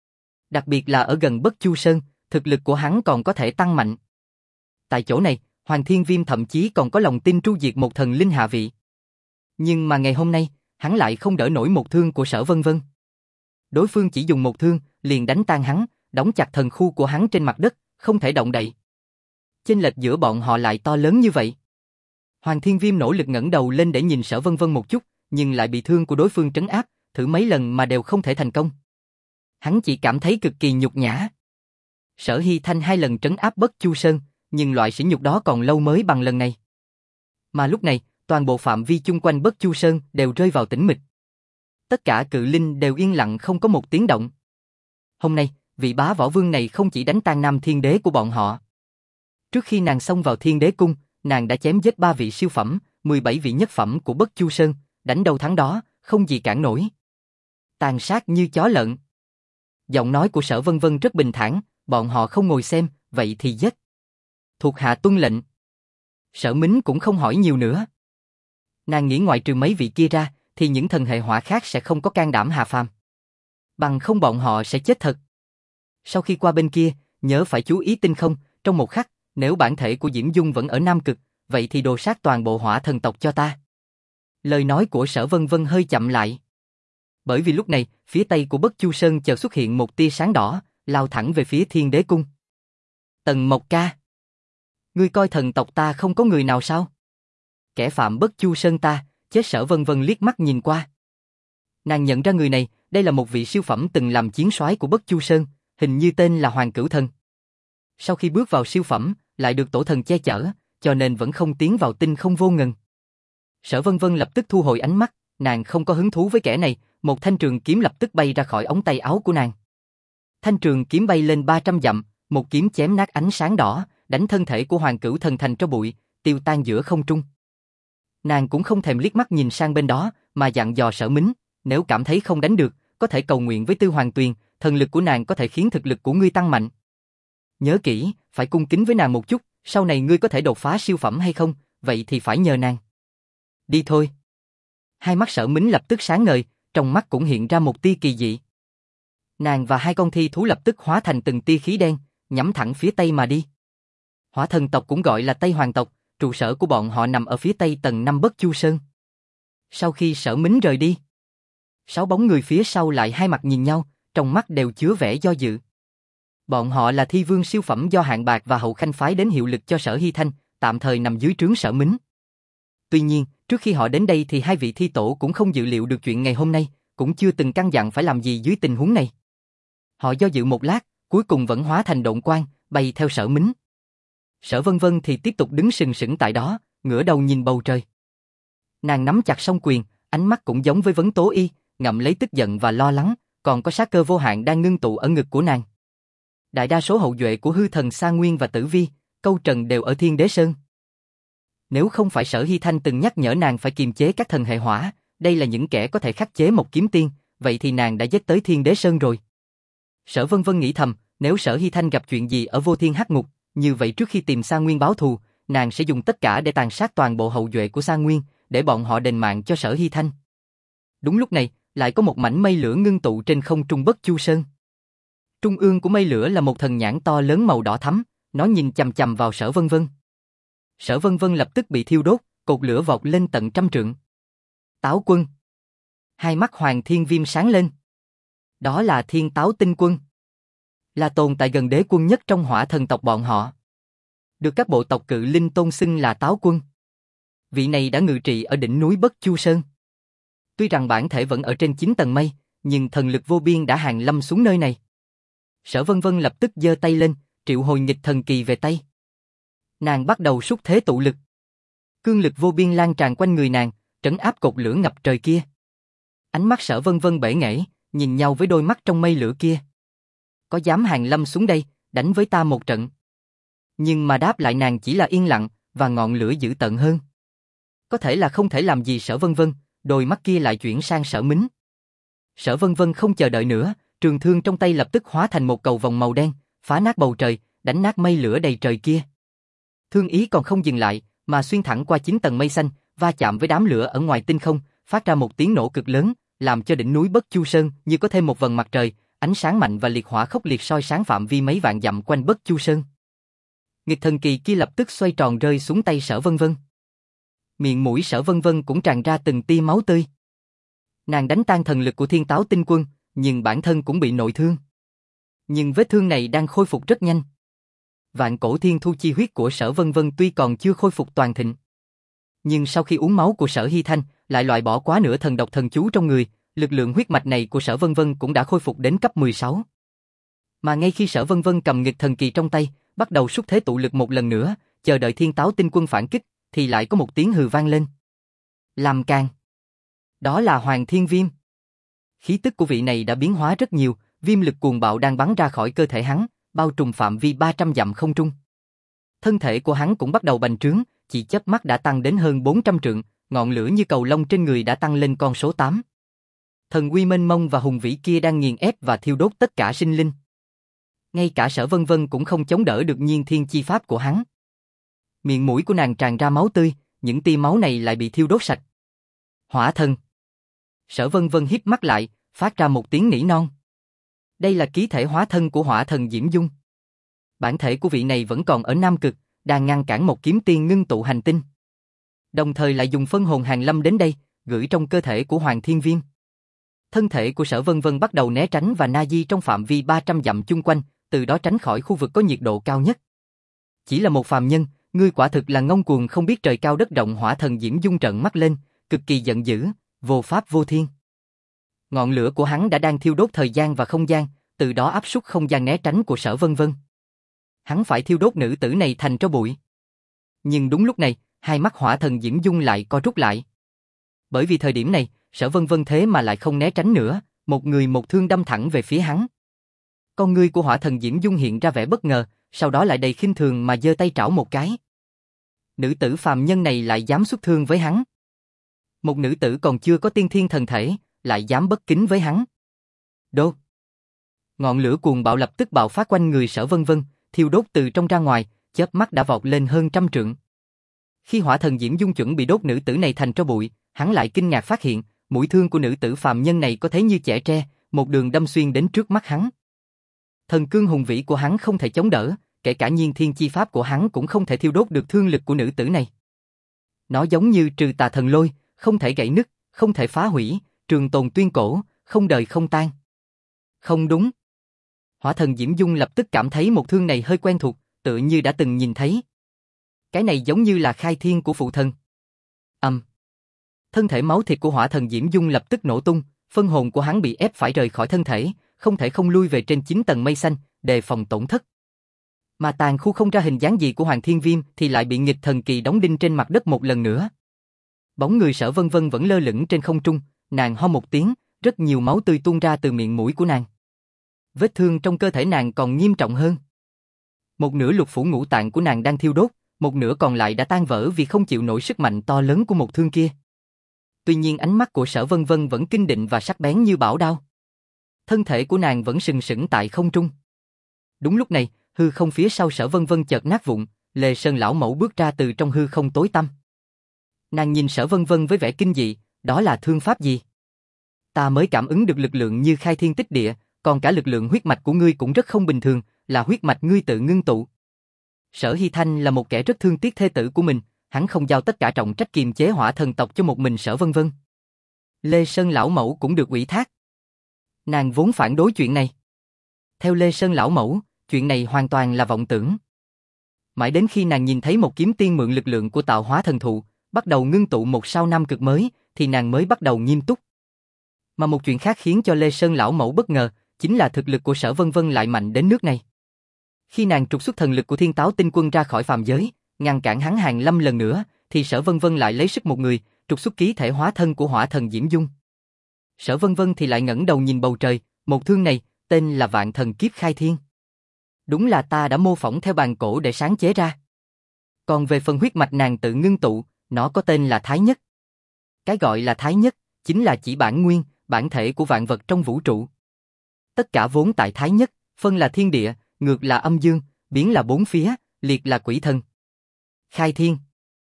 Đặc biệt là ở gần Bất Chu Sơn, thực lực của hắn còn có thể tăng mạnh. Tại chỗ này, Hoàng Thiên Viêm thậm chí còn có lòng tin tru diệt một thần linh hạ vị. Nhưng mà ngày hôm nay, hắn lại không đỡ nổi một thương của Sở Vân Vân. Đối phương chỉ dùng một thương, liền đánh tan hắn, đóng chặt thần khu của hắn trên mặt đất, không thể động đậy. Chênh lệch giữa bọn họ lại to lớn như vậy. Hoàng Thiên Viêm nỗ lực ngẩng đầu lên để nhìn Sở Vân Vân một chút, nhưng lại bị thương của đối phương trấn áp, thử mấy lần mà đều không thể thành công. Hắn chỉ cảm thấy cực kỳ nhục nhã. Sở Hy Thanh hai lần trấn áp Bất Chu Sơn, nhưng loại sỉ nhục đó còn lâu mới bằng lần này. Mà lúc này, toàn bộ phạm vi chung quanh Bất Chu Sơn đều rơi vào tĩnh mịch. Tất cả cự linh đều yên lặng không có một tiếng động. Hôm nay, vị bá võ vương này không chỉ đánh tan Nam Thiên Đế của bọn họ. Trước khi nàng xông vào Thiên Đế Cung, nàng đã chém giết ba vị siêu phẩm, mười bảy vị nhất phẩm của Bất Chu Sơn, đánh đâu thắng đó, không gì cản nổi. Tàn sát như chó lợn. Giọng nói của Sở Vân Vân rất bình thản, bọn họ không ngồi xem, vậy thì giết. Thuộc hạ tuân lệnh. Sở Mính cũng không hỏi nhiều nữa. Nàng nghĩ ngoại trừ mấy vị kia ra, thì những thần hệ hỏa khác sẽ không có can đảm hạ phàm. Bằng không bọn họ sẽ chết thật. Sau khi qua bên kia, nhớ phải chú ý tinh không, trong một khắc, nếu bản thể của Diễm Dung vẫn ở Nam Cực, vậy thì đồ sát toàn bộ Hỏa Thần tộc cho ta. Lời nói của Sở Vân Vân hơi chậm lại. Bởi vì lúc này, phía tây của Bất Chu Sơn chợt xuất hiện một tia sáng đỏ, lao thẳng về phía Thiên Đế Cung. Tần Mộc ca. Ngươi coi thần tộc ta không có người nào sao? Kẻ phạm Bất Chu Sơn ta, chết. Sở Vân Vân liếc mắt nhìn qua. Nàng nhận ra người này, đây là một vị siêu phẩm từng làm chiến soái của Bất Chu Sơn, hình như tên là Hoàng Cửu Thần. Sau khi bước vào siêu phẩm, lại được tổ thần che chở, cho nên vẫn không tiến vào tinh không vô ngần. Sở Vân Vân lập tức thu hồi ánh mắt, nàng không có hứng thú với kẻ này, một thanh trường kiếm lập tức bay ra khỏi ống tay áo của nàng. Thanh trường kiếm bay lên ba trăm dặm, một kiếm chém nát ánh sáng đỏ, đánh thân thể của Hoàng Cửu Thần thành tro bụi, tiêu tan giữa không trung. Nàng cũng không thèm liếc mắt nhìn sang bên đó, mà dặn dò Sở Mính, nếu cảm thấy không đánh được, có thể cầu nguyện với Tư Hoàng Tuyền, thần lực của nàng có thể khiến thực lực của ngươi tăng mạnh. Nhớ kỹ, phải cung kính với nàng một chút, sau này ngươi có thể đột phá siêu phẩm hay không, vậy thì phải nhờ nàng. Đi thôi. Hai mắt Sở Mính lập tức sáng ngời, trong mắt cũng hiện ra một tia kỳ dị. Nàng và hai con thi thú lập tức hóa thành từng tia khí đen, nhắm thẳng phía tây mà đi. Hỏa thần tộc cũng gọi là Tây Hoàng tộc, trụ sở của bọn họ nằm ở phía tây tầng năm Bất Chu Sơn. Sau khi Sở Mính rời đi, sáu bóng người phía sau lại hai mặt nhìn nhau, trong mắt đều chứa vẻ do dự. Bọn họ là thi vương siêu phẩm do Hạng Bạc và Hậu Khanh phái đến hiệu lực cho Sở Hy Thanh, tạm thời nằm dưới trướng Sở Mính. Tuy nhiên, trước khi họ đến đây thì hai vị thi tổ cũng không dự liệu được chuyện ngày hôm nay, cũng chưa từng căn dặn phải làm gì dưới tình huống này. Họ do dự một lát, cuối cùng vẫn hóa thành độn quang, bay theo Sở Mính. Sở Vân Vân thì tiếp tục đứng sừng sững tại đó, ngửa đầu nhìn bầu trời. Nàng nắm chặt song quyền, ánh mắt cũng giống với Vấn Tố Y, ngậm lấy tức giận và lo lắng, còn có sát cơ vô hạn đang ngưng tụ ở ngực của nàng. Đại đa số hậu duệ của hư thần Sa Nguyên và Tử Vi, Câu Trần đều ở Thiên Đế Sơn. Nếu không phải Sở Hy Thanh từng nhắc nhở nàng phải kiềm chế các thần hệ hỏa, đây là những kẻ có thể khắc chế một kiếm tiên, vậy thì nàng đã giết tới Thiên Đế Sơn rồi. Sở Vân Vân nghĩ thầm, nếu Sở Hy Thanh gặp chuyện gì ở Vô Thiên Hắc Ngục, như vậy trước khi tìm Sa Nguyên báo thù, nàng sẽ dùng tất cả để tàn sát toàn bộ hậu duệ của Sa Nguyên, để bọn họ đền mạng cho Sở Hy Thanh. Đúng lúc này, lại có một mảnh mây lửa ngưng tụ trên không trung Bất Chu Sơn. Trung ương của mây lửa là một thần nhãn to lớn màu đỏ thắm, nó nhìn chằm chằm vào Sở Vân Vân. Sở Vân Vân lập tức bị thiêu đốt, cột lửa vọt lên tận trăm trượng. Táo quân. Hai mắt Hoàng Thiên Viêm sáng lên. Đó là Thiên Táo Tinh Quân, là tồn tại gần đế quân nhất trong hỏa thần tộc bọn họ. Được các bộ tộc cự linh tôn xưng là Táo Quân. Vị này đã ngự trị ở đỉnh núi Bất Chu Sơn. Tuy rằng bản thể vẫn ở trên chín tầng mây, nhưng thần lực vô biên đã hàng lâm xuống nơi này. Sở Vân Vân lập tức giơ tay lên, triệu hồi nghịch thần kỳ về tay. Nàng bắt đầu xúc thế tụ lực. Cương lực vô biên lan tràn quanh người nàng, trấn áp cột lửa ngập trời kia. Ánh mắt Sở Vân Vân bể nghễ, nhìn nhau với đôi mắt trong mây lửa kia. Có dám hàng lâm xuống đây, đánh với ta một trận? Nhưng mà đáp lại nàng chỉ là yên lặng, và ngọn lửa dữ tợn hơn. Có thể là không thể làm gì Sở Vân Vân, đôi mắt kia lại chuyển sang Sở Mính. Sở Vân Vân không chờ đợi nữa, trường thương trong tay lập tức hóa thành một cầu vòng màu đen, phá nát bầu trời, đánh nát mây lửa đầy trời kia. Thương ý còn không dừng lại, mà xuyên thẳng qua chín tầng mây xanh, va chạm với đám lửa ở ngoài tinh không, phát ra một tiếng nổ cực lớn, làm cho đỉnh núi Bất Chu Sơn như có thêm một vầng mặt trời, ánh sáng mạnh và liệt hỏa khốc liệt soi sáng phạm vi mấy vạn dặm quanh Bất Chu Sơn. Nghịch thần kỳ kia lập tức xoay tròn rơi xuống tay Sở Vân Vân. Miệng mũi Sở Vân Vân cũng tràn ra từng tia máu tươi. Nàng đánh tan thần lực của Thiên Táo Tinh Quân, nhưng bản thân cũng bị nội thương. Nhưng vết thương này đang khôi phục rất nhanh. Vạn cổ thiên thu chi huyết của Sở Vân Vân tuy còn chưa khôi phục toàn thịnh, nhưng sau khi uống máu của Sở Hy Thanh, lại loại bỏ quá nửa thần độc thần chú trong người, lực lượng huyết mạch này của Sở Vân Vân cũng đã khôi phục đến cấp mười sáu. Mà ngay khi Sở Vân Vân cầm nghịch thần kỳ trong tay, bắt đầu xúc thế tụ lực một lần nữa, chờ đợi Thiên Táo Tinh Quân phản kích, thì lại có một tiếng hừ vang lên. Làm càng. Đó là Hoàng Thiên Viêm. Khí tức của vị này đã biến hóa rất nhiều, viêm lực cuồng bạo đang bắn ra khỏi cơ thể hắn, bao trùm phạm vi ba trăm dặm không trung. Thân thể của hắn cũng bắt đầu bành trướng, chỉ chớp mắt đã tăng đến hơn bốn trăm trượng, ngọn lửa như cầu lông trên người đã tăng lên con số tám. Thần uy mênh mông và hùng vĩ kia đang nghiền ép và thiêu đốt tất cả sinh linh. Ngay cả Sở Vân Vân cũng không chống đỡ được nhiên thiên chi pháp của hắn. Miệng mũi của nàng tràn ra máu tươi, những tia máu này lại bị thiêu đốt sạch. Hỏa thần. Sở Vân Vân híp mắt lại, phát ra một tiếng nỉ non. Đây là ký thể hóa thân của hỏa thần Diễm Dung. Bản thể của vị này vẫn còn ở Nam Cực, đang ngăn cản một kiếm tiên ngưng tụ hành tinh. Đồng thời lại dùng phân hồn hàng lâm đến đây, gửi trong cơ thể của Hoàng Thiên Viêm. Thân thể của Sở Vân Vân bắt đầu né tránh và na di trong phạm vi ba trăm dặm chung quanh, từ đó tránh khỏi khu vực có nhiệt độ cao nhất. Chỉ là một phàm nhân, ngươi quả thực là ngông cuồng không biết trời cao đất rộng. Hỏa thần Diễm Dung trợn mắt lên, cực kỳ giận dữ, vô pháp vô thiên. Ngọn lửa của hắn đã đang thiêu đốt thời gian và không gian, từ đó áp suất không gian né tránh của Sở Vân Vân. Hắn phải thiêu đốt nữ tử này thành tro bụi. Nhưng đúng lúc này, hai mắt hỏa thần Diễm Dung lại co rút lại. Bởi vì thời điểm này, Sở Vân Vân thế mà lại không né tránh nữa, một người một thương đâm thẳng về phía hắn. Con ngươi của Hỏa Thần Diễm Dung hiện ra vẻ bất ngờ, sau đó lại đầy khinh thường mà giơ tay trảo một cái. Nữ tử phàm nhân này lại dám xuất thương với hắn. Một nữ tử còn chưa có tiên thiên thần thể, lại dám bất kính với hắn. Đốt. Ngọn lửa cuồng bạo lập tức bạo phát quanh người Sở Vân Vân, thiêu đốt từ trong ra ngoài, chớp mắt đã vọt lên hơn trăm trượng. Khi Hỏa Thần Diễm Dung chuẩn bị đốt nữ tử này thành tro bụi, hắn lại kinh ngạc phát hiện, mũi thương của nữ tử phàm nhân này có thế như chẻ tre, một đường đâm xuyên đến trước mắt hắn. Thần cương hùng vĩ của hắn không thể chống đỡ, kể cả nhiên thiên chi pháp của hắn cũng không thể thiêu đốt được thương lực của nữ tử này. Nó giống như trừ tà thần lôi, không thể gãy nứt, không thể phá hủy, trường tồn tuyên cổ, không đời không tan. Không đúng. Hỏa Thần Diễm Dung lập tức cảm thấy một thương này hơi quen thuộc, tựa như đã từng nhìn thấy. Cái này giống như là khai thiên của phụ thân. Âm. Thân thể máu thịt của Hỏa Thần Diễm Dung lập tức nổ tung, phân hồn của hắn bị ép phải rời khỏi thân thể, không thể không lui về trên chín tầng mây xanh, đề phòng tổn thất. Mà tàn khu không ra hình dáng gì của Hoàng Thiên Viêm thì lại bị nghịch thần kỳ đóng đinh trên mặt đất một lần nữa. Bóng người Sở Vân Vân vẫn lơ lửng trên không trung, nàng ho một tiếng, rất nhiều máu tươi tuôn ra từ miệng mũi của nàng. Vết thương trong cơ thể nàng còn nghiêm trọng hơn. Một nửa lục phủ ngũ tạng của nàng đang thiêu đốt, một nửa còn lại đã tan vỡ vì không chịu nổi sức mạnh to lớn của một thương kia. Tuy nhiên ánh mắt của Sở Vân Vân vẫn kiên định và sắc bén như bảo đao. Thân thể của nàng vẫn sừng sững tại không trung. Đúng lúc này, hư không phía sau Sở Vân Vân chợt nát vụn, Lê Sơn lão mẫu bước ra từ trong hư không tối tăm. Nàng nhìn Sở Vân Vân với vẻ kinh dị, đó là thương pháp gì? Ta mới cảm ứng được lực lượng như khai thiên tích địa, còn cả lực lượng huyết mạch của ngươi cũng rất không bình thường, là huyết mạch ngươi tự ngưng tụ. Sở Hy Thanh là một kẻ rất thương tiếc thê tử của mình, hắn không giao tất cả trọng trách kiềm chế hỏa thần tộc cho một mình Sở Vân Vân. Lê Sơn lão mẫu cũng được ủy thác. Nàng vốn phản đối chuyện này. Theo Lê Sơn lão mẫu, chuyện này hoàn toàn là vọng tưởng. Mãi đến khi nàng nhìn thấy một kiếm tiên mượn lực lượng của tạo hóa thần thụ, bắt đầu ngưng tụ một sao nam cực mới, thì nàng mới bắt đầu nghiêm túc. Mà một chuyện khác khiến cho Lê Sơn lão mẫu bất ngờ, chính là thực lực của Sở Vân Vân lại mạnh đến nước này. Khi nàng trục xuất thần lực của Thiên Táo Tinh Quân ra khỏi phàm giới, ngăn cản hắn hàng lâm lần nữa, thì Sở Vân Vân lại lấy sức một người, trục xuất ký thể hóa thân của Hỏa Thần Diễm Dung. Sở Vân Vân thì lại ngẩng đầu nhìn bầu trời, một thương này, tên là Vạn Thần Kiếp Khai Thiên. Đúng là ta đã mô phỏng theo bàn cổ để sáng chế ra. Còn về phần huyết mạch nàng tự ngưng tụ, nó có tên là Thái Nhất. Cái gọi là Thái Nhất, chính là chỉ bản nguyên, bản thể của vạn vật trong vũ trụ. Tất cả vốn tại Thái Nhất, phân là thiên địa, ngược là âm dương, biến là bốn phía, liệt là quỷ thần. Khai thiên.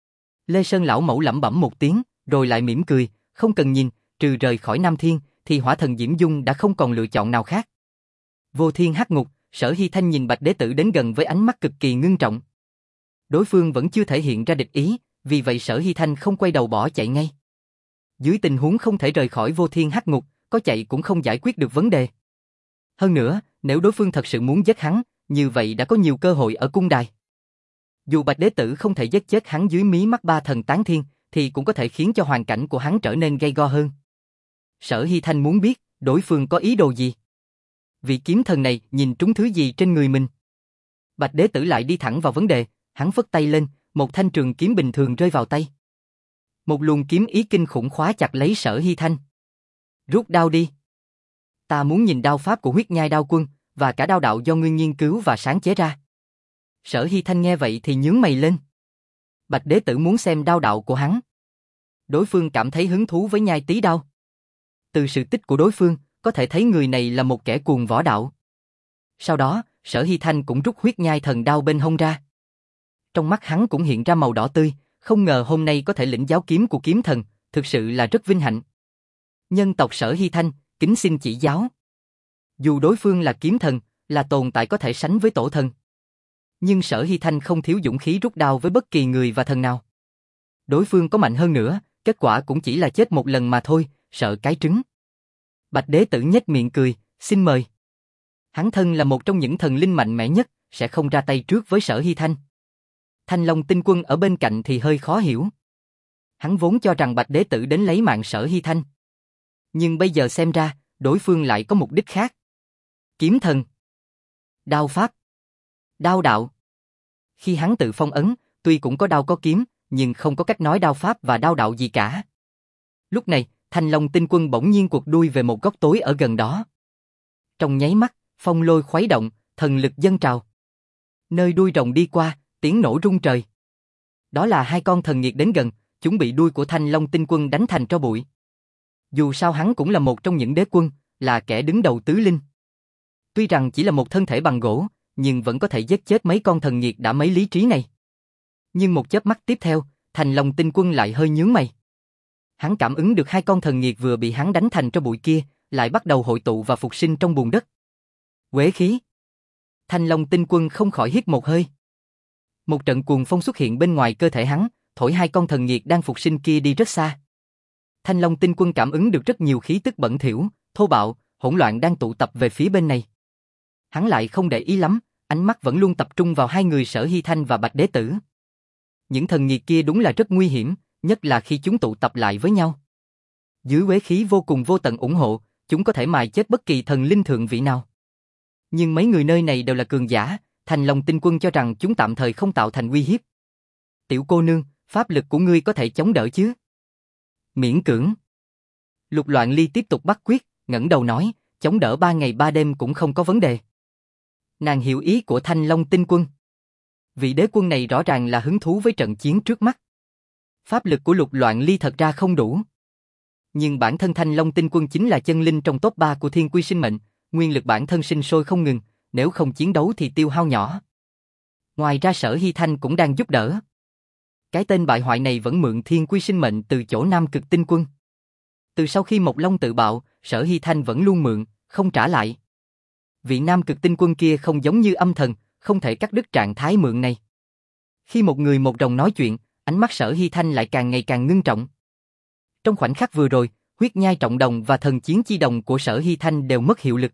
Lê Sơn lão mẫu lẩm bẩm một tiếng, rồi lại mỉm cười, không cần nhìn, trừ rời khỏi Nam Thiên, thì Hỏa Thần Diễm Dung đã không còn lựa chọn nào khác. Vô Thiên Hắc Ngục, Sở Hy Thanh nhìn Bạch Đế Tử đến gần với ánh mắt cực kỳ ngưng trọng. Đối phương vẫn chưa thể hiện ra địch ý, vì vậy Sở Hy Thanh không quay đầu bỏ chạy ngay. Dưới tình huống không thể rời khỏi Vô Thiên Hắc Ngục, có chạy cũng không giải quyết được vấn đề. Hơn nữa, nếu đối phương thật sự muốn giết hắn, như vậy đã có nhiều cơ hội ở cung đài. Dù Bạch Đế Tử không thể giết chết hắn dưới mí mắt ba thần tán thiên, thì cũng có thể khiến cho hoàn cảnh của hắn trở nên gay go hơn. Sở Hy Thanh muốn biết, đối phương có ý đồ gì? Vị kiếm thần này nhìn trúng thứ gì trên người mình? Bạch Đế Tử lại đi thẳng vào vấn đề, hắn phất tay lên, một thanh trường kiếm bình thường rơi vào tay. Một luồng kiếm ý kinh khủng khóa chặt lấy Sở Hy Thanh. Rút đao đi. Ta muốn nhìn đao pháp của huyết nhai đao quân, và cả đao đạo do ngươi nghiên cứu và sáng chế ra. Sở Hy Thanh nghe vậy thì nhướng mày lên. Bạch Đế Tử muốn xem đao đạo của hắn. Đối phương cảm thấy hứng thú với nhai tí đao. Từ sự tích của đối phương, có thể thấy người này là một kẻ cuồng võ đạo. Sau đó, Sở Hy Thanh cũng rút huyết nhai thần đao bên hông ra. Trong mắt hắn cũng hiện ra màu đỏ tươi, không ngờ hôm nay có thể lĩnh giáo kiếm của kiếm thần, thực sự là rất vinh hạnh. Nhân tộc Sở Hy Thanh, kính xin chỉ giáo. Dù đối phương là kiếm thần, là tồn tại có thể sánh với tổ thần. Nhưng Sở Hy Thanh không thiếu dũng khí rút đao với bất kỳ người và thần nào. Đối phương có mạnh hơn nữa, kết quả cũng chỉ là chết một lần mà thôi, sợ cái trứng. Bạch Đế Tử nhếch miệng cười, xin mời. Hắn thân là một trong những thần linh mạnh mẽ nhất, sẽ không ra tay trước với Sở Hy Thanh. Thanh Long Tinh Quân ở bên cạnh thì hơi khó hiểu. Hắn vốn cho rằng Bạch Đế Tử đến lấy mạng Sở Hy Thanh. Nhưng bây giờ xem ra, đối phương lại có mục đích khác. Kiếm thần. Đao pháp. Đao đạo. Khi hắn tự phong ấn, tuy cũng có đao có kiếm, nhưng không có cách nói đao pháp và đao đạo gì cả. Lúc này, Thanh Long Tinh Quân bỗng nhiên quật đuôi về một góc tối ở gần đó. Trong nháy mắt, phong lôi khuấy động, thần lực dâng trào. Nơi đuôi rồng đi qua, tiếng nổ rung trời. Đó là hai con thần nghiệt đến gần, chúng bị đuôi của Thanh Long Tinh Quân đánh thành tro bụi. Dù sao hắn cũng là một trong những đế quân, là kẻ đứng đầu tứ linh. Tuy rằng chỉ là một thân thể bằng gỗ, nhưng vẫn có thể giết chết mấy con thần nghiệt đã mấy lý trí này. Nhưng một chớp mắt tiếp theo, Thanh Long Tinh Quân lại hơi nhướng mày. Hắn cảm ứng được hai con thần nghiệt vừa bị hắn đánh thành tro bụi kia, lại bắt đầu hội tụ và phục sinh trong bùn đất. Quế khí. Thanh Long Tinh Quân không khỏi hít một hơi. Một trận cuồng phong xuất hiện bên ngoài cơ thể hắn, thổi hai con thần nghiệt đang phục sinh kia đi rất xa. Thanh Long Tinh Quân cảm ứng được rất nhiều khí tức bẩn thỉu, thô bạo, hỗn loạn đang tụ tập về phía bên này. Hắn lại không để ý lắm, ánh mắt vẫn luôn tập trung vào hai người Sở Hy Thanh và Bạch Đế Tử. Những thần nghiệt kia đúng là rất nguy hiểm, nhất là khi chúng tụ tập lại với nhau. Dưới quế khí vô cùng vô tận ủng hộ, chúng có thể mài chết bất kỳ thần linh thượng vị nào. Nhưng mấy người nơi này đều là cường giả, Thanh Long Tinh Quân cho rằng chúng tạm thời không tạo thành uy hiếp. Tiểu cô nương, pháp lực của ngươi có thể chống đỡ chứ? Miễn cưỡng. Lục Loạn Ly tiếp tục bắt quyết, ngẩng đầu nói, chống đỡ ba ngày ba đêm cũng không có vấn đề. Nàng hiểu ý của Thanh Long Tinh Quân. Vị đế quân này rõ ràng là hứng thú với trận chiến trước mắt. Pháp lực của Lục Loạn Ly thật ra không đủ. Nhưng bản thân Thanh Long Tinh Quân chính là chân linh trong top ba của Thiên Quy Sinh Mệnh, nguyên lực bản thân sinh sôi không ngừng, nếu không chiến đấu thì tiêu hao nhỏ. Ngoài ra Sở Hy Thanh cũng đang giúp đỡ. Cái tên bại hoại này vẫn mượn Thiên Quy Sinh Mệnh từ chỗ Nam Cực Tinh Quân. Từ sau khi Mộc Long tự bạo, Sở Hy Thanh vẫn luôn mượn, không trả lại. Vị Nam Cực Tinh Quân kia không giống như âm thần, không thể cắt đứt trạng thái mượn này. Khi một người một rồng nói chuyện, ánh mắt Sở Hy Thanh lại càng ngày càng ngưng trọng. Trong khoảnh khắc vừa rồi, huyết nhai trọng đồng và thần chiến chi đồng của Sở Hy Thanh đều mất hiệu lực.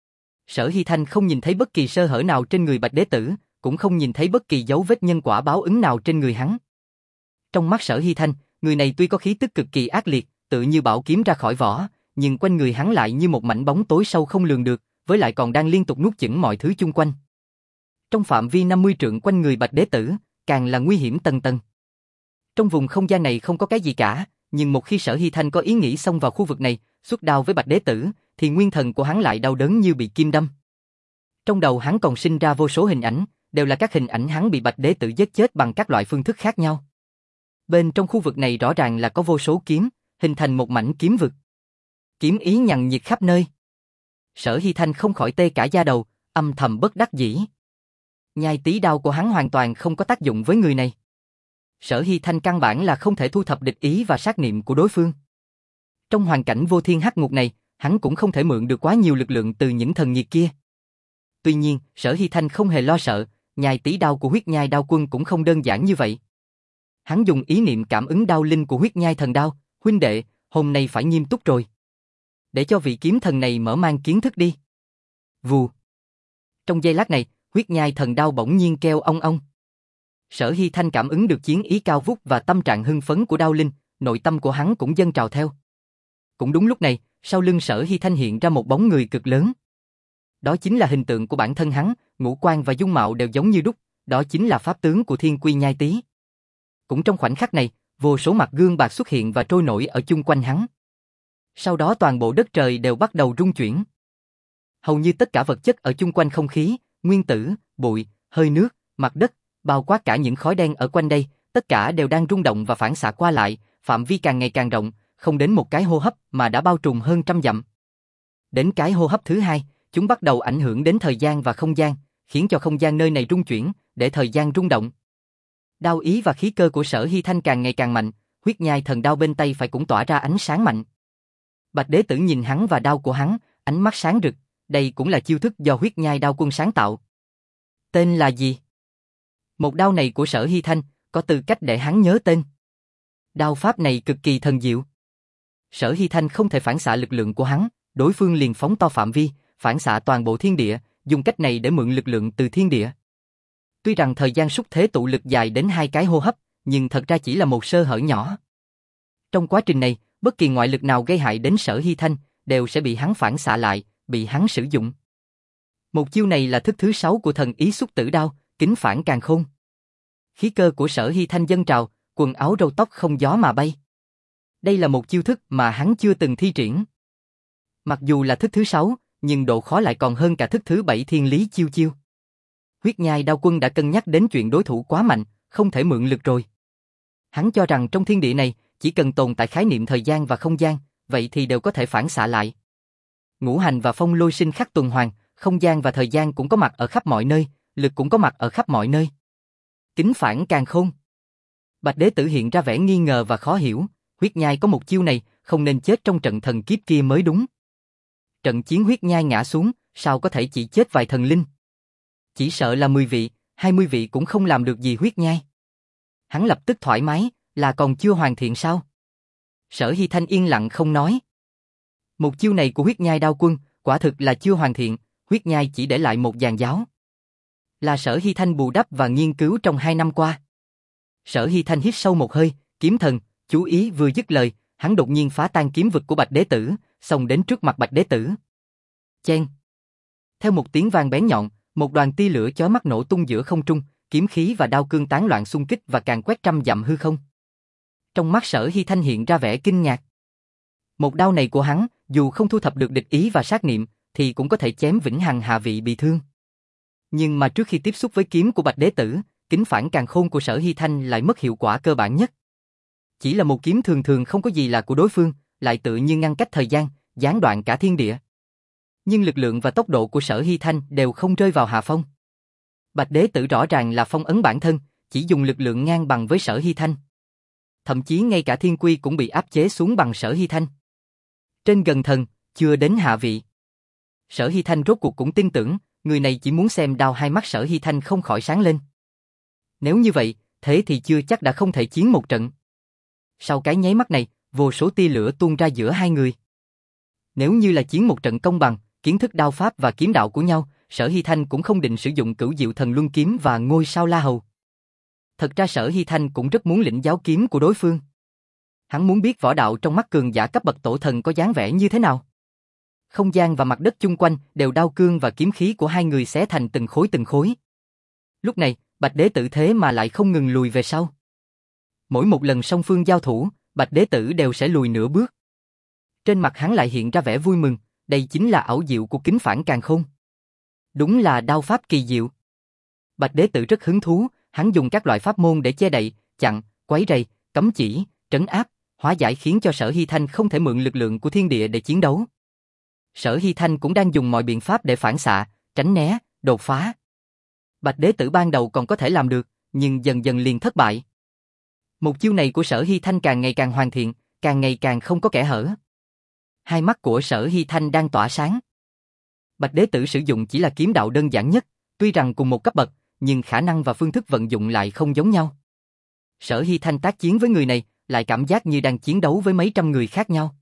Sở Hy Thanh không nhìn thấy bất kỳ sơ hở nào trên người Bạch Đế Tử, cũng không nhìn thấy bất kỳ dấu vết nhân quả báo ứng nào trên người hắn. Trong mắt Sở Hy Thanh, người này tuy có khí tức cực kỳ ác liệt, tự như bảo kiếm ra khỏi vỏ, nhưng quanh người hắn lại như một mảnh bóng tối sâu không lường được, với lại còn đang liên tục nuốt chửng mọi thứ chung quanh. Trong phạm vi năm mươi trượng quanh người Bạch Đế Tử, càng là nguy hiểm tầng tầng. Trong vùng không gian này không có cái gì cả, nhưng một khi Sở Hy Thanh có ý nghĩ xông vào khu vực này, xuất đao với Bạch Đế Tử, thì nguyên thần của hắn lại đau đớn như bị kim đâm. Trong đầu hắn còn sinh ra vô số hình ảnh, đều là các hình ảnh hắn bị Bạch Đế Tử giết chết bằng các loại phương thức khác nhau. Bên trong khu vực này rõ ràng là có vô số kiếm, hình thành một mảnh kiếm vực. Kiếm ý nhằng nhịt khắp nơi. Sở Hy Thanh không khỏi tê cả da đầu, âm thầm bất đắc dĩ. Nhai tí đao của hắn hoàn toàn không có tác dụng với người này. Sở Hy Thanh căn bản là không thể thu thập địch ý và sát niệm của đối phương. Trong hoàn cảnh vô thiên hắc ngục này, hắn cũng không thể mượn được quá nhiều lực lượng từ những thần nghiệt kia. Tuy nhiên, Sở Hy Thanh không hề lo sợ, nhai tí đao của huyết nhai đao quân cũng không đơn giản như vậy. Hắn dùng ý niệm cảm ứng đao linh của huyết nhai thần đao, huynh đệ, hôm nay phải nghiêm túc rồi. Để cho vị kiếm thần này mở mang kiến thức đi. Vù. Trong giây lát này, huyết nhai thần đao bỗng nhiên kêu ong ong. Sở Hy Thanh cảm ứng được chiến ý cao vút và tâm trạng hưng phấn của đao linh, nội tâm của hắn cũng dâng trào theo. Cũng đúng lúc này, sau lưng Sở Hy Thanh hiện ra một bóng người cực lớn. Đó chính là hình tượng của bản thân hắn, ngũ quan và dung mạo đều giống như đúc, đó chính là pháp tướng của Thiên Quy Nhai Tý. Cũng trong khoảnh khắc này, vô số mặt gương bạc xuất hiện và trôi nổi ở chung quanh hắn. Sau đó toàn bộ đất trời đều bắt đầu rung chuyển. Hầu như tất cả vật chất ở chung quanh không khí, nguyên tử, bụi, hơi nước, mặt đất, bao quát cả những khói đen ở quanh đây, tất cả đều đang rung động và phản xạ qua lại, phạm vi càng ngày càng rộng, không đến một cái hô hấp mà đã bao trùm hơn trăm dặm. Đến cái hô hấp thứ hai, chúng bắt đầu ảnh hưởng đến thời gian và không gian, khiến cho không gian nơi này rung chuyển, để thời gian rung động. Đao ý và khí cơ của Sở Hy Thanh càng ngày càng mạnh, huyết nhai thần đao bên tay phải cũng tỏa ra ánh sáng mạnh. Bạch Đế Tử nhìn hắn và đao của hắn, ánh mắt sáng rực, đây cũng là chiêu thức do huyết nhai đao quân sáng tạo. Tên là gì? Một đao này của Sở Hy Thanh, có tư cách để hắn nhớ tên. Đao pháp này cực kỳ thần diệu. Sở Hy Thanh không thể phản xạ lực lượng của hắn, đối phương liền phóng to phạm vi, phản xạ toàn bộ thiên địa, dùng cách này để mượn lực lượng từ thiên địa. Tuy rằng thời gian xúc thế tụ lực dài đến hai cái hô hấp, nhưng thật ra chỉ là một sơ hở nhỏ. Trong quá trình này, bất kỳ ngoại lực nào gây hại đến Sở Hy Thanh, đều sẽ bị hắn phản xạ lại, bị hắn sử dụng. Một chiêu này là thức thứ sáu của thần ý xúc tử đao, kính phản càn khôn. Khí cơ của Sở Hy Thanh dâng trào, quần áo râu tóc không gió mà bay. Đây là một chiêu thức mà hắn chưa từng thi triển. Mặc dù là thức thứ sáu, nhưng độ khó lại còn hơn cả thức thứ bảy thiên lý chiêu chiêu. Huyết nhai đao quân đã cân nhắc đến chuyện đối thủ quá mạnh, không thể mượn lực rồi. Hắn cho rằng trong thiên địa này, chỉ cần tồn tại khái niệm thời gian và không gian, vậy thì đều có thể phản xạ lại. Ngũ hành và phong lôi sinh khắc tuần hoàn, không gian và thời gian cũng có mặt ở khắp mọi nơi, lực cũng có mặt ở khắp mọi nơi. Kính phản càn khôn. Bạch Đế Tử hiện ra vẻ nghi ngờ và khó hiểu, huyết nhai có một chiêu này, không nên chết trong trận thần kiếp kia mới đúng. Trận chiến huyết nhai ngã xuống, sao có thể chỉ chết vài thần linh? Chỉ sợ là mười vị, hai mươi vị cũng không làm được gì huyết nhai. Hắn lập tức thoải mái, là còn chưa hoàn thiện sao? Sở Hy Thanh yên lặng không nói. Một chiêu này của huyết nhai đao quân, quả thực là chưa hoàn thiện, huyết nhai chỉ để lại một dàn giáo. Là Sở Hy Thanh bù đắp và nghiên cứu trong hai năm qua. Sở Hy Thanh hít sâu một hơi, kiếm thần, chú ý vừa dứt lời, hắn đột nhiên phá tan kiếm vực của Bạch Đế Tử, xông đến trước mặt Bạch Đế Tử. Chen. Theo một tiếng vang bén nhọn, một đoàn tia lửa chói mắt nổ tung giữa không trung, kiếm khí và đao cương tán loạn xung kích và càn quét trăm dặm hư không. Trong mắt Sở Hy Thanh hiện ra vẻ kinh ngạc. Một đao này của hắn, dù không thu thập được địch ý và sát niệm, thì cũng có thể chém vĩnh hằng hạ vị bị thương. Nhưng mà trước khi tiếp xúc với kiếm của Bạch Đế Tử, kính phản càn khôn của Sở Hy Thanh lại mất hiệu quả cơ bản nhất. Chỉ là một kiếm thường thường không có gì là của đối phương, lại tự như ngăn cách thời gian, gián đoạn cả thiên địa. Nhưng lực lượng và tốc độ của Sở Hy Thanh đều không rơi vào hạ phong. Bạch Đế Tử rõ ràng là phong ấn bản thân, chỉ dùng lực lượng ngang bằng với Sở Hy Thanh. Thậm chí ngay cả thiên quy cũng bị áp chế xuống bằng Sở Hy Thanh. Trên gần thần, chưa đến hạ vị. Sở Hy Thanh rốt cuộc cũng tin tưởng, người này chỉ muốn xem đao hai mắt Sở Hy Thanh không khỏi sáng lên. Nếu như vậy, thế thì chưa chắc đã không thể chiến một trận. Sau cái nháy mắt này, vô số tia lửa tuôn ra giữa hai người. Nếu như là chiến một trận công bằng, kiến thức đao pháp và kiếm đạo của nhau, Sở Hy Thanh cũng không định sử dụng Cửu Diệu Thần Luân kiếm và Ngôi Sao La Hầu. Thật ra Sở Hy Thanh cũng rất muốn lĩnh giáo kiếm của đối phương. Hắn muốn biết võ đạo trong mắt cường giả cấp bậc tổ thần có dáng vẻ như thế nào. Không gian và mặt đất chung quanh đều đao cương và kiếm khí của hai người xé thành từng khối từng khối. Lúc này, Bạch Đế Tử thế mà lại không ngừng lùi về sau. Mỗi một lần song phương giao thủ, Bạch Đế Tử đều sẽ lùi nửa bước. Trên mặt hắn lại hiện ra vẻ vui mừng, đây chính là ảo diệu của kính phản càn khôn. Đúng là đao pháp kỳ diệu. Bạch Đế Tử rất hứng thú, hắn dùng các loại pháp môn để che đậy, chặn, quấy rầy, cấm chỉ, trấn áp, hóa giải khiến cho Sở Hy Thanh không thể mượn lực lượng của thiên địa để chiến đấu. Sở Hy Thanh cũng đang dùng mọi biện pháp để phản xạ, tránh né, đột phá. Bạch Đế Tử ban đầu còn có thể làm được, nhưng dần dần liền thất bại. Một chiêu này của Sở Hy Thanh càng ngày càng hoàn thiện, càng ngày càng không có kẽ hở. Hai mắt của Sở Hy Thanh đang tỏa sáng. Bạch Đế Tử sử dụng chỉ là kiếm đạo đơn giản nhất, tuy rằng cùng một cấp bậc, nhưng khả năng và phương thức vận dụng lại không giống nhau. Sở Hy Thanh tác chiến với người này, lại cảm giác như đang chiến đấu với mấy trăm người khác nhau.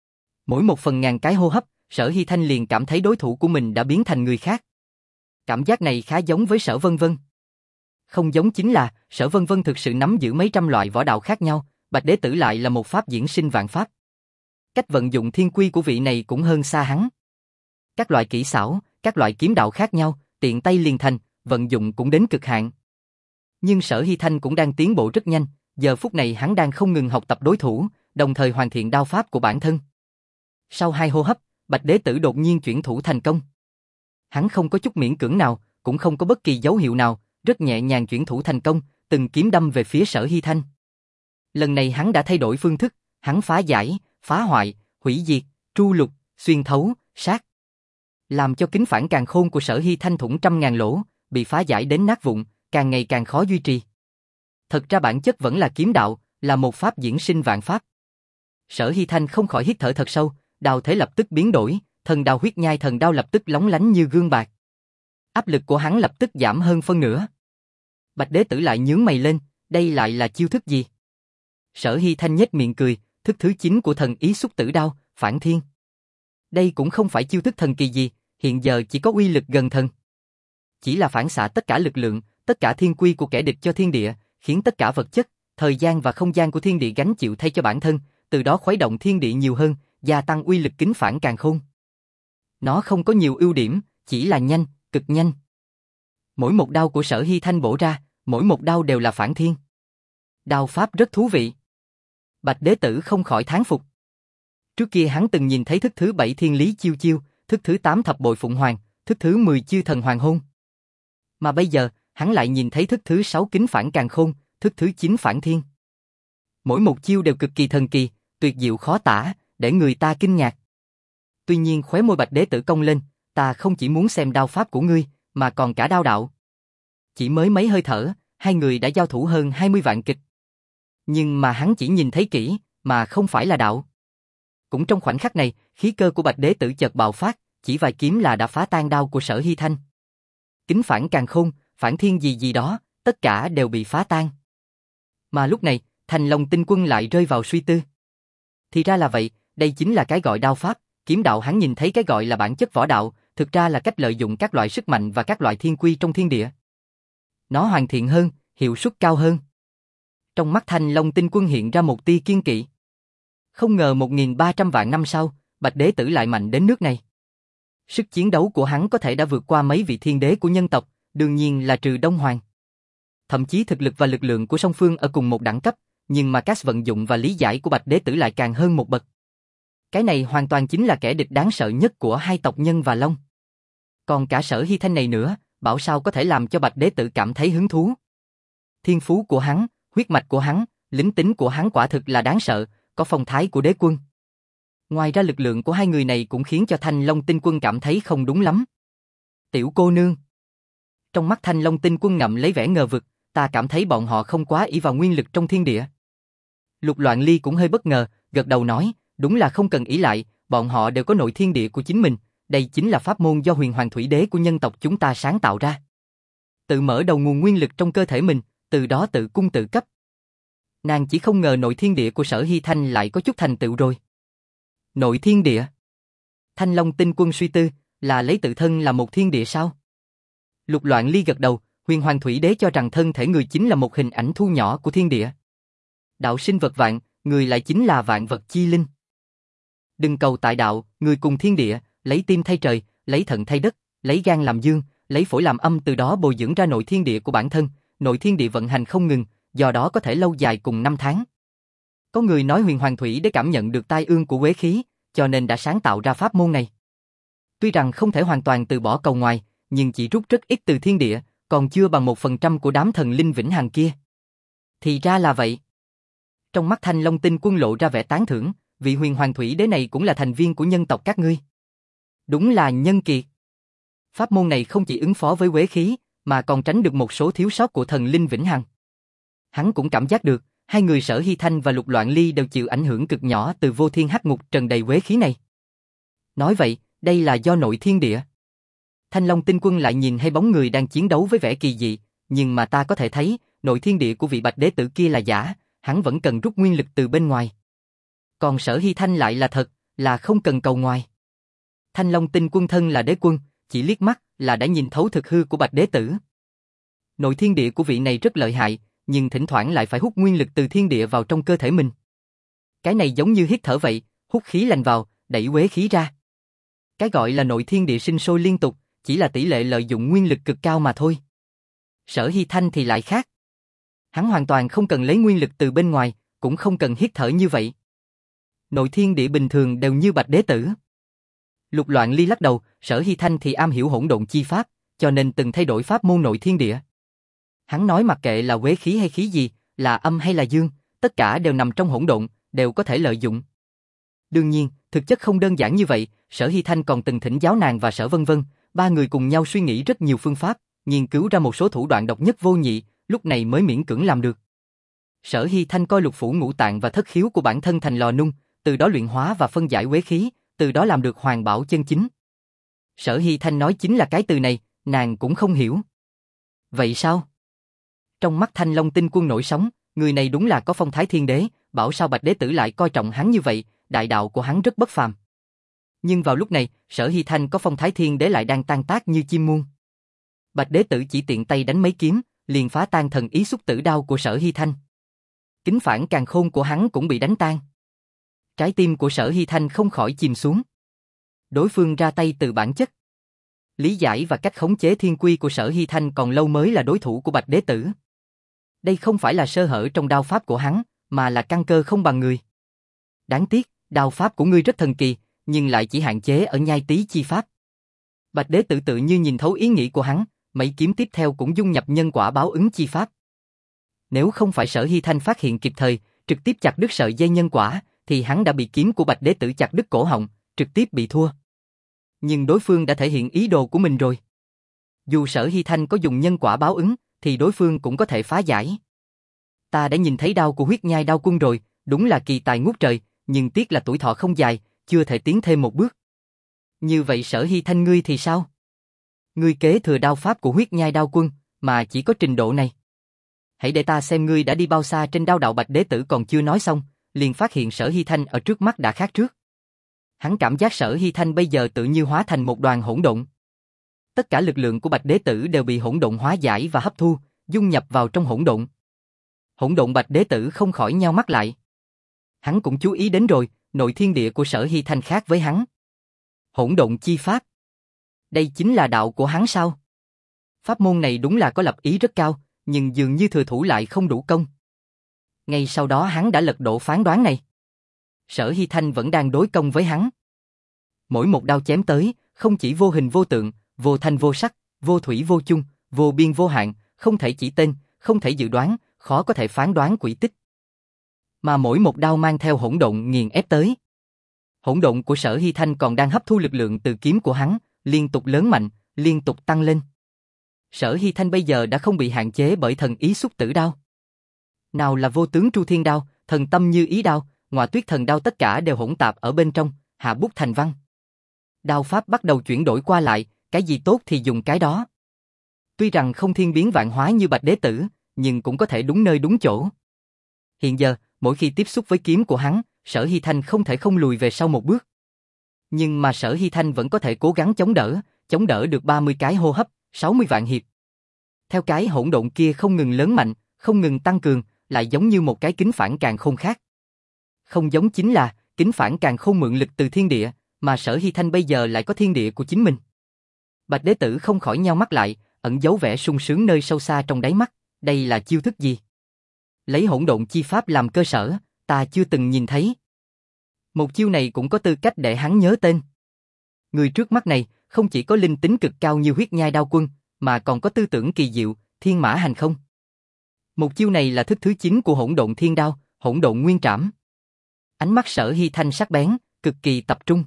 Mỗi một phần ngàn cái hô hấp, Sở Hy Thanh liền cảm thấy đối thủ của mình đã biến thành người khác. Cảm giác này khá giống với Sở Vân Vân. Không giống chính là, Sở Vân Vân thực sự nắm giữ mấy trăm loại võ đạo khác nhau, Bạch Đế Tử lại là một pháp diễn sinh vạn pháp. Cách vận dụng thiên quy của vị này cũng hơn xa hắn. Các loại kỹ xảo, các loại kiếm đạo khác nhau, tiện tay liền thành, vận dụng cũng đến cực hạn. Nhưng Sở Hy Thanh cũng đang tiến bộ rất nhanh, giờ phút này hắn đang không ngừng học tập đối thủ, đồng thời hoàn thiện đao pháp của bản thân. Sau hai hô hấp, Bạch Đế Tử đột nhiên chuyển thủ thành công. Hắn không có chút miễn cưỡng nào, cũng không có bất kỳ dấu hiệu nào, rất nhẹ nhàng chuyển thủ thành công, từng kiếm đâm về phía Sở Hy Thanh. Lần này hắn đã thay đổi phương thức, hắn phá giải, phá hoại, hủy diệt, tru lục, xuyên thấu, sát. Làm cho kính phản càn khôn của Sở Hy Thanh thủng trăm ngàn lỗ, bị phá giải đến nát vụn, càng ngày càng khó duy trì. Thật ra bản chất vẫn là kiếm đạo, là một pháp diễn sinh vạn pháp. Sở Hy Thanh không khỏi hít thở thật sâu, đao thế lập tức biến đổi, thần đao huyết nhai thần đao lập tức lóng lánh như gương bạc. Áp lực của hắn lập tức giảm hơn phân nửa. Bạch Đế Tử lại nhướng mày lên, đây lại là chiêu thức gì? Sở Hy Thanh nhếch miệng cười, thức thứ chín của thần ý xúc tử đao, phản thiên. Đây cũng không phải chiêu thức thần kỳ gì, hiện giờ chỉ có uy lực gần thần. Chỉ là phản xạ tất cả lực lượng, tất cả thiên quy của kẻ địch cho thiên địa, khiến tất cả vật chất, thời gian và không gian của thiên địa gánh chịu thay cho bản thân, từ đó khuấy động thiên địa nhiều hơn, gia tăng uy lực kính phản càn khôn. Nó không có nhiều ưu điểm, chỉ là nhanh, cực nhanh. Mỗi một đao của Sở Hy Thanh bổ ra, mỗi một đao đều là phản thiên. Đao pháp rất thú vị. Bạch đế tử không khỏi thán phục. Trước kia hắn từng nhìn thấy thức thứ bảy thiên lý chiêu chiêu, thức thứ tám thập bội phụng hoàng, thức thứ mười chư thần hoàng hôn. Mà bây giờ, hắn lại nhìn thấy thức thứ sáu kính phản càn khôn, thức thứ chín phản thiên. Mỗi một chiêu đều cực kỳ thần kỳ, tuyệt diệu khó tả, để người ta kinh ngạc. Tuy nhiên khóe môi Bạch đế tử cong lên, ta không chỉ muốn xem đao pháp của ngươi, mà còn cả đao đạo. Chỉ mới mấy hơi thở, hai người đã giao thủ hơn hai mươi vạn kịch. Nhưng mà hắn chỉ nhìn thấy kỹ, mà không phải là đạo. Cũng trong khoảnh khắc này, khí cơ của Bạch đế tử chợt bạo phát, chỉ vài kiếm là đã phá tan đao của Sở Hy Thanh. Kính phản càn khôn, phản thiên gì gì đó, tất cả đều bị phá tan. Mà lúc này, Thành Long Tinh Quân lại rơi vào suy tư. Thì ra là vậy, đây chính là cái gọi đao pháp, kiếm đạo. Hắn nhìn thấy cái gọi là bản chất võ đạo, thực ra là cách lợi dụng các loại sức mạnh và các loại thiên quy trong thiên địa. Nó hoàn thiện hơn, hiệu suất cao hơn. Trong mắt Thành Long Tinh Quân hiện ra một tia kiên kỵ. Không ngờ một nghìn ba trăm vạn năm sau, Bạch đế tử lại mạnh đến nước này. Sức chiến đấu của hắn có thể đã vượt qua mấy vị thiên đế của nhân tộc, đương nhiên là trừ Đông Hoàng. Thậm chí thực lực và lực lượng của song phương ở cùng một đẳng cấp, nhưng mà cách vận dụng và lý giải của Bạch đế tử lại càng hơn một bậc. Cái này hoàn toàn chính là kẻ địch đáng sợ nhất của hai tộc Nhân và Long. Còn cả Sở Hy Thanh này nữa, bảo sao có thể làm cho Bạch đế tử cảm thấy hứng thú. Thiên phú của hắn, huyết mạch của hắn, lính tính của hắn quả thực là đáng sợ, có phong thái của đế quân. Ngoài ra lực lượng của hai người này cũng khiến cho Thanh Long Tinh Quân cảm thấy không đúng lắm. Tiểu cô nương. Trong mắt Thanh Long Tinh Quân ngậm lấy vẻ ngờ vực, ta cảm thấy bọn họ không quá ỷ vào nguyên lực trong thiên địa. Lục Loạn Ly cũng hơi bất ngờ, gật đầu nói, đúng là không cần ỷ lại, bọn họ đều có nội thiên địa của chính mình, đây chính là pháp môn do Huyền Hoàng Thủy Đế của nhân tộc chúng ta sáng tạo ra. Tự mở đầu nguồn nguyên lực trong cơ thể mình, từ đó tự cung tự cấp. Nàng chỉ không ngờ nội thiên địa của Sở Hy Thanh lại có chút thành tựu rồi. Nội thiên địa? Thanh Long Tinh Quân suy tư, là lấy tự thân là một thiên địa sao? Lục Loạn Ly gật đầu, Huyền Hoàng Thủy Đế cho rằng thân thể người chính là một hình ảnh thu nhỏ của thiên địa. Đạo sinh vật vạn, người lại chính là vạn vật chi linh. Đừng cầu tại đạo, người cùng thiên địa, lấy tim thay trời, lấy thận thay đất, lấy gan làm dương, lấy phổi làm âm, từ đó bồi dưỡng ra nội thiên địa của bản thân, nội thiên địa vận hành không ngừng, do đó có thể lâu dài cùng năm tháng. Có người nói Huyền Hoàng Thủy Đế cảm nhận được tai ương của quế khí, cho nên đã sáng tạo ra pháp môn này. Tuy rằng không thể hoàn toàn từ bỏ cầu ngoài, nhưng chỉ rút rất ít từ thiên địa, còn chưa bằng một phần trăm của đám thần linh vĩnh hằng kia. Thì ra là vậy. Trong mắt Thanh Long Tinh Quân lộ ra vẻ tán thưởng, vị Huyền Hoàng Thủy Đế này cũng là thành viên của nhân tộc các ngươi. Đúng là nhân kiệt. Pháp môn này không chỉ ứng phó với quế khí, mà còn tránh được một số thiếu sót của thần linh vĩnh hằng. Hắn cũng cảm giác được, hai người Sở Hy Thanh và Lục Loạn Ly đều chịu ảnh hưởng cực nhỏ từ vô thiên hắc ngục trần đầy quế khí này. Nói vậy, đây là do nội thiên địa. Thanh Long Tinh Quân lại nhìn hai bóng người đang chiến đấu với vẻ kỳ dị, nhưng mà ta có thể thấy, nội thiên địa của vị Bạch đế tử kia là giả, hắn vẫn cần rút nguyên lực từ bên ngoài. Còn Sở Hy Thanh lại là thật, là không cần cầu ngoài. Thanh Long Tinh Quân thân là đế quân, chỉ liếc mắt là đã nhìn thấu thực hư của Bạch đế tử. Nội thiên địa của vị này rất lợi hại, nhưng thỉnh thoảng lại phải hút nguyên lực từ thiên địa vào trong cơ thể mình. Cái này giống như hít thở vậy, hút khí lành vào, đẩy quế khí ra. Cái gọi là nội thiên địa sinh sôi liên tục, chỉ là tỷ lệ lợi dụng nguyên lực cực cao mà thôi. Sở Hy Thanh thì lại khác. Hắn hoàn toàn không cần lấy nguyên lực từ bên ngoài, cũng không cần hít thở như vậy. Nội thiên địa bình thường đều như Bạch đế tử. Lục Loạn Ly lắc đầu, Sở Hy Thanh thì am hiểu hỗn độn chi pháp, cho nên từng thay đổi pháp môn nội thiên địa. Hắn nói mặc kệ là quế khí hay khí gì, là âm hay là dương, tất cả đều nằm trong hỗn độn, đều có thể lợi dụng. Đương nhiên, thực chất không đơn giản như vậy, Sở Hy Thanh còn từng thỉnh giáo nàng và Sở Vân Vân, ba người cùng nhau suy nghĩ rất nhiều phương pháp, nghiên cứu ra một số thủ đoạn độc nhất vô nhị, lúc này mới miễn cưỡng làm được. Sở Hy Thanh coi lục phủ ngũ tạng và thất khiếu của bản thân thành lò nung, từ đó luyện hóa và phân giải quế khí, từ đó làm được hoàng bảo chân chính. Sở Hy Thanh nói chính là cái từ này, nàng cũng không hiểu. Vậy sao? Trong mắt Thanh Long Tinh Quân nổi sóng, người này đúng là có phong thái thiên đế, bảo sao Bạch đế tử lại coi trọng hắn như vậy, đại đạo của hắn rất bất phàm. Nhưng vào lúc này, Sở Hy Thanh có phong thái thiên đế lại đang tan tác như chim muôn. Bạch đế tử chỉ tiện tay đánh mấy kiếm, liền phá tan thần ý xúc tử đao của Sở Hy Thanh. Kính phản càn khôn của hắn cũng bị đánh tan. Trái tim của Sở Hy Thanh không khỏi chìm xuống. Đối phương ra tay từ bản chất. Lý giải và cách khống chế thiên quy của Sở Hy Thanh còn lâu mới là đối thủ của Bạch đế tử. Đây không phải là sơ hở trong đao pháp của hắn, mà là căn cơ không bằng người. Đáng tiếc, đao pháp của ngươi rất thần kỳ, nhưng lại chỉ hạn chế ở nhai tí chi pháp. Bạch Đế Tử tự như nhìn thấu ý nghĩ của hắn, mấy kiếm tiếp theo cũng dung nhập nhân quả báo ứng chi pháp. Nếu không phải Sở Hy Thanh phát hiện kịp thời, trực tiếp chặt đứt sợi dây nhân quả, thì hắn đã bị kiếm của Bạch Đế Tử chặt đứt cổ họng, trực tiếp bị thua. Nhưng đối phương đã thể hiện ý đồ của mình rồi. Dù Sở Hy Thanh có dùng nhân quả báo ứng, thì đối phương cũng có thể phá giải. Ta đã nhìn thấy đao của huyết nhai đao quân rồi, đúng là kỳ tài ngút trời, nhưng tiếc là tuổi thọ không dài, chưa thể tiến thêm một bước. Như vậy Sở Hy Thanh ngươi thì sao? Ngươi kế thừa đao pháp của huyết nhai đao quân, mà chỉ có trình độ này. Hãy để ta xem ngươi đã đi bao xa trên đao đạo. Bạch Đế Tử còn chưa nói xong, liền phát hiện Sở Hy Thanh ở trước mắt đã khác trước. Hắn cảm giác Sở Hy Thanh bây giờ tự như hóa thành một đoàn hỗn độn. Tất cả lực lượng của Bạch Đế Tử đều bị hỗn độn hóa giải và hấp thu, dung nhập vào trong hỗn độn. Hỗn độn Bạch Đế Tử không khỏi nheo mắt lại. Hắn cũng chú ý đến rồi, nội thiên địa của Sở Hy Thanh khác với hắn. Hỗn độn chi pháp. Đây chính là đạo của hắn sao? Pháp môn này đúng là có lập ý rất cao, nhưng dường như thừa thủ lại không đủ công. Ngay sau đó hắn đã lật đổ phán đoán này. Sở Hy Thanh vẫn đang đối công với hắn. Mỗi một đao chém tới, không chỉ vô hình vô tượng, vô thanh vô sắc, vô thủy vô chung, vô biên vô hạn, không thể chỉ tên, không thể dự đoán, khó có thể phán đoán quỹ tích. Mà mỗi một đao mang theo hỗn độn nghiền ép tới. Hỗn độn của Sở Hy Thanh còn đang hấp thu lực lượng từ kiếm của hắn, liên tục lớn mạnh, liên tục tăng lên. Sở Hy Thanh bây giờ đã không bị hạn chế bởi thần ý xúc tử đao. Nào là vô tướng tru thiên đao, thần tâm như ý đao, ngọa tuyết thần đao, tất cả đều hỗn tạp ở bên trong, hạ bút thành văn. Đao pháp bắt đầu chuyển đổi qua lại, cái gì tốt thì dùng cái đó. Tuy rằng không thiên biến vạn hóa như Bạch Đế Tử, nhưng cũng có thể đúng nơi đúng chỗ. Hiện giờ, mỗi khi tiếp xúc với kiếm của hắn, Sở Hy Thanh không thể không lùi về sau một bước. Nhưng mà Sở Hy Thanh vẫn có thể cố gắng chống đỡ, chống đỡ được ba mươi cái hô hấp, sáu mươi vạn hiệp. Theo cái hỗn độn kia không ngừng lớn mạnh, không ngừng tăng cường, lại giống như một cái kính phản càn khôn khác. Không giống chính là, kính phản càn khôn mượn lực từ thiên địa, mà Sở Hy Thanh bây giờ lại có thiên địa của chính mình. Bạch Đế Tử không khỏi nheo mắt lại, ẩn giấu vẻ sung sướng nơi sâu xa trong đáy mắt, đây là chiêu thức gì? Lấy hỗn độn chi pháp làm cơ sở, ta chưa từng nhìn thấy. Một chiêu này cũng có tư cách để hắn nhớ tên. Người trước mắt này, không chỉ có linh tính cực cao như huyết nhai đao quân, mà còn có tư tưởng kỳ diệu, thiên mã hành không. Một chiêu này là thức thứ chín của hỗn độn thiên đao, hỗn độn nguyên trảm. Ánh mắt Sở Hy Thanh sắc bén, cực kỳ tập trung.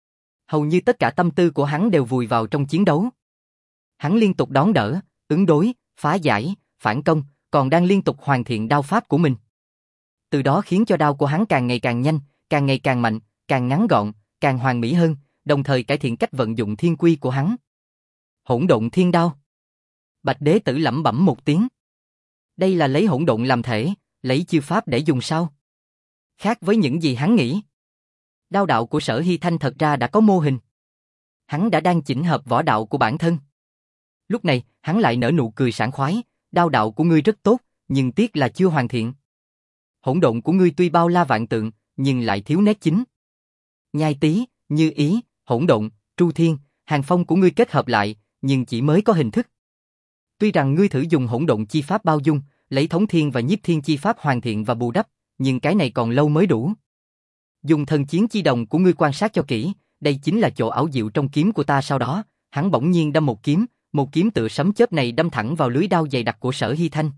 Hầu như tất cả tâm tư của hắn đều vùi vào trong chiến đấu. Hắn liên tục đón đỡ, ứng đối, phá giải, phản công, còn đang liên tục hoàn thiện đao pháp của mình. Từ đó khiến cho đao của hắn càng ngày càng nhanh, càng ngày càng mạnh, càng ngắn gọn, càng hoàn mỹ hơn, đồng thời cải thiện cách vận dụng thiên quy của hắn. Hỗn độn thiên đao. Bạch Đế Tử lẩm bẩm một tiếng. Đây là lấy hỗn độn làm thể, lấy chiêu pháp để dùng sao? Khác với những gì hắn nghĩ. Đao đạo của Sở Hy Thanh thật ra đã có mô hình. Hắn đã đang chỉnh hợp võ đạo của bản thân. Lúc này, hắn lại nở nụ cười sảng khoái, đao đạo của ngươi rất tốt, nhưng tiếc là chưa hoàn thiện. Hỗn độn của ngươi tuy bao la vạn tượng, nhưng lại thiếu nét chính. Nhai tí, như ý, hỗn độn, tru thiên, hàng phong của ngươi kết hợp lại, nhưng chỉ mới có hình thức. Tuy rằng ngươi thử dùng hỗn độn chi pháp bao dung, lấy thống thiên và nhiếp thiên chi pháp hoàn thiện và bù đắp, nhưng cái này còn lâu mới đủ. Dùng thần chiến chi đồng của ngươi quan sát cho kỹ, đây chính là chỗ ảo diệu trong kiếm của ta. Sau đó, hắn bỗng nhiên đâm một kiếm, một kiếm tựa sấm chớp này đâm thẳng vào lưới đao dày đặc của Sở Hy Thanh.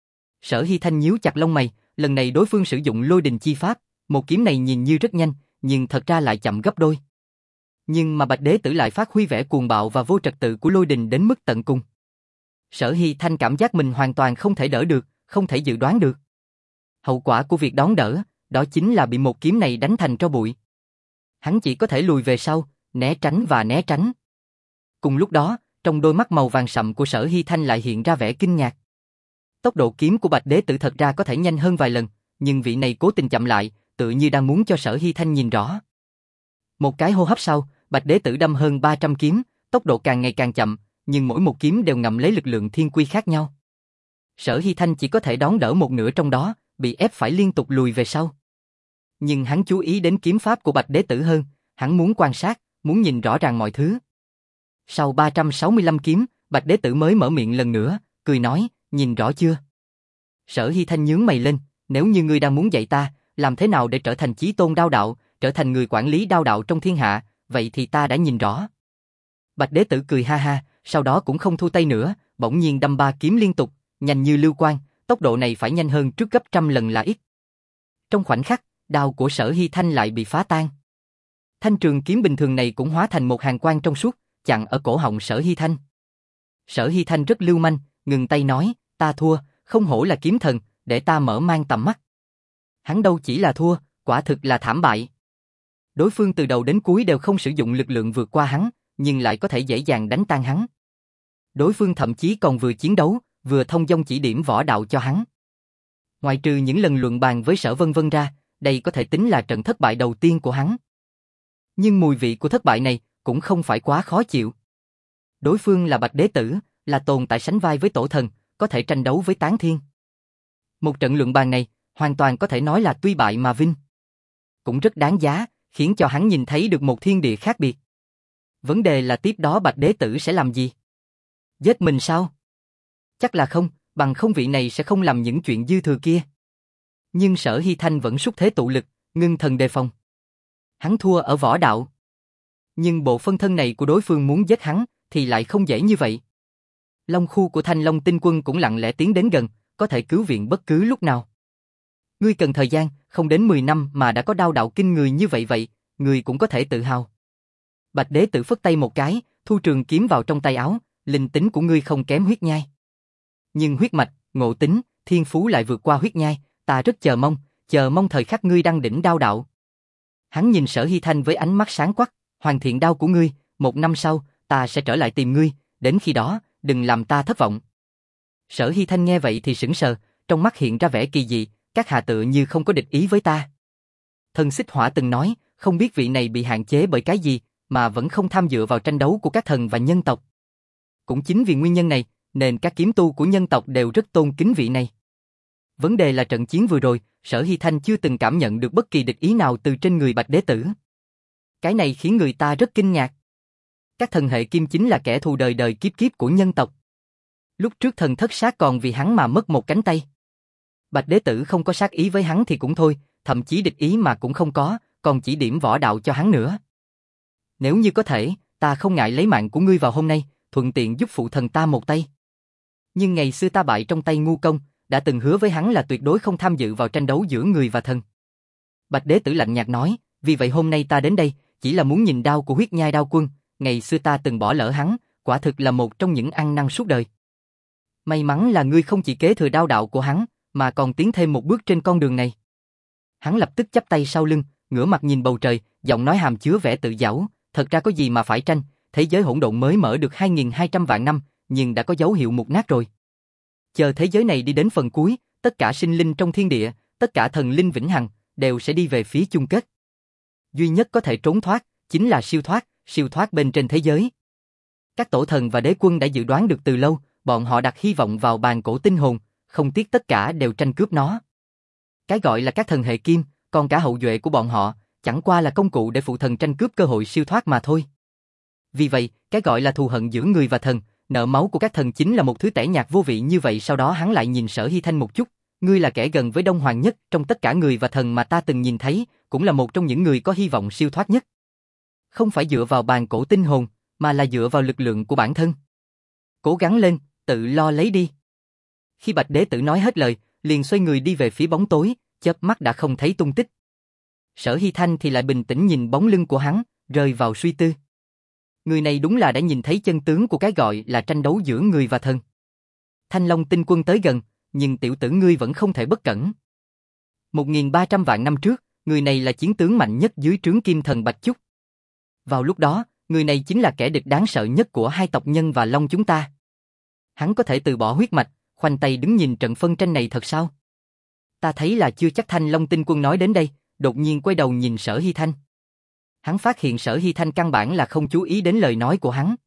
Sở Hy Thanh nhíu chặt lông mày, lần này đối phương sử dụng lôi đình chi pháp, một kiếm này nhìn như rất nhanh, nhưng thật ra lại chậm gấp đôi. Nhưng mà Bạch Đế Tử lại phát huy vẻ cuồng bạo và vô trật tự của lôi đình đến mức tận cùng. Sở Hy Thanh cảm giác mình hoàn toàn không thể đỡ được, không thể dự đoán được. Hậu quả của việc đón đỡ, đó chính là bị một kiếm này đánh thành tro bụi. Hắn chỉ có thể lùi về sau, né tránh và né tránh. Cùng lúc đó, trong đôi mắt màu vàng sậm của Sở Hy Thanh lại hiện ra vẻ kinh ngạc. Tốc độ kiếm của Bạch Đế Tử thật ra có thể nhanh hơn vài lần, nhưng vị này cố tình chậm lại, tự như đang muốn cho Sở Hy Thanh nhìn rõ. Một cái hô hấp sau, Bạch Đế Tử đâm hơn ba trăm kiếm, tốc độ càng ngày càng chậm, nhưng mỗi một kiếm đều ngậm lấy lực lượng thiên quy khác nhau. Sở Hy Thanh chỉ có thể đón đỡ một nửa trong đó, bị ép phải liên tục lùi về sau. Nhưng hắn chú ý đến kiếm pháp của Bạch Đế Tử hơn, hắn muốn quan sát, muốn nhìn rõ ràng mọi thứ. Sau ba trăm sáu mươi lăm kiếm, Bạch Đế Tử mới mở miệng lần nữa, cười nói, nhìn rõ chưa? Sở Hy Thanh nhướng mày lên, Nếu như ngươi đang muốn dạy ta, làm thế nào để trở thành chí tôn đao đạo, trở thành người quản lý đao đạo trong thiên hạ, vậy thì ta đã nhìn rõ. Bạch Đế Tử cười ha ha, sau đó cũng không thu tay nữa, bỗng nhiên đâm ba kiếm liên tục, nhanh như lưu quang, tốc độ này phải nhanh hơn trước gấp trăm lần là ít. Trong khoảnh khắc, đao của Sở Hy Thanh lại bị phá tan. Thanh trường kiếm bình thường này cũng hóa thành một hàng quang trong suốt, chặn ở cổ họng Sở Hy Thanh. Sở Hy Thanh rất lưu manh, ngừng tay nói, ta thua, không hổ là kiếm thần, để ta mở mang tầm mắt. Hắn đâu chỉ là thua, quả thực là thảm bại. Đối phương từ đầu đến cuối đều không sử dụng lực lượng vượt qua hắn, nhưng lại có thể dễ dàng đánh tan hắn. Đối phương thậm chí còn vừa chiến đấu, vừa thông dong chỉ điểm võ đạo cho hắn. Ngoài trừ những lần luận bàn với Sở Vân Vân ra, đây có thể tính là trận thất bại đầu tiên của hắn. Nhưng mùi vị của thất bại này cũng không phải quá khó chịu. Đối phương là Bạch Đế Tử, là tồn tại sánh vai với tổ thần, có thể tranh đấu với Tán Thiên. Một trận luận bàn này, hoàn toàn có thể nói là tuy bại mà vinh. Cũng rất đáng giá, khiến cho hắn nhìn thấy được một thiên địa khác biệt. Vấn đề là tiếp đó Bạch Đế Tử sẽ làm gì? Giết mình sao? Chắc là không, bằng không vị này sẽ không làm những chuyện dư thừa kia. Nhưng Sở Hy Thanh vẫn xúc thế tụ lực, ngưng thần đề phòng. Hắn thua ở võ đạo. Nhưng bộ phân thân này của đối phương muốn giết hắn, thì lại không dễ như vậy. Long khu của Thanh Long Tinh Quân cũng lặng lẽ tiến đến gần, có thể cứu viện bất cứ lúc nào. Ngươi cần thời gian, không đến mười năm mà đã có đao đạo kinh người như vậy vậy, ngươi cũng có thể tự hào. Bạch Đế Tử phất tay một cái, thu trường kiếm vào trong tay áo, linh tính của ngươi không kém huyết nhai. Nhưng huyết mạch, ngộ tính, thiên phú lại vượt qua huyết nhai, ta rất chờ mong, chờ mong thời khắc ngươi đăng đỉnh đao đạo. Hắn nhìn Sở Hy Thanh với ánh mắt sáng quắc, hoàn thiện đao của ngươi, một năm sau, ta sẽ trở lại tìm ngươi, đến khi đó, đừng làm ta thất vọng. Sở Hy Thanh nghe vậy thì sững sờ, trong mắt hiện ra vẻ kỳ dị, các hạ tựa như không có địch ý với ta. Thần Xích Hỏa từng nói, không biết vị này bị hạn chế bởi cái gì, mà vẫn không tham dự vào tranh đấu của các thần và nhân tộc. Cũng chính vì nguyên nhân này, nên các kiếm tu của nhân tộc đều rất tôn kính vị này. Vấn đề là trận chiến vừa rồi, Sở Hy Thanh chưa từng cảm nhận được bất kỳ địch ý nào từ trên người Bạch Đế Tử. Cái này khiến người ta rất kinh ngạc. Các thần hệ kim chính là kẻ thù đời đời kiếp kiếp của nhân tộc. Lúc trước thần thất sát còn vì hắn mà mất một cánh tay. Bạch Đế Tử không có sát ý với hắn thì cũng thôi, thậm chí địch ý mà cũng không có, còn chỉ điểm võ đạo cho hắn nữa. Nếu như có thể, ta không ngại lấy mạng của ngươi vào hôm nay, thuận tiện giúp phụ thần ta một tay. Nhưng ngày xưa ta bại trong tay Ngu Công, đã từng hứa với hắn là tuyệt đối không tham dự vào tranh đấu giữa người và thần. Bạch Đế Tử lạnh nhạt nói, vì vậy hôm nay ta đến đây, chỉ là muốn nhìn đao của huyết nhai đao quân, ngày xưa ta từng bỏ lỡ hắn, quả thực là một trong những ăn năn suốt đời. May mắn là ngươi không chỉ kế thừa đao đạo của hắn, mà còn tiến thêm một bước trên con đường này. Hắn lập tức chắp tay sau lưng, ngửa mặt nhìn bầu trời, giọng nói hàm chứa vẻ tự giãu, thật ra có gì mà phải tranh, thế giới hỗn độn mới mở được hai nghìn hai trăm vạn năm, nhưng đã có dấu hiệu mục nát rồi. Chờ thế giới này đi đến phần cuối, tất cả sinh linh trong thiên địa, tất cả thần linh vĩnh hằng, đều sẽ đi về phía chung kết. Duy nhất có thể trốn thoát, chính là siêu thoát, siêu thoát bên trên thế giới. Các tổ thần và đế quân đã dự đoán được từ lâu, bọn họ đặt hy vọng vào bàn cổ tinh hồn, không tiếc tất cả đều tranh cướp nó. Cái gọi là các thần hệ kim, còn cả hậu duệ của bọn họ, chẳng qua là công cụ để phụ thần tranh cướp cơ hội siêu thoát mà thôi. Vì vậy, cái gọi là thù hận giữa người và thần, nợ máu của các thần chính là một thứ tẻ nhạt vô vị như vậy. Sau đó hắn lại nhìn Sở Hy Thanh một chút, ngươi là kẻ gần với Đông Hoàng nhất trong tất cả người và thần mà ta từng nhìn thấy, cũng là một trong những người có hy vọng siêu thoát nhất. Không phải dựa vào bàn cổ tinh hồn, mà là dựa vào lực lượng của bản thân. Cố gắng lên, tự lo lấy đi. Khi Bạch Đế Tử nói hết lời, liền xoay người đi về phía bóng tối, chớp mắt đã không thấy tung tích. Sở Hy Thanh thì lại bình tĩnh nhìn bóng lưng của hắn, rơi vào suy tư. Người này đúng là đã nhìn thấy chân tướng của cái gọi là tranh đấu giữa người và thần. Thanh Long Tinh Quân tới gần, nhưng tiểu tử ngươi vẫn không thể bất cẩn. một nghìn ba trăm vạn năm trước, người này là chiến tướng mạnh nhất dưới trướng Kim Thần Bạch Chúc. Vào lúc đó, người này chính là kẻ địch đáng sợ nhất của hai tộc Nhân và Long chúng ta. Hắn có thể từ bỏ huyết mạch, khoanh tay đứng nhìn trận phân tranh này thật sao? Ta thấy là chưa chắc. Thanh Long Tinh Quân nói đến đây, đột nhiên quay đầu nhìn Sở Hy Thanh. Hắn phát hiện Sở Hy Thanh căn bản là không chú ý đến lời nói của hắn.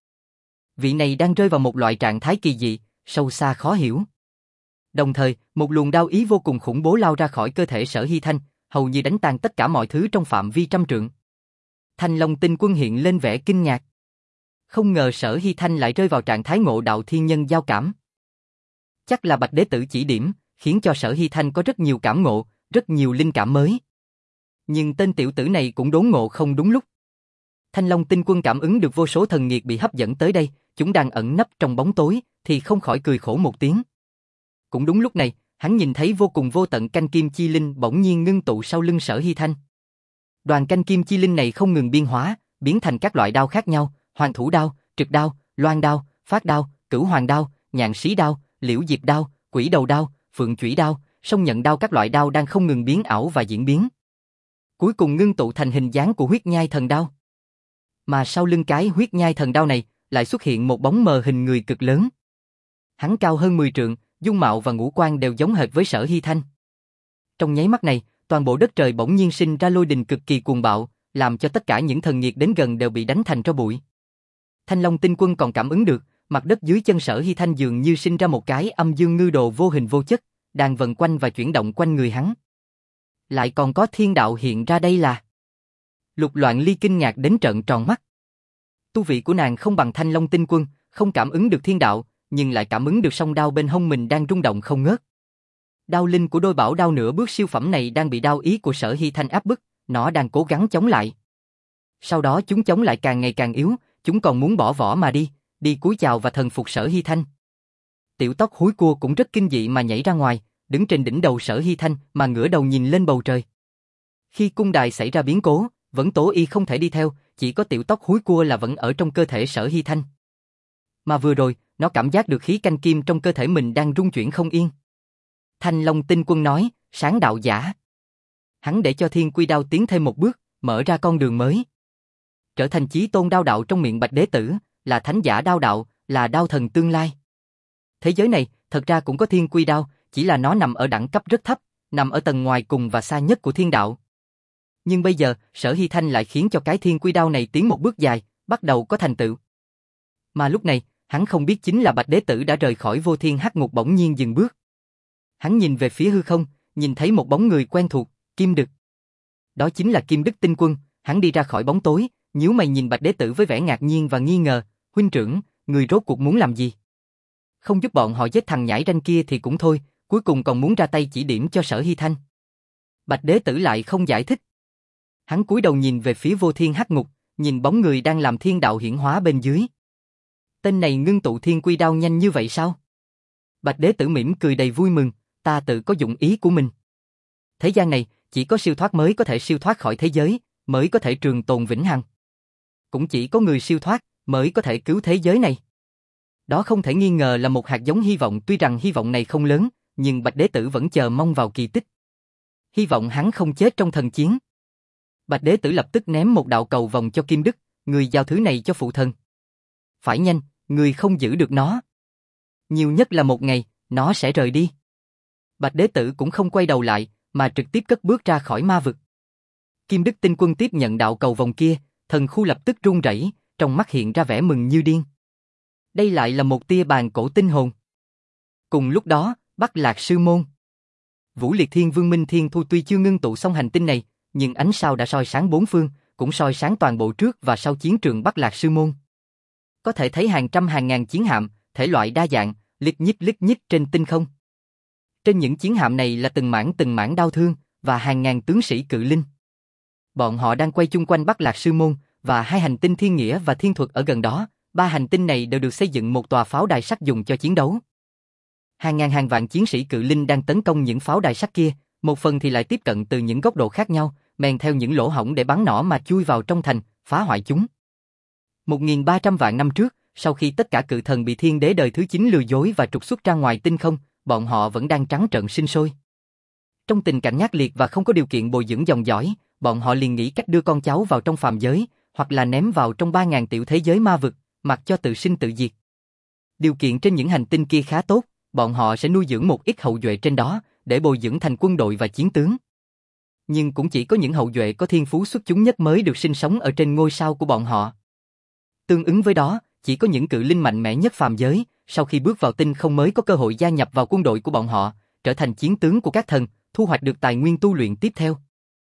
Vị này đang rơi vào một loại trạng thái kỳ dị, sâu xa khó hiểu. Đồng thời, một luồng đao ý vô cùng khủng bố lao ra khỏi cơ thể Sở Hy Thanh, hầu như đánh tan tất cả mọi thứ trong phạm vi trăm trượng. Thanh Long Tinh Quân hiện lên vẻ kinh ngạc. Không ngờ Sở Hy Thanh lại rơi vào trạng thái ngộ đạo thiên nhân giao cảm. Chắc là Bạch Đế Tử chỉ điểm, khiến cho Sở Hy Thanh có rất nhiều cảm ngộ, rất nhiều linh cảm mới. Nhưng tên tiểu tử này cũng đốn ngộ không đúng lúc. Thanh Long Tinh Quân cảm ứng được vô số thần nghiệt bị hấp dẫn tới đây, chúng đang ẩn nấp trong bóng tối, thì không khỏi cười khổ một tiếng. Cũng đúng lúc này, hắn nhìn thấy vô cùng vô tận canh kim chi linh bỗng nhiên ngưng tụ sau lưng Sở Hy Thanh. Đoàn canh kim chi linh này không ngừng biên hóa, biến thành các loại đao khác nhau, hoàng thủ đao, trực đao, loan đao, phát đao, cửu hoàng đao, nhạn sĩ đao, liễu diệp đao, quỷ đầu đao, phượng chủy đao, song nhận đao, các loại đao đang không ngừng biến ảo và diễn biến. Cuối cùng ngưng tụ thành hình dáng của huyết nhai thần đao. Mà sau lưng cái huyết nhai thần đao này, lại xuất hiện một bóng mờ hình người cực lớn. Hắn cao hơn mười trượng, dung mạo và ngũ quan đều giống hệt với Sở Hy Thanh. Trong nháy mắt này, toàn bộ đất trời bỗng nhiên sinh ra lôi đình cực kỳ cuồng bạo, làm cho tất cả những thần nghiệt đến gần đều bị đánh thành tro bụi. Thanh Long Tinh Quân còn cảm ứng được, mặt đất dưới chân Sở Hy Thanh dường như sinh ra một cái âm dương ngư đồ vô hình vô chất, đang vần quanh và chuyển động quanh người hắn. Lại còn có thiên đạo hiện ra đây là... Lục Loạn Ly kinh ngạc đến trợn tròn mắt. Tu vị của nàng không bằng Thanh Long Tinh Quân, không cảm ứng được thiên đạo, nhưng lại cảm ứng được song đao bên hông mình đang rung động không ngớt. Đao linh của đôi bảo đao nửa bước siêu phẩm này đang bị đao ý của Sở Hy Thanh áp bức, nó đang cố gắng chống lại. Sau đó chúng chống lại càng ngày càng yếu, chúng còn muốn bỏ vỏ mà đi, đi cúi chào và thần phục Sở Hy Thanh. Tiểu tóc húi cua cũng rất kinh dị mà nhảy ra ngoài, đứng trên đỉnh đầu Sở Hy Thanh mà ngửa đầu nhìn lên bầu trời. Khi cung đài xảy ra biến cố, vẫn Tố Y không thể đi theo, chỉ có tiểu tóc húi cua là vẫn ở trong cơ thể Sở Hy Thanh. Mà vừa rồi, nó cảm giác được khí canh kim trong cơ thể mình đang rung chuyển không yên. Thanh Long Tinh Quân nói, sáng đạo giả. Hắn để cho Thiên Quy Đao tiến thêm một bước, mở ra con đường mới. Trở thành chí tôn đao đạo trong miệng Bạch Đế Tử, là thánh giả đao đạo, là đao thần tương lai. Thế giới này, thật ra cũng có Thiên Quy Đao, chỉ là nó nằm ở đẳng cấp rất thấp, nằm ở tầng ngoài cùng và xa nhất của thiên đạo. Nhưng bây giờ, Sở Hy Thanh lại khiến cho cái Thiên Quy Đao này tiến một bước dài, bắt đầu có thành tựu. Mà lúc này, hắn không biết chính là Bạch Đế Tử đã rời khỏi vô thiên hắc ngục bỗng nhiên dừng bước. Hắn nhìn về phía hư không, nhìn thấy một bóng người quen thuộc, Kim Đực. Đó chính là Kim Đức Tinh Quân, hắn đi ra khỏi bóng tối, nhíu mày nhìn Bạch Đế Tử với vẻ ngạc nhiên và nghi ngờ, huynh trưởng, người rốt cuộc muốn làm gì? Không giúp bọn họ giết thằng nhãi ranh kia thì cũng thôi, cuối cùng còn muốn ra tay chỉ điểm cho Sở Hy Thanh. Bạch Đế Tử lại không giải thích. Hắn cúi đầu nhìn về phía vô thiên hắc ngục, nhìn bóng người đang làm thiên đạo hiển hóa bên dưới. Tên này ngưng tụ Thiên Quy Đao nhanh như vậy sao? Bạch Đế Tử mỉm cười đầy vui mừng, ta tự có dụng ý của mình. Thế gian này, chỉ có siêu thoát mới có thể siêu thoát khỏi thế giới, mới có thể trường tồn vĩnh hằng. Cũng chỉ có người siêu thoát, mới có thể cứu thế giới này. Đó không thể nghi ngờ là một hạt giống hy vọng, tuy rằng hy vọng này không lớn, nhưng Bạch Đế Tử vẫn chờ mong vào kỳ tích. Hy vọng hắn không chết trong thần chiến. Bạch Đế Tử lập tức ném một đạo cầu vòng cho Kim Đức, người giao thứ này cho phụ thân. Phải nhanh, người không giữ được nó. Nhiều nhất là một ngày, nó sẽ rời đi. Bạch Đế Tử cũng không quay đầu lại, mà trực tiếp cất bước ra khỏi ma vực. Kim Đức Tinh Quân tiếp nhận đạo cầu vòng kia, thần khu lập tức run rẩy, trong mắt hiện ra vẻ mừng như điên. Đây lại là một tia bàn cổ tinh hồn. Cùng lúc đó, Bắc Lạc Sư Môn. Vũ Liệt Thiên Vương Minh Thiên Thu tuy chưa ngưng tụ xong hành tinh này, nhưng ánh sao đã soi sáng bốn phương, cũng soi sáng toàn bộ trước và sau chiến trường Bắc Lạc Sư Môn. Có thể thấy hàng trăm hàng ngàn chiến hạm, thể loại đa dạng, lít nhít lít nhít trên tinh không. Trên những chiến hạm này là từng mảng từng mảng đao thương và hàng ngàn tướng sĩ cự linh. Bọn họ đang quay chung quanh Bắc Lạc Sư Môn và hai hành tinh Thiên Nghĩa và Thiên Thuật ở gần đó. Ba hành tinh này đều được xây dựng một tòa pháo đài sắt dùng cho chiến đấu. Hàng ngàn hàng vạn chiến sĩ cự linh đang tấn công những pháo đài sắt kia, một phần thì lại tiếp cận từ những góc độ khác nhau, men theo những lỗ hổng để bắn nỏ mà chui vào trong thành, phá hoại chúng. một nghìn ba trăm vạn năm trước, sau khi tất cả cự thần bị thiên đế đời thứ chín lừa dối và trục xuất ra ngoài tinh không, bọn họ vẫn đang trắng trợn sinh sôi. Trong tình cảnh nhát liệt và không có điều kiện bồi dưỡng dòng dõi, bọn họ liền nghĩ cách đưa con cháu vào trong phàm giới, hoặc là ném vào trong ba ngàn tiểu thế giới ma vực, mặc cho tự sinh tự diệt. Điều kiện trên những hành tinh kia khá tốt, bọn họ sẽ nuôi dưỡng một ít hậu duệ trên đó, để bồi dưỡng thành quân đội và chiến tướng. Nhưng cũng chỉ có những hậu duệ có thiên phú xuất chúng nhất mới được sinh sống ở trên ngôi sao của bọn họ. Tương ứng với đó, chỉ có những cự linh mạnh mẽ nhất phàm giới, sau khi bước vào tinh không mới có cơ hội gia nhập vào quân đội của bọn họ, trở thành chiến tướng của các thần, thu hoạch được tài nguyên tu luyện tiếp theo.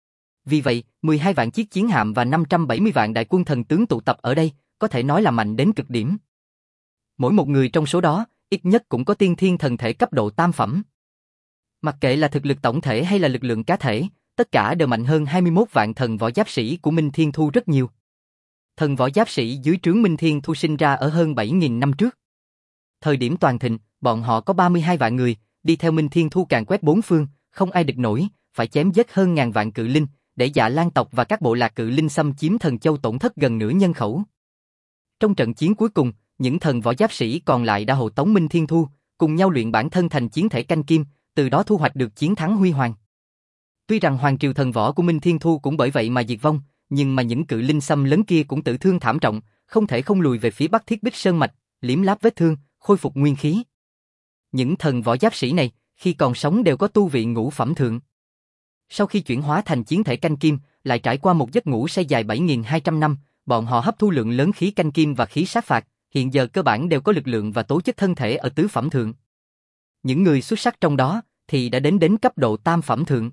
Vì vậy, mười hai vạn chiếc chiến hạm và năm trăm bảy mươi vạn đại quân thần tướng tụ tập ở đây, có thể nói là mạnh đến cực điểm. Mỗi một người trong số đó, ít nhất cũng có tiên thiên thần thể cấp độ tam phẩm. Mặc kệ là thực lực tổng thể hay là lực lượng cá thể, tất cả đều mạnh hơn hai mươi mốt vạn thần võ giáp sĩ của Minh Thiên Thu rất nhiều. Thần võ giáp sĩ dưới trướng Minh Thiên Thu sinh ra ở hơn bảy nghìn năm trước. Thời điểm toàn thịnh, bọn họ có ba mươi hai vạn người, đi theo Minh Thiên Thu càn quét bốn phương, không ai địch nổi, phải chém giết hơn ngàn vạn cự linh, để Dạ Lan tộc và các bộ lạc cự linh xâm chiếm Thần Châu tổn thất gần nửa nhân khẩu. Trong trận chiến cuối cùng, những thần võ giáp sĩ còn lại đã hộ tống Minh Thiên Thu, cùng nhau luyện bản thân thành chiến thể canh kim, từ đó thu hoạch được chiến thắng huy hoàng. Tuy rằng hoàng triều thần võ của Minh Thiên Thu cũng bởi vậy mà diệt vong, nhưng mà những cự linh xâm lấn kia cũng tử thương thảm trọng, không thể không lùi về phía Bắc Thiết Bích Sơn mạch, liếm láp vết thương, khôi phục nguyên khí. Những thần võ giáp sĩ này, khi còn sống đều có tu vị ngũ phẩm thượng. Sau khi chuyển hóa thành chiến thể canh kim, lại trải qua một giấc ngủ say dài bảy nghìn hai trăm năm, bọn họ hấp thu lượng lớn khí canh kim và khí sát phạt, hiện giờ cơ bản đều có lực lượng và tố chất thân thể ở tứ phẩm thượng. Những người xuất sắc trong đó thì đã đến đến cấp độ tam phẩm thượng.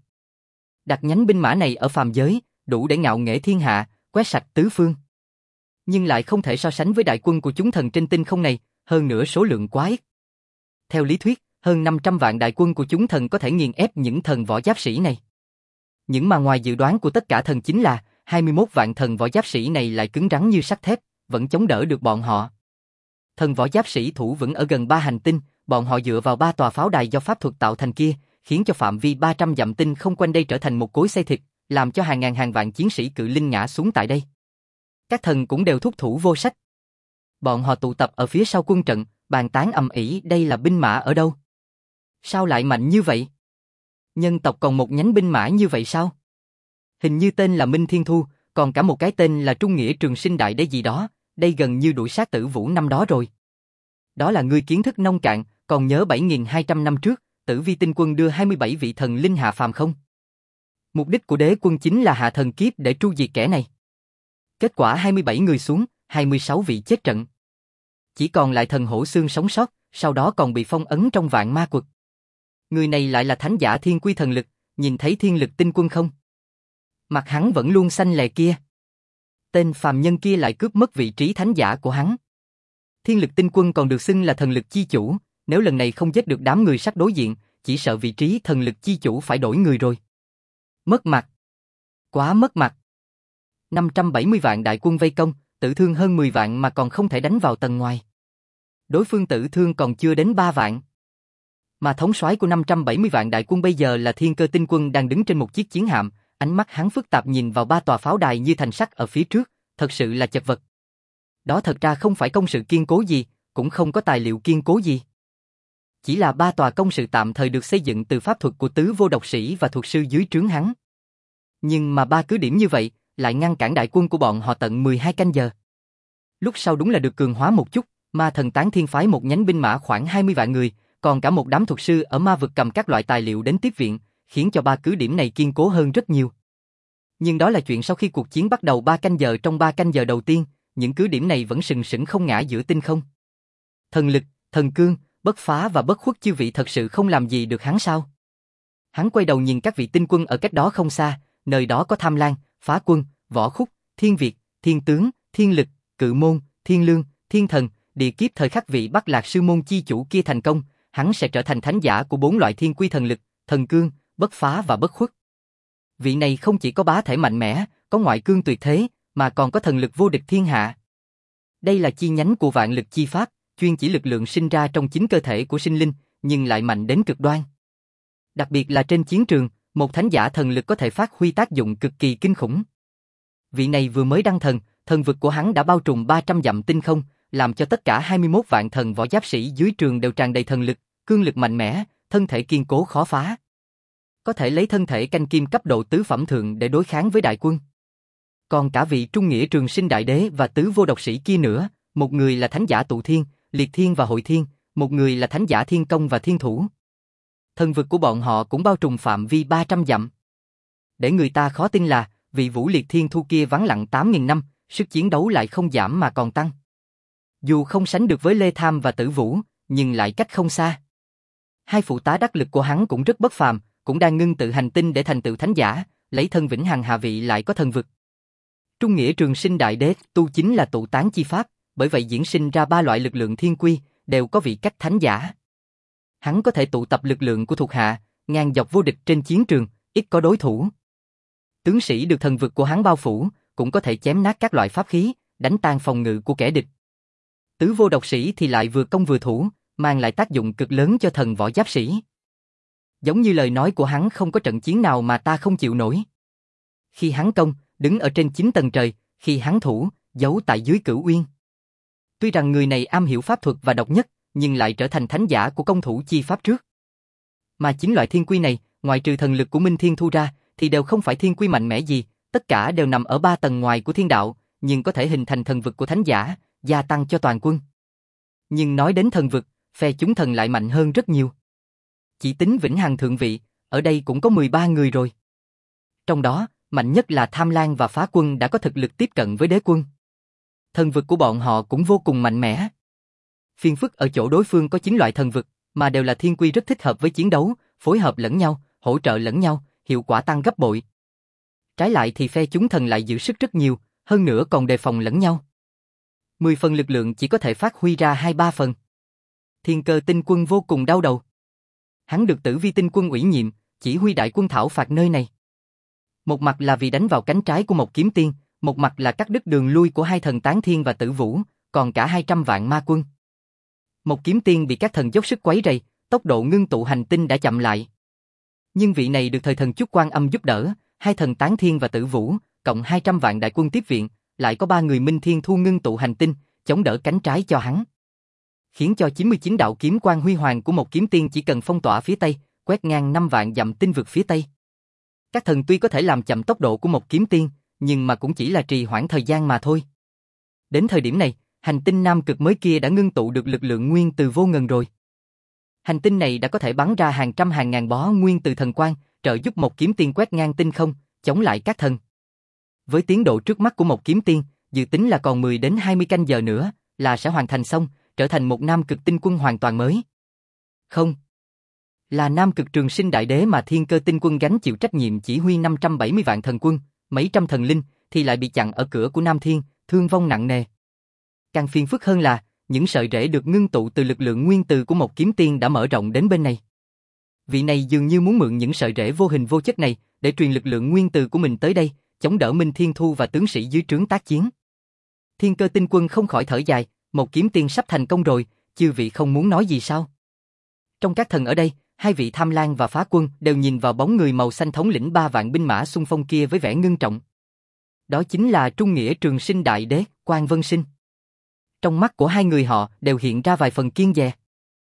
Đặt nhánh binh mã này ở phàm giới, đủ để ngạo nghễ thiên hạ, quét sạch tứ phương. Nhưng lại không thể so sánh với đại quân của chúng thần trên tinh không này, hơn nữa số lượng quá ít. Theo lý thuyết, hơn năm trăm vạn đại quân của chúng thần có thể nghiền ép những thần võ giáp sĩ này. Những mà ngoài dự đoán của tất cả thần chính là, hai mươi mốt vạn thần võ giáp sĩ này lại cứng rắn như sắt thép, vẫn chống đỡ được bọn họ. Thần võ giáp sĩ thủ vững ở gần ba hành tinh, bọn họ dựa vào ba tòa pháo đài do pháp thuật tạo thành kia, khiến cho phạm vi ba trăm dặm tinh không quanh đây trở thành một cối xay thịt, làm cho hàng ngàn hàng vạn chiến sĩ cự linh ngã xuống tại đây. Các thần cũng đều thúc thủ vô sách. Bọn họ tụ tập ở phía sau quân trận, bàn tán ầm ĩ, đây là binh mã ở đâu? Sao lại mạnh như vậy? Nhân tộc còn một nhánh binh mã như vậy sao? Hình như tên là Minh Thiên Thu, còn cả một cái tên là Trung Nghĩa Trường Sinh Đại Đế gì đó, đây gần như đuổi sát Tử Vũ năm đó rồi. Đó là ngươi kiến thức nông cạn, còn nhớ bảy nghìn hai trăm năm trước, Tử Vi Tinh Quân đưa hai mươi bảy vị thần linh hạ phàm không? Mục đích của đế quân chính là hạ thần kiếp để tru diệt kẻ này. Kết quả hai mươi bảy người xuống, hai mươi sáu vị chết trận. Chỉ còn lại thần hổ xương sống sót, sau đó còn bị phong ấn trong vạn ma quật. Người này lại là thánh giả thiên quy thần lực, nhìn thấy thiên lực tinh quân không? Mặt hắn vẫn luôn xanh lè kia. Tên phàm nhân kia lại cướp mất vị trí thánh giả của hắn. Thiên lực tinh quân còn được xưng là thần lực chi chủ, nếu lần này không giết được đám người sắp đối diện, chỉ sợ vị trí thần lực chi chủ phải đổi người rồi. Mất mặt. Quá mất mặt. năm trăm bảy mươi vạn đại quân vây công, tử thương hơn mười vạn mà còn không thể đánh vào tầng ngoài. Đối phương tử thương còn chưa đến ba vạn. Mà thống soái của năm trăm bảy mươi vạn đại quân bây giờ là Thiên Cơ Tinh Quân đang đứng trên một chiếc chiến hạm, ánh mắt hắn phức tạp nhìn vào ba tòa pháo đài như thành sắt ở phía trước, thật sự là chật vật. Đó thật ra không phải công sự kiên cố gì, cũng không có tài liệu kiên cố gì. Chỉ là ba tòa công sự tạm thời được xây dựng từ pháp thuật của tứ vô độc sĩ và thuật sư dưới trướng hắn. Nhưng mà ba cứ điểm như vậy, lại ngăn cản đại quân của bọn họ tận mười hai canh giờ. Lúc sau đúng là được cường hóa một chút, Ma Thần Tán Thiên phái một nhánh binh mã khoảng hai mươi vạn người, còn cả một đám thuật sư ở ma vực cầm các loại tài liệu đến tiếp viện, khiến cho ba cứ điểm này kiên cố hơn rất nhiều. Nhưng đó là chuyện sau khi cuộc chiến bắt đầu ba canh giờ, trong ba canh giờ đầu tiên, những cứ điểm này vẫn sừng sững không ngã giữa tinh không. Thần lực, thần cương, bất phá và bất khuất chư vị thật sự không làm gì được hắn sao? Hắn quay đầu nhìn các vị tinh quân ở cách đó không xa, nơi đó có Tham Lang, Phá Quân, Võ Khúc, Thiên Việt, Thiên Tướng, Thiên Lực, Cự Môn, Thiên Lương, Thiên Thần, địa kiếp thời khắc vị Bắc Lạc sư môn chi chủ kia thành công, hắn sẽ trở thành thánh giả của bốn loại thiên quy thần lực, thần cương, bất phá và bất khuất. Vị này không chỉ có bá thể mạnh mẽ, có ngoại cương tuyệt thế, mà còn có thần lực vô địch thiên hạ. Đây là chi nhánh của vạn lực chi pháp, chuyên chỉ lực lượng sinh ra trong chính cơ thể của sinh linh, nhưng lại mạnh đến cực đoan. Đặc biệt là trên chiến trường, một thánh giả thần lực có thể phát huy tác dụng cực kỳ kinh khủng. Vị này vừa mới đăng thần, thần vực của hắn đã bao trùm ba trăm dặm tinh không, làm cho tất cả hai mươi mốt vạn thần võ giáp sĩ dưới trường đều tràn đầy thần lực, cương lực mạnh mẽ, thân thể kiên cố khó phá. Có thể lấy thân thể canh kim cấp độ tứ phẩm thượng để đối kháng với đại quân. Còn cả vị Trung Nghĩa Trường Sinh Đại Đế và tứ vô độc sĩ kia nữa, một người là thánh giả Tụ Thiên, Liệt Thiên và Hội Thiên, một người là thánh giả Thiên Công và Thiên Thủ. Thần vực của bọn họ cũng bao trùm phạm vi ba trăm dặm. Để người ta khó tin là, vị Vũ Liệt Thiên Thu kia vắng lặng tám nghìn năm, sức chiến đấu lại không giảm mà còn tăng. Dù không sánh được với Lê Tham và Tử Vũ, nhưng lại cách không xa. Hai phụ tá đắc lực của hắn cũng rất bất phàm, cũng đang ngưng tự hành tinh để thành tựu thánh giả, lấy thân vĩnh hằng hạ vị lại có thần vực. Trung Nghĩa Trường Sinh Đại Đế tu chính là tụ tán chi pháp, bởi vậy diễn sinh ra ba loại lực lượng thiên quy, đều có vị cách thánh giả. Hắn có thể tụ tập lực lượng của thuộc hạ, ngang dọc vô địch trên chiến trường, ít có đối thủ. Tướng sĩ được thần vực của hắn bao phủ, cũng có thể chém nát các loại pháp khí, đánh tan phòng ngự của kẻ địch. Tứ vô độc sĩ thì lại vừa công vừa thủ, mang lại tác dụng cực lớn cho thần võ giáp sĩ. Giống như lời nói của hắn, không có trận chiến nào mà ta không chịu nổi. Khi hắn công, đứng ở trên chín tầng trời, khi hắn thủ, giấu tại dưới cửu uyên. Tuy rằng người này am hiểu pháp thuật và độc nhất, nhưng lại trở thành thánh giả của công thủ chi pháp trước. Mà chính loại thiên quy này, ngoài trừ thần lực của Minh Thiên Thu ra, thì đều không phải thiên quy mạnh mẽ gì, tất cả đều nằm ở ba tầng ngoài của thiên đạo, nhưng có thể hình thành thần vực của thánh giả, gia tăng cho toàn quân. Nhưng nói đến thần vực, phe chúng thần lại mạnh hơn rất nhiều. Chỉ tính vĩnh hằng thượng vị, ở đây cũng có mười ba người rồi. Trong đó, mạnh nhất là Tham Lang và Phá Quân đã có thực lực tiếp cận với đế quân. Thần vực của bọn họ cũng vô cùng mạnh mẽ. Phiền phức ở chỗ đối phương có chín loại thần vực, mà đều là thiên quy rất thích hợp với chiến đấu, phối hợp lẫn nhau, hỗ trợ lẫn nhau, hiệu quả tăng gấp bội. Trái lại thì phe chúng thần lại giữ sức rất nhiều, hơn nữa còn đề phòng lẫn nhau. Mười phần lực lượng chỉ có thể phát huy ra hai ba phần. Thiên Cơ Tinh Quân vô cùng đau đầu. Hắn được Tử Vi Tinh Quân ủy nhiệm, chỉ huy đại quân thảo phạt nơi này. Một mặt là vì đánh vào cánh trái của một kiếm tiên, một mặt là cắt đứt đường lui của hai thần Tán Thiên và Tử Vũ, còn cả hai trăm vạn ma quân. Một kiếm tiên bị các thần dốc sức quấy rầy, tốc độ ngưng tụ hành tinh đã chậm lại. Nhưng vị này được thời thần Chúc Quan Âm giúp đỡ, hai thần Tán Thiên và Tử Vũ, cộng hai trăm vạn đại quân tiếp viện, lại có ba người Minh Thiên Thu ngưng tụ hành tinh, chống đỡ cánh trái cho hắn. Khiến cho chín mươi chín đạo kiếm quang huy hoàng của một kiếm tiên chỉ cần phong tỏa phía Tây, quét ngang năm vạn dặm tinh vực phía Tây. Các thần tuy có thể làm chậm tốc độ của một kiếm tiên, nhưng mà cũng chỉ là trì hoãn thời gian mà thôi. Đến thời điểm này, hành tinh Nam Cực mới kia đã ngưng tụ được lực lượng nguyên từ vô ngần rồi. Hành tinh này đã có thể bắn ra hàng trăm hàng ngàn bó nguyên từ thần quang, trợ giúp một kiếm tiên quét ngang tinh không, chống lại các thần. Với tiến độ trước mắt của một kiếm tiên, dự tính là còn mười đến hai mươi canh giờ nữa là sẽ hoàn thành xong, trở thành một Nam Cực tinh quân hoàn toàn mới. Không, là Nam Cực Trường Sinh Đại Đế mà Thiên Cơ Tinh Quân gánh chịu trách nhiệm chỉ huy năm trăm bảy mươi vạn thần quân, mấy trăm thần linh thì lại bị chặn ở cửa của Nam Thiên, thương vong nặng nề. Càng phiền phức hơn là, những sợi rễ được ngưng tụ từ lực lượng nguyên từ của một kiếm tiên đã mở rộng đến bên này. Vị này dường như muốn mượn những sợi rễ vô hình vô chất này để truyền lực lượng nguyên từ của mình tới đây, chống đỡ Minh Thiên Thu và tướng sĩ dưới trướng tác chiến. Thiên Cơ Tinh Quân không khỏi thở dài, một kiếm tiên sắp thành công rồi, chư vị không muốn nói gì sao? Trong các thần ở đây, hai vị Tham Lang và Phá Quân đều nhìn vào bóng người màu xanh thống lĩnh ba vạn binh mã xung phong kia với vẻ ngưng trọng. Đó chính là Trung Nghĩa Trường Sinh Đại Đế, Quan Vân Sinh. Trong mắt của hai người họ đều hiện ra vài phần kiêng dè.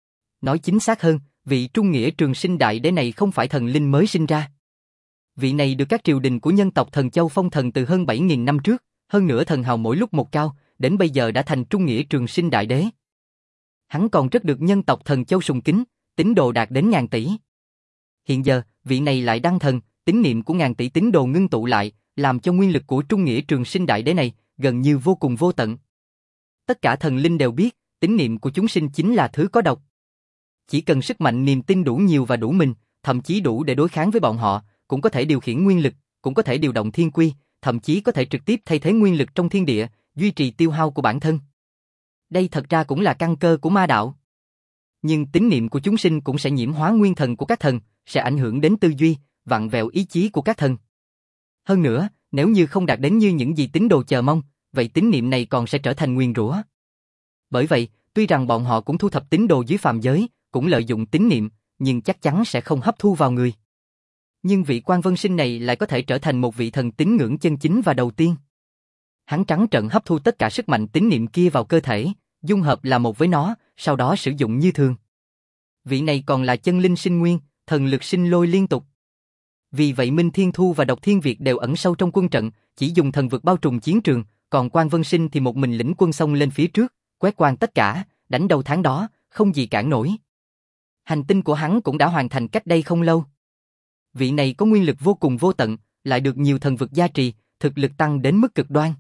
Nói chính xác hơn, vị Trung Nghĩa Trường Sinh Đại Đế này không phải thần linh mới sinh ra. Vị này được các triều đình của nhân tộc Thần Châu phong thần từ hơn bảy nghìn năm trước, hơn nữa thần hào mỗi lúc một cao, đến bây giờ đã thành Trung Nghĩa Trường Sinh Đại Đế. Hắn còn rất được nhân tộc Thần Châu sùng kính, tín đồ đạt đến ngàn tỷ. Hiện giờ, vị này lại đăng thần, tín niệm của ngàn tỷ tín đồ ngưng tụ lại, làm cho nguyên lực của Trung Nghĩa Trường Sinh Đại Đế này gần như vô cùng vô tận. Tất cả thần linh đều biết, tín niệm của chúng sinh chính là thứ có độc. Chỉ cần sức mạnh niềm tin đủ nhiều và đủ mình, thậm chí đủ để đối kháng với bọn họ, cũng có thể điều khiển nguyên lực, cũng có thể điều động thiên quy, thậm chí có thể trực tiếp thay thế nguyên lực trong thiên địa, duy trì tiêu hao của bản thân. Đây thật ra cũng là căn cơ của ma đạo. Nhưng tín niệm của chúng sinh cũng sẽ nhiễm hóa nguyên thần của các thần, sẽ ảnh hưởng đến tư duy, vặn vẹo ý chí của các thần. Hơn nữa, nếu như không đạt đến như những gì tín đồ chờ mong, vậy tín niệm này còn sẽ trở thành nguyền rủa. Bởi vậy, tuy rằng bọn họ cũng thu thập tín đồ dưới phàm giới, cũng lợi dụng tín niệm, nhưng chắc chắn sẽ không hấp thu vào người. Nhưng vị Quan Vân Sinh này lại có thể trở thành một vị thần tín ngưỡng chân chính và đầu tiên. Hắn trắng trợn hấp thu tất cả sức mạnh tín niệm kia vào cơ thể, dung hợp là một với nó, sau đó sử dụng như thường. Vị này còn là chân linh sinh nguyên, thần lực sinh lôi liên tục. Vì vậy Minh Thiên Thu và Độc Thiên Việt đều ẩn sâu trong quân trận, chỉ dùng thần vực bao trùm chiến trường, còn Quan Vân Sinh thì một mình lĩnh quân xông lên phía trước, quét quan tất cả, đánh đầu tháng đó, không gì cản nổi. Hành tinh của hắn cũng đã hoàn thành cách đây không lâu. Vị này có nguyên lực vô cùng vô tận, lại được nhiều thần vực gia trì, thực lực tăng đến mức cực đoan.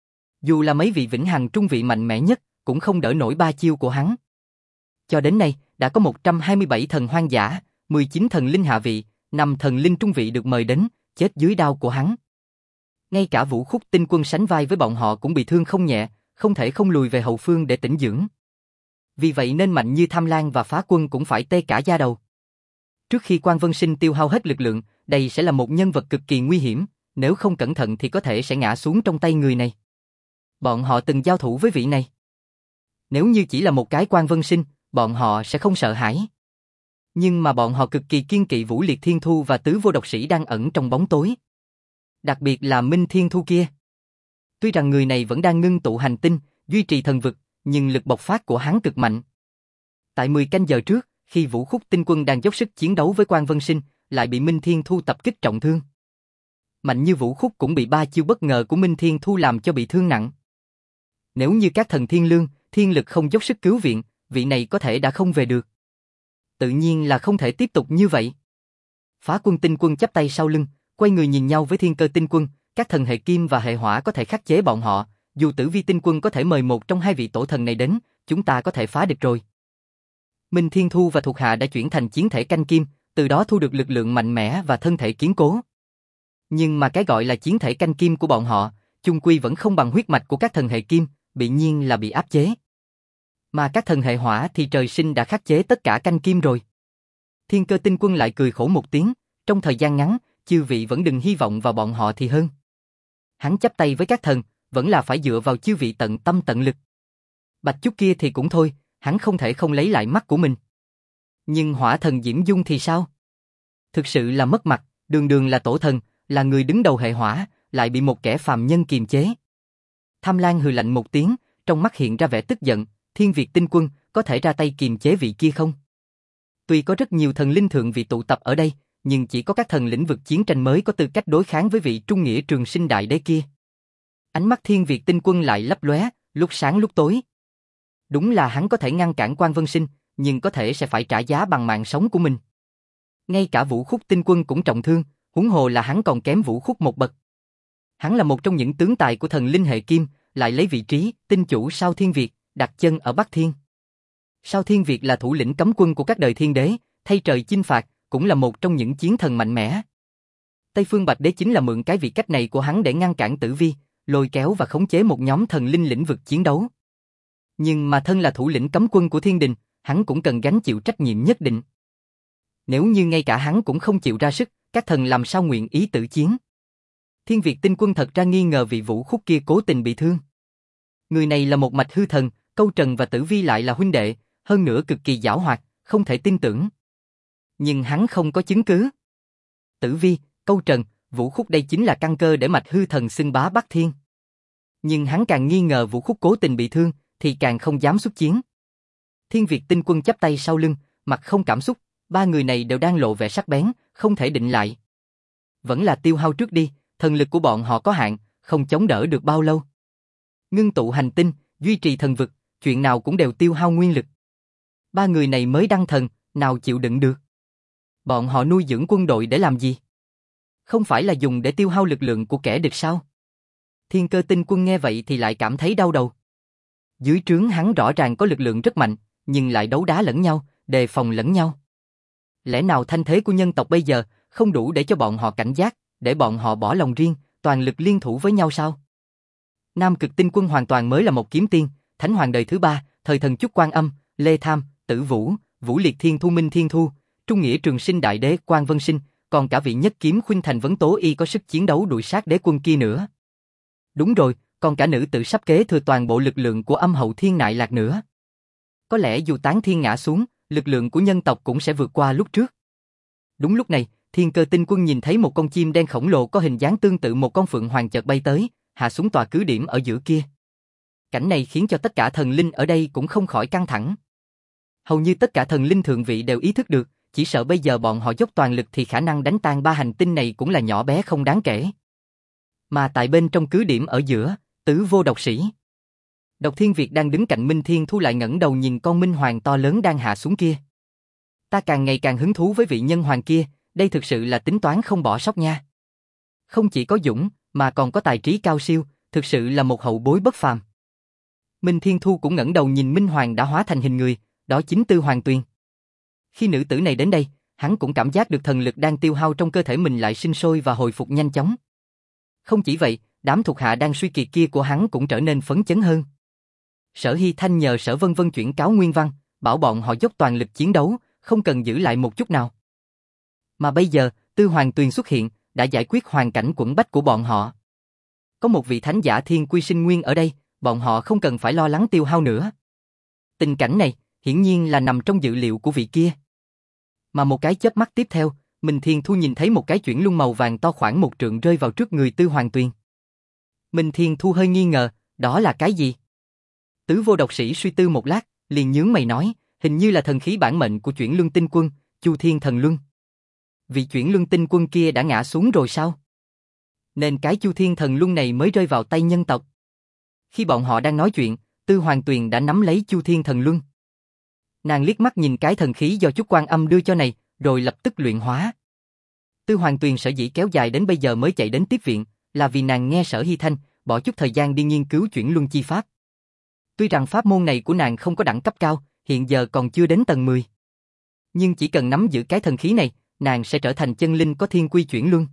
Dù là mấy vị vĩnh hằng trung vị mạnh mẽ nhất, cũng không đỡ nổi ba chiêu của hắn. Cho đến nay, đã có một trăm hai mươi bảy thần hoang dã, mười chín thần linh hạ vị, năm thần linh trung vị được mời đến, chết dưới đao của hắn. Ngay cả Vũ Khúc Tinh Quân sánh vai với bọn họ cũng bị thương không nhẹ, không thể không lùi về hậu phương để tĩnh dưỡng. Vì vậy nên mạnh như Tham Lang và Phá Quân cũng phải tê cả da đầu. Trước khi Quan Vân Sinh tiêu hao hết lực lượng, đây sẽ là một nhân vật cực kỳ nguy hiểm, nếu không cẩn thận thì có thể sẽ ngã xuống trong tay người này. Bọn họ từng giao thủ với vị này. Nếu như chỉ là một cái Quan Vân Sinh, bọn họ sẽ không sợ hãi. Nhưng mà bọn họ cực kỳ kiêng kỵ Vũ Liệt Thiên Thu và Tứ Vô Độc Sĩ đang ẩn trong bóng tối. Đặc biệt là Minh Thiên Thu kia. Tuy rằng người này vẫn đang ngưng tụ hành tinh, duy trì thần vực, nhưng lực bộc phát của hắn cực mạnh. Tại mười canh giờ trước, khi Vũ Khúc Tinh Quân đang dốc sức chiến đấu với Quan Vân Sinh, lại bị Minh Thiên Thu tập kích trọng thương. Mạnh như Vũ Khúc cũng bị ba chiêu bất ngờ của Minh Thiên Thu làm cho bị thương nặng. Nếu như các thần thiên lương, thiên lực không dốc sức cứu viện, vị này có thể đã không về được. Tự nhiên là không thể tiếp tục như vậy. Phá Quân Tinh Quân chắp tay sau lưng, quay người nhìn nhau với Thiên Cơ Tinh Quân, các thần hệ kim và hệ hỏa có thể khắc chế bọn họ, dù Tử Vi Tinh Quân có thể mời một trong hai vị tổ thần này đến, chúng ta có thể phá địch rồi. Minh Thiên Thu và thuộc hạ đã chuyển thành chiến thể canh kim, từ đó thu được lực lượng mạnh mẽ và thân thể kiên cố. Nhưng mà cái gọi là chiến thể canh kim của bọn họ, chung quy vẫn không bằng huyết mạch của các thần hệ kim, bị nhiên là bị áp chế. Mà các thần hệ hỏa thì trời sinh đã khắc chế tất cả canh kim rồi. Thiên Cơ Tinh Quân lại cười khổ một tiếng, trong thời gian ngắn, chư vị vẫn đừng hy vọng vào bọn họ thì hơn. Hắn chắp tay với các thần, vẫn là phải dựa vào chư vị tận tâm tận lực. Bạch Chúc kia thì cũng thôi, hắn không thể không lấy lại mắt của mình. Nhưng hỏa thần Diễm Dung thì sao? Thực sự là mất mặt, đường đường là tổ thần, là người đứng đầu hệ hỏa, lại bị một kẻ phàm nhân kiềm chế. Tham Lang hừ lạnh một tiếng, trong mắt hiện ra vẻ tức giận, Thiên Việt Tinh Quân có thể ra tay kiềm chế vị kia không? Tuy có rất nhiều thần linh thượng vị tụ tập ở đây, nhưng chỉ có các thần lĩnh vực chiến tranh mới có tư cách đối kháng với vị trung nghĩa trường sinh đại đế kia. Ánh mắt Thiên Việt Tinh Quân lại lấp lóe, lúc sáng lúc tối. Đúng là hắn có thể ngăn cản Quan Vân Sinh, nhưng có thể sẽ phải trả giá bằng mạng sống của mình. Ngay cả Vũ Khúc Tinh Quân cũng trọng thương, huống hồ là hắn còn kém Vũ Khúc một bậc. Hắn là một trong những tướng tài của thần linh hệ kim, lại lấy vị trí tinh chủ Sao Thiên Việt, đặt chân ở Bắc Thiên. Sao Thiên Việt là thủ lĩnh cấm quân của các đời thiên đế, thay trời chinh phạt, cũng là một trong những chiến thần mạnh mẽ. Tây Phương Bạch Đế chính là mượn cái vị cách này của hắn để ngăn cản Tử Vi, lôi kéo và khống chế một nhóm thần linh lĩnh vực chiến đấu. Nhưng mà thân là thủ lĩnh cấm quân của thiên đình, hắn cũng cần gánh chịu trách nhiệm nhất định. Nếu như ngay cả hắn cũng không chịu ra sức, các thần làm sao nguyện ý tự chiến? Thiên Việt Tinh Quân thật ra nghi ngờ vị Vũ Khúc kia cố tình bị thương. Người này là một mạch hư thần, Câu Trần và Tử Vi lại là huynh đệ, hơn nữa cực kỳ giảo hoạt, không thể tin tưởng. Nhưng hắn không có chứng cứ. Tử Vi, Câu Trần, Vũ Khúc đây chính là căn cơ để mạch hư thần xưng bá Bắc Thiên. Nhưng hắn càng nghi ngờ Vũ Khúc cố tình bị thương, thì càng không dám xuất chiến. Thiên Việt Tinh Quân chắp tay sau lưng, mặt không cảm xúc, ba người này đều đang lộ vẻ sắc bén, không thể định lại. Vẫn là tiêu hao trước đi, thần lực của bọn họ có hạn, không chống đỡ được bao lâu. Ngưng tụ hành tinh, duy trì thần vực, chuyện nào cũng đều tiêu hao nguyên lực. Ba người này mới đăng thần, nào chịu đựng được. Bọn họ nuôi dưỡng quân đội để làm gì? Không phải là dùng để tiêu hao lực lượng của kẻ địch sao? Thiên Cơ Tinh Quân nghe vậy thì lại cảm thấy đau đầu. Dưới trướng hắn rõ ràng có lực lượng rất mạnh, nhưng lại đấu đá lẫn nhau, đề phòng lẫn nhau. Lẽ nào thanh thế của nhân tộc bây giờ không đủ để cho bọn họ cảnh giác, để bọn họ bỏ lòng riêng, toàn lực liên thủ với nhau sao? Nam Cực Tinh Quân hoàn toàn mới là một kiếm tiên, Thánh Hoàng đời thứ ba, thời thần Chúc Quan Âm, Lê Tham, Tử Vũ, Vũ Liệt Thiên Thu Minh Thiên Thu, Trung Nghĩa Trường Sinh Đại Đế Quan Vân Sinh, còn cả vị nhất kiếm Khuynh Thành Vấn Tố Y có sức chiến đấu đuổi sát đế quân kia nữa. Đúng rồi, còn cả nữ tử sắp kế thừa toàn bộ lực lượng của Âm Hậu Thiên Nại Lạc nữa. Có lẽ dù Tán Thiên ngã xuống, lực lượng của nhân tộc cũng sẽ vượt qua lúc trước. Đúng lúc này, Thiên Cơ Tinh Quân nhìn thấy một con chim đen khổng lồ có hình dáng tương tự một con phượng hoàng chợt bay tới, hạ xuống tòa cứ điểm ở giữa kia. Cảnh này khiến cho tất cả thần linh ở đây cũng không khỏi căng thẳng. Hầu như tất cả thần linh thượng vị đều ý thức được, chỉ sợ bây giờ bọn họ dốc toàn lực thì khả năng đánh tan ba hành tinh này cũng là nhỏ bé không đáng kể. Mà tại bên trong cứ điểm ở giữa, Tứ Vô Độc Sĩ. Độc Thiên Việt đang đứng cạnh Minh Thiên Thu lại ngẩng đầu nhìn con minh hoàng to lớn đang hạ xuống kia. Ta càng ngày càng hứng thú với vị nhân hoàng kia, đây thực sự là tính toán không bỏ sót nha. Không chỉ có dũng, mà còn có tài trí cao siêu, thực sự là một hậu bối bất phàm. Minh Thiên Thu cũng ngẩng đầu nhìn minh hoàng đã hóa thành hình người, đó chính Tư Hoàng Tuyền. Khi nữ tử này đến đây, hắn cũng cảm giác được thần lực đang tiêu hao trong cơ thể mình lại sinh sôi và hồi phục nhanh chóng. Không chỉ vậy, đám thuộc hạ đang suy kiệt kia của hắn cũng trở nên phấn chấn hơn. Sở Hy Thanh nhờ Sở Vân Vân chuyển cáo nguyên văn, bảo bọn họ dốc toàn lực chiến đấu, không cần giữ lại một chút nào. Mà bây giờ, Tư Hoàng Tuyền xuất hiện, đã giải quyết hoàn cảnh quẫn bách của bọn họ. Có một vị thánh giả thiên quy sinh nguyên ở đây, bọn họ không cần phải lo lắng tiêu hao nữa. Tình cảnh này, hiển nhiên là nằm trong dự liệu của vị kia. Mà một cái chớp mắt tiếp theo, Minh Thiên Thu nhìn thấy một cái chuyển luân màu vàng to khoảng một trượng rơi vào trước người Tư Hoàng Tuyền. Minh Thiên Thu hơi nghi ngờ, đó là cái gì? Tứ Vô Độc Sĩ suy tư một lát, liền nhướng mày nói, hình như là thần khí bản mệnh của chuyển luân tinh quân, Chu Thiên Thần Luân. Vị chuyển luân tinh quân kia đã ngã xuống rồi sao? Nên cái Chu Thiên Thần Luân này mới rơi vào tay nhân tộc. Khi bọn họ đang nói chuyện, Tư Hoàng Tuyền đã nắm lấy Chu Thiên Thần Luân. Nàng liếc mắt nhìn cái thần khí do Chúc Quan Âm đưa cho này, rồi lập tức luyện hóa. Tư Hoàng Tuyền sở dĩ kéo dài đến bây giờ mới chạy đến tiếp viện, là vì nàng nghe Sở Hy Thanh, bỏ chút thời gian đi nghiên cứu chuyển luân chi pháp. Tuy rằng pháp môn này của nàng không có đẳng cấp cao, hiện giờ còn chưa đến tầng mười. Nhưng chỉ cần nắm giữ cái thần khí này, nàng sẽ trở thành chân linh có thiên quy chuyển luân.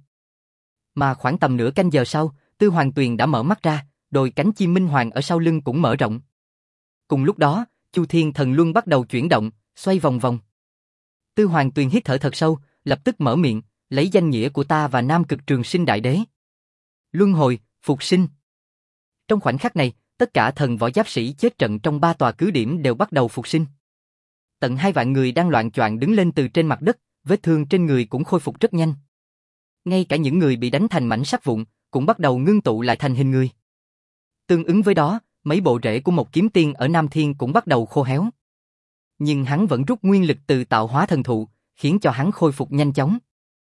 Mà khoảng tầm nửa canh giờ sau, Tư Hoàng Tuyền đã mở mắt ra, đôi cánh chim minh hoàng ở sau lưng cũng mở rộng. Cùng lúc đó, Chu Thiên Thần Luân bắt đầu chuyển động, xoay vòng vòng. Tư Hoàng Tuyền hít thở thật sâu, lập tức mở miệng, lấy danh nghĩa của ta và Nam Cực Trường Sinh Đại Đế. Luân hồi, phục sinh. Trong khoảnh khắc này, tất cả thần võ giáp sĩ chết trận trong ba tòa cứ điểm đều bắt đầu phục sinh. Tận hai vạn người đang loạng choạng đứng lên từ trên mặt đất, vết thương trên người cũng khôi phục rất nhanh. Ngay cả những người bị đánh thành mảnh sắt vụn, cũng bắt đầu ngưng tụ lại thành hình người. Tương ứng với đó, mấy bộ rễ của một kiếm tiên ở Nam Thiên cũng bắt đầu khô héo. Nhưng hắn vẫn rút nguyên lực từ tạo hóa thần thụ, khiến cho hắn khôi phục nhanh chóng.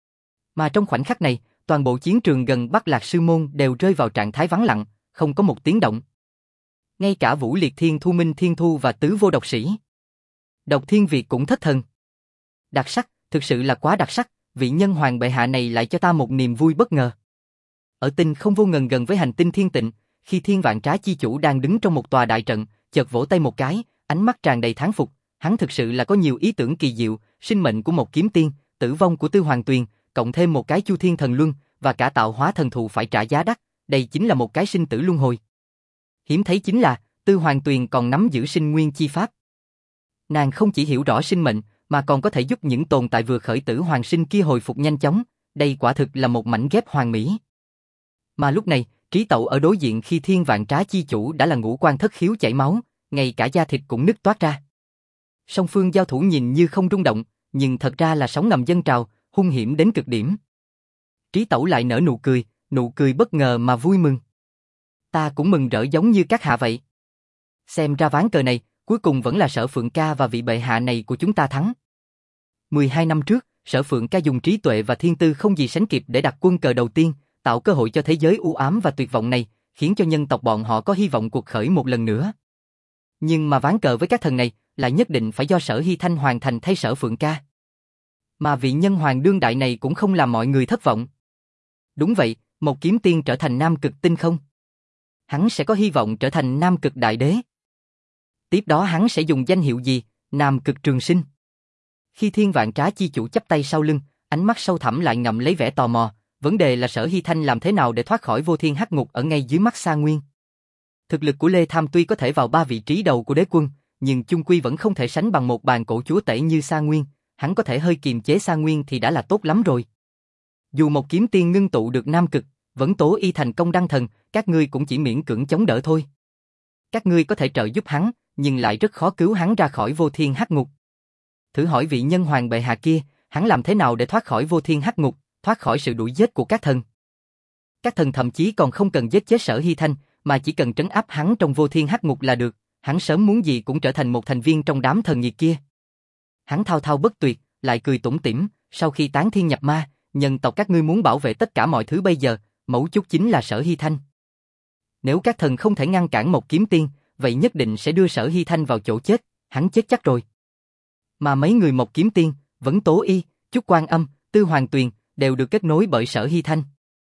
Mà trong khoảnh khắc này, toàn bộ chiến trường gần Bắc Lạc Sư Môn đều rơi vào trạng thái vắng lặng, không có một tiếng động. Ngay cả Vũ Liệt Thiên Thu, Minh Thiên Thu và Tứ Vô Độc Sĩ, Độc Thiên Việt cũng thất thần. Đặc sắc, thực sự là quá đặc sắc, vị nhân hoàng bệ hạ này lại cho ta một niềm vui bất ngờ. Ở tinh không vô ngần gần với hành tinh Thiên Tịnh, khi Thiên Vạn Trá Chi Chủ đang đứng trong một tòa đại trận, chợt vỗ tay một cái, ánh mắt tràn đầy thán phục, hắn thực sự là có nhiều ý tưởng kỳ diệu, sinh mệnh của một kiếm tiên, tử vong của Tư Hoàng Tuyền, cộng thêm một cái Chu Thiên Thần Luân và cả tạo hóa thần thụ phải trả giá đắt, đây chính là một cái sinh tử luân hồi. Hiếm thấy chính là Tư Hoàng Tuyền còn nắm giữ sinh nguyên chi pháp. Nàng không chỉ hiểu rõ sinh mệnh, mà còn có thể giúp những tồn tại vừa khởi tử hoàng sinh kia hồi phục nhanh chóng, đây quả thực là một mảnh ghép hoàn mỹ. Mà lúc này, Trí Tậu ở đối diện khi Thiên Vạn Trá Chi Chủ đã là ngũ quan thất khiếu chảy máu, ngay cả da thịt cũng nứt toát ra. Song phương giao thủ nhìn như không rung động, nhưng thật ra là sóng ngầm dâng trào, hung hiểm đến cực điểm. Trí Tẩu lại nở nụ cười, nụ cười bất ngờ mà vui mừng. Ta cũng mừng rỡ giống như các hạ vậy. Xem ra ván cờ này, cuối cùng vẫn là Sở Phượng Ca và vị bệ hạ này của chúng ta thắng. mười hai năm trước, Sở Phượng Ca dùng trí tuệ và thiên tư không gì sánh kịp để đặt quân cờ đầu tiên, tạo cơ hội cho thế giới u ám và tuyệt vọng này, khiến cho nhân tộc bọn họ có hy vọng cuộc khởi một lần nữa. Nhưng mà ván cờ với các thần này, lại nhất định phải do Sở Hy Thanh hoàn thành thay Sở Phượng Ca. Mà vị nhân hoàng đương đại này cũng không làm mọi người thất vọng. Đúng vậy, một kiếm tiên trở thành Nam Cực Tinh không? Hắn sẽ có hy vọng trở thành Nam Cực Đại Đế. Tiếp đó hắn sẽ dùng danh hiệu gì? Nam Cực Trường Sinh. Khi Thiên Vạn Trá Chi Chủ chắp tay sau lưng, ánh mắt sâu thẳm lại ngậm lấy vẻ tò mò, vấn đề là Sở Hy Thanh làm thế nào để thoát khỏi vô thiên hắc ngục ở ngay dưới mắt Sa Nguyên. Thực lực của Lê Tham tuy có thể vào ba vị trí đầu của đế quân, nhưng chung quy vẫn không thể sánh bằng một bàn cổ chúa tể như Sa Nguyên, hắn có thể hơi kiềm chế Sa Nguyên thì đã là tốt lắm rồi. Dù một kiếm tiên ngưng tụ được Nam Cực, vẫn tố y thành công đăng thần, các ngươi cũng chỉ miễn cưỡng chống đỡ thôi. Các ngươi có thể trợ giúp hắn, nhưng lại rất khó cứu hắn ra khỏi vô thiên hắc ngục. Thử hỏi vị nhân hoàng bệ hạ kia, hắn làm thế nào để thoát khỏi vô thiên hắc ngục, thoát khỏi sự đuổi giết của các thần? Các thần thậm chí còn không cần giết chết Sở Hy Thanh, mà chỉ cần trấn áp hắn trong vô thiên hắc ngục là được, hắn sớm muốn gì cũng trở thành một thành viên trong đám thần nghiệt kia. Hắn thao thao bất tuyệt, lại cười tủm tỉm, sau khi tán thiên nhập ma, nhân tộc các ngươi muốn bảo vệ tất cả mọi thứ bây giờ, mấu chốt chính là Sở Hy Thanh. Nếu các thần không thể ngăn cản một kiếm tiên, vậy nhất định sẽ đưa Sở Hy Thanh vào chỗ chết, hắn chết chắc rồi. Mà mấy người một kiếm tiên, Vấn Tố Y, Chúc Quan Âm, Tư Hoàng Tuyền, đều được kết nối bởi Sở Hy Thanh.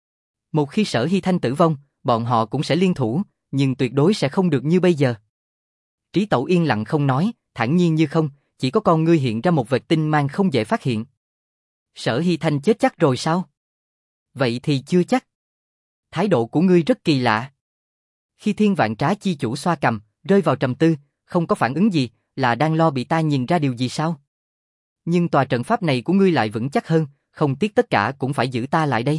Một khi Sở Hy Thanh tử vong, bọn họ cũng sẽ liên thủ, nhưng tuyệt đối sẽ không được như bây giờ. Trí Tẩu yên lặng không nói, thản nhiên như không, chỉ có con ngươi hiện ra một vệt tinh mang không dễ phát hiện. Sở Hy Thanh chết chắc rồi sao? Vậy thì chưa chắc. Thái độ của ngươi rất kỳ lạ. Khi Thiên Vạn Trá Chi Chủ xoa cằm, rơi vào trầm tư, không có phản ứng gì, là đang lo bị ta nhìn ra điều gì sao? Nhưng tòa trận pháp này của ngươi lại vững chắc hơn, không tiếc tất cả cũng phải giữ ta lại đây.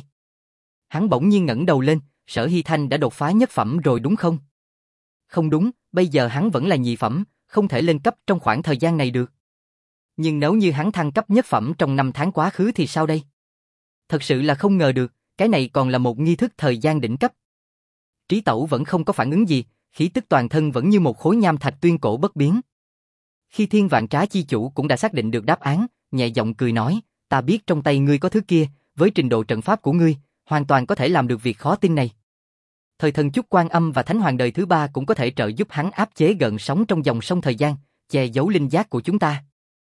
Hắn bỗng nhiên ngẩng đầu lên, Sở Hy Thanh đã đột phá nhất phẩm rồi đúng không? Không đúng, bây giờ hắn vẫn là nhị phẩm, không thể lên cấp trong khoảng thời gian này được. Nhưng nếu như hắn thăng cấp nhất phẩm trong năm tháng quá khứ thì sao đây? Thật sự là không ngờ được, cái này còn là một nghi thức thời gian đỉnh cấp. Trí Tẩu vẫn không có phản ứng gì, khí tức toàn thân vẫn như một khối nham thạch tuyên cổ bất biến. Khi Thiên Vạn Trá chi chủ cũng đã xác định được đáp án, nhẹ giọng cười nói, ta biết trong tay ngươi có thứ kia, với trình độ trận pháp của ngươi, hoàn toàn có thể làm được việc khó tin này. Thời thần chúc Quan Âm và Thánh Hoàng đời thứ ba cũng có thể trợ giúp hắn áp chế gợn sóng trong dòng sông thời gian, che giấu linh giác của chúng ta.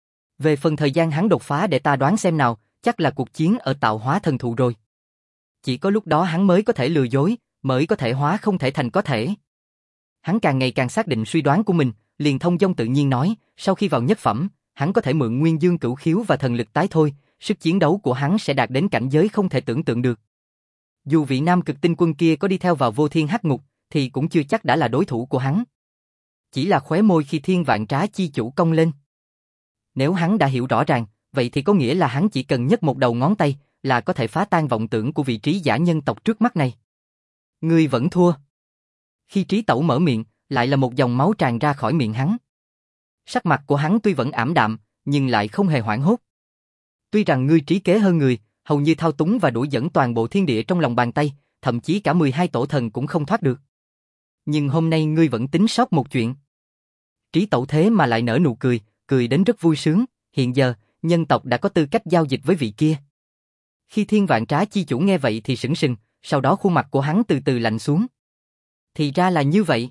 Về phần thời gian hắn đột phá để ta đoán xem nào, chắc là cuộc chiến ở tạo hóa thần thụ rồi. Chỉ có lúc đó hắn mới có thể lừa dối, mới có thể hóa không thể thành có thể. Hắn càng ngày càng xác định suy đoán của mình, liền thông dong tự nhiên nói, sau khi vào nhất phẩm, hắn có thể mượn nguyên dương cửu khiếu và thần lực tái thôi, sức chiến đấu của hắn sẽ đạt đến cảnh giới không thể tưởng tượng được. Dù vị nam cực tinh quân kia có đi theo vào vô thiên hắc ngục, thì cũng chưa chắc đã là đối thủ của hắn. Chỉ là khóe môi khi Thiên Vạn Trá chi chủ cong lên. Nếu hắn đã hiểu rõ ràng, vậy thì có nghĩa là hắn chỉ cần nhấc một đầu ngón tay, là có thể phá tan vọng tưởng của vị trí giả nhân tộc trước mắt này. Ngươi vẫn thua. Khi Trí Tẩu mở miệng, lại là một dòng máu tràn ra khỏi miệng hắn. Sắc mặt của hắn tuy vẫn ảm đạm, nhưng lại không hề hoảng hốt. Tuy rằng ngươi trí kế hơn người, hầu như thao túng và đuổi dẫn toàn bộ thiên địa trong lòng bàn tay, thậm chí cả mười hai tổ thần cũng không thoát được. Nhưng hôm nay ngươi vẫn tính sót một chuyện. Trí Tẩu thế mà lại nở nụ cười, cười đến rất vui sướng, hiện giờ, nhân tộc đã có tư cách giao dịch với vị kia. Khi Thiên Vạn Trá chi chủ nghe vậy thì sững sừng, sau đó khuôn mặt của hắn từ từ lạnh xuống. Thì ra là như vậy.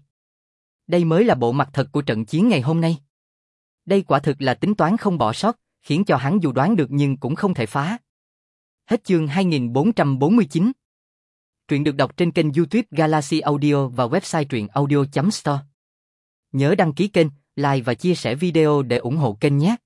Đây mới là bộ mặt thật của trận chiến ngày hôm nay. Đây quả thực là tính toán không bỏ sót, khiến cho hắn dù đoán được nhưng cũng không thể phá. Hết chương hai nghìn bốn trăm bốn mươi chín. Truyện được đọc trên kênh YouTube Galaxy Audio và website truyện audio chấm store. Nhớ đăng ký kênh, like và chia sẻ video để ủng hộ kênh nhé.